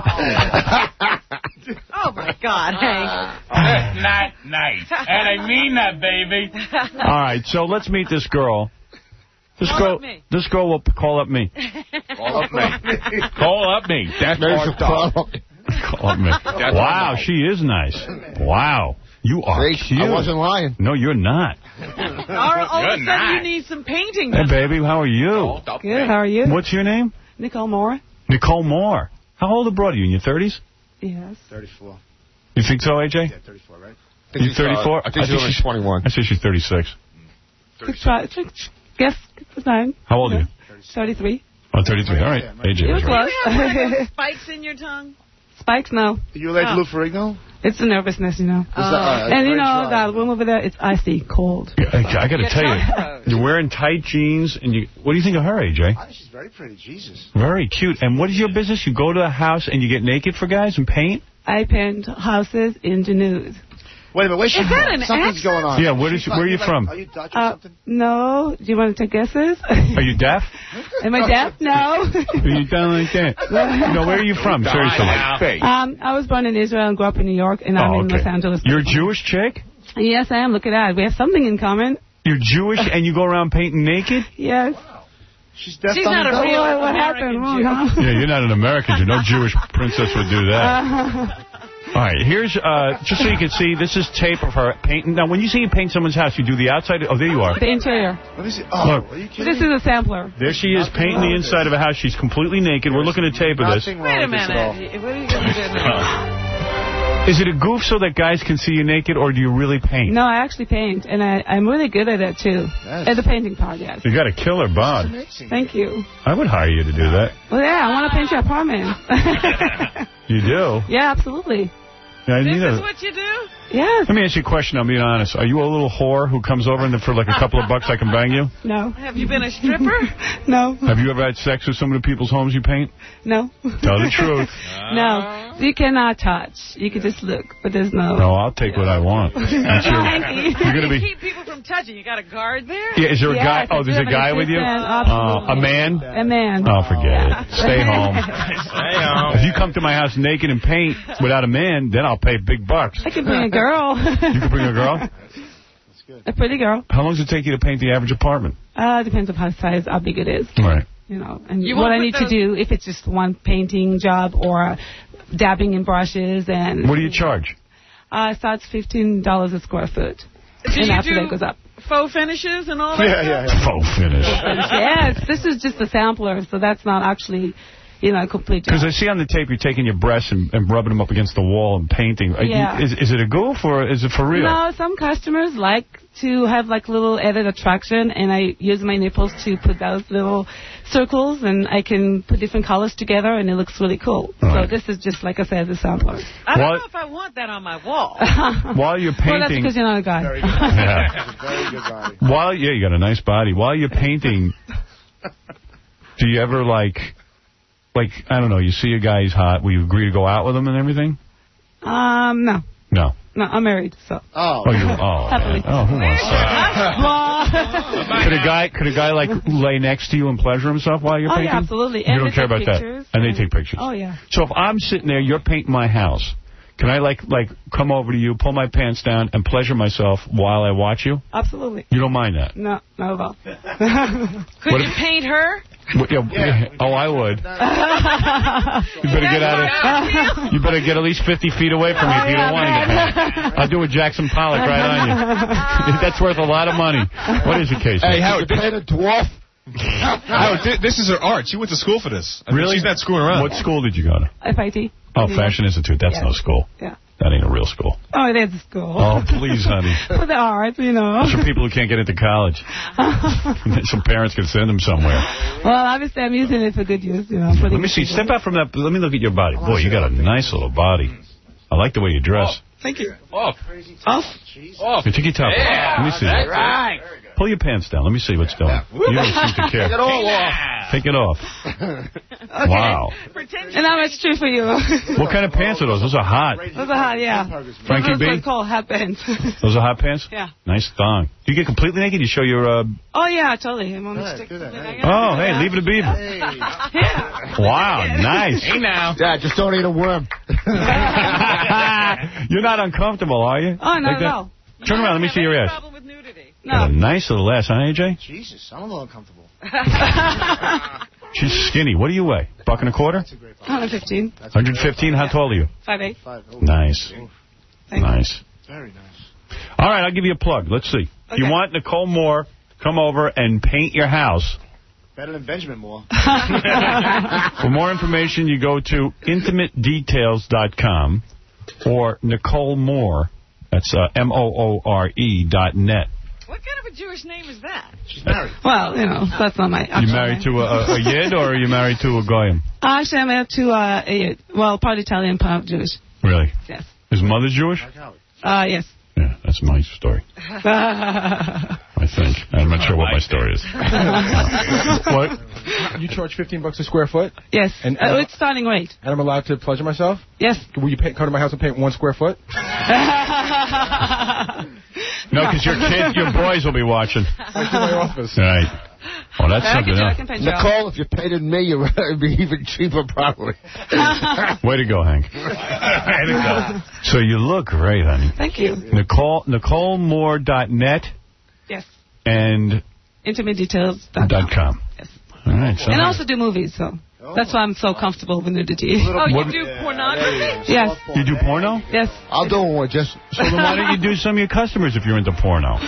Oh, my God, Hank. That's not nice. And I mean that, baby. All right, so let's meet this girl. This Call girl, up me. this girl will call up me. Call up me. Call up me. That's There's our a dog. problem. Call up me. That's Wow, our she is nice. Wow, you are See, cute. I wasn't lying. No, you're not. All, all of a sudden, not. you need some painting Hey, done. baby, how are you? Good, how are you? What's your name? Nicole Moore. Nicole Moore. How old a broad are you? In your thirties? Yes. thirty-four. You think so, A J? Yeah, thirty-four, right? You thirty-four? I think she's only twenty-one. I say she's thirty-six. Good try. Guess the time. How old are you? thirty-three. Oh, thirty-three. All right. A J You was were right. close. Do you have spikes in your tongue? Spikes, no. You like Oh. Lou Ferrigno? It's the nervousness, you know. that- uh, and you very know, dry. that room over there, it's icy, cold. Yeah, I, I got to Your tell tongue you, froze. you're wearing tight jeans, and you. What do you think of her, A J? I think she's very pretty. Jesus. Very cute. And what is your business? You go to a house and you get naked for guys and paint? I paint houses in Juneau. Wait a minute. Where's she Is that from? an Something's accent? going on. Yeah, where, is, where are you from? Are you Dutch or Uh, something? no. Do you want to take guesses? Are you deaf? Am I deaf? No. Are you down like that? No, where are you from? Seriously. um, I was born in Israel and grew up in New York, and I'm Oh, in okay. Los Angeles. You're a Jewish chick? Yes, I am. Look at that. We have something in common. You're Jewish and you go around painting naked? Yes. She's deaf. She's on not the a double? real What, what American happened? Jew. Wrong, huh? Yeah, you're not an American Jew. No Jewish princess would do that. All right, here's, uh, just so you can see, this is tape of her painting. Now, when you say you paint someone's house, you do the outside. Oh, there you are. The interior. Let me see. Oh, Look. are you kidding This me? is a sampler. There she is painting the inside of a house. She's completely naked. We're looking at tape of this. Nothing Wait wrong a with this at all. minute. What are you going to do now? Is it a goof so that guys can see you naked, or do you really paint? No, I actually paint, and I, I'm really good at it, too. Yes. At the painting part, yes. You got a killer bod. Thank you. I would hire you to do that. Well, yeah, I want to paint your apartment. You do? Yeah, absolutely. Yeah, I This need is a- what you do? Yes. Let me ask you a question. I'm being honest. Are you a little whore who comes over and for like a couple of bucks I can bang you? No. Have you been a stripper? No. Have you ever had sex with some of the people's homes you paint? No. Tell the truth. No. You cannot touch. You can just look, but there's no. No, I'll take what I want. That's your, Thank you. you're gonna You be. keep people from touching. You got a guard there? Yeah, is there a Yes, guy? I Oh, do there's a have an guy with you? assistant, Uh, absolutely. a man? A man. Oh, forget it. Stay home. Stay home. If you come to my house naked and paint without a man, then I'll pay big bucks. I can bring a girl. You can bring a girl? A pretty girl. How long does it take you to paint the average apartment? Uh, depends on how size, how big it is. Right. You know, and You what won't I put need to those- do, if it's just one painting job or dabbing in brushes and. What do you charge? Uh, it starts fifteen dollars a square foot. Do and you after do that goes up. faux finishes and all that Yeah, stuff? yeah, yeah. Faux finish. Yes, this is just a sampler, so that's not actually, you know, a complete job. Because I see on the tape you're taking your breasts and, and rubbing them up against the wall and painting. Are you- Yeah. is, is it a goof or is it for real? No, some customers like to have like little added attraction, and I use my nipples to put those little circles, and I can put different colors together, and it looks really cool. Right. So this is just, like I said, a sampler. I don't What? know if I want that on my wall. While you're Well, that's painting... because you're not a guy. Very good. Yeah. Very good body. While, yeah, you got a nice body. While you're painting, do you ever, like, like, I don't know, you see a guy, he's hot, will you agree to go out with him and everything? Um, no. No. No, I'm married, so. Oh. Oh, you, oh, Happily. oh, who wants that? Well, Could a guy, could a guy, like, lay next to you and pleasure himself while you're oh, painting? yeah, absolutely. You And don't they care take about pictures, that? And they take pictures? Oh, yeah. So if I'm sitting there, you're painting my house, can I, like, like come over to you, pull my pants down, and pleasure myself while I watch you? Absolutely. You don't mind that? No, not at all. Could What you if- paint her? Well, yeah, yeah. Oh, I would. You better get out of. You better get at least fifty feet away from me if you don't want to get paid. I'll do a Jackson Pollock right on you. That's worth a lot of money. What is it, Casey? Hey, Howard, Paint a dwarf. Howard, thi- this is her art. She went to school for this. I mean, Really? She's not screwing around. What school did you go to? F I T. Oh, Fashion Institute. That's Yeah. no school. Yeah. That ain't a real school. Oh, it is a school. Oh, please, honey. For the art, you know. Those are people who can't get into college. Some parents can send them somewhere. Well, obviously, I'm using it for good use, you know. Let me see. Step out from that. Let me look at your body. Boy, you got a nice little body. I like the way you dress. Thank you. Off. Off. Off. Here, take your top Yeah, off. Let me see. that's right. Pull your pants down. Let me see what's doing. You don't seem to care. Take it all off. Take it off. Okay. Wow. And now it's true for you. What kind of pants are those? Those are hot. Those are hot, yeah. Frankie Those B? are called hot pants. Those are hot pants? Yeah. Nice thong. Do you get completely naked? You show your... Uh... Oh, yeah, totally. I'm on the stick. Oh, hey, leave it a beaver. Wow, nice. Hey, now. Yeah, just don't eat a worm. You're not uncomfortable, are you? Oh, not Like at that? all. Turn around. Let me see your ass. No. Got a nice little ass, huh, A J? Jesus, I'm a little uncomfortable. She's skinny. What do you weigh? Buck and a quarter? one fifteen. one fifteen? How tall are you? five eight. Nice. Nice. Very nice. All right, I'll give you a plug. Let's see. If you Okay. want Nicole Moore, come over and paint your house. Better than Benjamin Moore. For more information, you go to intimate details dot com or Nicole Moore. That's uh, M O O R E dot net. What kind of a Jewish name is that? She's married. Well, you know, that's not my... You married to a, a Yid or are you married to a Goyim? Actually, I'm married to, uh, a, well, part Italian, part Jewish. Really? Yes. His mother's Jewish? Uh, yes. Yeah, that's my story. I think. I'm not sure what my story is. What? You charge fifteen bucks a square foot? Yes. And, Uh, it's starting rate. and I'm allowed to pleasure myself? Yes. Will you pay, come to my house and paint one square foot? No, because your kids, your boys will be watching. Like in my office. Right. Well, that's I something can, I else. can paint you out. Nicole, if you paid in me, it would be even cheaper, probably. Way to go, Hank. Way to go. So you look great, honey. Thank you. Nicole, Nicole Moore dot net Yes. and Intimate details. dot com. Yes. All right. So And I also do movies, so that's why I'm so comfortable with nudity. Oh, you What- do pornography? Yes. You do porno? Yes. I'll do one just... So then why don't you do some of your customers if you're into porno?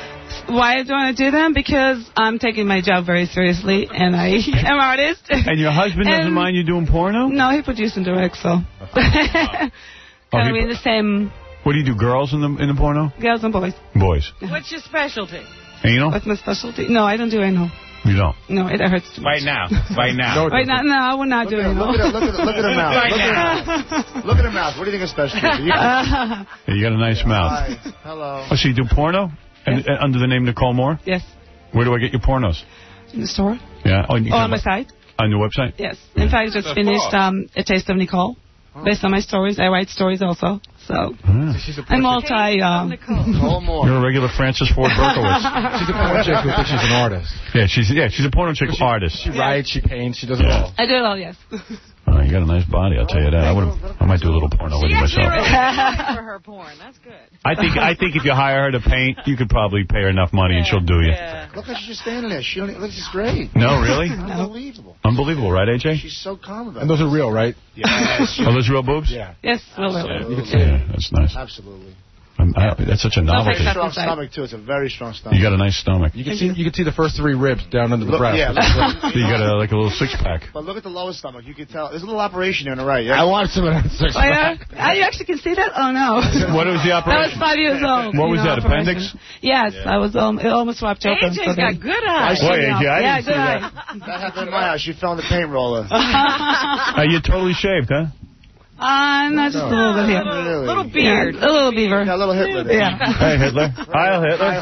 Why do I want to do them? Because I'm taking my job very seriously, and I am an artist. And your husband doesn't And- mind you doing porno? No, he produced and directs, so. kind Oh, of he- in the same What do you do, girls in the in the porno? girls and boys. Boys. What's your specialty? Anal? What's my specialty? No, I don't do anal. You don't? No, it hurts too much. Right now. Right now. Right now, no, I would not do anal. Look at her, look at her, look at her mouth. Right Look at now. her mouth. Look at her mouth. What do you think is special? You Uh, Yeah, you got a nice mouth. Hi. Hello. Oh, so you do porno? And, and under the name Nicole Moore? yes. Where do I get your pornos? In the store? Yeah. Oh, you Oh, can- on my site? On your website? Yes. In fact, I just So finished far. um, A Taste of Nicole. Based on my stories. I write stories also. So Ah. I'm multi... Um, Nicole Moore. You're a regular Francis Ford Berkowitz. She's a porn chick who thinks she's an artist. Yeah, she's yeah, she's a porno chick artist. She writes, she paints, she does it Yeah. all. I do it all, yes. Oh, you got a nice body, I'll tell you that. I would I might do a little porno with She you actually myself. wrote a for her porn. That's good. I think I think if you hire her to paint, you could probably pay her enough money and she'll do you. Yeah. Look how she's just standing there. She only, look, this is great. No, really? Unbelievable. Unbelievable, right, A J? She's so calm about And those are real, right? it. Yes. Are those real boobs? Yeah. Yes, well, well. You can see it. Yeah, that's nice. Absolutely. I'm, I, that's such a novelty. Nothing. Strong inside. stomach, too. It's a very strong stomach. You got a nice stomach. You can see you can see the first three ribs down under the Look, breast. yeah, look, So you got a, like a little six pack. but look at the lower stomach. You can tell. There's a little operation there on the right. Yeah? I want some of that six Oh, yeah? Ah, you actually can see that? Oh, no. What was the That was operation? five years old. What you was know, that, operation. appendix? Yes, I was um, it almost wrapped open. A J's so got then- good eyes. Boy, A J, I yeah, didn't good see eye. That happened in my house. She fell in the paint roller. Uh, you totally shaved, huh? Uh, not just a little bit here. Really? Little beard. Yeah, a little beaver. Got a little Hitler there. Yeah. Hey, Hitler. Heil Hitler.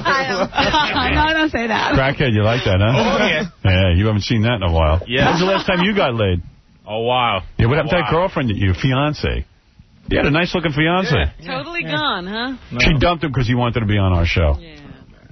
no, don't say that. Crackhead, you like that, huh? Oh, yeah. Yeah, you haven't seen that in a while. Yeah. When's the last time you got laid? Oh, wow. Yeah, what happened to Oh, that wow. girlfriend that you, fiance? You had a nice-looking fiance. Yeah. Totally gone, huh? She dumped him because he wanted to be on our show. Yeah.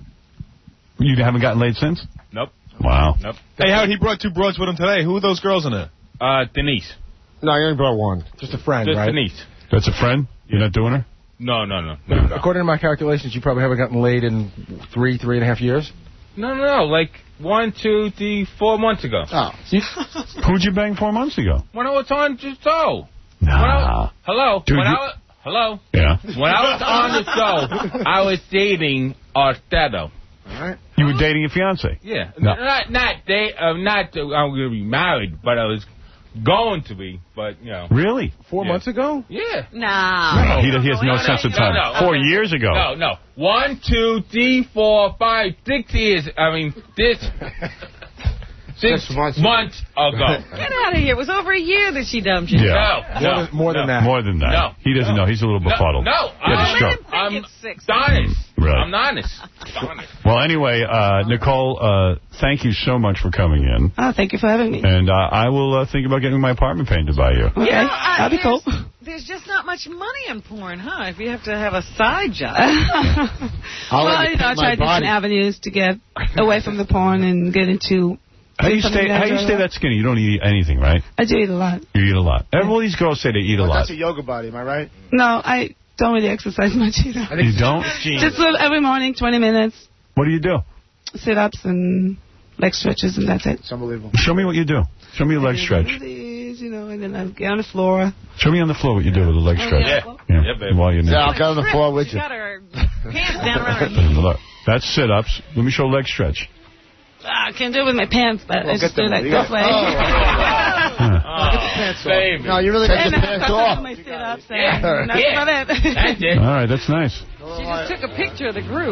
You haven't gotten laid since? Nope. Wow. Nope. Hey, Howard, he brought two broads with him today. Who are those girls in it? Uh, Denise. No, you only brought one. Just a friend, Just right? Denise. That's a friend? You're not doing her? No, no, no. No, no. According to my calculations, you probably haven't gotten laid in three, three and a half years. No, no, no. Like one, two, three, four months ago. Oh. Who'd you bang four months ago? When I was on the show. Nah. When I was, hello. Dude, when you- I was, hello. Yeah. When I was on the show, I was dating Artedo. All right. You were dating a fiance? Yeah. No. Not, not date. Uh, not. Uh, I'm going to be married, but I was going to be. But you know. Really? Four Yeah. months ago? Yeah. Nah. He, he has no sense of time. No, no. Four years ago. No, no. One, two, three, four, five, six years. I mean, this. Six months ago. Get out of here. It was over a year that she dumped you. Yeah. No. More, than, more than that. More than that. No. He doesn't know. He's a little befuddled. No. He had a I'm, stroke. I'm honest. Really? I'm honest. honest. Well, anyway, uh, Nicole, uh, thank you so much for coming in. Oh, thank you for having me. And uh, I will uh, think about getting my apartment painted by you. Okay, You know, uh, that'd be cool. There's just not much money in porn, huh? If you have to have a side job. Well, you know, I tried different avenues to get away from the porn and get into... How do you stay? How do you stay that skinny? You don't eat anything, right? I do eat a lot. You eat a lot. All these girls say they eat a Well, lot. that's a yoga body, am I right? No, I don't really exercise much either. You don't? Just uh, every morning, twenty minutes. What do you do? Sit-ups and leg stretches, and that's it. It's unbelievable. Show me what you do. Show me your leg stretch. These, you know, and then I get on the floor. Show me on the floor what you do with a leg stretch. yeah. Yeah, yeah baby. While you're Yeah, I'll get on the floor with She you. got her pants down around her knees. Look, that's sit-ups. Let me show leg stretch. I can't do it with my pants, but Well, I just get do them. it like You this got- way. Oh, Get the pants off. baby. No, you really And got the I pants do off. my sit-ups, Yeah. and that's Yeah. about it. That's it. All right, that's nice. She just took a picture of the group.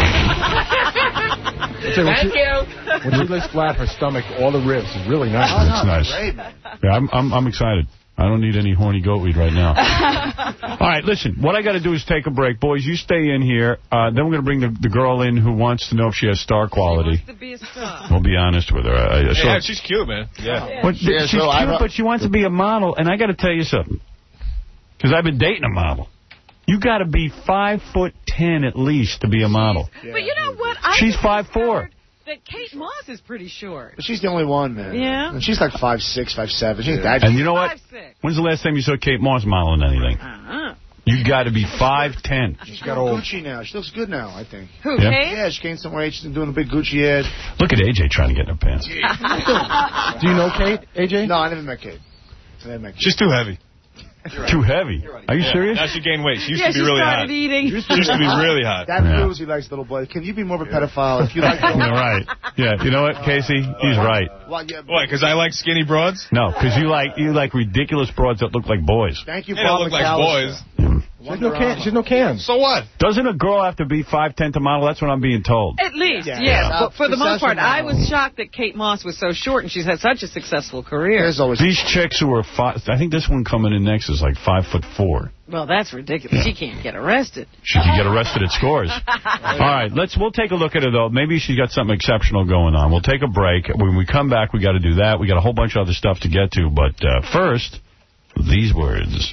So when, Thank she, you. when she lays flat, her stomach, all the ribs is really nice. That's nice. Great, man. Yeah, I'm, I'm, I'm excited. I don't need any horny goat weed right now. All right, listen. What I got to do is take a break. Boys, you stay in here. Uh, then we're going to bring the, the girl in who wants to know if she has star quality. She wants to be a star. We'll be honest with her. I, I saw- Yeah, she's cute, man. Yeah. But Yeah, she's so I- cute, but she wants to be a model. And I got to tell you something. Because I've been dating a model. You got to be five foot ten at least to be a model. But you know what? I She's just five four. discovered That Kate Moss is pretty short. But she's the only one, man. Yeah? And she's like five six, five seven. She ain't that And you know what? Five, six. When's the last time you saw Kate Moss modeling anything? Uh-huh. You got to be five ten. She's got old Gucci now. She looks good now, I think. Who, Yeah. Kate? Yeah, she gained some weight. She's been doing a big Gucci ad. Look at A J trying to get in her pants. Do you know Kate, A J? No, I never met Kate. I never met Kate. She's too heavy. Too heavy. Are you serious? Now she gained weight. She used Yeah, to be she really started hot. eating. She used to be really hot. That Yeah. proves he likes little boys. Can you be more of a pedophile if you like You're right. Yeah, you know what, Casey? He's right. Well, yeah, What, because I like skinny broads? No, because you like you like ridiculous broads that look like boys. Thank you, They don't Bob look like McAllister. boys. She has no can. She has no cans. So what? Doesn't a girl have to be five ten to model? That's what I'm being told. At least, Yeah. yes. Yeah. But for the most part, Successful I model. was shocked that Kate Moss was so short and she's had such a successful career. There's always These chicks who are five, I think this one coming in next is like five foot four. Well, that's ridiculous. She can't get arrested. She could get arrested at Scores. All right, let's. We'll take a look at her though. Maybe she's got something exceptional going on. We'll take a break. When we come back, we got to do that. We got a whole bunch of other stuff to get to. But uh, first, these words.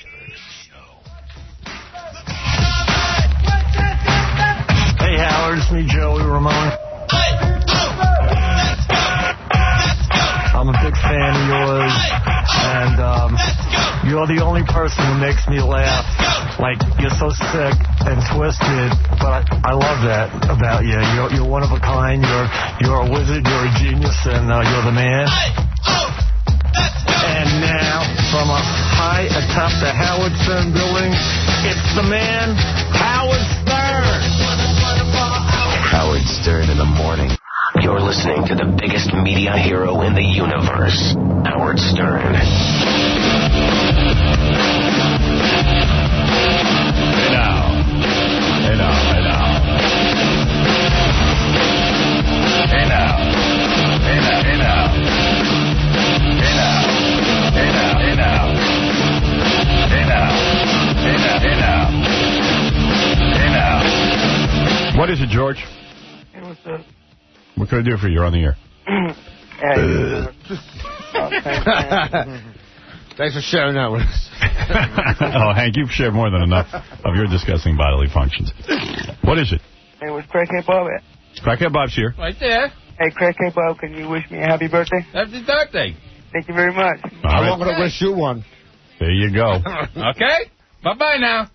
Hey, Howard, it's me, Joey Ramone. I'm a big fan of yours, and um, you're the only person who makes me laugh. Like, you're so sick and twisted, but I, I love that about you. You're, you're one of a kind. You're you're a wizard. You're a genius, and uh, you're the man. And now, from a high atop the Howard Stern building, it's the man, Howard Stern. Howard Stern in the morning. You're listening to the biggest media hero in the universe, Howard Stern. Hey now. Hey now. Hey now. Hey now. Hey now. Hey now. Hey now. Hey now. Hey now. Hey now. Hey now. Hey now. Hey now. What is it, George? Hey, what's up? What can I do for you? You're on the air. Hey, oh, thanks, man. Thanks for sharing that with us. Oh, Hank, you've shared more than enough of your disgusting bodily functions. What is it? Hey, what's Crackhead Bob at? Crackhead Bob's here. Right there. Hey, Crackhead Bob, can you wish me a happy birthday? Happy birthday. Thank you very much. All I'm right. going to wish you one. There you go. Okay? Bye-bye now.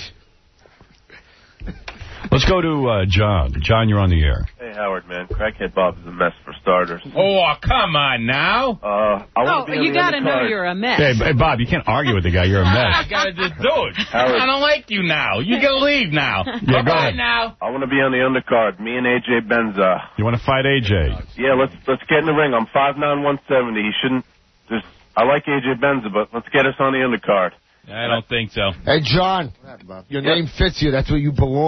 Let's go to uh, John. John, you're on the air. Hey, Howard, man. Crackhead Bob is a mess for starters. Oh, come on now. Uh, I Oh, want to be on you the got to know undercard. you're a mess. Hey, hey, Bob, you can't argue with the guy. You're a I mess. gotta just do it. Howard. I don't like you now. You can leave now. Yeah, go Bye-bye ahead. now. I want to be on the undercard. Me and A J Benza. You want to fight A J? Yeah, let's let's get in the ring. I'm five nine, one seventy. He shouldn't just. I like A J Benza, but let's get us on the undercard. I don't think so. Hey, John, your name fits you. That's where you belong.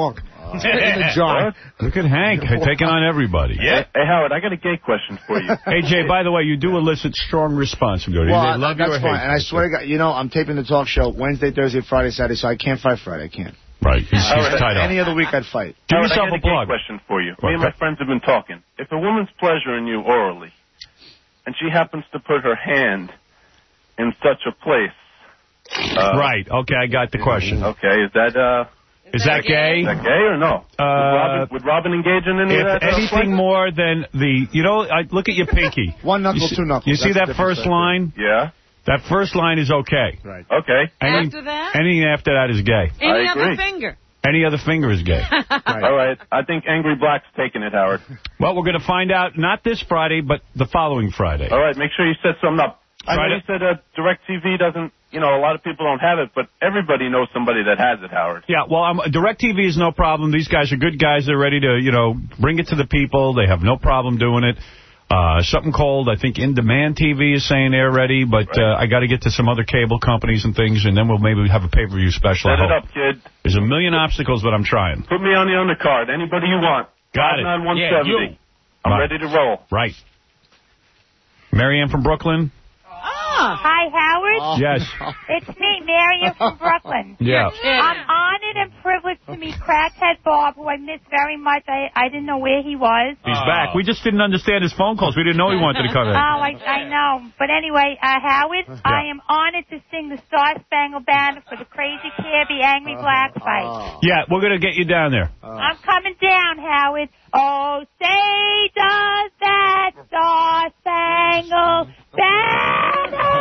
in the jar. Look at Hank taking on everybody. Yeah. Hey, Howard, I got a gay question for you. Hey, Jay, by the way, you do elicit strong response from Jody. Well, They love you that's or fine. hate And I you. swear to God, you know, I'm taping the talk show Wednesday, Thursday, Friday, Saturday, so I can't fight Friday. I can't. Right. He's, he's Howard, tied up. Any other week, I'd fight. Do Howard, yourself I got a a gay plug. question for you. What? Me and my friends have been talking. If a woman's pleasuring you orally, and she happens to put her hand in such a place. Uh, right. Okay, I got the question. Okay, is that uh? Is that gay? Is that gay or no? Uh, would, Robin, would Robin engage in any If of that? uh, anything pleasure? more than the, you know, I, look at your pinky. One knuckle, You see- two knuckles. You see That's that a different first stuff. line? Yeah. That first line is okay. Right. Okay. Any- After that? Anything after that is gay. Any I other agree. finger? Any other finger is gay. Right. All right. I think Angry Black's taking it, Howard. Well, we're going to find out not this Friday, but the following Friday. All right. Make sure you set something up. I know Try you said uh, DirecTV doesn't, you know, a lot of people don't have it, but everybody knows somebody that has it, Howard. Yeah, well, um, DirecTV is no problem. These guys are good guys. They're ready to, you know, bring it to the people. They have no problem doing it. Uh, something called, I think, In Demand T V is saying they're ready, but uh, I got to get to some other cable companies and things, and then we'll maybe have a pay-per-view special. Set I it hope. up, kid. There's a million obstacles, but I'm trying. Put me on the undercard. Anybody you want. Got it. nine one Yeah, seventy. you. I'm Right. ready to roll. Right. Marianne from Brooklyn? Hi, Howard. Yes. It's me, Marion from Brooklyn. Yeah. I'm honored and privileged to meet Crackhead Bob, who I miss very much. I, I didn't know where he was. He's back. We just didn't understand his phone calls. We didn't know he wanted to come in. Oh, I, I know. But anyway, uh, Howard, I am honored to sing the Star Spangled Banner for the Crazy Cabby Angry Black fight. Yeah, we're going to get you down there. I'm coming down, Howard. Oh, say does that Star Spangled Banner.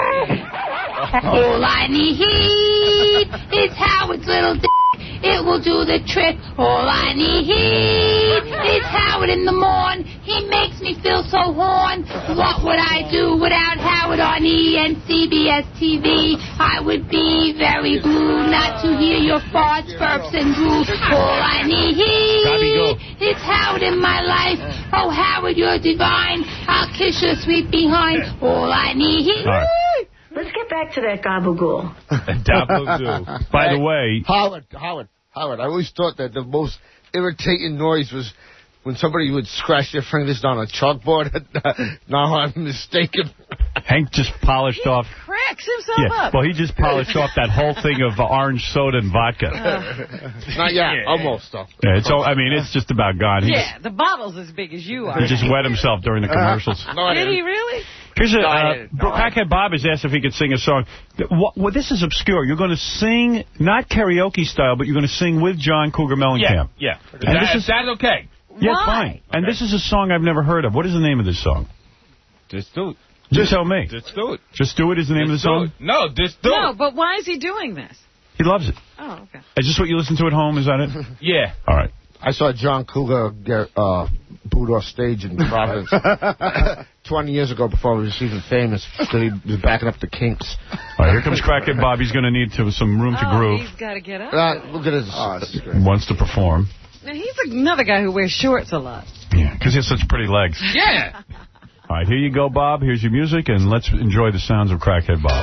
All I need is Howard's little dick. It will do the trick. All I need is Howard in the morn. He makes me feel so horn. What would I do without Howard on E N C B S T V? I would be very blue not to hear your farts, burps, and drools. All I need is Howard in my life. Oh, Howard, you're divine. I'll kiss your sweet behind. All I need. All right. Let's get back to that gabagool. Gabagool. By the way... Howard, Howard, Howard, I always thought that the most irritating noise was when somebody would scratch their fingers down a chalkboard. Now I'm mistaken. Hank just polished off... Cracks himself Yeah, up. well, he just polished off that whole thing of uh, orange soda and vodka. Not yet, almost, though. Yeah, it's all, I mean, it's just about gone. He, Yeah, the bottle's as big as you are. he just wet himself during the commercials. Did he really? Here's a, No, I uh, didn't. No, I Crackhead Bob has asked if he could sing a song. What, well, this is obscure. You're going to sing, not karaoke style, but you're going to sing with John Cougar Mellencamp. Yeah, yeah. And That- this is, that's okay. Yeah, Why? fine. And this is a song I've never heard of. What is the name of this song? Just do it. Just tell me. Just do it. Just Do It is the name Just of the do song? it. No, just do No, it. but why is he doing this? He loves it. Oh, okay. Is this what you listen to at home? Is that it? Yeah. All right. I saw John Cougar get uh, booed off stage in Providence twenty years ago before he was even famous. So he was backing up the Kinks. All right, here comes Crackhead Bob. He's going to need to, some room to Oh, groove. he's got to get up. Uh, look at his... Oh, this is great. Wants to perform. Now, he's another guy who wears shorts a lot. Yeah, because he has such pretty legs. Yeah. All right, here you go, Bob. Here's your music, and let's enjoy the sounds of Crackhead Bob.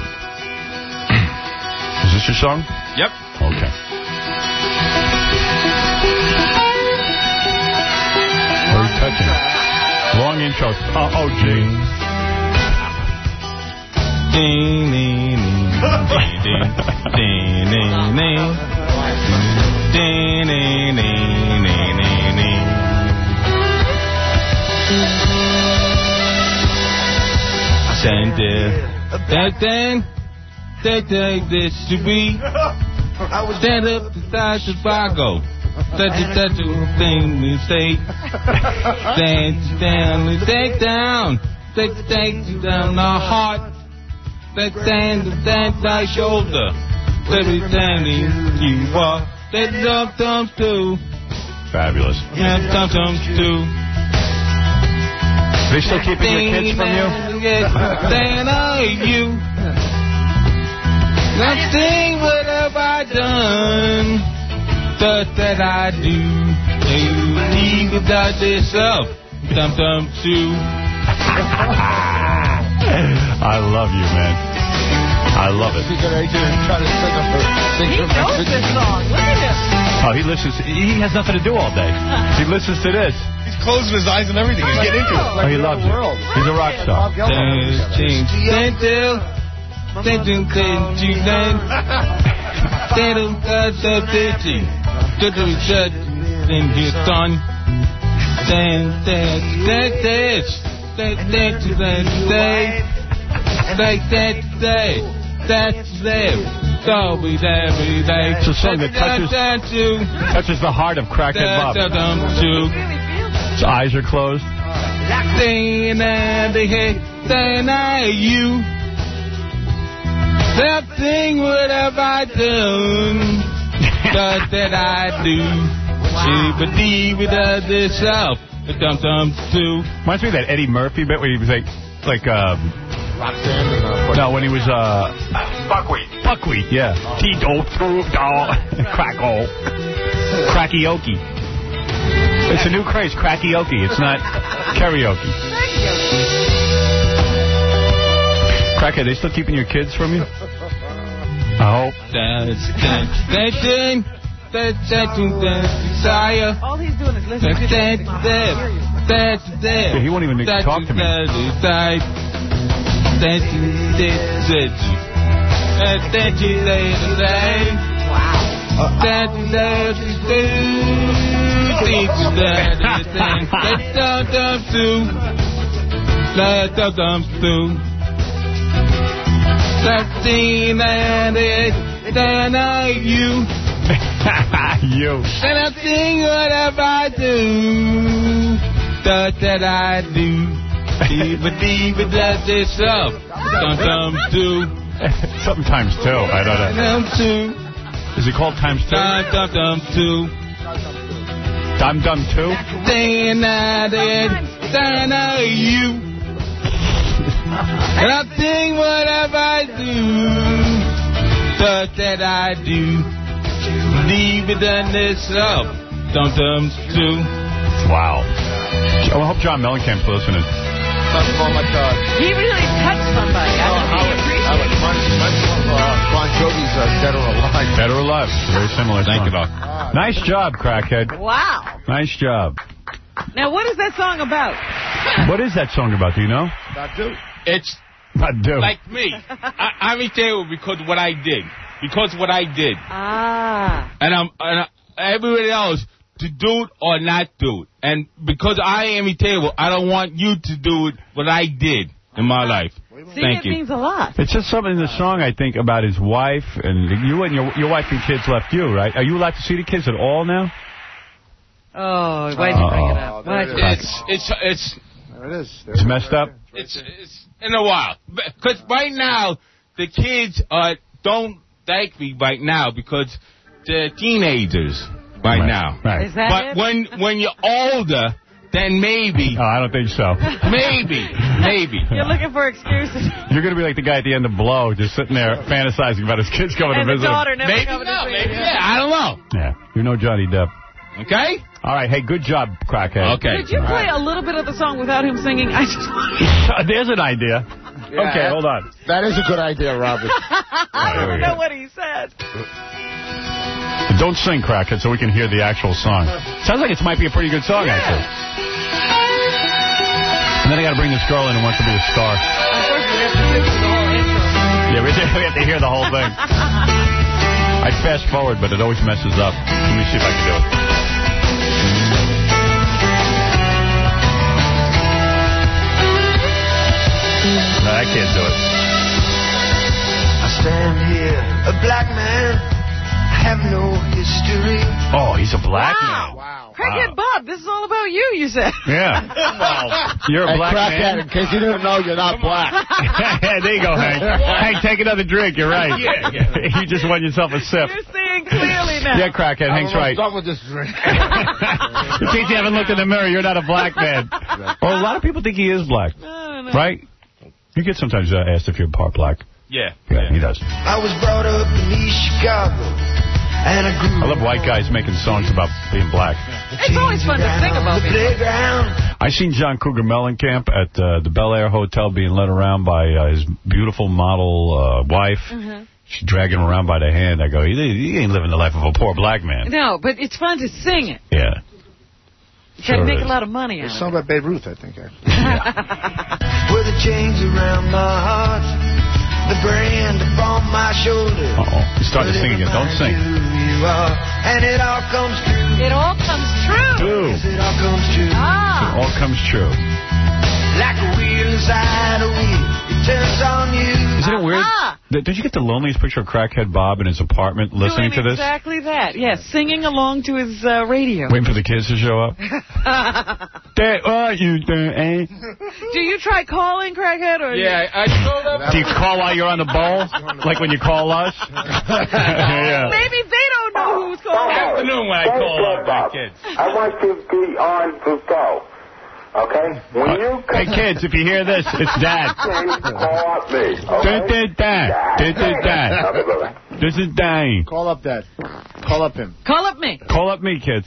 Is this your song? Yep. Okay. Very touching. Long intro. Oh, oh gee. Ding, ding, ding, ding, ding, ding, ding. Ding, ding, ding, ding, ding, ding. Send it. That thing, that thing, this should be. Stand up beside Chicago. Such a such a thing we say. Stand down and take down. Take take down the heart. That stand stand thy shoulder. Everything you are. That dump dump too. Fabulous. Yeah, dump dump too. They still keeping your kids from you? Stand on you. Nothing what have I done? Just that I do. You without yourself. Dum dum too. I love you, man. I love it. He knows this song. Look at him. Oh, he listens. He has nothing to do all day. He listens to this. He's closing his eyes and everything. He's getting into it. Oh, he loves it. He's a rock star. It's a song that touches, touches the heart of Crackhead Bob. His eyes are closed. Something what have I done? Thought that I do. She believe it herself. Dum dum too. Reminds me of that Eddie Murphy bit where he was like, like, um, Roxanne and uh, no, when he was, uh, Buckwheat. Buckwheat, yeah. Tito, crackle, crackioke. It's a new craze, crackioke. It's not karaoke. Crackhead, they still keeping your kids from you? I hope. All he's doing is listening to yeah, he won't even talk to me. You. You. And I think whatever I do, thought that I do. Believe it does itself. Sometimes do. Sometimes two. I don't know. Two. Is it called times two? Dum dum two. Dum dum two. Then I did. Then I you. And I think whatever I do, thought that I do. Believe it done itself. Dum dum two. Wow. I hope John Mellencamp's listening. Oh my God. He really touched somebody. I Oh, think he appreciated it. Bon Jovi's uh, Dead or Alive. Dead or Alive. Very similar. Thank song. you, Doc. Nice job, Crackhead. Wow. Nice job. Now, what is that song about? What is that song about? Do you know? Not do. It's Not do. like me. I, I'm irritated because what I did. Because what I did. Ah. And I'm and I, everybody else to do it or not do it. And because I am irritable, I don't want you to do it what I did in my life. See, Thank it you. means a lot. It's just something in the song, I think, about his wife, and you and your your wife and kids left you, right? Are you allowed to see the kids at all now? Oh, why'd you bring it up? Oh, Why'd you It's it's it's There it is. There It's it is messed right up? there. it's it's in a while. Because right now the kids uh don't like me right now because they're teenagers right, Right, now. right. Is that But it? when when you're older, then maybe, Oh, I don't think so. maybe, maybe. You're looking for excuses. You're going to be like the guy at the end of Blow, just sitting there fantasizing about his kids coming And to the visit him. daughter never Maybe coming no, to see maybe you. yeah. I don't know. Yeah, you know Johnny Depp. Okay. All right, hey, good job, Crackhead. Okay. Could you play a little bit of the song without him singing? I just want There's an idea. Yeah. Okay, hold on. That is a good idea, Robert. I don't know what he said. Don't sing, Crackhead, so we can hear the actual song. Sounds like it might be a pretty good song, Yeah. actually. And then I got to bring this girl in who wants to be a star. Unfortunately, we have to listen to the whole intro. Yeah, we we have to hear the whole thing. I fast forward, but it always messes up. Let me see if I can do it. No, I can't do it. I stand here, a black man, have no history. Oh, he's a black man. Wow. Crackhead Bob, this is all about you, you said. Yeah. Well, you're a Hey, black Crackhead, man. in case you didn't know, you're not black. Yeah, there you go, Hank. Hank, take another drink. You're right. Yeah, yeah. You just won yourself a sip. You're seeing clearly now. Yeah, Crackhead, Hank's right. Done with this drink. In case you haven't looked in the mirror, you're not a black man. Well, a lot of people think he is black, right? You get sometimes uh, asked if you're part black. Yeah. Yeah, he does. I was brought up in East Chicago, and I grew I love white guys making songs about being black. It's always fun to sing about the me. playground. I seen John Cougar Mellencamp at uh, the Bel Air Hotel being led around by uh, his beautiful model uh, wife. Mhm. She's dragging him around by the hand. I go, he, he ain't living the life of a poor black man. No, but it's fun to sing it. Yeah. You Sure gotta make is. a lot of money out There's of something about Babe Ruth, I think. With the chains around my heart, the brand upon my shoulder. Uh-oh. He's starting to sing again. Don't sing. You are, and it all comes true. It all comes true. True. Yes, it all comes true. Ah. It all comes true. Like a wheel inside a wheel, it turns on you. Isn't it weird? Ah. Did you get the loneliest picture of Crackhead Bob in his apartment listening Doing to this? exactly that. Yes, singing along to his uh, radio. Waiting for the kids to show up? Dad, what you doing? Do you try calling, Crackhead? Or Yeah, I told them. Do you call while you're on the bowl? Like when you call us? Yeah. Maybe they don't know who's calling. Afternoon when I call up my kids. I want you to be on to go. Okay? When you Hey, kids, if you hear this, it's Dad. call up me. This is Dad. This is Dad. This is Dad. Call up Dad. Call up him. Call up me. Call up me, kids.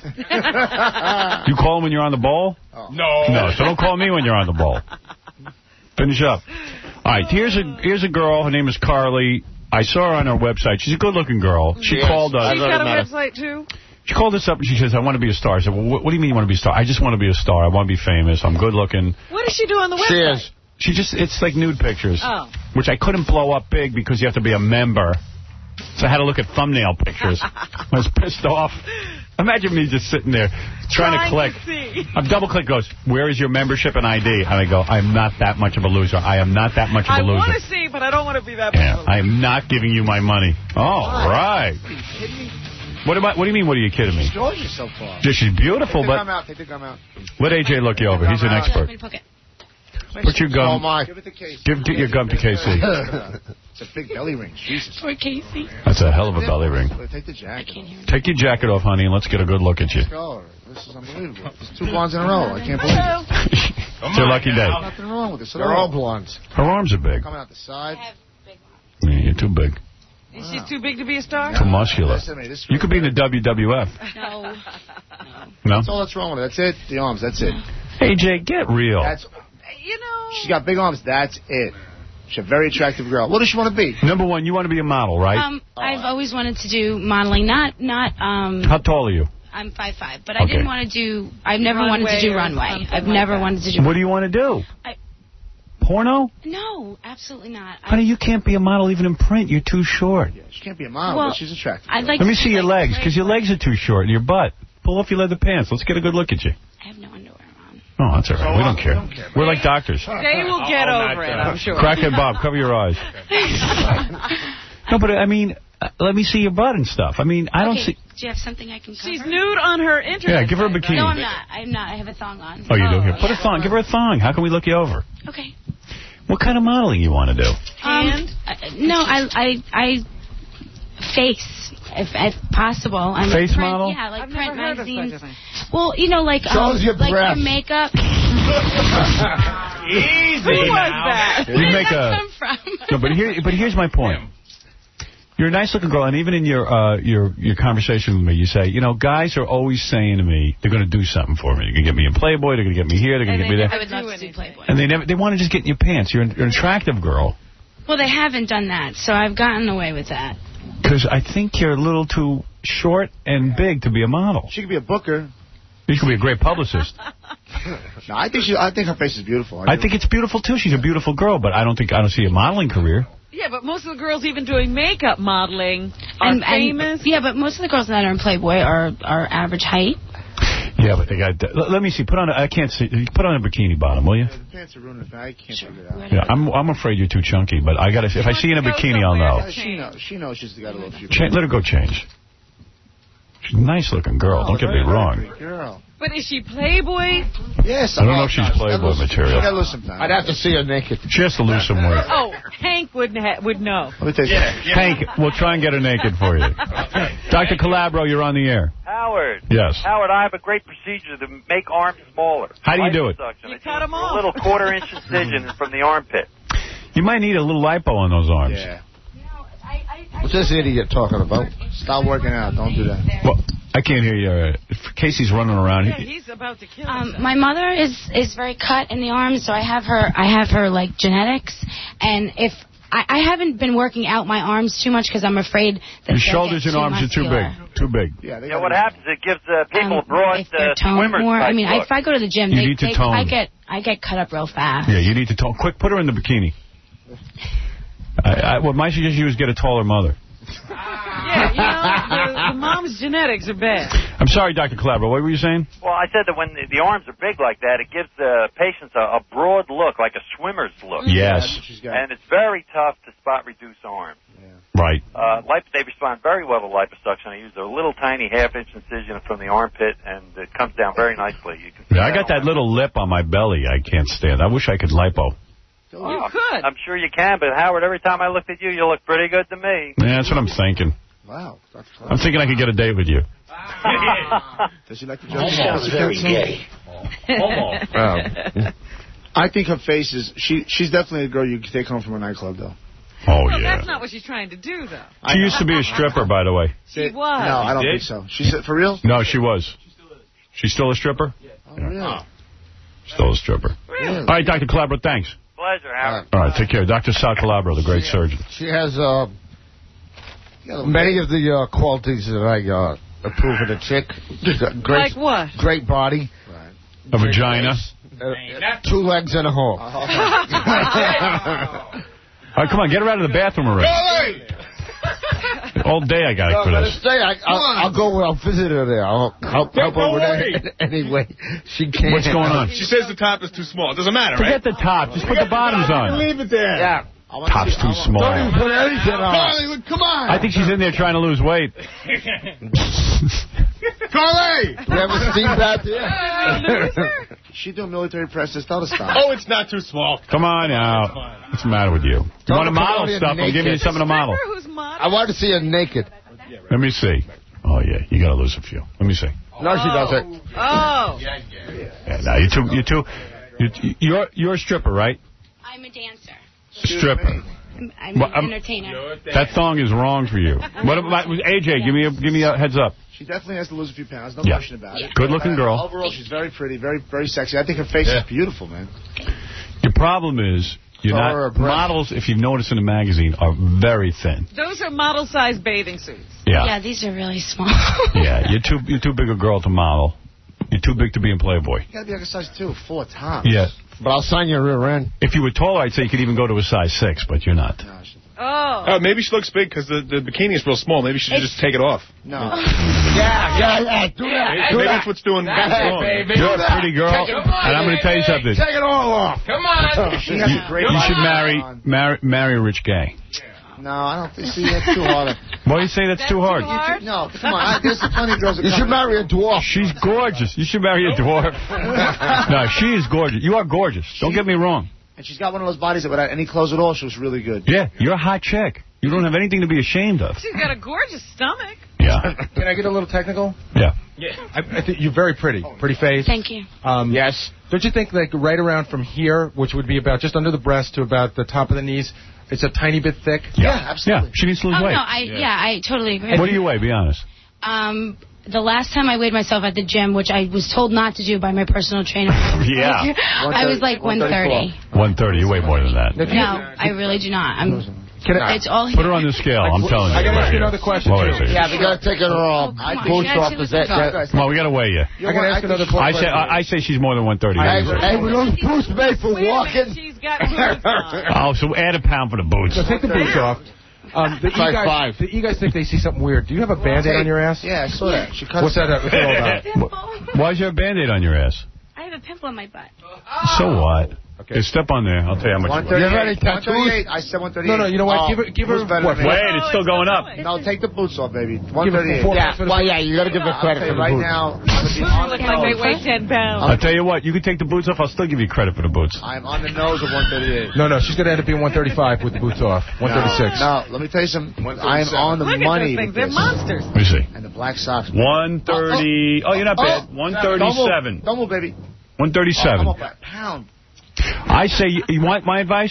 You call him when you're on the bowl? Oh. No. No, so don't call me when you're on the bowl. Finish up. All right, here's a here's a girl. Her name is Carly. I saw her on her website. She's a good-looking girl. She Yes. called us. She's got a website, too? She called us up and she says, I want to be a star. I said, well, what, what do you mean you want to be a star? I just want to be a star. I want to be famous. I'm good-looking. What does she do on the website? She is. She just, it's like nude pictures. Oh. Which I couldn't blow up big because you have to be a member. So I had to look at thumbnail pictures. I was pissed off. Imagine me just sitting there trying, Trying to click. to see. I'm double-click goes, where is your membership and I D? And I go, I'm not that much of a loser. I am not that much of I a loser. want to see, but I don't want to be that Yeah, much of a I am not giving you my money. All right. Are you kidding me? What, about, what do you mean, what are you kidding me? Destroyed you so far. Yeah, she's beautiful, Take the but gum out. Take the gum out. let A J look you over. He's an expert. Put your gum. Give it to Casey. Give, get your gum to K C. It's a big belly ring. Jesus. Or Casey. That's a hell of a belly ring. Take the jacket. Take your jacket off, honey, and let's get a good look at you. Let's go. This is unbelievable. There's two blondes in a row. I can't believe it. It's your lucky day. Nothing wrong with this at They're all. all blondes. Her arms are big. Coming out the side. Yeah, you're too big. Is she too big to be a star? Too muscular. Listen to me, this You could be in the W W F. No. No? That's all that's wrong with it. That's it. The arms. That's it. A J, get real. That's. You know. She's got big arms. That's it. She's a very attractive girl. What does she want to be? Number one, you want to be a model, right? Um, I've always wanted to do modeling. Not, not. Um, How tall are you? I'm five five, but I Okay. didn't want to do. I've never Runway wanted to do or runway. something I've like never that. wanted to do. What do you want to do? I- Porno? No, absolutely not. I, Honey, you can't be a model even in print. You're too short. Yeah, she can't be a model, Well, but she's attractive. I'd like Let me to see do, your like, legs, because your legs are too short, and your butt. Pull off your leather pants. Let's get a good look at you. I have no underwear on. Oh, that's all right. So we don't what? care. We don't care. We're like doctors. They will get Oh, over not it, that. I'm sure. Crackhead Bob, cover your eyes. No, but I mean, uh, let me see your butt and stuff. I mean, I don't Okay, see... do you have something I can cover? She's nude on her internet. Yeah, give her a site, bikini. No, I'm not. I'm not. I have a thong on. Oh, you do? Oh, Here, put a yeah. thong. Give her a thong. How can we look you over? Okay. What kind of modeling you want to do? Hand? Um, I- no, I, I, I face, if, if possible. I'm Face print, model? Yeah, like I've print never heard of magazines. such a thing. Well, you know, like Show um, us your like breath. your makeup. Easy Who was now. that? You Where did make that a... come from? No, but here, but here's my point. You're a nice-looking girl, and even in your uh, your your conversation with me, you say, you know, guys are always saying to me, they're going to do something for me. They're going to get me in Playboy. They're going to get me here. They're going to And get me they there. I would love to do Playboy. And they never they want to just get in your pants. You're an, you're an attractive girl. Well, they haven't done that, so I've gotten away with that. Because I think you're a little too short and big to be a model. She could be a booker. You could be a great publicist. No, I think she. I think her face is beautiful. I think it's beautiful, too. She's a beautiful girl, but I don't think I don't see a modeling career. Yeah, but most of the girls even doing makeup modeling are And, famous. and yeah, but most of the girls that are in Playboy are are average height. Yeah, but they got... Let, let me see. Put on a... I can't see... Put on a bikini bottom, will you? The pants are ruining it. I can't figure it out. Yeah, I'm I'm afraid you're too chunky, but I gotta... If I see you in a bikini, I'll know. She knows. She knows she's got a little few. Cha let her go change. She's a nice-looking girl. Don't get me wrong. Girl. But is she Playboy? Yes. I don't know if she's Playboy material. She got to lose some time. I'd have to see her naked. She has to lose some weight. Oh, Hank would ha would know. Let me tell you something. Hank, we'll try and get her naked for you. Doctor Calabro, you're on the air. Howard. Yes. Howard, I have a great procedure to make arms smaller. How do you do it? Liposuction. You I cut do 'em a off. little quarter-inch incision from the armpit. You might need a little lipo on those arms. Yeah. What's this idiot talking about? Stop working out. Don't do that. Well, I can't hear you. Uh, Casey's running around. Yeah, he's about to kill himself. Um, my mother is is very cut in the arms, so I have her I have her like genetics, and if I, I haven't been working out my arms too much because I'm afraid that Your they'll shoulders get and arms are too muscular. big. Too big. Yeah, You know what happens? It gives uh, people a broad If they're uh, toned swimmer's more, I type mean, look. if I go to the gym, You they, need to they, tone. I get I get cut up real fast. Yeah, you need to tone. Quick, put her in the bikini. I, I, well, my suggestion was get a taller mother. Yeah, you know, the, the mom's genetics are bad. I'm sorry, Doctor Calabro. What were you saying? Well, I said that when the, the arms are big like that, it gives the patients a, a broad look, like a swimmer's look. Yes. And it's very tough to spot reduce arms. Right. Uh, lip, they respond very well to liposuction. I use a little tiny half-inch incision from the armpit, and it comes down very nicely. You can see Yeah, I got that little lip on my belly I can't stand. I wish I could lipo. You could. I'm sure you can, but Howard, every time I looked at you, you look pretty good to me. Yeah, that's what I'm thinking. Wow. That's I'm thinking I could get a date with you. Does she like the Almost jokes? very gay. Almost. I think her face is... She, she's definitely a girl you could take home from a nightclub, though. Oh, well, yeah. that's not what she's trying to do, though. She used to be a stripper, by the way. She was. No, I don't Did? think so. She said, for real? No, she was. She's still a stripper? Oh, really? Still a stripper. Really? All right, Doctor Calabro, thanks. Pleasure, Howard. All right, take care. Doctor Sal Calabro, the great surgeon. She has uh, many of the uh, qualities that I uh, approve in a chick. Great, Like what? Great body. A vagina. Uh, two legs and a hole. All right, come on, get her out of the bathroom already. All day I got it for this. Stay, I, I'll, I'll go. I'll visit her there. I'll help, help over there anyway. She can't. What's going on? She says the top is too small. It doesn't matter, Forget right? the top. Just put the bottoms on. Leave it there. Yeah. Top's too small. Don't even put anything on. Carly, come on. I think she's in there trying to lose weight. Carly! You ever seen that there? She doing military press. Just tell her to stop. Oh, it's not too small. Come on now. What's the matter with you? You Don't want to put model on your stuff? I'm giving you naked. something to model. Who's model? I want to see her naked. Let me see. Oh, yeah, you got to lose a few. Let me see. No, she doesn't. Oh. Yeah, no, you too, you too, you, you're, you're a stripper, right? I'm a dancer. Stripper. I'm, I'm Well, an I'm- entertainer. That thong is wrong for you. What about A J? Give me a give me a heads up. She definitely has to lose a few pounds. No Yeah. question about it. Good-looking But girl. Overall, she's very pretty, very, very sexy. I think her face Yeah. is beautiful, man. Your problem is you're Or a not breast. models. If you've noticed in the magazine, are very thin. Those are model-sized bathing suits. Yeah. Yeah, these are really small. Yeah, you're too you're too big a girl to model. You're too big to be in Playboy. You gotta be like a size two, four tops. Yeah. But I'll sign your rear end. If you were taller, I'd say you could even go to a size six, but you're not. Oh. Oh, maybe she looks big because the, the bikini is real small. Maybe she should just take it off. No. Yeah, yeah, yeah. Do that. Maybe, Do maybe that. that's what's doing That's what's it, wrong. baby. You're Do a pretty that. girl, Take it off. and I'm going to tell you something. Take it all off. Come on. She has You, a great you should body. marry, marry marry a rich gay. No, I don't think. See, that's too hard. Why do you say that's, That's too hard? too hard? You, no, come on. I, there's plenty of girls that You come- should marry a dwarf. She's gorgeous. You should marry a dwarf. No, she is gorgeous. You are gorgeous. Don't get me wrong. And she's got one of those bodies that without any clothes at all, she was really good. Yeah, you're a hot chick. You don't have anything to be ashamed of. She's got a gorgeous stomach. Yeah. Can I get a little technical? Yeah. I, I think you're very pretty. Pretty face. Thank you. Um, yes. Don't you think, like, right around from here, which would be about just under the breast to about the top of the knees, it's a tiny bit thick? Yeah, absolutely. Yeah, she needs to lose Oh, weight. no, I, yeah. I totally agree. What do you weigh? Be honest. Um, the last time I weighed myself at the gym, which I was told not to do by my personal trainer. Yeah. I was like one thirty. one thirty. You weigh more than that. No, I really do not. I'm. Can I, It's all. Put her on the scale. I'm telling you. I gotta ask you Right another here. question, Wait a too. second. Yeah, we got to take it Oh, all. come I on. boost You off guys the should that. listen to Come on, we got to weigh you. I gotta ask another I say question. I, I say she's more than one thirty. Hey, hey, we don't boost me for Wait a minute, walking. she's got boots on. Oh, so add a pound for the boots. So take the boots off. Um, the, you Size guys, five. the, you guys think they see something weird. Do you have a Band-Aid on your ass? Yeah, I saw that. She cut What's that, what's that all about? Pimple. Why is there a Band-Aid on your ass? I have a pimple on my butt. So what? Okay, step on there. I'll tell you how much. one it was. thirty-eight. You have any tattoos? one thirty-eight. I said one thirty-eight. No, no, you know what? Oh, give her, give her who's better what? than me? Wait, it's still going up. No, take the boots off, baby. one Give her thirty-eight. four Yeah, bucks for the well, boots. yeah, you got to give the credit Okay, for the right boots. now, I'm gonna be on Look the like they nose. weigh ten pounds. I'll tell you what. You can take the boots off. I'll still give you credit for the boots. I'm on the nose of one thirty-eight. No, no, she's going to end up being one thirty-five with the boots off. one thirty-six. No, let me tell you something. I'm on the Look money at those things. with They're this. monsters. Let me see. And the black socks. one thirty. Oh, you're not bad. one thirty-seven. Don't move, baby. one thirty-seven. I'm up a pound. I say, you, you want my advice?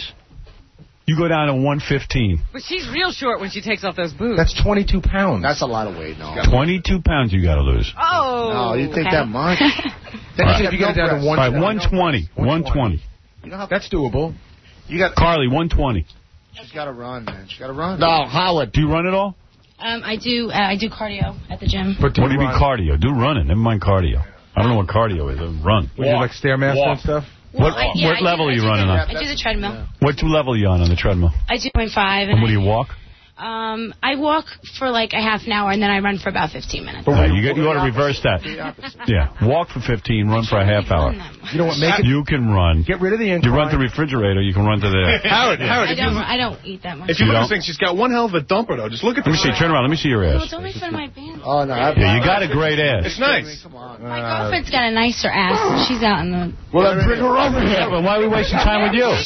You go down to one fifteen. But she's real short when she takes off those boots. That's twenty-two pounds. That's a lot of weight, no. twenty-two pounds you got to lose. Oh. No, you think that much? Then Right. if you get it down to All one right, one twenty. one twenty. You know how That's doable. you got Carly, one twenty. She's got to run, man. She's got to run. No, Howard. Do you run at all? Um, I do. Uh, I do cardio at the gym. But what do you mean cardio? Do running. Never mind cardio. I don't know what cardio is. Run. Would you like Stairmaster Walk. and stuff? Well, What, I, yeah, what I do- level I are you do running the, on? I do the treadmill. What level are you on on the treadmill? I do point five. And what I, do you walk? Um, I walk for like a half an hour, and then I run for about fifteen minutes. Uh, you, get, you ought to reverse that. Yeah, walk for fifteen, run for a half hour. You know what? Make it. You can run. Get rid of the incline. You run to the refrigerator, you can run to there. Howard, Howard, I if you, don't. I don't eat that much. if you You look at don't? this thing, she's got one hell of a dumper, though. Just look at Let me this. see, turn around, let me see your No, ass. don't make fun of my band. Oh, no. Yeah, you got a great ass. It's nice. My girlfriend's got a nicer ass. She's out in the. Well, then bring her over here. But why are we wasting time with you?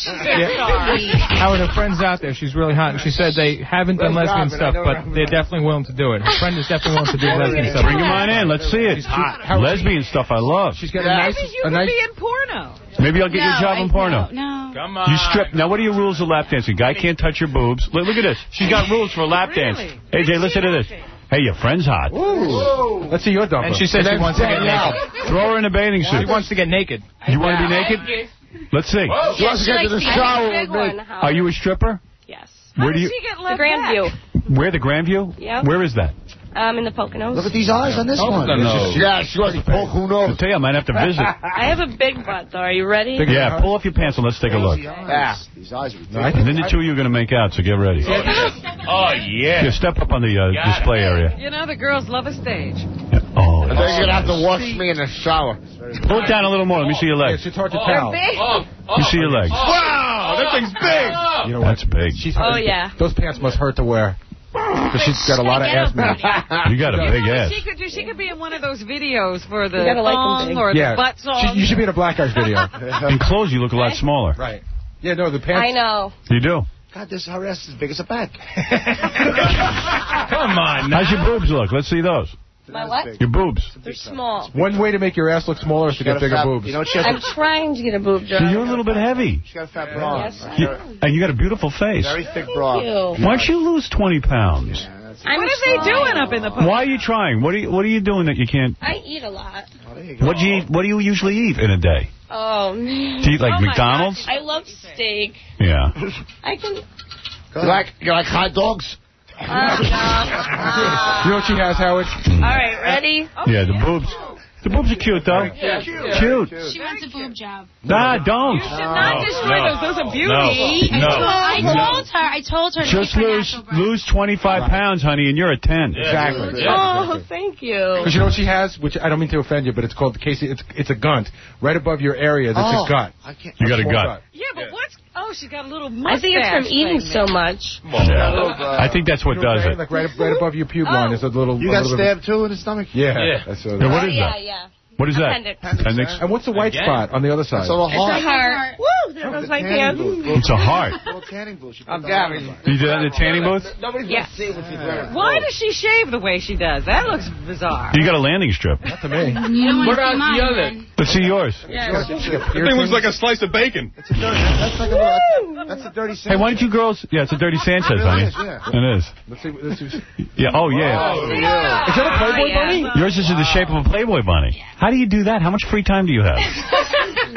Howard, her friend's out there. She's really hot. And she said they haven't done lesbian stuff, but they're definitely willing to do it. Her friend is definitely willing to do lesbian stuff. Bring him on in, let's see it. Lesbian stuff I love. She's got a nice. Maybe you a could nice. be in porno. Maybe I'll get you a No, job I- in porno. No. Come on. You strip. Now, what are your rules of lap dancing? Guy can't touch your boobs. Look, look at this. She's got rules for a lap dance. Hey, Jay, listen to this. Hey, your friend's hot. Ooh. Let's see your dumper. And she said she wants to get naked. Throw her in a bathing She suit. wants to get naked. You want to be naked? Let's see. She wants to get to the shower with me. Are you a stripper? Yes. Where do you? She get The left Grandview. Where, the Grandview? Yep. Where is that? Um, in the Poconos. Look at these eyes on this one. Yeah, she wants to poke. Who knows? I'll tell you, I might have to visit. I have a big butt, though. Are you ready? Yeah, pull off your pants and let's take a look. Yeah. These eyes are ridiculous. And then the two of you are going to make out, so get ready. Oh, yeah. Yeah, step up on the uh, display area. You know, the girls love a stage. Oh, And then you're going to have to wash me in the shower. pull it down a little more. Let me see your legs. It's hard to tell. Let me see your legs. Wow, that thing's big. You know what? That's big. She's Oh, yeah. Those pants must hurt to wear. Because she's got a lot of ass meat. You got a big ass. She could do. She could be in one of those videos for the You gotta like them thong big. or Yeah. the butt song. She, you should be in a Black Eyes video. In clothes, you look a lot smaller. Right. Yeah, no, the pants. I know. You do. God, this her ass is as big as a bag. Come on. How's your boobs look? Let's see those. My what? Your boobs. They're small. One way to make your ass look smaller is to get bigger boobs. You know what she has? I'm trying to get a boob job. You're a little bit heavy. She got a fat bra. Yes, I You- know. and you got a beautiful face. Very thick bra. Thank you. Why don't you lose twenty pounds? I'm What are they trying. doing up in the? Why are you trying? What are you What are you doing that you can't? I eat a lot. What do you eat, What do you usually eat in a day? Oh, man. Do you eat like Oh, my McDonald's? gosh. I love steak. Yeah. I can... You like, you like hot dogs? Uh, no. You know what she has, Howard? All right, ready? Yeah, the boobs. The boobs are cute, though. Yeah, cute. Cute. She wants a boob job. Nah, don't. You should not destroy no, those. Those are beauty. No. I, told, I told her. I told her. to Just keep her lose natural breath. lose twenty-five pounds, honey, and you're a ten. Exactly. Oh, thank you. Because you know what she has, which I don't mean to offend you, but it's called Casey. It's it's a gunt right above your area. That's Oh, a gut. I can't. You got a Small gut. Yeah, but what's? Oh, she's got a little mustache. I think it's from eating thing so there. much. Yeah. I think that's what You know does I'm saying? it. Like right, right above your pube line is a little. You a got little bit- stabbed too in the stomach? Yeah. Yeah. That's what it Yeah, is. what Oh, is yeah, that? yeah. What is that? Appendix. Appendix? And what's the white Again? spot on the other side? It's a little It's a heart. heart. Woo! There goes my pants. It's a heart. Little tanning booth. She put I'm the Gary. heart You do that in the tanning booth? Nobody's Yes. going to see what she's wearing. Why does she shave the way she does? That looks bizarre. You got a landing strip. Not to me. You don't want What to about see mine, the other? man. Let's see yours. Yeah. That thing looks like a slice of bacon. It's a dirty. That's like a little. That's a dirty. Hey, why don't you girls? Yeah, it's a dirty Sanchez, It honey. is, yeah. It is. Let's see. Let's see. Yeah. Oh, yeah. Oh, yeah. Is that a Playboy Oh, yeah. bunny? Yours is in the shape of a Playboy bunny. How do you do that? How much free time do you have? um,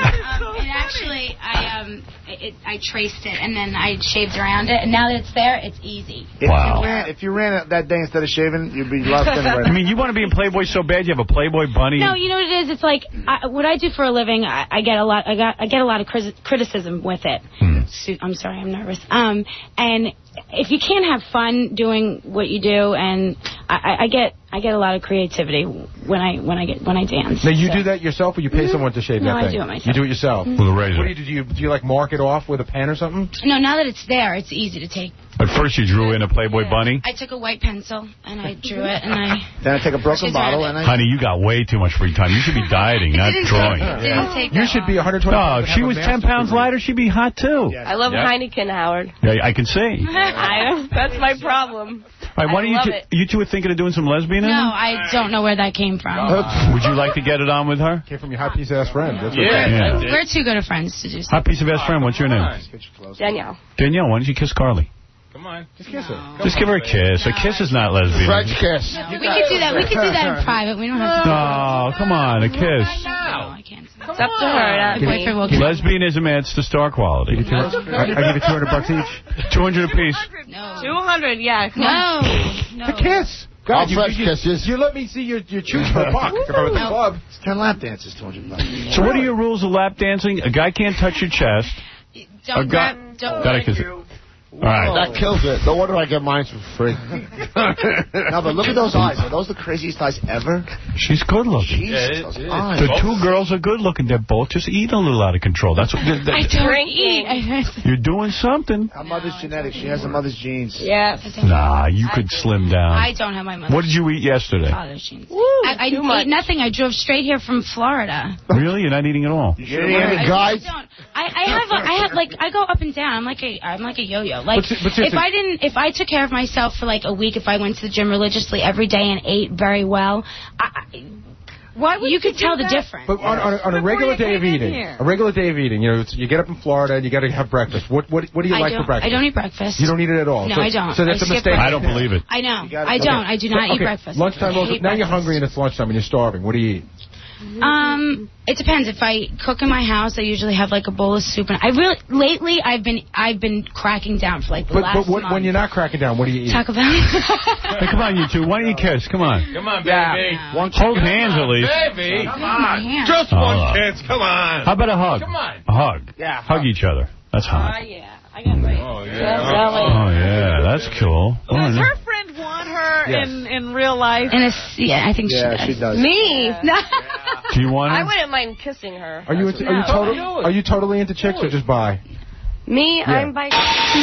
and actually, I um, it, I traced it and then I shaved around it, and now that it's there, it's easy. If Wow. you ran, if you ran it that day instead of shaving, you'd be lost anyway. I mean, you want to be in Playboy so bad, you have a Playboy bunny. No, you know what it is. It's like I, what I do for a living. I, I get a lot. I got. I get a lot of criti- criticism with it. Hmm. Su- I'm sorry. I'm nervous. Um, and if you can't have fun doing what you do, and I, I, I get. I get a lot of creativity when I when I get when I dance. Now you so. do that yourself, or you pay someone to shave No, that I thing? do it myself. You do it yourself with a razor. What do you do? Do you, do you like mark it off with a pen or something? No, now that it's there, it's easy to take. At first, you drew in a Playboy bunny. I took a white pencil and I drew it, and I. Then I take a broken She's bottle ready. and I. Honey, you got way too much free time. You should be dieting, not Didn't drawing. take- didn't take You that should be long. one hundred twenty. No, if she was ten pounds lighter, she'd be hot too. I love Yeah. Heineken, Howard. Yeah, I can see. I, that's my problem. All right, why I don't you love two, it. you two were thinking of doing some lesbian No, in them? I don't know where that came from. Would you like to get it on with her? Came from your hot piece ass friend. That's Yeah. what Yeah. yeah. We're too good of friends to do something. Hot piece of ass friend. What's your name? Danielle. Danielle. Why don't you kiss Carly? Come Come on. Just kiss her. Just give her a kiss. A kiss is not lesbian. French kiss. We could do that. We could do that in private. We don't have to. Oh, come on, a kiss. No, I can't. It's up to her. Not My boyfriend will kiss. Lesbianism adds to star quality. I, I give you two hundred bucks each. two hundred apiece. No. two hundred, yeah. Come No. on. No. A kiss. I'll God, you, French you, kisses. you let me see your, your choose for a buck if I'm at the No. club. It's ten lap dances, two hundred bucks. So what are your rules of lap dancing? A guy can't touch your chest. Don't A guy. grab. Don't. Gotta kiss it. All right. That kills it. No wonder I get mine for free. No, but look at those eyes. Are those the craziest eyes ever? She's good looking. Jesus, those eyes. The two girls are good looking. They're both just eating a little out of control. That's what. That, I don't eat. I, you're doing something. Her mother's genetic. She has a mother's genes. Yes. Nah, you could slim down. I don't have my mother's. What did you eat yesterday? Father's genes. I, I ate nothing. I drove straight here from Florida. Really? You're not eating at all? You sure I, yeah. I don't. I, I have. A, I have like. I go up and down. I'm like a. I'm like a yo-yo. Like But, but if I didn't. If I took care of myself for like a week, if I went to the gym religiously every day and ate very well, I, I, Why would you could tell the that? difference. But on, on, a, on a regular day of eating, here? a regular day of eating, you know, it's, you get up in Florida and you got to have breakfast. What what what do you I like don't, for breakfast? I don't eat breakfast. You don't eat it at all. No, so, I don't. So that's I a skip mistake. breakfast. I don't believe it. I know. gotta- I don't. Okay. I do not So, eat okay. breakfast. Lunchtime. I Also, hate now you're breakfast. hungry and it's lunchtime and you're starving. What do you eat? Um, it depends. If I cook in my house, I usually have like a bowl of soup. And I really lately I've been I've been cracking down for like the But, last but what, month. when you're not cracking down, what do you eat? Taco Bell. Hey, come on, you two. Why don't you kiss? Come on. Come on, baby. One Hold hands at least. Baby. Come on. Just Oh, one uh, kiss. Come on. How about a hug? Come on. A hug. Yeah. Hug each other. That's hot. Oh, yeah. I got my... Oh, yeah. Oh, yeah. That's cool. Oh, Does no. her friend want her Yes. in, in real life? And it's, yeah, I think Yeah, she she does. does. Me? Do you want I her? wouldn't mind kissing her. Are you into, are you totally are you totally into chicks or just bi? Me? Yeah. I'm bi...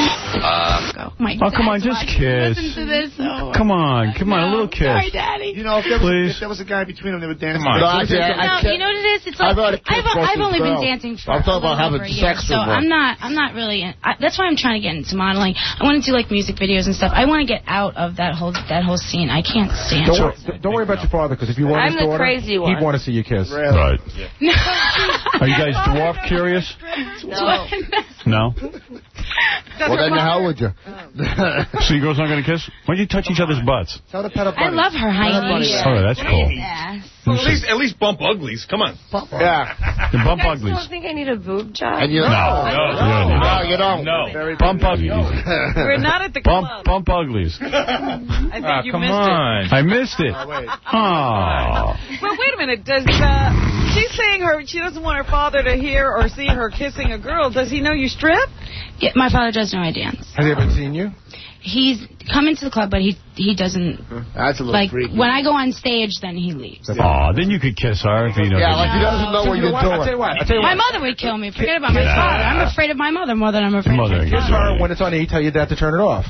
Oh, my Oh, come on, dad's just watching. kiss. Listen to this. Oh, Come on. Come on. A little kiss. sorry, Daddy. You know, if there, was, Please. if there was a guy between them, they would dance. Come on. No, actually, I, I No, can't- you know what it is? It's I've like already kissed I've, both I've these only been girls. dancing for I'm talking a about little having over a year, sex so with them. I'm not I'm not really. In, I, that's why I'm trying to get into modeling. I want to do like music videos and stuff. I want to get out of that whole that whole scene. I can't stand Don't it. worry, don't worry about your father because if you want I'm his the daughter, crazy one. he'd want to see you kiss. Really? Right. Are you guys dwarf curious? No. No? Well, then how would you? So you girls aren't going to kiss? Why don't you touch each other's butts? Tell the pedal I bunny. love her hiney. Oh, that's cool. Yeah. Well, at least, at least bump uglies. Come on. Yeah. The bump You guys uglies. don't think I need a boob job? And you No. no, No. you don't. No. Bump uglies. We're not at the Bump, club. bump uglies. I think Ah, you come missed on. I missed it. Oh, wait. Oh. it. Well, wait a minute. Does uh, she's saying her she doesn't want her father to hear or see her kissing a girl? Does he know you strip? Yeah, my father does know I dance. Has he ever seen you? He's come into the club, but he he doesn't That's a little like freaky. when I go on stage. Then he leaves. Oh, then you could kiss her if you know. Yeah, like he doesn't know So what you you're know what? I'll tell you doing. what. I'll tell you My what. mother would kill me. Forget about my Yeah. father. I'm afraid of my mother more than I'm afraid Mother of ain't my gonna Kiss father. her when it's on, you tell your dad to turn it off.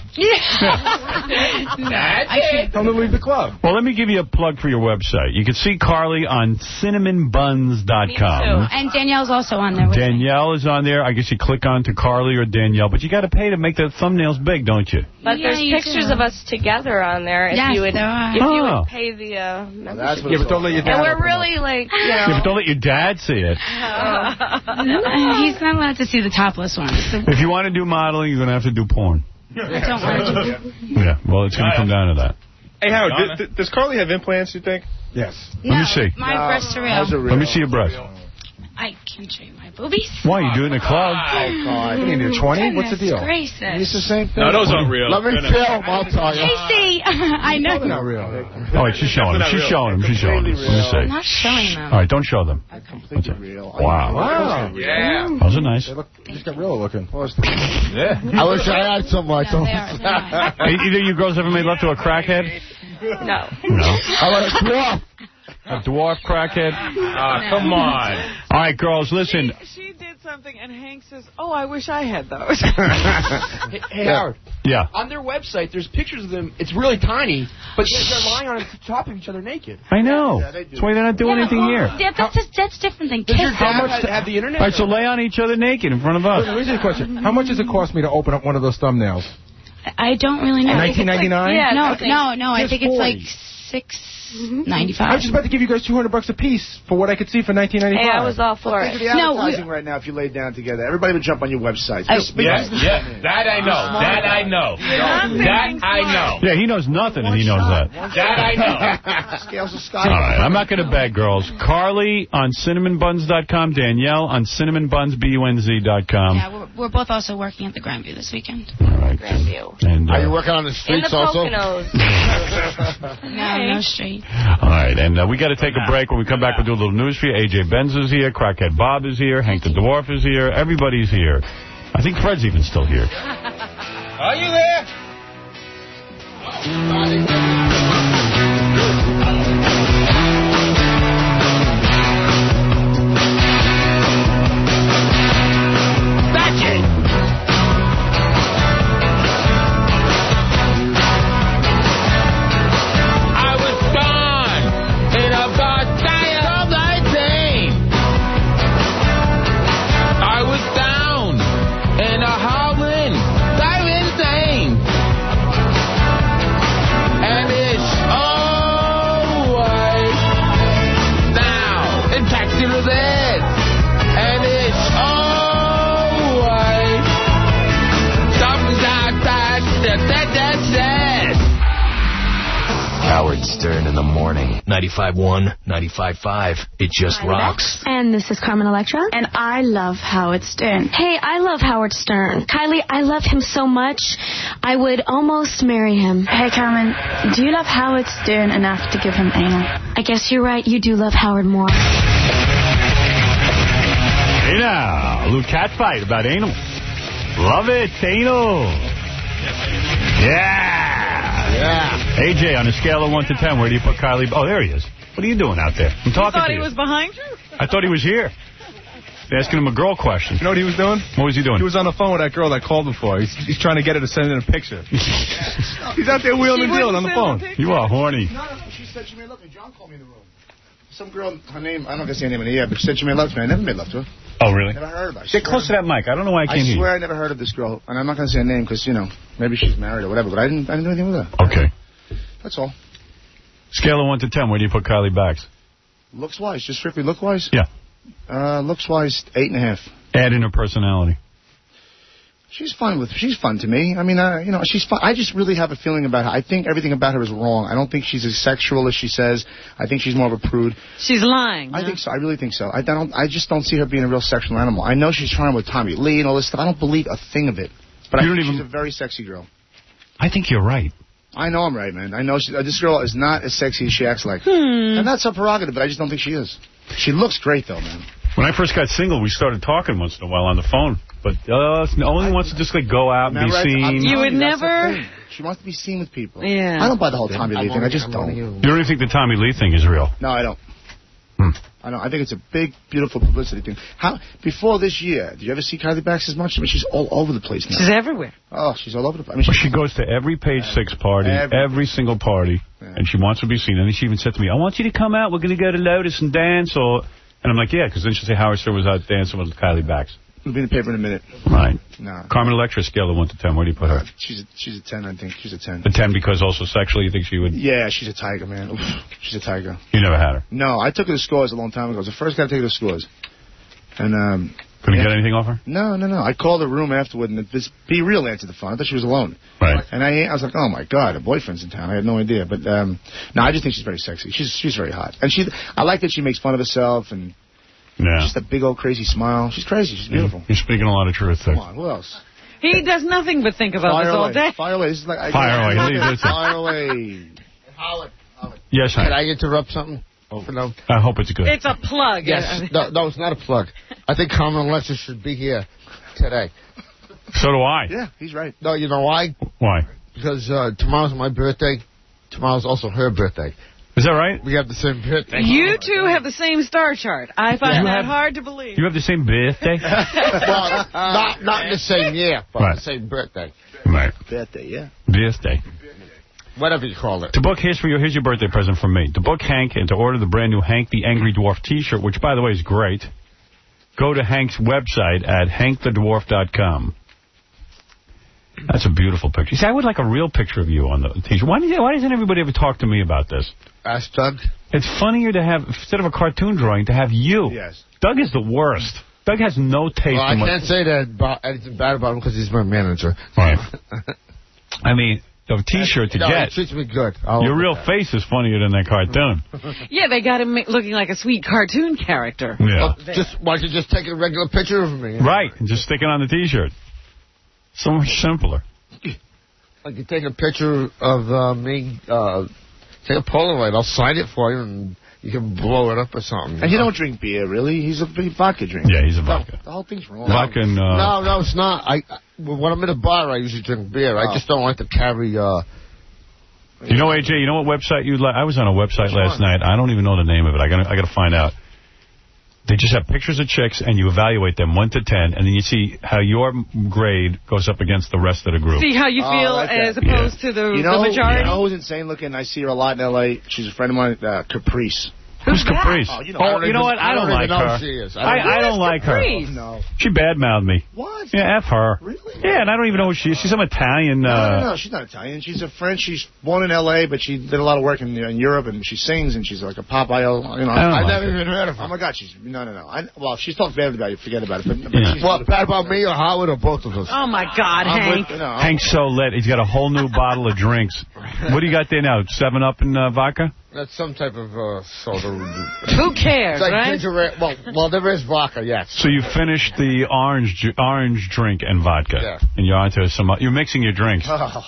No, I can't. Tell him to leave the club. Well, let me give you a plug for your website. You can see Carly on cinnamon buns dot com. And Danielle's also on there. With me. Danielle is on there. I guess you click on to Carly or Danielle, but you got to pay to make the thumbnails big, don't you? But Yeah, there's you pictures do. of us together on there. If Yes, you would, there are. if you Oh. would pay the uh, membership. Yeah, but don't let your dad. And we're open up. really like, you know. Yeah, but don't let your dad see it. Uh, He's not allowed to see the topless ones. If you want to do modeling, you're going to have to do porn. I don't want to do. Yeah, well, it's going to come down to that. Hey, Howard, d- d- does Carly have implants, you think? Yes. Let me see. My No, breasts are how's it real. real? Let me see your breast. I can show you my boobies. Why? You do it in a club? Oh, God. You need a twenty? What's the deal? It's Gracious. the same thing. No, those aren't real. Let me No, no. film, I'll tell you. Casey, I know. They're not real. Oh, wait, she's showing them. She's showing them. She's showing them. Let me I'm see. not showing them. All right, don't show them. Completely real. Wow. Wow. Yeah. Those are nice. They look, they just got real looking. Yeah. I wish I had some like No, them. they are. They're not. Hey, either you girls ever made love to a crackhead? No. No. I like a dwarf. A dwarf crackhead? Ah, come on. All right, girls, listen. She did something, and Hank says, "Oh, I wish I had those." Hey, hey Howard. Yeah. On their website, there's pictures of them. It's really tiny, but they're lying on top of each other naked. I know. That's why they're not doing Yeah, anything well, here. yeah, that's, just, that's different than Does your kissing. dad have, have the internet? All right, so lay on each other naked in front of us. Let me ask you a question. How much does it cost me to open up one of those thumbnails? I don't really know. nineteen ninety-nine? Yeah, No, I think- no, no. I Just think it's like forty. six ninety-five. I was just about to give you guys two hundred bucks a piece for what I could see for nineteen ninety-five. Hey, I was all for Think it. of the advertising right now if you laid down together. Everybody would jump on your website. Oh, yeah, yeah, that I know. That I know. That I know. Yeah, he knows nothing, and he knows that. That I know. Scales of All Scott. right, I'm not going to beg, girls. Carly on cinnamon buns dot com, Danielle on cinnamon buns bunz dot com. Yeah, we're, we're both also working at the Grandview this weekend. All right. Grandview. And, uh, Are you working on the In streets the also? Poconos. No, no street. All right, and uh, we got to take a break. When we come back, we'll do a little news for you. A J Benz is here. Crackhead Bob is here. Hank the Dwarf is here. Everybody's here. I think Fred's even still here. Are you there? That's it. I was gone in about twelve nineteen. I was down in a howling, diving insane. And it's alright now. In taxi to bed. And it's alright. Something's outside that that that says. Howard Stern in the morning. ninety-five point one, ninety-five point five. It just rocks. And this is Carmen Electra. And I love Howard Stern. Hey, I love Howard Stern. Kylie, I love him so much, I would almost marry him. Hey, Carmen, do you love Howard Stern enough to give him anal? I guess you're right. You do love Howard more. Hey now, a little cat fight about anal. Love it, anal. Yeah. Yeah. A J, on a scale of one to ten, where do you put Kylie? Oh, there he is. What are you doing out there? I'm You talking thought to he you. was behind you? I thought he was here. They're asking him a girl question. You know what he was doing? What was he doing? He was on the phone with that girl that called before. He's, he's trying to get her to send in a picture. He's out there wheeling and dealing on the phone. You are horny. No, no, she said she made love to me. John called me in the room. Some girl, her name, I don't know if I say her name in the air, but she said she made love to me. I never made love to her. Oh, really? Never heard of her. I Get swear. close to that mic. I don't know why I can't I hear swear you. I never heard of this girl, and I'm not going to say her name because, you know, maybe she's married or whatever, but I didn't, I didn't do anything with her. Okay. That's all. Scale of one to ten, where do you put Kylie Bax? Looks-wise, just strictly look-wise? Yeah. Uh, looks-wise, eight and a half. Add in her personality. She's fun with. She's fun to me. I mean, uh, you know, she's fun. I just really have a feeling about her. I think everything about her is wrong. I don't think she's as sexual as she says. I think she's more of a prude. She's lying. I huh? think so. I really think so. I don't. I just don't see her being a real sexual animal. I know she's trying with Tommy Lee and all this stuff. I don't believe a thing of it. But You I don't think even- she's a very sexy girl. I think you're right. I know I'm right, man. I know she, uh, this girl is not as sexy as she acts like. Hmm. And that's her prerogative, but I just don't think she is. She looks great, though, man. When I first got single, we started talking once in a while on the phone. But uh, only wants to just like go out and be Remember, I- I'm seen. telling You would that's the never- thing. She wants to be seen with people. Yeah. I don't buy the whole Tommy Lee thing. I just don't. You don't even think the Tommy Lee thing is real? No, I don't. Hmm. I don't. I think it's a big, beautiful publicity thing. How before this year, did you ever see Kylie Bax as much? I mean, she's all over the place now. She's everywhere. Oh, she's all over the place. I mean, Well, she goes to every Page Six party, Every- every single party, and she wants to be seen. And then she even said to me, I want you to come out. We're going to go to Lotus and dance. Or, And I'm like, yeah, because then she'll say Howard Stern was out dancing with Kylie Bax. It'll be in the paper in a minute. Right. No. Carmen Electra, scale of one to ten. Where do you put her? She's a, she's a ten, I think. She's a ten. A ten because also sexually you think she would... Yeah, she's a tiger, man. Oof, she's a tiger. You never had her. No, I took her to Scores a long time ago. I was the first guy to take her to Scores. And, um... Couldn't yeah. get anything off her? No, no, no. I called her room afterward, and this Be Real answered the phone. I thought she was alone. Right. And I, I was like, oh my God, her boyfriend's in town. I had no idea. But um, no, I just think she's very sexy. She's she's very hot, and she. I like that she makes fun of herself and Yeah. just a big old crazy smile. She's crazy. She's beautiful. You're speaking a lot of truth there. Come on, who else? He does nothing but think about Fire this all away. day. Fire away. This is like I, Fire away. Leave this. Fire away. Howard, Howard. Yes, Can honey. I interrupt something? Oh, no. I hope it's good. It's a plug. Yes. No, no, it's not a plug. I think Carmen Electra should be here today. So do I. Yeah, he's right. No, you know why? Why? Because uh, tomorrow's my birthday. Tomorrow's also her birthday. Is that right? We have the same birthday. You two have the same star chart. I find You that have- hard to believe. You have the same birthday? Well, not, not in the same year, but Right. the same birthday. Right. Birthday, yeah. Birthday. Whatever you call it. To book, here's for you. Here's your birthday present from me. To book Hank and to order the brand new Hank the Angry Dwarf T-shirt, which, by the way, is great, go to Hank's website at hank the dwarf dot com. That's a beautiful picture. See, I would like a real picture of you on the T-shirt. Why, why doesn't everybody ever talk to me about this? Ask Doug. It's funnier to have, instead of a cartoon drawing, to have you. Yes. Doug is the worst. Doug has no taste Well, I in what... can't say that about anything bad about him because he's my manager. Right. I mean, the T-shirt to no, get... he treats me good. I'll Your real that. face is funnier than that cartoon. Yeah, they got him looking like a sweet cartoon character. Yeah. Well, just, why don't you just take a regular picture of me? Right, and just stick it on the T-shirt. So much simpler. Like you take a picture of uh, me, uh, take a Polaroid, I'll sign it for you, and you can blow it up or something. And you don't drink beer, really? He's a big vodka drinker. Yeah, he's a vodka. No, the whole thing's wrong. Vodka and... Uh, no, no, it's not. I, I When I'm in a bar, I usually drink beer. Oh. I just don't like to carry... Uh, you know, A J, you know what website you like? I was on a website last night. I don't even know the name of it. I got I got to find out. They just have pictures of chicks, and you evaluate them one to ten, and then you see how your grade goes up against the rest of the group. See how you feel oh, like as that. opposed yeah. to the, you know, the majority? You know who's insane looking? I see her a lot in L A She's a friend of mine, uh, Caprice. Who's Caprice? Oh, you know, oh, you know what? I don't, I don't like her. She is. I, I, I don't like Caprice? her. No. She badmouthed me. What? Yeah, F her. Really? Yeah, and I don't even know who she is. She's some Italian... No, uh, no, no, she's not Italian. She's a French. She's born in L A, but she did a lot of work in, in Europe, and she sings, and she's like a pop idol. You know, I I've like never her. even heard of her. Oh, my God, she's... No, no, no. I, well, if she's talked bad about you, forget about it. But, but Yeah. she's, What, bad about me or Howard or both of us? Oh, my God, I'm Hank. with, you know, Hank's so lit. He's got a whole new bottle of drinks. What do you got there now? Seven Up and uh, vodka? That's some type of uh, soda. Who cares, It's like right? ginger ale. Well, well, there is vodka, yes. So you finished the orange ju orange drink and vodka. Yeah. And you're onto some... You're mixing your drinks.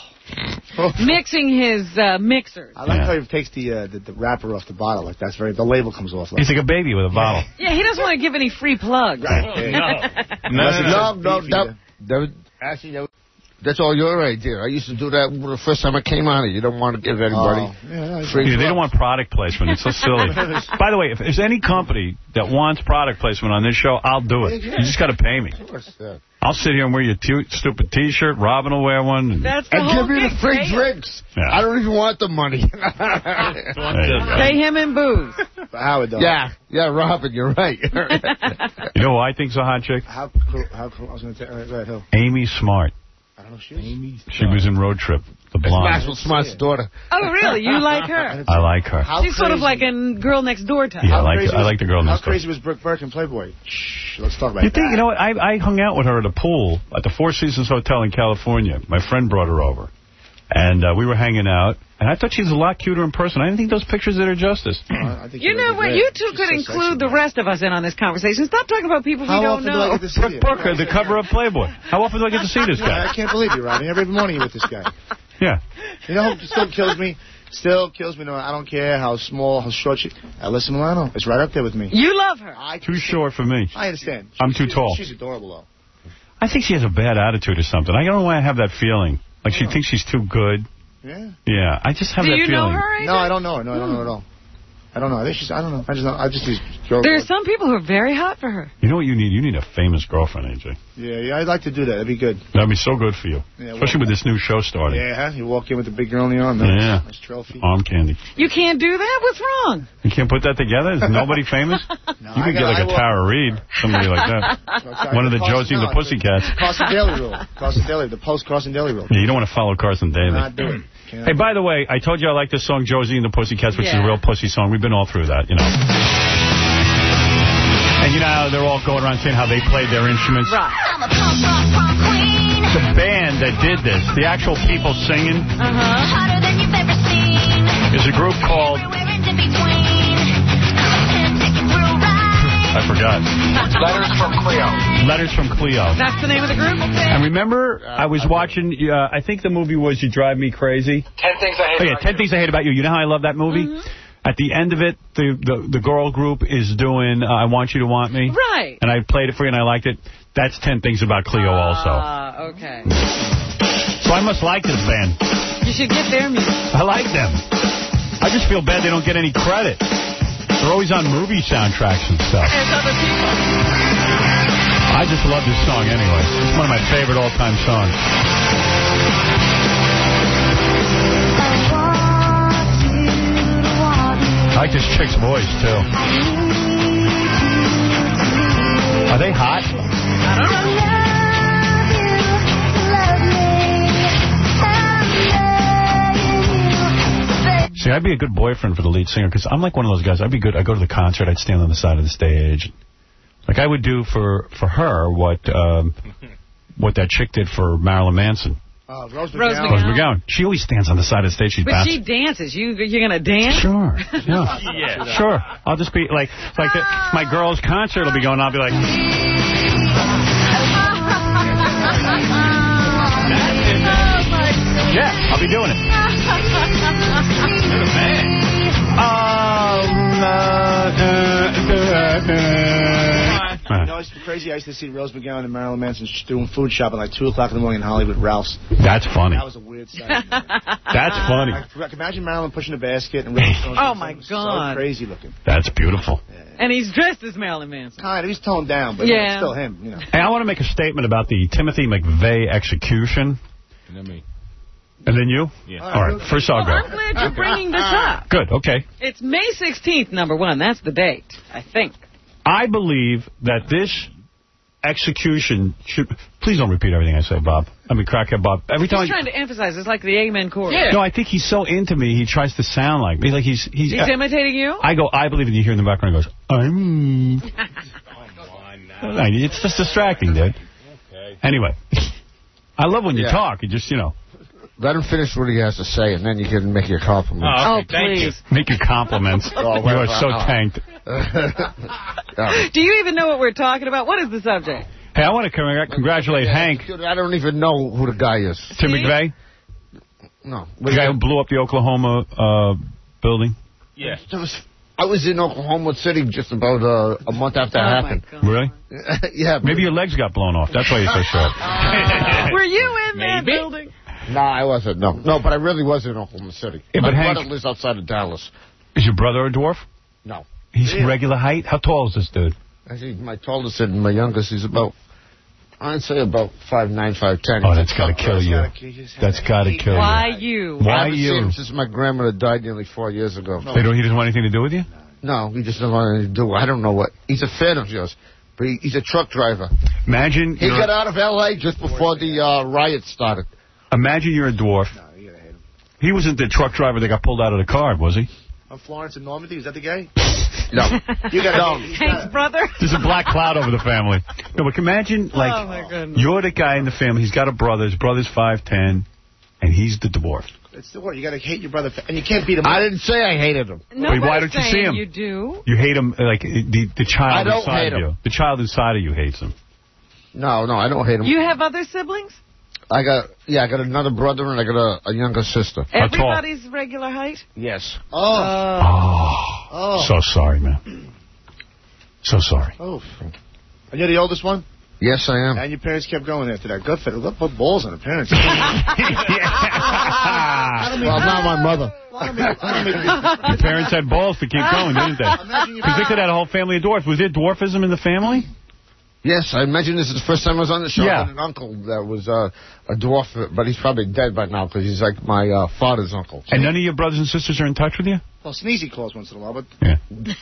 Oh. Mixing his uh, mixers. I like Yeah. how he takes the, uh, the the wrapper off the bottle. Like that's very... The label comes off. Like He's like a baby with a bottle. Yeah, he doesn't want to give any free plugs. Right. Oh, Yeah. no. No, no, no. That was, actually, that was, that's all your idea. I used to do that the first time I came on it. You don't want to give anybody Oh, yeah, free Yeah, they don't want product placement. It's so silly. By the way, if there's any company that wants product placement on this show, I'll do it. You just got to pay me. Of course, yeah. I'll sit here and wear your t stupid T-shirt. Robin will wear one. And That's the And whole give me the gig, free right? drinks. Yeah. I don't even want the money. There you go. Pay him in booze. Howard, though. yeah, yeah, Robin, you're right. You know who I think's a hot chick? How cool? How cool? I was going to tell. Go ahead, who? Amy Smart. I don't know. She is. She was in Road Trip. The blonde. Maxwell Smart's daughter. Oh, really? You like her? I like her. How She's sort of crazy- like a girl next door type. Yeah, I how like, crazy I was- like the girl How next door. crazy was Brooke Burke in Playboy? Shh, let's talk about You that. think, you know what, I, I hung out with her at a pool at the Four Seasons Hotel in California. My friend brought her over. And uh, we were hanging out. And I thought she was a lot cuter in person. I didn't think those pictures did her justice. I think You she know was what? great. You two She's could so include sexy. the rest of us in on this conversation. Stop talking about people How we often don't do I know. get to see you? Brooke Booker, the cover of Playboy. How often do I get to see this guy? I can't believe you, Robbie. Every morning you're with this guy. Yeah. You know who still kills me? Still kills me. No, I don't care how small, how short she... Alyssa Milano. It's right up there with me. You love her. I, Too short for me. I understand. I'm too She's- tall. She's adorable, though. I think she has a bad attitude or something. I don't know why I have that feeling. Like she thinks she's too good. Yeah. Yeah, I just have Do that you know feeling. her, A J? No, I don't know her. No, I don't know her at all. I don't know. I think she's... I don't know. I just know... I just... There are some people who are very hot for her. You know what you need? You need a famous girlfriend, A J. Yeah, yeah, I'd like to do that. That'd be good. That'd be so good for you. Yeah, Especially with this new show starting. Yeah, you walk in with the big girl in the arm. Nice, Yeah. nice trophy. Arm candy. You can't do that? What's wrong? You can't put that together? Is nobody famous? No, You I could get got- like I a walk- Tara Reid, somebody like that. One of the Josie and the Pussycats. Carson Daly rule. Carson Daly, the post Carson Daly rule. Yeah, you don't want to follow Carson Daly. Not do it. Can't Hey, by the way, I told you I like this song, Josie and the Pussycats, which is Yeah. a real pussy song. We've been all through that, you know. And you know how they're all going around saying how they played their instruments? Right. The band that did this, the actual people singing, Uh-huh. is a group called... I forgot. Letters from Cleo. Letters from Cleo. That's the name of the group? And remember, I was watching, uh, I think the movie was You Drive Me Crazy. Ten Things I Hate Oh, yeah, About Ten You. Things I Hate About You. You know how I love that movie? Mm-hmm. At the end of it, the, the, the girl group is doing uh, I Want You to Want Me. Right. And I played it for you and I liked it. That's Ten Things About Cleo also. Ah, okay. So I must like this band. You should get their music. I like them. I just feel bad they don't get any credit. They're always on movie soundtracks and stuff. There's other people. I just love this song anyway. It's one of my favorite all-time songs. I like this chick's voice, too. Are they hot? I don't know. See, I'd be a good boyfriend for the lead singer, because I'm like one of those guys. I'd be good. I'd go to the concert. I'd stand on the side of the stage. Like, I would do for, for her what um, what that chick did for Marilyn Manson. Uh, Rose McGowan. Rose Rose McGowan. She always stands on the side of the stage. She's But bouncing. she dances. You, you're going to dance? Sure. Yeah. yeah. Sure. I'll just be like, like the, my girl's concert will be going. I'll be like. Yeah, I'll be doing it. You know, it's crazy. I used to see Rose McGowan and Marilyn Manson doing food shopping like two o'clock in the morning in Hollywood Ralph's. That's funny. That was a weird sight. That's funny. Like, imagine Marilyn pushing a basket and Rose Oh, my God. So crazy looking. That's beautiful. And he's dressed as Marilyn Manson. Kind of. He's toned down, but yeah. it's still him. You know. Hey, I want to make a statement about the Timothy McVeigh execution. And then me. And then you? Yeah. All right, first I'll well, go. I'm glad you're bringing this up. Good, okay. It's May sixteenth, number one. That's the date, I think. I believe that this execution should... Please don't repeat everything I say, Bob. I mean, crackhead Bob. Every time He's I, trying to emphasize. It's like the Amen chorus. No, I think he's so into me, he tries to sound like me. Like he's... He's, He's uh, imitating you? I go, I believe, and you hear in the background, he goes, I'm... It's just distracting, dude. Okay. Anyway, I love when you Yeah. talk. You just, you know... Let him finish what he has to say, and then you can make your compliments. Oh, okay. oh please. Make your compliments. Oh, you well, are so uh, tanked. Do you even know what we're talking about? What is the subject? Hey, I want to congr congratulate yeah, Hank. I don't even know who the guy is. Tim McVeigh? No. The guy who blew up the Oklahoma uh, building? Yeah. I was in Oklahoma City just about uh, a month after oh it happened. Really? Yeah. Maybe your legs got blown off. That's why you're so short. Were you in Maybe. that building? No, I wasn't. No, no, but I really was in Oklahoma City. Yeah, My but brother Hank, lives outside of Dallas. Is your brother a dwarf? No. He's Yeah. regular height? How tall is this dude? I think my tallest and my youngest is about, I'd say about five nine, five ten. Oh, that's got to kill you. That's got to kill you. Why you? I Why haven't you? seen him since my grandmother died nearly four years ago. They don't, he doesn't want anything to do with you? No, he just doesn't want anything to do. I don't know what. He's a fan of yours, but he, he's a truck driver. Imagine He got out of L A just before the uh, riots started. Imagine you're a dwarf. No, you gotta hate him. He wasn't the truck driver that got pulled out of the car, was he? On Florence and Normandy, is that the guy? No. You got no. Hank's brother? There's a black cloud over the family. No, but imagine, like, oh my goodness. you're the guy in the family. He's got a brother. His brother's five ten, and he's the dwarf. It's the word. You got to hate your brother, and you can't beat him. I didn't say I hated him. Nobody's Wait, why don't you see him? You do. You hate him, like, the, the child I don't inside hate of you. him. The child inside of you hates him. No, no, I don't hate him. You have other siblings? I got, yeah, I got another brother and I got a, a younger sister. Everybody's regular height? Yes. Oh. Oh. Oh. So sorry, man. So sorry. Oh. And you're the oldest one? Yes, I am. And your parents kept going after that. Good for them. Look, put balls on the parents. Well, not my mother. Your parents had balls to keep going, didn't they? Because they could have had a whole family of dwarfs. Was there dwarfism in the family? Yes, I imagine this is the first time I was on the show. Yeah. I had an uncle that was uh, a dwarf, but he's probably dead by now because he's like my uh, father's uncle. And none of your brothers and sisters are in touch with you? Well, Sneezy calls once in a while, but... Yeah.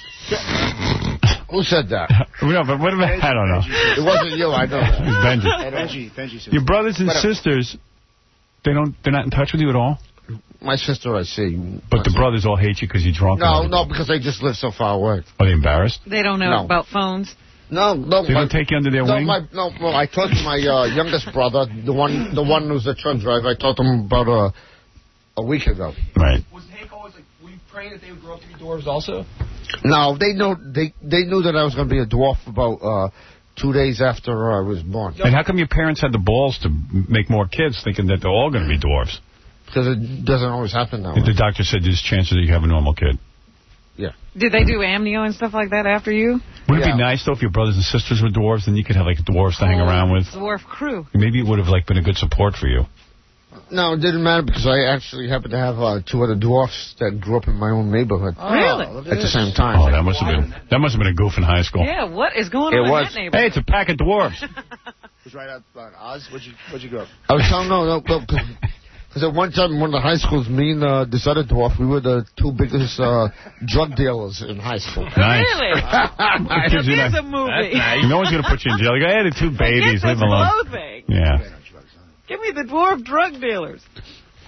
Who said that? No, but what about... I don't know. It wasn't you, I know that. It was Benji. Benji, Benji said Your brothers and Whatever. sisters, they don't, they're not in touch with you at all? My sister I see. But the brothers all hate you because you're drunk? No, no, because they just live so far away. Are they embarrassed? They don't know No. about phones? No, no. They my, don't take you under their no, wing? My, no, well, I talked to my uh, youngest brother, the one the one who's a truck driver. I talked to him about uh, a week ago. Right. Was Hank always like, were you praying that they would grow up to be dwarves also? No, they know they they knew that I was going to be a dwarf about uh, two days after I was born. And how come your parents had the balls to make more kids thinking that they're all going to be dwarfs? Because it doesn't always happen that way. The doctor said there's chances that you have a normal kid. Yeah. Did they do amnio and stuff like that after you? Wouldn't Yeah. it be nice, though, if your brothers and sisters were dwarves, then you could have, like, dwarves to hang around with? Dwarf crew. Maybe it would have, like, been a good support for you. No, it didn't matter because I actually happened to have uh, two other dwarfs that grew up in my own neighborhood. Really? At the same time. Oh, that must have been that must have been a goof in high school. Yeah, what is going It on was. in that neighborhood? Hey, it's a pack of dwarves. It was right out on Oz. Where'd you, where'd you grow up? I was telling no, no, no, because at one time in one of the high schools, me and uh, this other dwarf, we were the two biggest uh, drug dealers in high school. Nice. Really? It gives you Here's that- a movie. No one's going to put you in jail. You go, hey, the two babies, Forget leave them the alone. clothing. Yeah. Give me the dwarf drug dealers.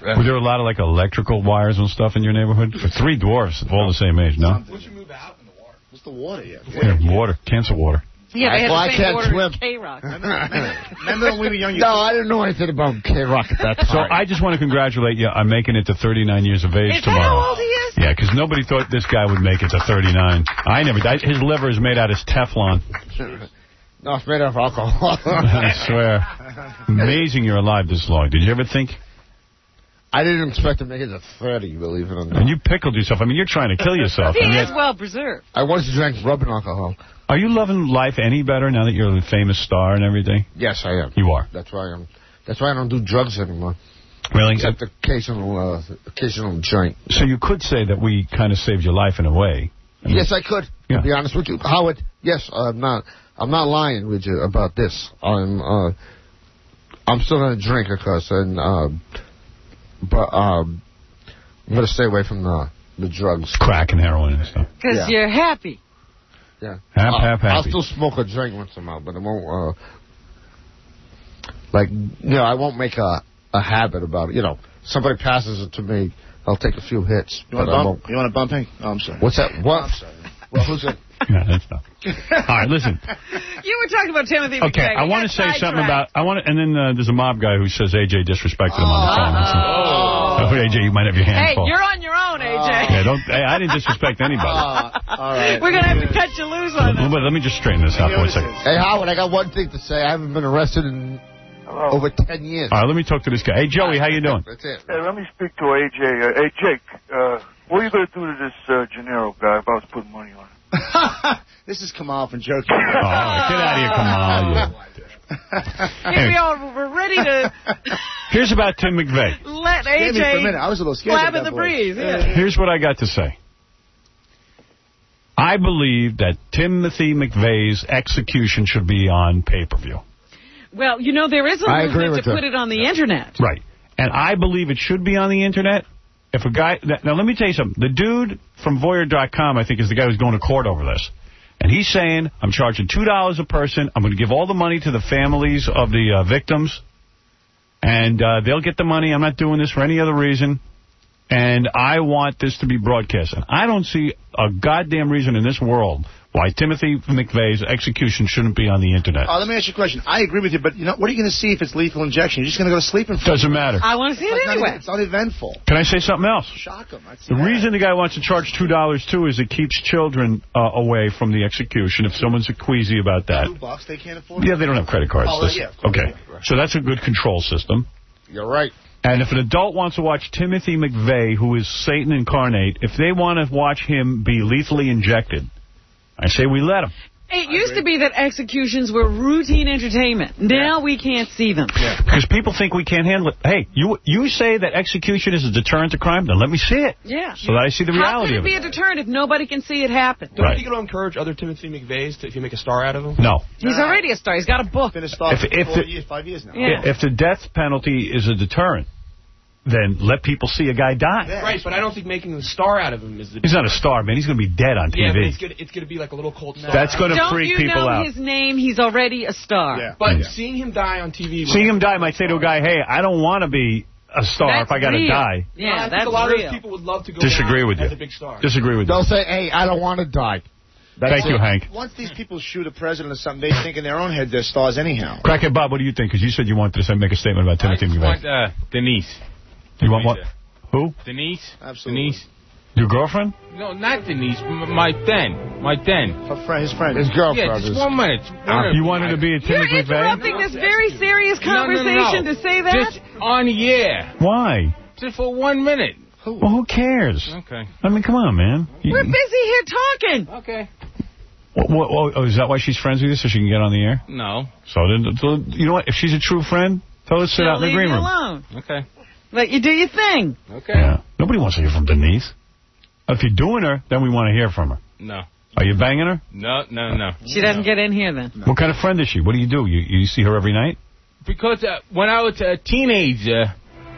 Were there a lot of, like, electrical wires and stuff in your neighborhood? For three dwarfs, all the same age, no? Once you move out in the water. What's the water yet? Yeah, water. Cancer water. Yeah, they had well, the I same can't water swim. as K-Rock. Remember when we were young? No, I didn't know anything about K-Rock at that time. So I just want to congratulate you on making it to thirty-nine years of age Is that tomorrow. how old he is? Yeah, because nobody thought this guy would make it to thirty-nine. I never. I, his liver is made out of Teflon. No, it's made out of alcohol. I swear. Amazing you're alive this long. Did you ever think? I didn't expect to make it to thirty, believe it or not. And you pickled yourself. I mean, you're trying to kill yourself. He and is yet, well preserved. I once drank rubbing alcohol. are you loving life any better now that you're a famous star and everything? Yes, I am. You are. That's why I'm. That's why I don't do drugs anymore. Really? Except the occasional, uh, occasional joint. So you could say that we kind of saved your life in a way. I mean, Yes, I could. Yeah. To be honest with you, Howard. Yes, I'm not. I'm not lying with you about this. I'm. Uh, I'm still gonna drink, of course, and. Uh, But um, I'm going to stay away from the the drugs. Crack and heroin and stuff. Because Yeah. you're happy. Yeah. Hap, I'll, hap, happy. I'll still smoke a drink once in a while, but I won't, uh, like, you know, I won't make a, a habit about it. You know, somebody passes it to me, I'll take a few hits, You but want I a won't. bump? You want a bumping? Oh, I'm sorry. What's that? What? I'm sorry. Well, who's it? Yeah, that's not. All right, listen. You were talking about Timothy McVeigh. Okay, I want to say something about. I want, to, and then uh, there's a mob guy who says A J disrespected him on the phone. Oh. So, A J, you might have your hands Hey, full. you're on your own, A J. Yeah, don't. Hey, I didn't disrespect anybody. All right. We're going to have to cut you loose on that. But let me just straighten this out for one second. Hey, Howard, I got one thing to say. I haven't been arrested in over ten years. All right, let me talk to this guy. Hey, Joey, how you doing? That's it. Hey, let me speak to A J. Uh, hey, Jake, uh, what are you going to do to this uh, Gennaro guy if I was putting money on him? This is Kamal from Joking. Oh, get out of here, Kamal. You. Here we are. We're ready to Here's about Tim McVeigh. let Scared A me for a J minute. I was a little scared flab of in that the voice. breeze. Yeah. Here's what I got to say. I believe that Timothy McVeigh's execution should be on pay-per-view. Well, you know, there is a I agree movement with to that. put it on the Internet. Right. And I believe it should be on the Internet. If a guy... Now, let me tell you something. The dude from Voyeur dot com, I think, is the guy who's going to court over this. And he's saying, I'm charging two dollars a person. I'm going to give all the money to the families of the uh, victims. And uh, they'll get the money. I'm not doing this for any other reason. And I want this to be broadcast. And I don't see a goddamn reason in this world why Timothy McVeigh's execution shouldn't be on the Internet. Uh, let me ask you a question. I agree with you, but you know, what are you going to see if it's lethal injection? You're just going to go to sleep and... Doesn't matter. I want to see it It's not anyway. even- It's uneventful. Can I say something else? Shock them. The reason the guy wants to charge two dollars, too, is it keeps children uh, away from the execution if someone's queasy about that. Two bucks, they can't afford it. Yeah, they don't have credit cards. Oh, This- yeah, of course, okay, yeah, right. so that's a good control system. You're right. And if an adult wants to watch Timothy McVeigh, who is Satan incarnate, if they want to watch him be lethally injected, I say we let him. It used to be that executions were routine entertainment. Now we can't see them. Because people think we can't handle it. Hey, you you say that execution is a deterrent to crime, then let me see it. Yeah. So that I see the How reality can it of be it. a deterrent if nobody can see it happen? Don't Right. you think it'll encourage other Timothy McVeighs to, if you make a star out of him? No. He's already a star. He's got a book. Been a star If- for if four the- years, five years now. Yeah. If the death penalty is a deterrent, then let people see a guy die. Right, but I don't think making a star out of him is the... He's not a star, man. He's going to be dead on T V. Yeah, but it's gonna, it's gonna be like a little cold star. That's going to Don't freak you people know out. his name? He's already a star. Yeah. But Yeah. seeing him die on T V... Seeing him die might say to a guy, hey, I don't want to be a star That's if I got to real. die. Yeah, I think that's a lot real. of those people would love to go Disagree down with you. as a big star. Disagree with you. They'll say, hey, I don't want to die. Thank you, Hank. Once these people shoot a president or something, they think in their own head they're stars anyhow. Crackhead Bob, what do you think? Because you said you wanted to say- make a statement about Timothy I just McVeigh. want uh, Denise. You want what? Who? Denise? Absolutely. Denise? Your girlfriend? No, not Denise. M- my then. My then. Her friend, his friend. His Yeah, girlfriend. just one minute. One You wanted to be a You're Timothy McVeigh? interrupting this very serious No, no, no, conversation no. to say that? Just on the air. Why? Just for one minute. Well, who cares? Okay. I mean, come on, man. You- We're busy here talking. Okay. What, what, oh, oh, is that why she's friends with you, so she can get on the air? No. So, then, so, you know what? If she's a true friend, tell her to sit She'll out in the leave green you room. alone. Okay. Let you do your thing. Okay. Yeah. Nobody wants to hear from Denise. If you're doing her, then we want to hear from her. No. Are you banging her? No, no, no. She doesn't get in here then. What kind of friend is she? What do you do? You you see her every night? Because uh, when I was a teenager,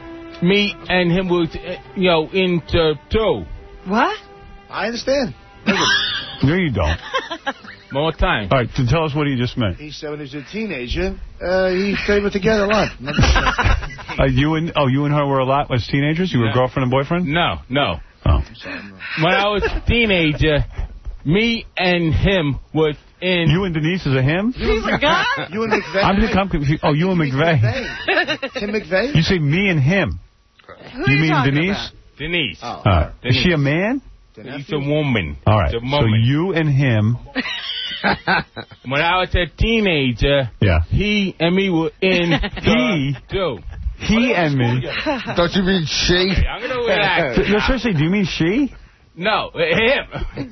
me and him was, uh, you know, into two. What? I understand. No, you don't. More time. All right, to tell us what he just meant. He said when he was a teenager, uh, he stayed with together a lot. Uh, you and oh, you and her were a lot as teenagers? You were No. girlfriend and boyfriend? No, no. Oh. When I was a teenager, me and him was in... You and Denise is a him? He's a guy? You and McVeigh? I'm, I'm confused. Oh, you and McVeigh. Tim McVeigh? You say me and him. Who Do you are you mean talking Denise? about? Denise. Oh. Uh, is Denise. she a man? She's a woman. All right. She's a So woman. you and him. When I was a teenager, Yeah. he and me were in He? do. He and me. Don't you mean she? Okay, I'm gonna relax. No, seriously, do you mean she? No, him.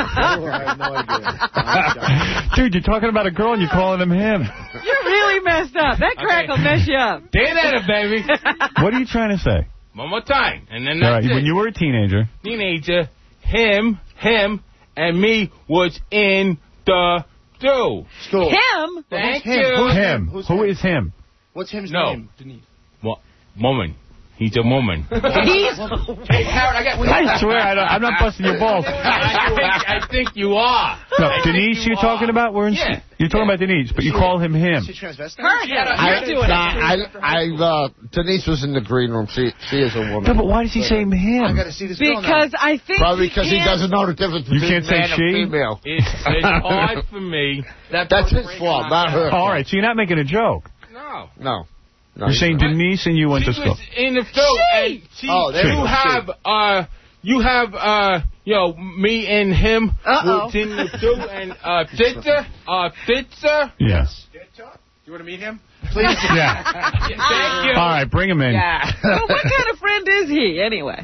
Dude, you're talking about a girl and you're calling him him. You're really messed up. That crack Okay. will mess you up. Say that, baby. What are you trying to say? One more time, and then All that's right, it. when you were a teenager. Teenager, him, him, and me was in the do. School. Him? Thank Who's him? you. Who's Him. Who's Who him? is him? What's him's No. name? What? Woman. He's a woman. He's... Hey, Howard, I got... I swear, I don't, I'm not busting your balls. I, think, I think you are. No, I think Denise, you you're talking are. about? We're in, Yeah. You're talking about Denise, but you call him him. Is she transvestite? Her him. I, You're doing it. I, I, uh, Denise was in the green room. She, she is a woman. No, but why does he say I him? got to see this girl now. Because I think Probably because he can't- doesn't know the difference You between can't say man she? and female. It's, it's hard for me. That That's his fault, not her. All right, so you're not making a joke. No. No. no You're saying Denise and you went She to school. was in the field, and she, Oh, there you you go. have, uh, you have, uh, you know, me and him Uh-oh. was in the field, and, uh, pizza, uh, pizza. Yes. You want to meet him? Please. Yeah. Thank you. All right, bring him in. Yeah. Well, what kind of friend is he, anyway?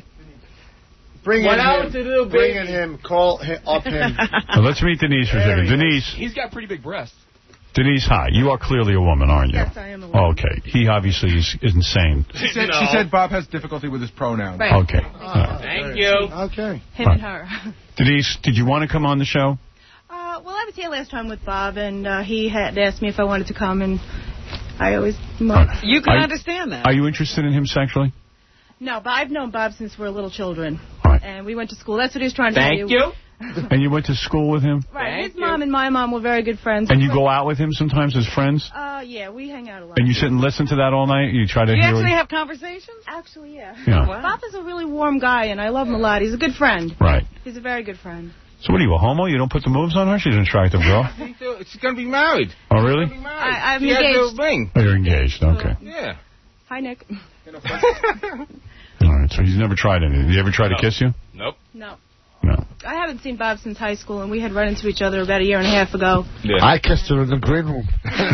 Bring When in I him. was a little Bring baby. in him. Call hi- up him. Well, let's meet Denise for a second. Denise, He's got pretty big breasts. Denise, hi. You are clearly a woman, aren't you? Yes, I am a woman. Okay. He obviously is, is insane. She said, No. she said Bob has difficulty with his pronouns. Right. Okay. Uh, Thank you. Okay. Him and her. Denise, did you want to come on the show? Uh, well, I was here last time with Bob, and uh, he had asked me if I wanted to come, and I always... You can Are- understand that. Are you interested in him sexually? No, but I've known Bob since we were little children, Right. and we went to school. That's what he was trying to Thank tell you. And you went to school with him? Right, Thank his mom and my mom were very good friends. And you go out with him sometimes as friends? Uh, yeah, we hang out a lot. And you sit and listen to that all night? You try to Do you hear actually it? have conversations? Actually, yeah. Yeah. Bob is a really warm guy, and I love him a lot. He's a good friend. Right. He's a very good friend. So what are you, a homo? You don't put the moves on her? She's an attractive girl. She's, uh, she's gonna be married. Oh, really? She's gonna be married. I- I'm she has engaged. a ring. Oh, you're engaged. Okay. Yeah. Hi, Nick. All right, so he's never tried anything. Did he ever try to No. kiss you? Nope. No. No. I haven't seen Bob since high school, and we had run into each other about a year and a half ago. Yeah. I kissed her in the green room.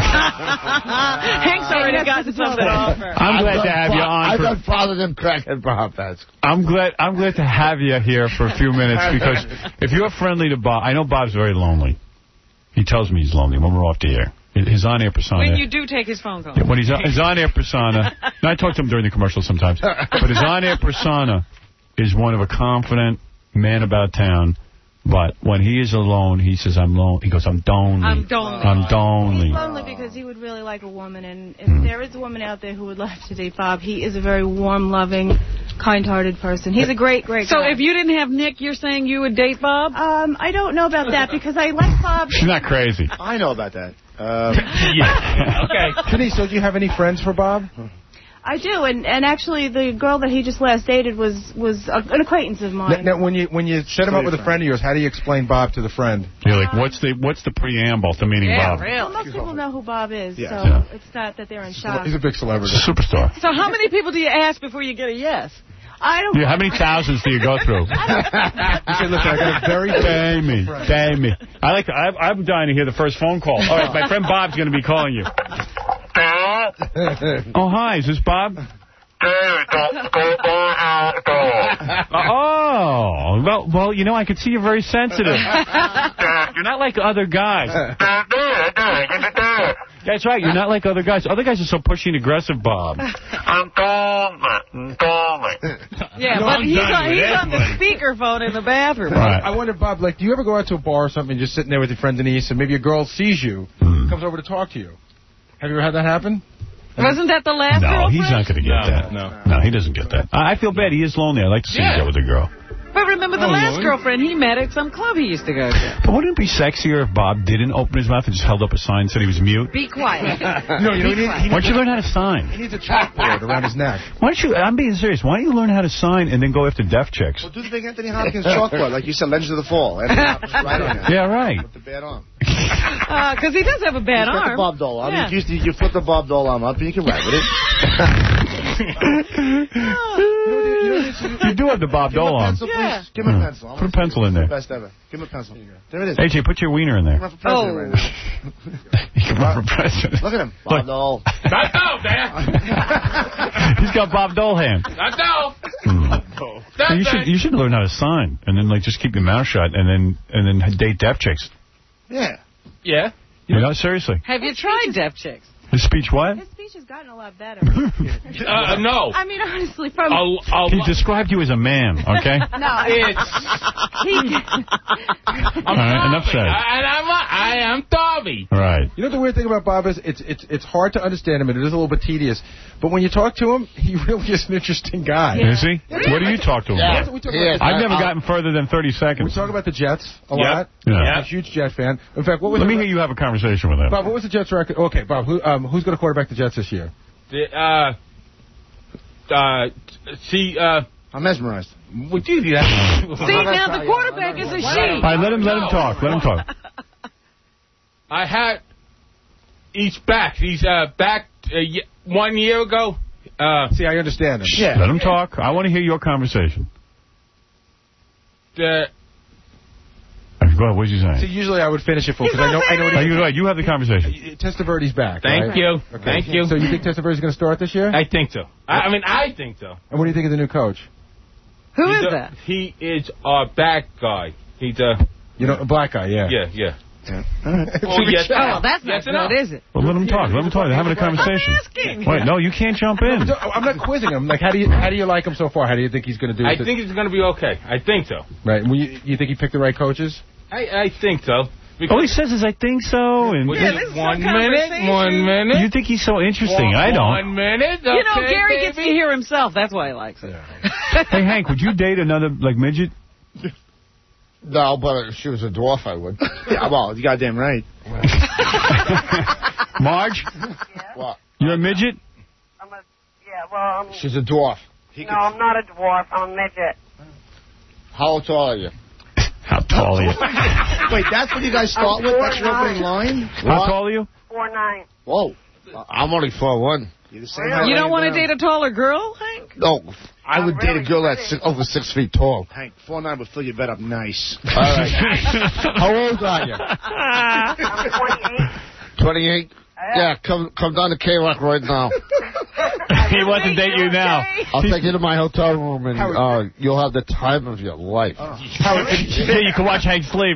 Hank's already gotten something off her. I'm glad I've to have done you fa- on. I've For, done farther than crackhead Bob has. I'm glad I'm glad to have you here for a few minutes because if you're friendly to Bob, I know Bob's very lonely. He tells me he's lonely when we're off the air. His on-air persona. When you do take his phone call. Yeah, when he's on, his on-air persona, and I talk to him during the commercials sometimes, but his on-air persona is one of a confident man about town. But when he is alone, he says, I'm lonely. He goes, I'm lonely. I'm lonely. I'm lonely. He's lonely because he would really like a woman, and if there is a woman out there who would love to date Bob, he is a very warm, loving, kind-hearted person. He's a great, great So guy. if you didn't have Nick, you're saying you would date Bob? Um, I don't know about that because I like Bob. She's not crazy. I know about that. Um, Yeah. Okay. Denise, so do you have any friends for Bob? I do, and and actually the girl that he just last dated was was a, an acquaintance of mine. Now, when you when you set him up with a friend of yours, how do you explain Bob to the friend? You're like, what's the what's the preamble to meeting yeah, Bob? Well, most people know who Bob is, Yeah. so Yeah. it's not that they're in shock. He's a big celebrity. He's a superstar. So how many people do you ask before you get a yes? I don't. Yeah, how many thousands do you go through? You say, listen, I got a very Damn me, damn me. I like. To, I, I'm dying to hear the first phone call. All right, my friend Bob's going to be calling you. Oh, hi, is this Bob? Oh, well, well, you know, I could see you're very sensitive. You're not like other guys. That's right, you're not like other guys. Other guys are so pushy and aggressive, Bob. I'm Yeah, No, but I'm he's done on, with he's that on the one. speakerphone in the bathroom. I, I wonder, Bob, like, do you ever go out to a bar or something, just sitting there with your friend Denise, and maybe a girl sees you, comes over to talk to you? Have you ever had that happen? Wasn't that the last No, girlfriend? he's not going to get No, that. no. No, he doesn't get that. I I feel bad. He is lonely. I'd like to see Yeah. him get with a girl. But But remember the Oh, last Lord. girlfriend he met at some club he used to go to. But wouldn't it be sexier if Bob didn't open his mouth and just held up a sign and said he was mute? Be quiet. No, you know, he needs, he Why don't you learn how to sign? He needs a chalkboard around his neck. Why don't you, I'm being serious, why don't you learn how to sign and then go after deaf chicks? Well, do the big Anthony Hopkins chalkboard, like you said, Legends of the Fall. Anthony Hopkins right on it. Yeah, right. With the bad arm. Because uh, he does have a bad He's got arm. the Bob Dole arm. Yeah. You, you, you flip the Bob Dole arm up and you can write with it. You do have the Bob Dole arm. Pencil, yeah. Give him a pencil. I'm Put a pencil in there. Best ever. Give him a pencil. There it is. A J, put your wiener in there. Run for president right now. You can run for president. Look at him. Bob Dole. Not Dole, man. He's got Bob Dole hand. Not Dole. So you should you should learn how to sign and then like just keep your mouth shut and then and then date deaf chicks. Yeah. Yeah. You know, seriously. Have you tried deaf chicks? His speech what? His speech has gotten a lot better. Uh, no. I mean, honestly, from... I'll, I'll, He described you as a man, okay? no. It's... He, All right, enough said. And I'm, I am Darby. Right. You know the weird thing about Bob is it's it's it's hard to understand him and it is a little bit tedious. But when you talk to him, he really is an interesting guy. Yeah. Is he? What do you talk to him Yeah. about? We talk about the- I've never uh, gotten further than thirty seconds. We talk about the Jets a Yep. lot. Yeah. I'm a huge Jet fan. In fact, what was Let the, me hear you have a conversation with him. Bob, what was the Jets record? Okay, Bob, who, um, who's going to quarterback the Jets this year? The, uh... Uh... See, uh... I'm mesmerized. Would you do that? See, now the quarterback is a All she. right, let him let him talk. Let him talk. I had... He's back. He's, uh, back uh, y- one year ago. Uh... See, I understand him. Yeah. Let him talk. I want to hear your conversation. The... Go ahead, what did you say? See, usually I would finish it for because I know I know. Oh, you're right. You have the conversation. Testaverde's back. Thank right? you. Okay. Thank you. So you think Testaverde's going to start this year? I think so. I, I mean, I think so. And what do you think of the new coach? Who He's is a, that? He is our back guy. He's a... You know, a black guy, yeah. Yeah, yeah. Yeah. Oh, yes. Oh, that's not Yes and no. good, is it? Well, let him talk. Let him talk. They're having a conversation. asking. Wait, no, you can't jump in. No, I'm not quizzing him. Like, how do you how do you like him so far? How do you think he's going to do? I with it? think it's going to be okay. I think so. Right. Well, you, you think he picked the right coaches? I, I think so. Because All he says is, I think so. And Yeah, this is one some minute, conversation. one minute. You think he's so interesting. One, I don't. One minute. Okay, You know, Gary baby. gets to hear himself. That's why he likes it. Hey, Hank, would you date another, like, midget? No, but if she was a dwarf, I would. Yeah, well, you goddamn right. Marge? What? You're a midget? I'm a, yeah, well, I'm, She's a dwarf. no, I'm not a dwarf. I'm a midget. How tall are you? How tall are you? Wait, that's what you guys start with? That's your opening line? How tall are you? Four nine. Whoa. I'm only four one. You're the same Really? height You don't right want to now. date a taller girl, Hank? No, I would Oh, date really? a girl that's six, over six feet tall. Hank, four nine would fill your bed up nice. All right. How old are you? I'm twenty-eight. twenty-eight? Yeah, come come down to K-Rock right now. He wants to date you now. I'll take you to my hotel room, and uh, you'll have the time of your life. Oh. Yeah, you can watch Hank sleep.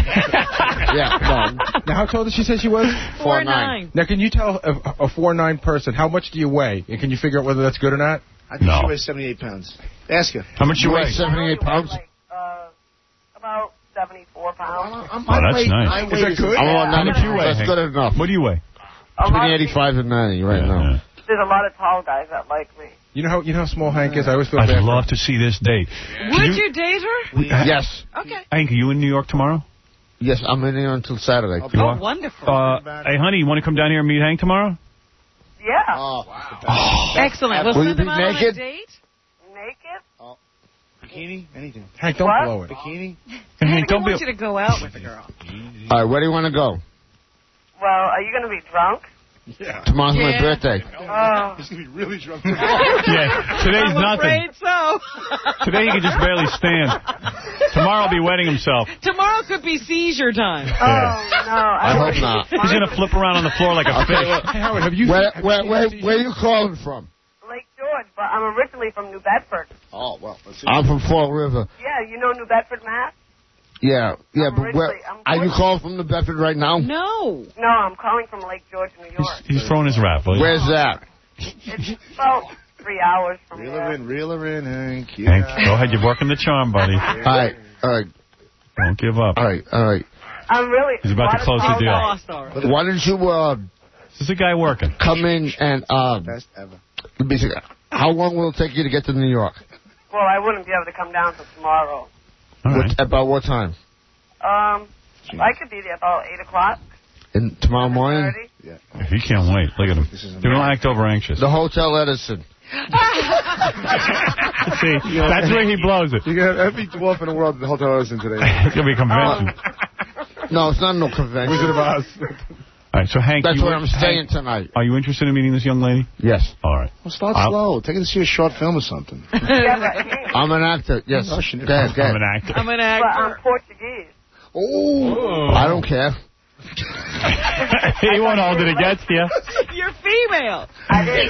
Yeah, no. Now, how tall did she say she was? Four nine. Now, can you tell a, a four nine person how much do you weigh, and can you figure out whether that's good or not? I think No. she weighs seventy-eight pounds. Ask her. How much you You weigh weigh? seventy-eight pounds? Like, uh, about seventy-four pounds. I'm, Oh, that's weight, nice. my Is weight that is good? I'm on How much you weigh, That's Hank? good enough. What do you weigh? A lot Between of eighty-five and ninety right Yeah, now. yeah. people- There's a lot of tall guys that like me. You know how you know how small Hank is. I always feel I'd bad. for love him. to see this date. Would you date her? Yes. Okay. Hank, are you in New York tomorrow? Yes, I'm in here until Saturday. You Oh, are? wonderful. Uh, hey, honey, you want to come down here and meet Hank tomorrow? Yeah. Oh, Excellent. We'll Will you send be them out on a naked? date. Naked? Bikini? Anything. Hank, don't What? blow it. Bikini? Hey, Hank, Hank, I don't be... want you to go out with a girl. all right, where do you want to go? Well, are you going to be drunk? Yeah. Tomorrow's my Yeah. birthday. Oh. He's going to be really drunk. Yeah, today's I'm nothing. afraid so. Today he can just barely stand. Tomorrow he'll be wetting himself. Tomorrow could be seizure time. Oh, no. I hope not. He's going to flip around on the floor like a fish. Hey, Howard, have you? Where, where, where, where are you calling from? Lake George, but I'm originally from New Bedford. Oh, well, let's see. I'm from Fall River. Yeah, you know New Bedford, Mass? Yeah, yeah, I'm but where? originally- I'm Are you Georgia. calling from the Bedford right now? No. No, I'm calling from Lake George, New York. He's, he's throwing his raffle. Where's that? It's about three hours from Reel here. her in, reel her in, Hank. Yeah. Hank, go ahead. You're working the charm, buddy. All right, all right, Don't give up. all right, all right. I'm really... He's about to close the deal. Why don't you uh, This is a guy working. come in and uh, Best ever. let me see, how long will it take you to get to New York? Well, I wouldn't be able to come down till tomorrow. What, about what time? Um, I could be there about eight o'clock. In tomorrow morning? Yeah. He can't wait. Look at him. You don't act over anxious. The Hotel Edison. See, that's where he blows it. You got every dwarf in the world at the Hotel Edison today. It's going to be a convention. No, it's not no convention. Wizard of Oz. All right, so Hank, That's you where I'm staying Hank, tonight. Are you interested in meeting this young lady? Yes. All right. Well, start I'll, slow. Take her to see a short film or something. I'm an actor. Yes. Oh, Go ahead, go ahead. I'm an actor. I'm an But actor. I'm Portuguese. Oh. I don't care. He won't hold it against you. You're female. I didn't.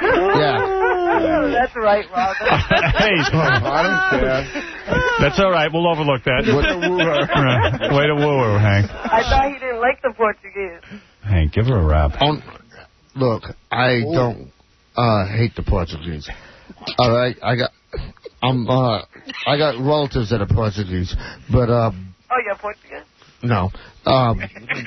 Yeah. That's right, Robert. Hey, I don't care. That's all right. We'll overlook that. Way to woo her. Right. Way to woo her, Hank. I thought he didn't like the Portuguese. Hank, give her a rap. Um, look, I don't uh, hate the Portuguese. All right, I got, I'm, uh, I got relatives that are Portuguese, but um, Oh, you're Portuguese? no, um,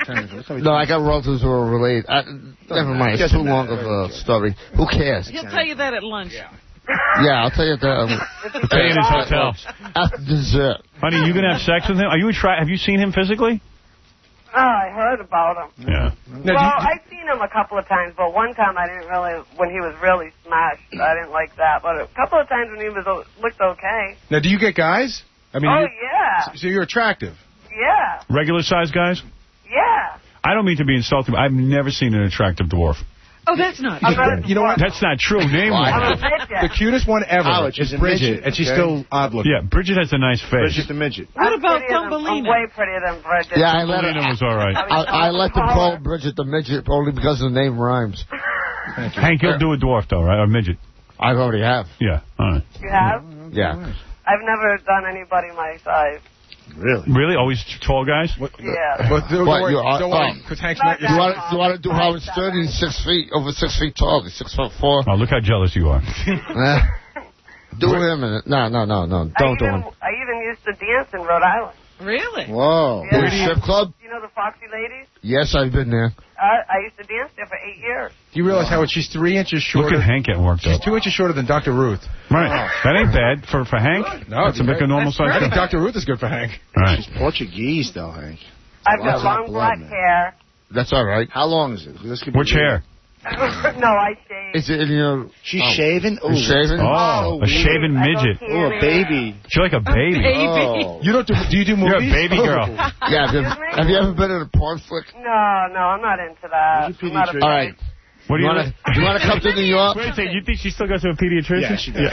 no, I got relatives who are related. I, never mind, it's too long of a story. Who cares? He'll tell you that at lunch. Yeah, I'll tell you that. Um, We'll tell you in his hotel. After dessert. Honey, you going to have sex with him? Are you attra- Have you seen him physically? Oh, I heard about him. Yeah. Well, I've seen him a couple of times, but one time I didn't really, when he was really smashed, I didn't like that. But a couple of times when he was o- looked okay. Now, do you get guys? I mean, Oh, you, yeah. So you're attractive. Yeah. Regular size guys? Yeah. I don't mean to be insulting, but I've never seen an attractive dwarf. Oh, that's not I'm not a You know what? That's not true. Name one. I'm a midget. The cutest one ever Ouch, is she's a Bridget, midget, and she's okay? still odd looking. Yeah, Bridget has a nice face. Bridget the midget. What I'm about prettier than- Thumbelina? I'm way prettier than Bridget. Yeah, I let her, Thumbelina was all right. I, I let them call Bridget the midget only because the name rhymes. Hank, you'll do a dwarf, though, right? Or a midget. I already have. Yeah, all right. You have? Yeah. I've never done anybody my size. Really? Really? Always tall guys? What, Yeah. But don't What, worry, you are- don't worry, oh. because Hank's Not not that You want, tall. you want to do Howard Stern? He's six feet, over six feet tall. He's six foot four. Oh, look how jealous you are. Eh. Do him in it. No, no, no, no. I Don't do even, him. I even used to dance in Rhode Island. Really? Whoa. Yeah. Where, strip club? You know the Foxy Ladies? Yes, I've been there. Uh, I used to dance there for eight years. Do you realize, Howard, she's three inches Look shorter? at Hank getting worked She's up. two inches shorter than Doctor Ruth. Right. That ain't bad for, for Hank. No, That's a make a normal I size think guy. Doctor Ruth is good for Hank. All right. She's Portuguese, though, Hank. I've Well, got long blood, black man. hair. That's all right. How long is it? This could be Which hair? No, I shaved. Is it in your... She's oh. shaven? Ooh. You're shaven? Oh, a shaven I go midget. candy. Ooh, a baby. You're like a baby. Baby. Oh. You don't do, do you do You're movies? a baby girl. Yeah, have you, have you ever been in a porn flick? No, no, I'm not into that. Who's your I'm not a pediatrician? All right. What do You you want to you wanna come to New York? Wait a second, you think she still goes to a pediatrician? Yeah, she does.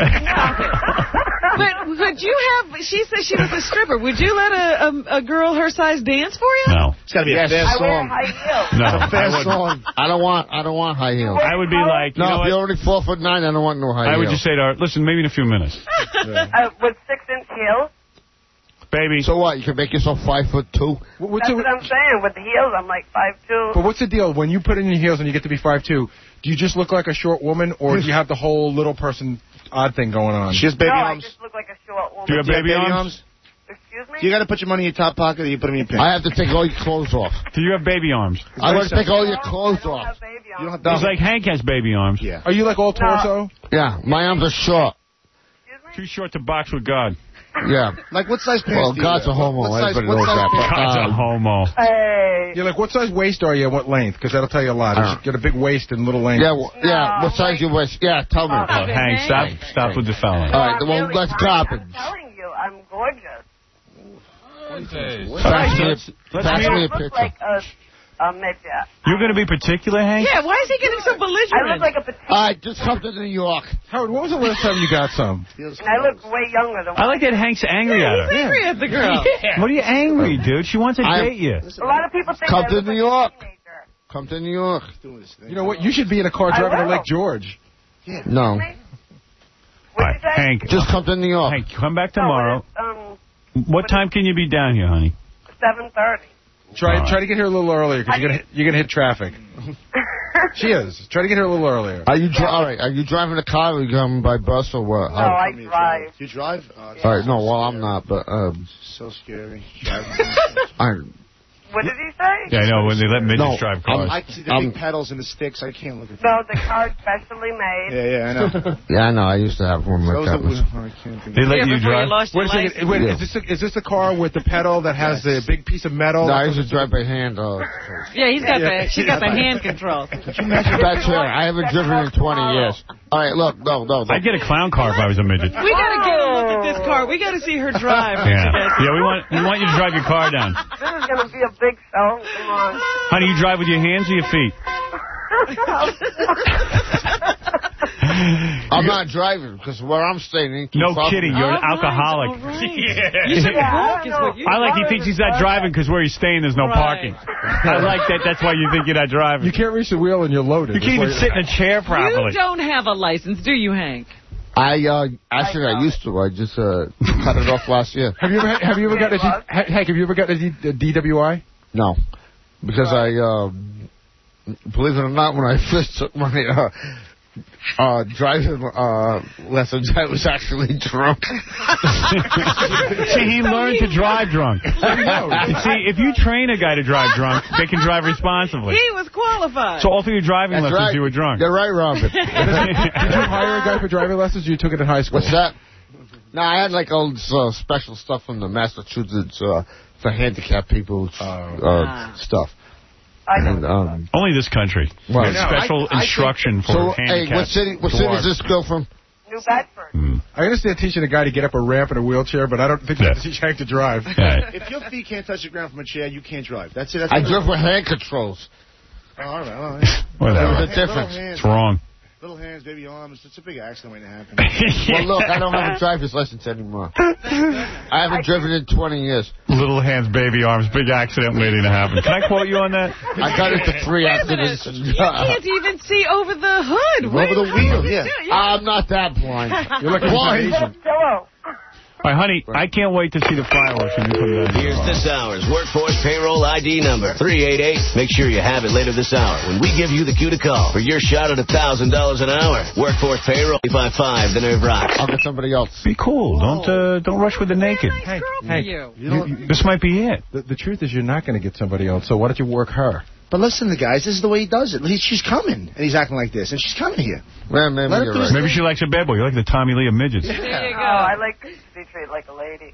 But would you have, she said she was a stripper. Would you let a, a, a girl her size dance for you? No. It's got to be Yes. a fast I wear song. high heels. No. It's a I fast wouldn't. song. I don't want, I don't want high heels. I would be like, you No, know if what? you're only four foot nine, I don't want no high I heels. would just say to her, listen, maybe in a few minutes. Uh, with six-inch heels? Baby. So what? You can make yourself five foot two? What- What's That's the, what I'm saying. With the heels, I'm like five two. but what's the deal? When you put in your heels and you get to be five two, do you just look like a short woman, or do you have the whole little person odd thing going on? She has baby no, I arms. just look like a short woman. Do you have Do you have baby baby arms? arms? Excuse me? You got to put your money in your top pocket or you put them in your pants? I have to take all your clothes off. Do you have baby arms? I want to take all your No, clothes I don't off. have baby You arms. don't have He's like, Hank has baby arms. Yeah. Are you like all torso? Yeah, my arms are short. Too short to box with God. Yeah. Like, what size pants Well, do you God's wear? a homo. What size, Everybody what knows size that. pants? But, God's a uh, homo. Hey. You're like, what size waist are you and what length? Because that'll tell you a lot. Uh, You got a big waist and little length. yeah, well, yeah. What size you waist? Yeah, tell me. Oh, Hank, stop, stop with the fella. All right, I'm well, really let's pretty. garbage. I'm telling you, I'm gorgeous. Fax me, Let's fax I me don't a look picture. like a, a midget. You're going to be particular, Hank? Yeah, why is he getting so I belligerent? look like a petite, All right, just come to New York. Howard, when was the last time you got some? and I look way younger than I like that Hank's angry at her. He's angry at the girl. What are you angry, dude? She wants to I- date you. a lot of people think Come I to look New like York. a teenager. Come to New York. You know what? You should be in a car I driving to will. Lake George. No. What'd All right, you say? Hank, Just come to New York. Hank, come back No, tomorrow. it's, um, What time can you be down here, honey? seven thirty. Try All right. try to get here a little earlier because you're gonna hit- you're gonna hit traffic. She is. Try to get here a little earlier. Are you dri- all right? Are you driving a car or you coming by bus or what? No, I drive. You drive? Oh, All right, no, well I'm not, but um, so scary. I, What did he say? Yeah, I know, when they let midgets No, drive cars. I see the big pedals and the sticks. I can't look at No, the car's specially made. Yeah, yeah, I know. Yeah, I know. I used to have one of my Those are- cars. oh, I can't think They of let it. you before drive? you lost Wait a your second. license. Wait, Yeah. is this a, is this the car with the pedal that has the big piece of metal? No, I used to drive by hand. Uh, Yeah, he's got Yeah. the she's got the hand control. That's her. I haven't driven in twenty years. All right, look, no, no, no. I'd get a clown car if I was a midget. We gotta get a look at this car. We gotta see her drive. when she Yeah, gets- yeah. We want we want you to drive your car down. This is going to be a big show. Come on. Honey, you drive with your hands or your feet? I'm not driving because where I'm staying ain't too No far from kidding. me. You're an All right, alcoholic. all right. You should walk is what you I like he thinks he's not driving because where he's staying there's no Right. parking. I like that. That's why you think you're not driving. You can't reach the wheel and you're loaded. You can't even sit in a chair properly. You don't have a license, do you, Hank? I uh, actually I used to. I just uh, cut it off last year. Have you ever have you ever got a D, Hank? Have you ever got a, D, a D W I? No, because I uh, believe it or not, when I first took my uh, uh, driving uh, lessons, I was actually drunk. See, he learned to drive drunk. See, if you train a guy to drive drunk, they can drive responsibly. He was qualified. So all through your driving That's lessons, right. you were drunk. You're right, Robert. Did you hire a guy for driving lessons or you took it in high school? What's that? No, I had like all this uh, special stuff from the Massachusetts uh, for handicapped people uh, Ah. stuff. And, um, Only this country. Well, Special I- I instruction think- for so, hey, handicapped what city? What city dwarfs. is this girl from? New Bedford. I understand teaching a guy to get up a ramp in a wheelchair, but I don't think you have to teach Hank to drive. If your feet can't touch the ground from a chair, you can't drive. That's it. That's I drove with hand controls. Oh, all right, all right. Whatever. There's a difference. Little hands, It's wrong. Little hands, baby arms. It's a big accident waiting to happen. Well, look, I don't have a driver's license anymore. I haven't driven in twenty years. Little hands, baby arms, big accident waiting to happen. Can I quote you on that? I got into three Wait a minute. accidents. You can't even see over the hood. Over What- the how wheel, do you yeah. do it? I'm not that blind. You're looking Blind. for Hello. All right, honey, I can't wait to see the fireworks when you come down. Here's this hour's Workforce Payroll I D number, three eight eight. Make sure you have it later this hour when we give you the cue to call for your shot at one thousand dollars an hour. Workforce Payroll, eight five five, the Nerve Rocks. I'll get somebody else. Be cool. Don't uh, don't rush with the naked. Hank, for Hank, you. you- you- This might be it. the, the truth is you're not going to get somebody else, so why don't you work her? But listen to the guys. This is the way he does it. He, she's coming, and he's acting like this, and she's coming here. Well, maybe Let her you're do right. Maybe she likes a bad boy. You like the Tommy Lee of midgets. There you Oh, go. I like to be treated like a lady.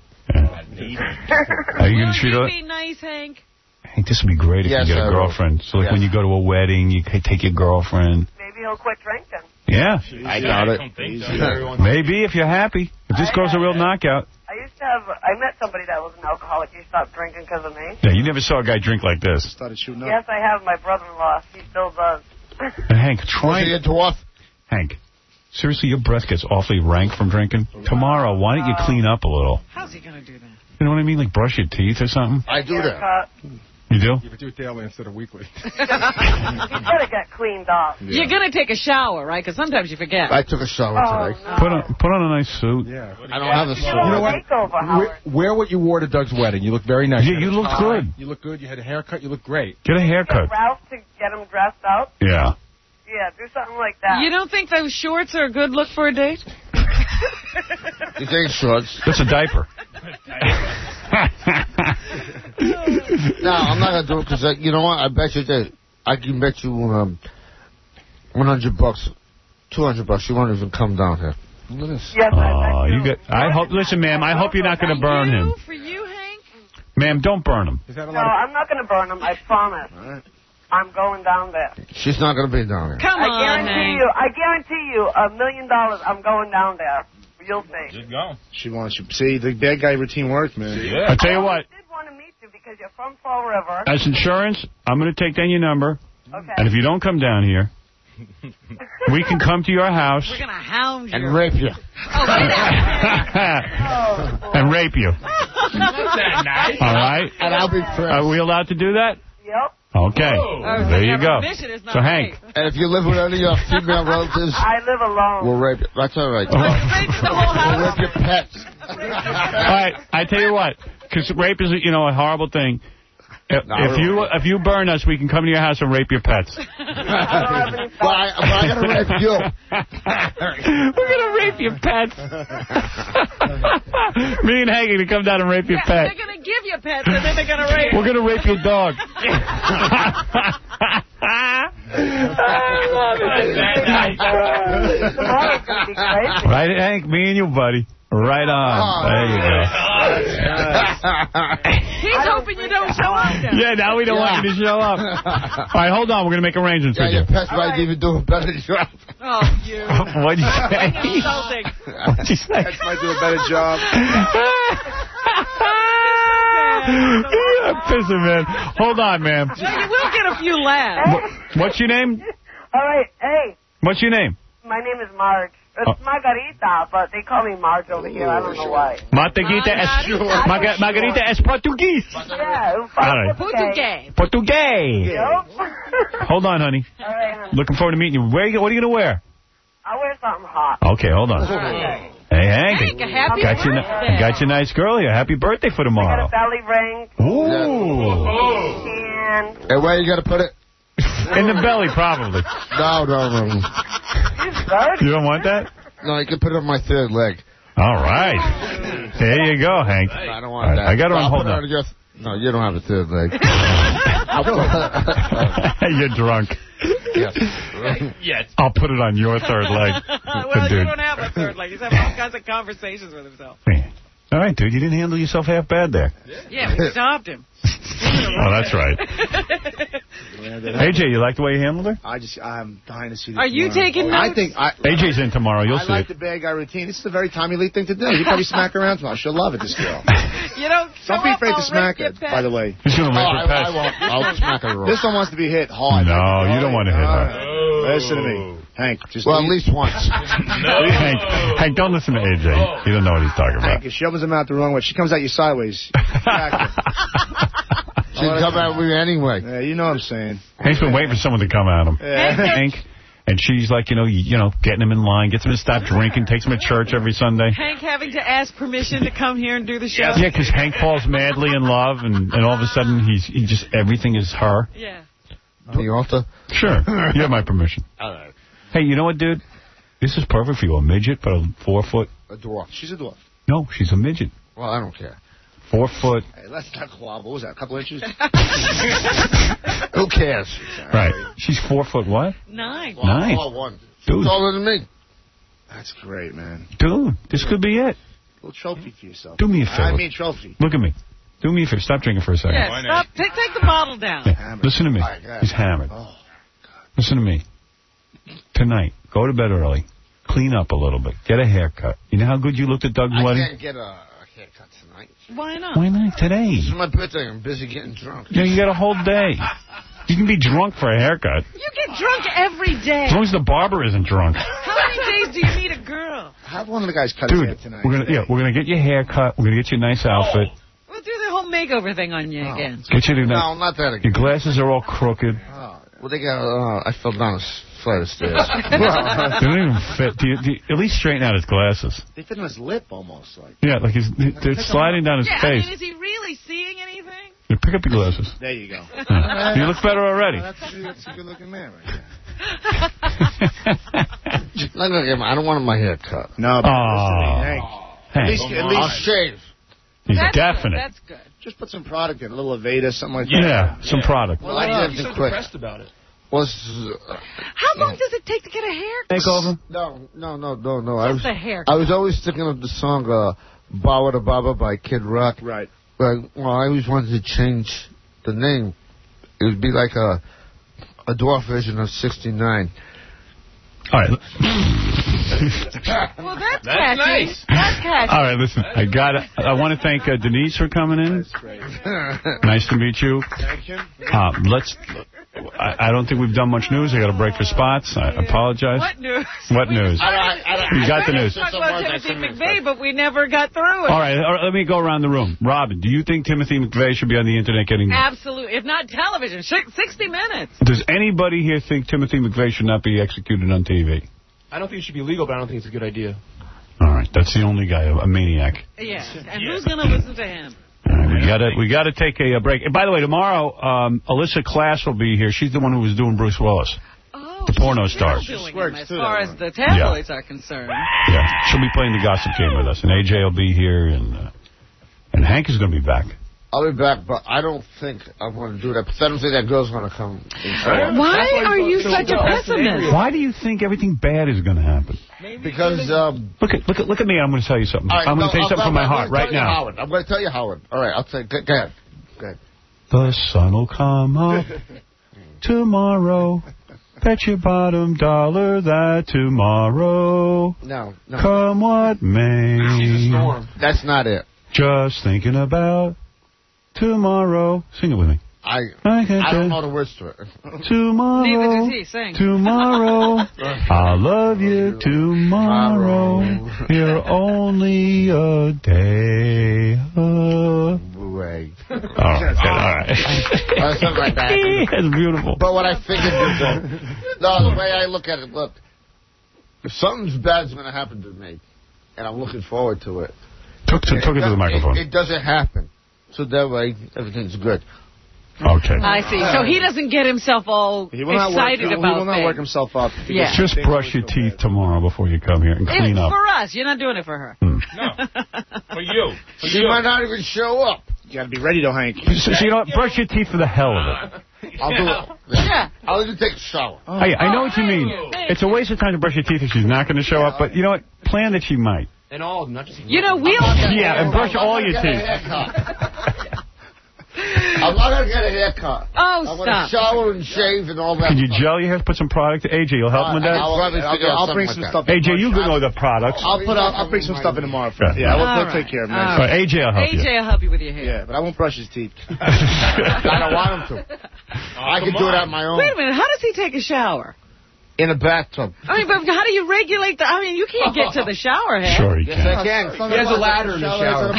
Are you going to treat Will her? you be nice, Hank? Hey, this would be great if Yes, you get I a will. girlfriend. So, like, Yes. when you go to a wedding, you can take your girlfriend. Maybe he'll quit drinking. Yeah. I doubt it. Maybe if you're happy. If this girl's a real knockout. I used to have, I met somebody that was an alcoholic. He stopped drinking because of me. Yeah, you never saw a guy drink like this. Started shooting up. Yes, I have. My brother-in-law. He still does. And Hank, try Was he a dwarf? Hank, seriously, your breath gets awfully rank from drinking. Tomorrow, why don't you clean up a little? How's he going to do that? You know what I mean? Like brush your teeth or something? I do that. Haircut. You do? You could do it daily instead of weekly. You gotta get cleaned up. You're going to take a shower, right? Because sometimes you forget. I took a shower Oh, today. no. Put on, put on a nice suit. Yeah. I don't have a suit. You know what? Makeover, Howard. Wear, wear what you wore to Doug's wedding. You look very nice. Yeah, had you a looked tie. good. You look good. You had a haircut. You look great. Get a Get haircut. Ralph to get him dressed up. Yeah. Yeah, do something like that. You don't think those shorts are a good look for a date? You think shorts? That's a diaper. No, I'm not gonna do it because uh, you know what? I bet you that I can bet you um, one hundred bucks, two hundred bucks. You won't even come down here. Look at this. Yes, Oh, you get. I hope. Listen, ma'am. I hope you're not going to burn him, For you, Hank? ma'am. Don't burn him. Is that a No, lot of... I'm not going to burn him. I promise. I'm going down there. She's not gonna be down here. Come I on, guarantee Hank. you. I guarantee you a million dollars. I'm going down there. You'll see. Just go. She wants you. See, the bad guy routine worked, man. Yeah. I tell you what. I did want to meet you because you're from Fall River. As insurance, I'm going to take down your number, Okay. and if you don't come down here, we can come to your house We're going to hound you. And rape you. Oh, wait a minute. and rape you. Nice. All right? And I'll be Are pressed. we allowed to do that? Yep. Okay. Oh, There you your go. permission is not So, Hank. rape. And if you live with any of your female relatives, I live alone. we'll rape you. That's all right. Oh. Rape the whole We'll house. rape your pets. All right, I tell you what, because rape is, you know, a horrible thing. If, No, if you if you burn us, we can come to your house and rape your pets. But I, but I gotta rape you. We're gonna rape your pets. Me and Hank are gonna come down and rape your Yeah, pet. they're going to give you your pets, and then they're going to rape We're going to rape your dog. Right, Hank? Me and you, buddy. Right on. There you go. He's hoping you don't show up now. Yeah, now we don't yeah. want you to show up. All right, hold on. We're going to make arrangements yeah, with you. Yeah, your pets might even do a better job. Oh, you. What'd you say? Insulting. What'd you say? Pets might do a better job. Yeah, pissing, man. Hold on, man. Well, you will get a few laughs. What, what's your name? All right, hey. What's your name? My name is Marge. It's oh. Margarita, but they call me Marge over here. I don't know why. Margarita es, Marga, Margarita es Portuguese. Yeah, All right. Portuguese. Portuguese. Yep. Hold on, honey. All right, honey. Looking forward to meeting you. Where are you. What are you going to wear? I'll wear something hot. Okay, hold on. Okay. Hey, Hank. Hank, a happy got birthday. You, got your nice girl here. Happy birthday for tomorrow. I got a belly ring. Ooh. And... Hey, where you got to put it? In the belly, probably. No, no, no. You don't want that? No, you can put it on my third leg. All right. There you go, Hank. I don't want right, that. I got her on hold on. on. Your... No, you don't have a third leg. You're drunk. Yes. Yes. I'll put it on your third leg. Well, dude. you don't have a third leg. He's having all kinds of conversations with himself. All right, dude. You didn't handle yourself half bad there. Yeah, we stopped him. Oh, that's right. A J, you like the way you handled her? I just, I'm dying to see this. Are you tomorrow. taking I notes? think I, A J's in tomorrow. You'll I see like it. the bad guy routine. This is a very Tommy Lee thing to do. You probably smack her around tomorrow. She'll love it, this girl. You don't Don't be afraid to smack her, by the way. He's going to make Oh, her I, pets. I won't. I'll smack her wrong. This one wants to be hit hard. No, you don't want to hit her. Oh. Listen to me. Hank, just Well, at least once. No. Hank, Hank, don't listen to A J. He doesn't know what he's talking about. Hank, if she opens her mouth the wrong way, she comes at you sideways. She'd come at me anyway. Yeah, you know what I'm saying. Hank's been waiting for someone to come at him. Yeah. Hank, and she's like, you know, you, you know, getting him in line, gets him to stop drinking, takes him to church every Sunday. Hank having to ask permission to come here and do the show. Yeah, because Hank falls madly in love, and, and all of a sudden he's he just everything is her. Yeah. The altar? Sure. You have my permission. All right. Hey, you know what, dude? This is perfect for you. A midget, but a four foot. A dwarf. She's a dwarf. No, she's a midget. Well, I don't care. Four foot. Hey, let's not quabble. What was that, a couple inches? Who cares? Right. She's four foot what? Nine. Well, Nine. all one. Dude. Taller than me. That's great, man. Dude, this could be it. A little trophy for yourself. Do me a favor. I mean trophy. Look at me. Do me a favor. Stop drinking for a second. Yeah, stop. Take, take the bottle down. Yeah. Listen to me. Right, He's hammered. Oh, Listen to me. Tonight, go to bed early. Clean up a little bit. Get a haircut. You know how good you looked at Doug's I wedding? can't get a, a haircut tonight. Why not? Why not today? This is my birthday. I'm busy getting drunk. You know, you got a whole day. You can be drunk for a haircut. You get drunk every day. As long as the barber isn't drunk. How many days do you meet a girl? have one of the guys cut Dude, his hair tonight. we're gonna yeah, we're gonna get your hair cut. We're gonna get you a nice outfit. We'll do the whole makeover thing on you again. Get you to No, not that again. Your glasses are all crooked. Oh, well, they got. Uh, I fell down a flight of stairs. They don't even fit. Do you, do you, at least straighten out his glasses. They fit on his lip almost. Like. Yeah, like he's they're sliding down his yeah, face. I mean, is he really seeing anything? Yeah, pick up your glasses. There you go. Yeah. You look better already. That's, that's a good-looking man right there. Look at him. I don't want my hair cut. No, but listen to me, Hank. Hank. At least, at least I'll shave. He's That's definite. Good. That's good. Just put some product in, a little Aveda, something like Yeah, that. some product. Well, I uh, did you're it so quick. depressed about it. Was uh, How long does it take to get a haircut? Makeover? no, no, no, no, no. I was, Just a haircut. I was always thinking of the song uh, "Bawa da Baba" by Kid Rock. Right. But well, I always wanted to change the name. It would be like a a dwarf version of sixty-nine. All right. Well, that's, That's catchy. nice. That's catchy. All right, listen. I got. I want to thank uh, Denise for coming in. That's great. Nice to meet you. Thank you. Uh, let's. I, I don't think we've done much news. I got to break for spots. I apologize. What news? What news? You got the news. We talked about Timothy McVeigh, but we never got through it. All right, all right, let me go around the room. Robin, do you think Timothy McVeigh should be on the Internet getting... Absolutely. If not television, sixty minutes. Does anybody here think Timothy McVeigh should not be executed on T V? I don't think it should be legal, but I don't think it's a good idea. All right, that's the only guy, a maniac. Yeah. And who's going to listen to him? All right, we gotta we gotta take a, a break. And by the way, tomorrow um, Alyssa Class will be here. She's the one who was doing Bruce Willis, Oh, the porno she's star. still doing Works him as too, far that as the tabloids are concerned. Yeah, she'll be playing the gossip game with us, and A J will be here, and uh, and Hank is going to be back. I'll be back, but I don't think I'm going to do that. Because I don't think that girl's going to come. Why, why are you such a pessimist? Why do you think everything bad is going to happen? Because um, look at look at look at me. I'm going to tell you something. right, I'm going no, to tell you something I'm, from my I'm heart right now. now. Howard. I'm going to tell you, Howard. All right, I'll say. Go, go ahead. Go ahead. The sun will come up tomorrow. Bet your bottom dollar that tomorrow. No, no. Come what may. That's not it. Just thinking about tomorrow. Sing it with me. I I, I don't know the words to it. Tomorrow. Neither does he. Sing. Tomorrow. I'll love you tomorrow. You're only a day away. Oh, okay, all right. uh, something like that. That's beautiful. But what I figured was that, no, the way I look at it, look, if something's bad's going to happen to me, and I'm looking forward to it. Talk to, talk into the microphone. It, it doesn't happen. So that way, everything's good. Okay. I see. So he doesn't get himself all He will not work, excited he about will not things. work himself up. Yeah. Just brush your teeth tomorrow before you come here and clean It's up. for us. You're not doing it for her. Hmm. For you. For She you. might not even show up. You got to be ready, though, Hank. So, so you know what? Brush your teeth for the hell of it. I'll do it. Yeah. I'll even take a shower. I, I know what you mean. It's a waste of time to brush your teeth if she's not going to show up, but you know what? Plan that she might. And all, not just... You know, we'll... Yeah, and brush all your teeth. I'm not going to get a haircut. Oh, I'm stop. going to shower and shave and all that. Can you gel your hair? Put some product? A J, you'll help him with that? I'll, probably I'll, figure out I'll bring something some like that. stuff. A J, you can know the products. I'll put. I'll, I'll bring some stuff in tomorrow. For Yeah. yeah, I will All we'll right. take care of him. All Nice. All right, A J, I'll help A you. J will help you with your hair. Yeah, but I won't brush his teeth. I don't want him to. I can do it on my own. Wait a minute. How does he take a shower? In a bathtub. I mean, but how do you regulate the... I mean, you can't get to the shower head. Sure he Yes, can. I can. He has a ladder in the shower.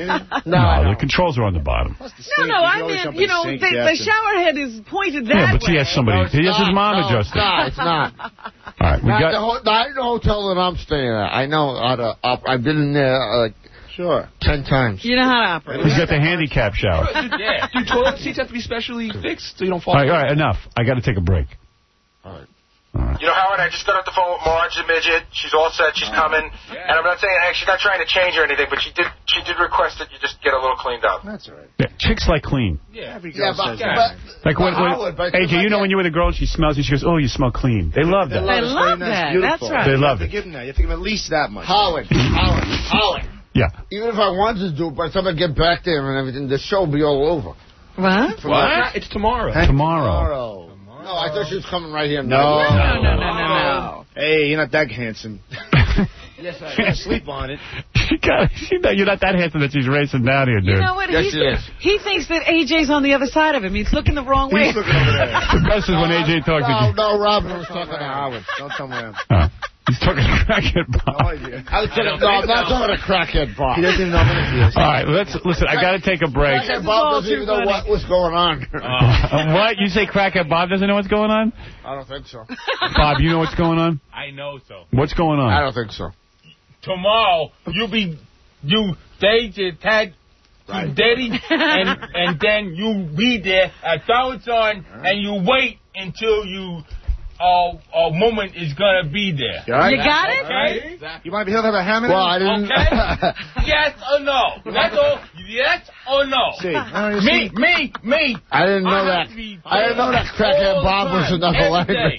No, the controls are on the bottom. No, no, I mean, you know, the, the shower head is pointed that Yeah, but way. he has somebody. He has his mom no, adjust it. No, it's not. All right, we Not got... the, ho- not the hotel that I'm staying at. I know how to op- I've been in there uh, like Sure. ten times. You know how to operate. He's got the handicap shower. Yeah. Do toilet seats have to be specially fixed so you don't fall? All right, all right, enough. I got to take a break. All right. You know, Howard, I just got off the phone with Marge the midget. She's all set. She's coming. And I'm not saying she's not trying to change or anything, but she did she did request that you just get a little cleaned up. That's all right. Yeah, chicks like clean. Yeah. Every Yeah, girl but, says that. but, Like when, when Howard, but A J, you know like when you're with a girl and she smells you, she goes, oh, you smell clean. They love that. They love Very nice, that. beautiful. That's right. They love You have to it. give them that. You have to give them at least that much. Howard, Howard, Howard. Yeah. Even if I wanted to do it, by the time I get back there and everything, the show will be all over. What? What? It's tomorrow. Tomorrow. No, I thought she was coming right here. No. No, no, no, no, no. Hey, you're not that handsome. Yes, I Can't sleep on it. She got, she, you're not that handsome that she's racing down here, dude. You know what? Yes, He's- she is. He thinks that A J's on the other side of him. He's looking the wrong way. He's looking over there. The best is when A J talks No, to you. no, Robin was talking to Howard. Don't tell me him. Oh, he's talking to crackhead No Bob. idea. I was talking, no, I'm not talking to crackhead Bob. He doesn't even know who it is. All right, let's listen. I got to take a break. Crackhead Bob doesn't even know what, what's going on. Uh, what? You say crackhead Bob doesn't know what's going on? I don't think so. Bob, you know what's going on? I know so. What's going on? I don't think so. Tomorrow, you be, you stay to tag to Daddy, and and then you be there at Thousand, and you wait until you, uh, a moment is gonna be there. You all right? You got it? Okay? You might be able to have a ham in Well, it? I didn't. Okay? Yes or no? That's all. Yes or no? See. Oh, you Me, see? me, me. I didn't know I that. have to be I didn't know that crackhead all the Bob was time, another every day.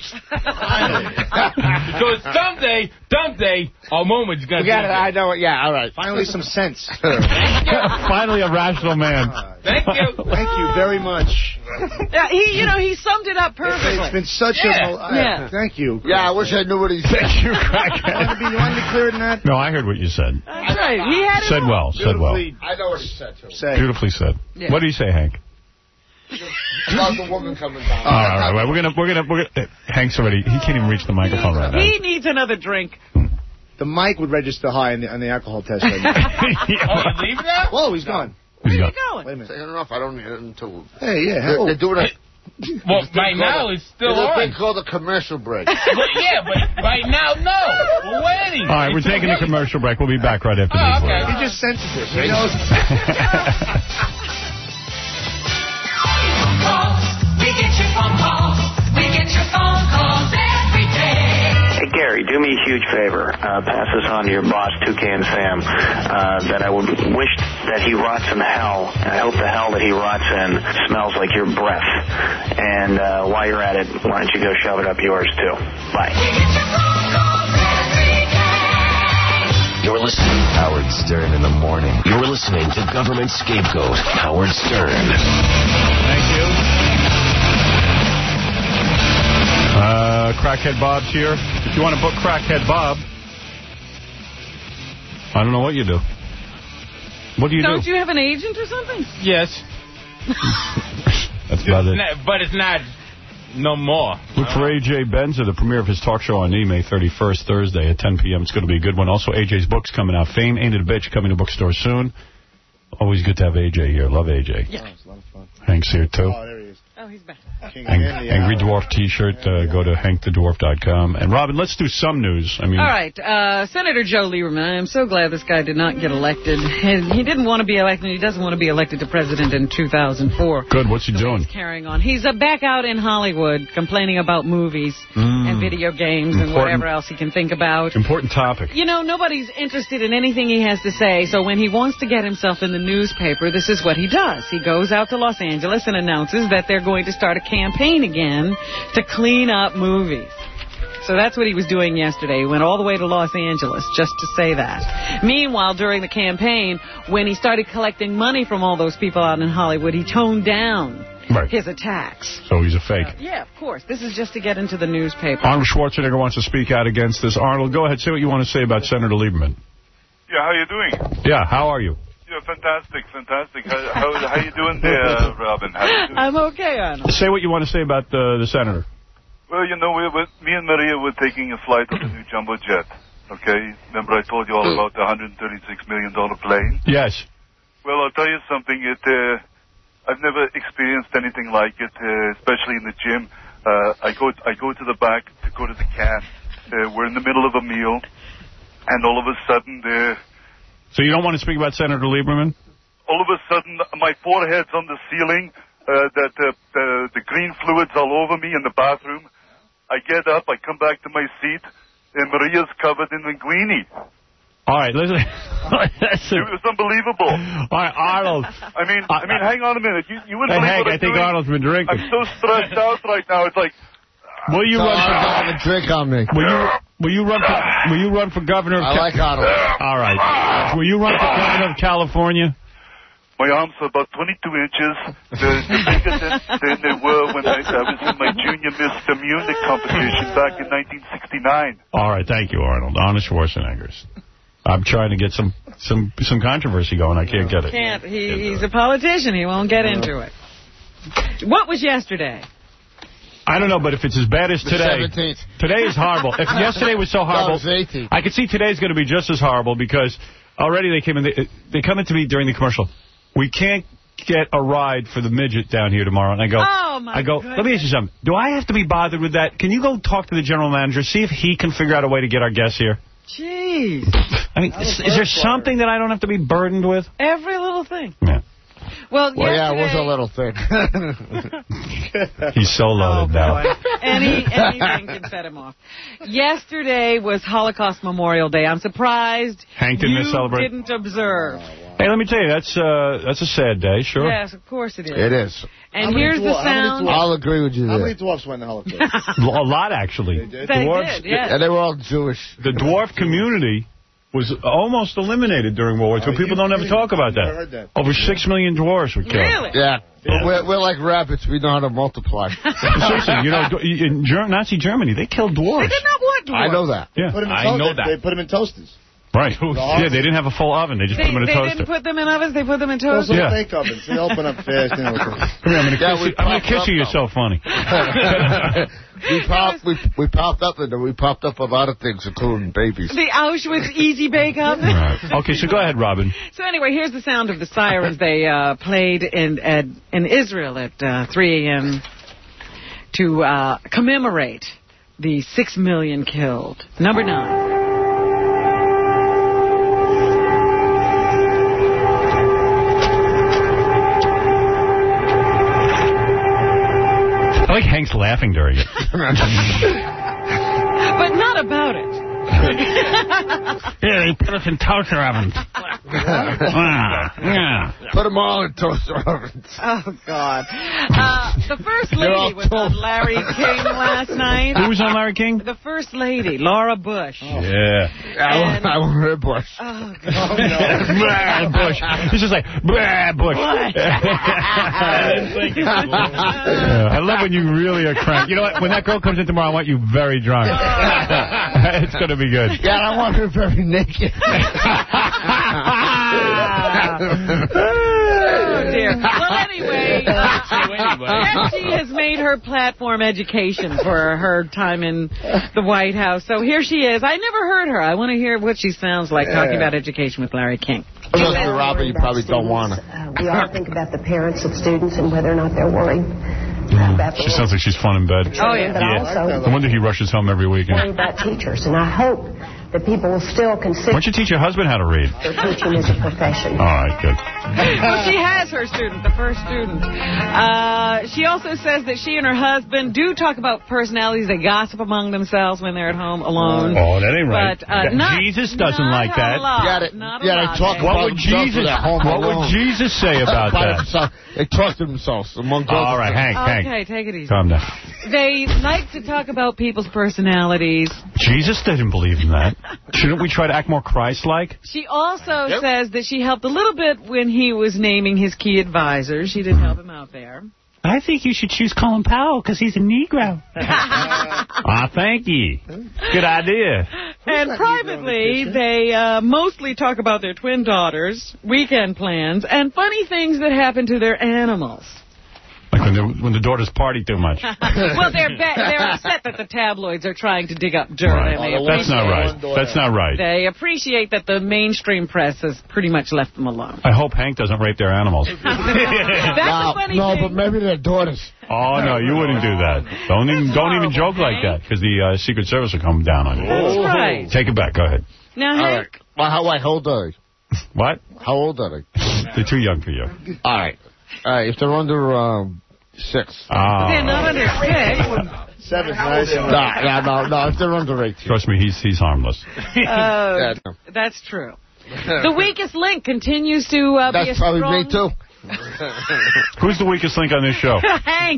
language. Because someday, someday, a moment's gonna Forget be it. there. I know it. Yeah, all right. Finally, some sense. Finally, a rational man. Thank you. Thank you very much. Yeah, he, you know, he summed it up perfectly. It's been such Yeah. a... Uh, Yeah. Thank you. Yeah, I wish I knew what he said. Thank you, You want to crackhead. be, you want to be clearer than that? No, I heard what you said. That's right. He had it Said all. well. Said well. Beautifully I know what he said, too. Say. Beautifully said. Yeah. What do you say, Hank? About the woman coming down. All right, all right, all right. We're gonna, we're gonna, we're gonna. Uh, Hank's already. He can't even reach the microphone right now. He needs another drink. The mic would register high on the, on the alcohol test right now. Oh, you leave that? Whoa, he's gone. Where He's you got- going? Wait a minute. Second enough, I don't need it until... Hey, yeah. They're, Oh. they're doing a... Well, right now it's still There's a on. thing called a commercial break. But yeah, but right now, no. We're waiting. All right, we're It's taking a okay. commercial break. We'll be back right after Oh, these okay. words. He's just sensitive. He knows. We get your phone calls. We get your phone calls every day. Gary, do me a huge favor. Uh, pass this on to your boss, Toucan Sam, uh, that I would wish that he rots in hell, and I hope the hell that he rots in smells like your breath. And uh, while you're at it, why don't you go shove it up yours, too. Bye. You're listening to Howard Stern in the morning. You're listening to government scapegoat, Howard Stern. Thank you. Uh, Crackhead Bob's here. If you want to book Crackhead Bob, I don't know what you do. What do you Don't do? you have an agent or something? Yes. That's about it. But it's not no more. Look for A J Benza, the premiere of his talk show on E! May thirty-first, Thursday at ten p m It's going to be a good one. Also, A J's book's coming out. Fame Ain't It a Bitch, coming to bookstores soon. Always good to have A J here. Love A J. Yeah. It's a lot of fun. Hank's here, too. Oh, there he is. Oh, he's back. King Ang Andy, Angry uh, Dwarf T-shirt. Uh, go to hank the dwarf dot com. And, Robin, let's do some news. I mean, All right. Uh, Senator Joe Lieberman, I am so glad this guy did not get elected. And he didn't want to be elected. He doesn't want to be elected to president in two thousand four. Good. What's he doing? He's carrying on. He's uh, back out in Hollywood complaining about movies Mm. and video games and Important. whatever else he can think about. Important topic. You know, nobody's interested in anything he has to say, so when he wants to get himself in the newspaper, this is what he does. He goes out to Los Angeles and announces that they're going to start a campaign again to clean up movies. So that's what he was doing yesterday. He went all the way to Los Angeles just to say that. Meanwhile, during the campaign, when he started collecting money from all those people out in Hollywood, he toned down right. his attacks. So he's a fake. Uh, yeah, of course. This is just to get into the newspaper. Arnold Schwarzenegger wants to speak out against this. Arnold, go ahead. Say what you want to say about Senator Lieberman. Yeah, how you doing? Yeah, how are you? Yeah, fantastic, fantastic. How how, how you doing there, Robin? How you doing? I'm okay, Arnold. Say what you want to say about uh, the senator. Well, you know, we, we, me and Maria were taking a flight on the new jumbo jet. Okay, remember I told you all about the one hundred thirty-six million dollar plane? Yes. Well, I'll tell you something. It uh, I've never experienced anything like it, uh, especially in the gym. Uh, I go I go to the back to go to the can. Uh, we're in the middle of a meal, and all of a sudden there. So you don't want to speak about Senator Lieberman? All of a sudden, my forehead's on the ceiling, uh, that uh, the, the green fluid's all over me in the bathroom. I get up, I come back to my seat, and Maria's covered in linguine. All right, listen. listen. It was unbelievable. All right, Arnold. I mean, I mean, hang on a minute. You, you wouldn't Hey, believe Hank, what I I'm think doing. Arnold's been drinking. I'm so stressed out right now. It's like... Will you So run for Arnold, have a drink on me. Will you will you run for will you run for governor of I like Arnold. All right. Will you run for governor of California? My arms are about twenty-two inches. They're, they're bigger than, than they were when I, I was in my junior Mister Munich competition back in nineteen sixty-nine. All right, thank you, Arnold. Arnold Schwarzenegger's. I'm trying to get some some some controversy going. I can't get it. Can't. He, he's a politician. He won't get into it. What was yesterday? I don't know, but if it's as bad as The today, seventeenth. today is horrible. If yesterday was so horrible, No, it was eighteenth. I could see today's going to be just as horrible because already they came in. They, they come in to me during the commercial. We can't get a ride for the midget down here tomorrow, and I go. Oh my I go. goodness. Let me ask you something. Do I have to be bothered with that? Can you go talk to the general manager, see if he can figure out a way to get our guests here? Jeez. I mean, is, is there something that I don't have to be burdened with? Every little thing. Yeah. Well, Well, yeah, it was yesterday- a little thing. He's so loaded now. Any, anything can set him off. Yesterday was Holocaust Memorial Day. I'm surprised Hank didn't you celebrate? didn't observe. Hey, let me tell you, that's uh, that's a sad day, sure. Yes, of course it is. It is. And How many here's the dwar- how many sound. dwarfs- I'll agree with you How there. many dwarfs went in the Holocaust? A lot, actually. They did? They Dwarfs- did, yes. And they were all Jewish. The dwarf community was almost eliminated during World War Two. Oh, People you don't ever kidding? talk about Never that. heard that. Over six million dwarfs were killed. Really? Yeah. But we're, we're like rabbits. We know how to multiply. Seriously, you know, in Ger- Nazi Germany, they killed dwarfs. They did not want dwarfs. I know that. Yeah. Put 'em in I to- know they, that. They put them in toasters. Right. Yeah, they didn't have a full oven. They just They, put them in a they toaster. didn't put them in ovens. They put them in Those toasters. little Yeah. fake ovens. They open up fast. You know, Come here, I'm going to Yeah, kiss we you. I'm going to popped kiss up, you. You're though. so funny. we popped we, we popped up in there. We popped up a lot of things, including babies. The Auschwitz Easy Bake Oven. Right. Okay, so go ahead, Robin. So anyway, here's the sound of the sirens they uh, played in at, in Israel at uh, three A M to uh, commemorate the six million killed. Number nine. I like Hank's laughing during it. but not about it. Yeah, they put us in toaster ovens. Yeah. Yeah. Put them all in toaster ovens. Oh, God. Uh, the First Lady was on Larry King last night. Who was on Larry King? The First Lady, Laura Bush. Oh. Yeah. I want, I want her Bush. Oh, God. Brad Bush. He's just like, Brad Bush. Yeah, I love when you really are cranky. You know what? When that girl comes in tomorrow, I want you very drunk. It's going to be good. Yeah, I want her very naked. Oh, dear. Well, anyway, uh, she has made her platform education for her time in the White House. So here she is. I never heard her. I want to hear what she sounds like Yeah. talking about education with Larry King. Unless you're Robert, you probably don't want to. Uh, we all think about the parents of students and whether or not they're worried. Mm. She sounds like she's fun in bed. Oh, yeah. But also- No wonder he rushes home every Worried weekend. about teachers, and I hope that people will still Why consider don't you teach your husband how to read? their teaching as a profession. All right, good. Well, she has her student, the first student. Uh, she also says that she and her husband do talk about personalities. They gossip among themselves when they're at home alone. Oh, that ain't right. But uh, That- not, Jesus doesn't not like that. A lot, Yeah, they, not a yeah, lot, they talk eh? about What would themselves Jesus? at home What alone. would Jesus say about By that? themselves. They talk to themselves among All right, Hank, Hank. Okay, take it easy. Calm down. They like to talk about people's personalities. Jesus didn't believe in that. Shouldn't we try to act more Christ-like? She also says that she helped a little bit when he was naming his key advisors. She did help him out there. I think you should choose Colin Powell because he's a Negro. Ah, thank you. Good idea. And privately, they uh, mostly talk about their twin daughters, weekend plans, and funny things that happen to their animals. Like when the, when the daughters party too much. Well, they're ba- they're upset that the tabloids are trying to dig up dirt. Right. And they That's not right. That's not right. They appreciate that the mainstream press has pretty much left them alone. I hope Hank doesn't rape their animals. That's a funny no, thing. but maybe their daughters. Oh, no, you wouldn't do that. Don't even don't even joke like that, because the uh, Secret Service will come down on you. That's right. Take it back. Go ahead. Now, All Hank, right. Well, how, how old are they? What? How old are they? They're too young for you. All right. All right. If they're under um, six. Ah. they're not under six. Seven's nice. No, no, no, no. If they're under eighteen. Trust me, he's he's harmless. Uh, Yeah, no. that's true. The weakest link continues to uh, be a That's probably strong... me, too. Who's the weakest link on this show? Hank.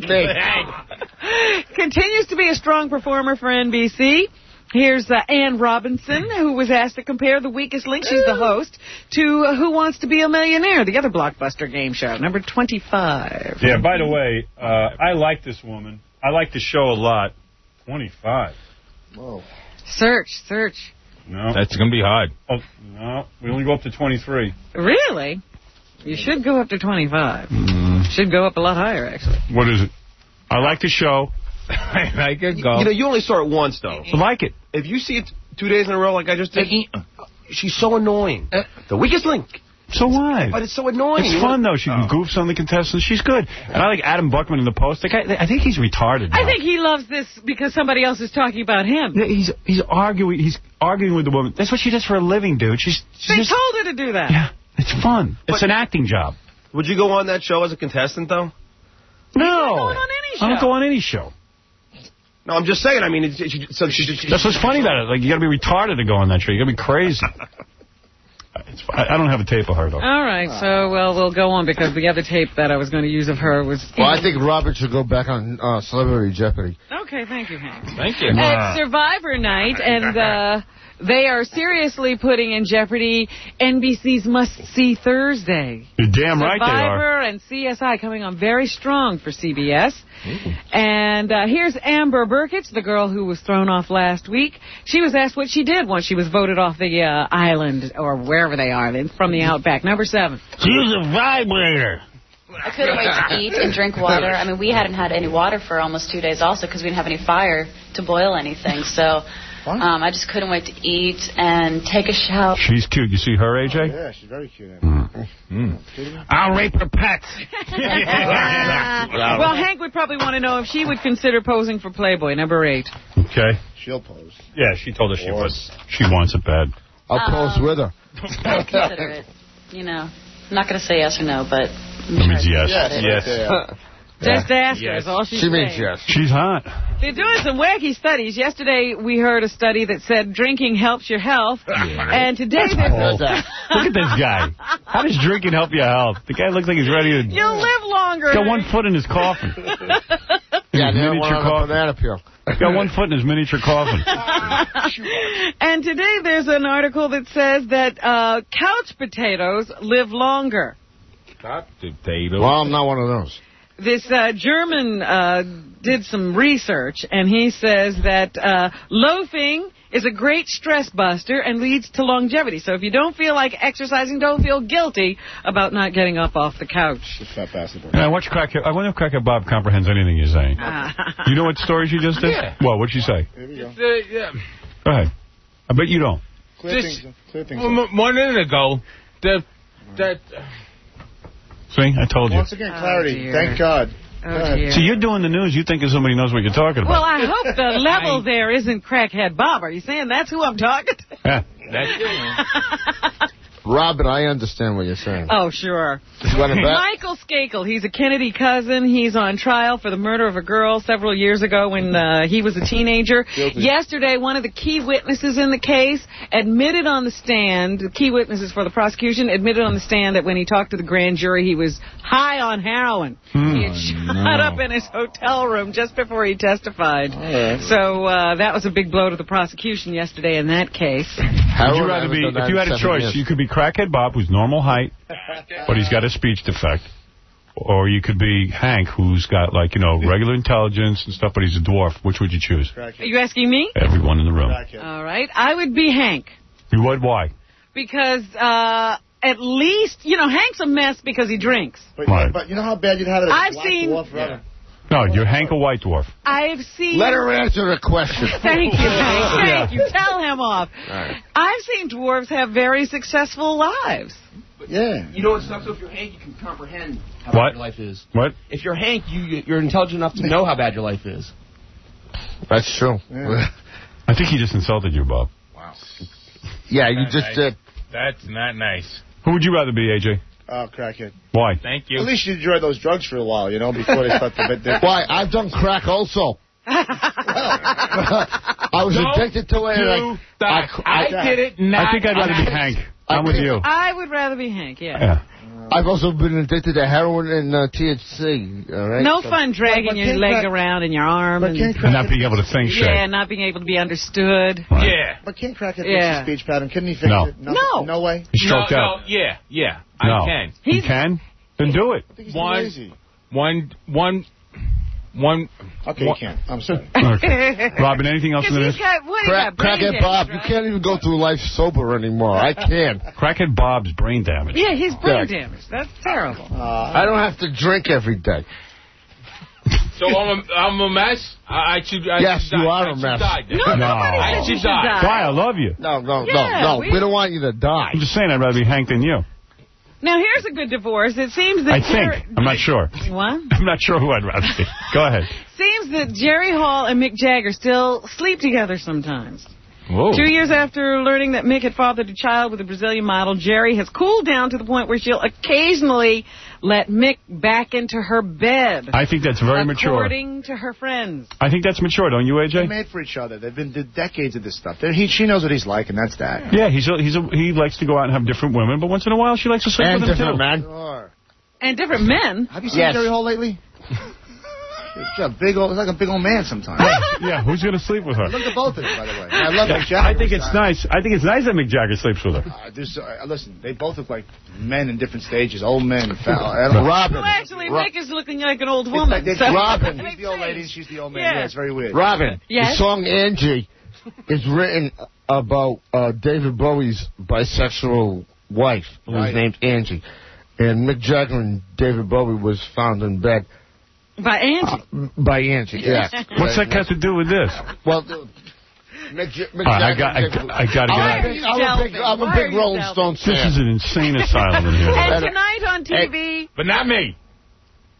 Continues to be a strong performer for N B C. Here's uh, Ann Robinson, who was asked to compare the weakest link, she's the host, to uh, Who Wants to Be a Millionaire, the other blockbuster game show, number twenty-five. Yeah, by the way, uh, I like this woman. I like the show a lot. twenty-five. Whoa. Search, search. No. That's going to be hard. Oh, no, we only go up to twenty-three. Really? You should go up to twenty-five. Mm. Should go up a lot higher, actually. What is it? I like the show. I like it. You know, you only saw it once, though. I like it. If you see it two days in a row like I just did, she's so annoying. The weakest link. So what? But it's so annoying. It's You fun, want- though. She Oh. goofs on the contestants. She's good. And I like Adam Buckman in the Post. The guy, I think he's retarded now. I think he loves this because somebody else is talking about him. Yeah, he's he's arguing. He's arguing with the woman. That's what she does for a living, dude. She's, she's They just, told her to do that. Yeah, it's fun. It's But- an acting job. Would you go on that show as a contestant, though? No, going on any I don't show. go on any show. No, I'm just saying. I mean, it's, it's, so she, she, That's what's funny about it. Like, you got to be retarded to go on that show. You got to be crazy. It's, I, I don't have a tape of her, though. All right, so, well, we'll go on because the other tape that I was going to use of her was... Well, I think Robert should go back on uh, Celebrity Jeopardy. Okay, thank you, Hank. Thank you. It's Survivor night, and uh, they are seriously putting in jeopardy N B C's must-see Thursday. You're damn right they are. Survivor and C S I coming on very strong for C B S. And uh, here's Amber Burkett, the girl who was thrown off last week. She was asked what she did once she was voted off the uh, island, or wherever they are, from the Outback. Number seven. She was a vibrator. I couldn't wait to eat and drink water. I mean, we hadn't had any water for almost two days also because we didn't have any fire to boil anything. So um, I just couldn't wait to eat and take a shower. She's cute. You see her, A J? Yeah, she's very cute. Mm. Mm. I'll rape her pets. Well, Hank would probably want to know if she would consider posing for Playboy. Number eight. Okay. She'll pose. Yeah, she told us she was. She wants it bad. I'll Um, pose with her. I'd consider it. You know, I'm not going to say yes or no, but I'm That means sure yes. I'd Yes. consider it. Just ask her, Yes. is all she's She means saying. yes. She's hot. They're doing some wacky studies. Yesterday, we heard a study that said drinking helps your health. And today, they're... Look at this guy. How does drinking help your health? The guy looks like he's ready to... You'll live longer. He's got one foot in his coffin. Yeah, his they don't miniature want a coffin. banana peel. He's got one foot in his miniature coffin. And today, there's an article that says that uh, couch potatoes live longer. Couch potatoes? Well, I'm not one of those. This uh, German uh, did some research, and he says that uh, loafing is a great stress buster and leads to longevity. So if you don't feel like exercising, don't feel guilty about not getting up off the couch. Yeah, I watch Crackhead. I wonder if Crackhead Bob comprehends anything you're saying. You know what story she just did? Yeah. What? What'd she say? It's, uh, yeah. Go ahead. I bet you don't. Clear Just things, clear things one, up. one minute ago, the, that... See, I told you. Once again, clarity. Oh, Thank God. Oh, Go ahead. dear. See, you're doing the news. You think somebody knows what you're talking Well, about. I hope the level there isn't Crackhead Bob. Are you saying that's who I'm talking to? Yeah. That's it. Robin, I understand what you're saying. Oh, sure. You want to bet? Michael Skakel, he's a Kennedy cousin. He's on trial for the murder of a girl several years ago when uh, he was a teenager. Guilty. Yesterday, one of the key witnesses in the case admitted on the stand, the key witnesses for the prosecution admitted on the stand that when he talked to the grand jury, he was high on heroin. Hmm. He had shot up in his hotel room just before he testified. right. So uh, that was a big blow to the prosecution yesterday in that case. Would you rather be, if you had a choice, you could be Crackhead Bob, who's normal height, but he's got a speech defect. Or you could be Hank, who's got, like, you know, regular intelligence and stuff, but he's a dwarf. Which would you choose? Are you asking me? Everyone in the room. All right. I would be Hank. You would? Why? Because uh, at least, you know, Hank's a mess because he drinks. But, Right. but you know how bad you'd have it as a I've black seen- dwarf forever? No, you're Hank a white dwarf. I've seen... Let her answer the question. Thank you, Hank. Thank Yeah. you. Tell him off. Right. I've seen dwarves have very successful lives. Yeah. You know what sucks? So if you're Hank, you can comprehend how What? bad your life is. What? If you're Hank, you, you're intelligent enough to know how bad your life is. That's true. Yeah. I think he just insulted you, Bob. Wow. Yeah, you Not just nice. did. That's not nice. Who would you rather be, A J? Oh, crackhead. Why? Thank you. At least you enjoy those drugs for a while, you know, before they start to bit their... Why? I've done crack also. I was Don't addicted to it. do and that. I, did it not. I think I'd rather be Hank. I'm with you. I would rather be Hank, yeah. Yeah. I've also been addicted to heroin and uh, T H C. All right? No So- fun dragging But- but your can't leg crack- around in your arm. But And, can't And not being able to think straight. yeah, not being able to be understood. Right. Yeah. But King Crackhead Yeah. fix his speech pattern. Couldn't he fix No. it? Nothing? No. No way? He's No, stroked no, out. yeah, yeah. No. I can. You can? Then do it. I think he's One- lazy. One, one, one. Okay, one, you can't. I'm sorry. Okay. Robin, anything else in the Because news? he's got, what, he Crack, got brain crackhead damage, Bob, right? you can't even go through life sober anymore. I can. Crackhead Bob's brain damage. Yeah, he's brain Yeah. damage. That's terrible. Uh, I don't have to drink every day. So I'm a, I'm a mess? I, I should I Yes, should you die. are I a should mess. die then. No, No. nobody I said should you should die. die. Why? I love you. No, no, Yeah, no, no. we- We don't want you to die. I'm just saying I'd rather be Hank than you. Now, here's a good divorce. It seems that I Jerry... think. I'm not sure. What? I'm not sure who I'd rather be. Go ahead. Seems that Jerry Hall and Mick Jagger still sleep together sometimes. Whoa. Two years after learning that Mick had fathered a child with a Brazilian model, Jerry has cooled down to the point where she'll occasionally let Mick back into her bed. I think that's very mature. According to her friends. I think that's mature, don't you, A they're J? made for each other. They've been did decades of this stuff. They're, he, she knows what he's like, and that's that. Yeah, he's a, he's a, he likes to go out and have different women, but once in a while she likes to sleep And with him, different too. man. Sure. And different men. Have you seen Yes. Jerry Hall lately? It's a big old, it's like a big old man sometimes. Yeah, who's going to sleep with her? Look at both of them, by the way. I love Mick Jagger. I think it's nice. I think it's nice that Mick Jagger sleeps with her. Uh, there's, uh, listen, they both look like men in different stages, old men. Fat, I don't know. Robin. Well, actually, Ro- Mick is looking like an old It's woman. like they- so- Robin. He's the old lady, and she's the old man. Yeah. Yeah, it's very weird. Robin, Yes? the song Angie is written about uh, David Bowie's bisexual wife, whose Right. name's Angie. And Mick Jagger and David Bowie was found in bed By Angie. uh, by Angie. Yeah. What's that got to do with this? Well, the- Mick, J- Mick All right, I Jagger got, I, and got- David- I got to get Why out. are you I'm a big, delving? I'm a Why big are you Rolling delving? Stones fan. This is an insane asylum in here. And tonight on T V, But not me.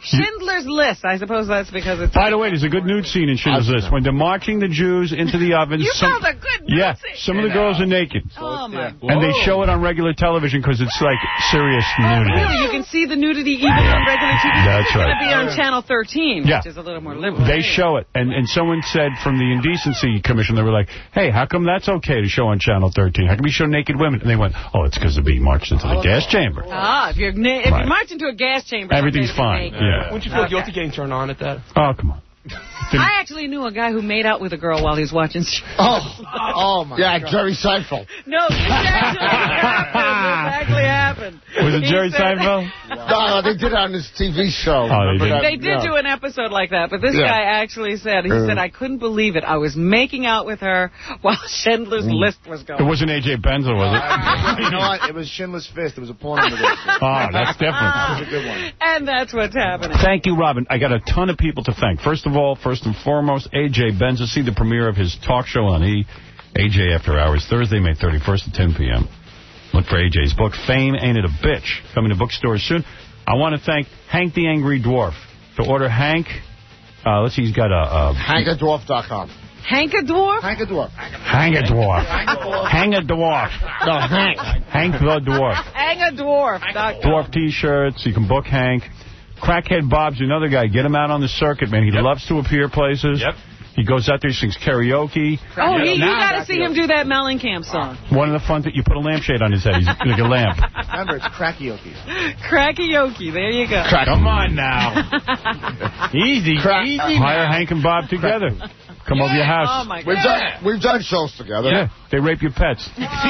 Schindler's List. I suppose that's because it's... By the way, there's a good nude scene in Schindler's List. When they're marching the Jews into the ovens... You some, found a good nude Yeah, scene. some of the girls are naked. Oh, my God. And they show it on regular television because it's like serious nudity. Really? You can see the nudity even on regular T V? That's It's right. going to be on Channel thirteen, Yeah. which is a little more liberal. They show it. And, and someone said from the Indecency Commission, they were like, hey, how come that's okay to show on Channel thirteen? How come you show naked women? And they went, oh, it's because they're being marched into the gas chamber. Ah, if you're, na if Right. you march into a gas chamber... Everything's it's okay to be fine. naked. Yeah. Wouldn't you feel Okay. guilty getting turned on at that? Oh, come on. I actually knew a guy who made out with a girl while he was watching... Oh, oh my yeah, God. Jerry Seinfeld. No, this actually happened. This actually happened. Was it He Jerry said- Seinfeld? No, they did it on this T V show. Oh, they did? They did do an episode like that, but this Yeah. guy actually said, he Uh. said, I couldn't believe it. I was making out with her while Schindler's Mm. List was going. It wasn't A J Benzo, was it? You know what? It was Schindler's Fist. It was a porn on the go. Oh, that's different. That was a good one. And that's what's happening. Thank you, Robin. I got a ton of people to thank. First of all, first and foremost, A J Benza. See the premiere of his talk show on E! A J After Hours, Thursday, May thirty-first at ten p m Look for A J's book, Fame Ain't It a Bitch, coming to bookstores soon. I want to thank Hank the Angry Dwarf. To order Hank, uh, let's see, he's got a... a Hank a dwarf dot com. Hank a Dwarf? Hank a Dwarf. Hang a Dwarf. Hang a Dwarf. No, Hank. Hank the Dwarf. Hang a Dwarf. Dwarf T-shirts. You can book Hank. Crackhead Bob's another guy. Get him out on the circuit, man. He yep. loves to appear places. Yep. He goes out there, sings karaoke. Oh, he, you got to see him do that Mellencamp song. One of the fun that you put a lampshade on his head. He's like a lamp. Remember, it's Crackioke. Crackioke. There you go. Crack. Come on now. Easy. Crack. Easy. Hire Hank and Bob together. Come yeah. over your house. Oh, my God. We've done, we've done shows together. Yeah. They rape your pets.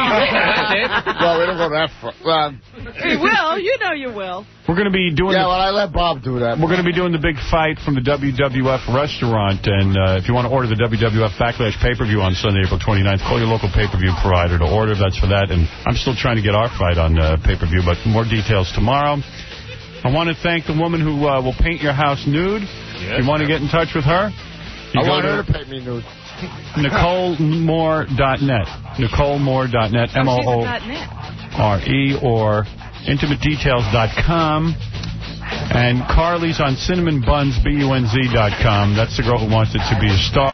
Well, we don't go that far. Well, you will. You know you will. We're going to be doing... Yeah, the, well, I let Bob do that. We're going to be doing the big fight from the W W F restaurant. And uh, if you want to order the W W F Backlash pay-per-view on Sunday, April twenty-ninth, call your local pay-per-view provider to order. That's for that. And I'm still trying to get our fight on uh, pay-per-view, but more details tomorrow. I want to thank the woman who uh, will paint your house nude. Yes, if you want to get in touch with her, you I go want to her to paint me nude. Nicole Moore dot net. Nicole Moore dot net. M O O R E or intimate details dot com. And Carly's on cinnamon buns B U N Z dot com. That's the girl who wants it to be a star.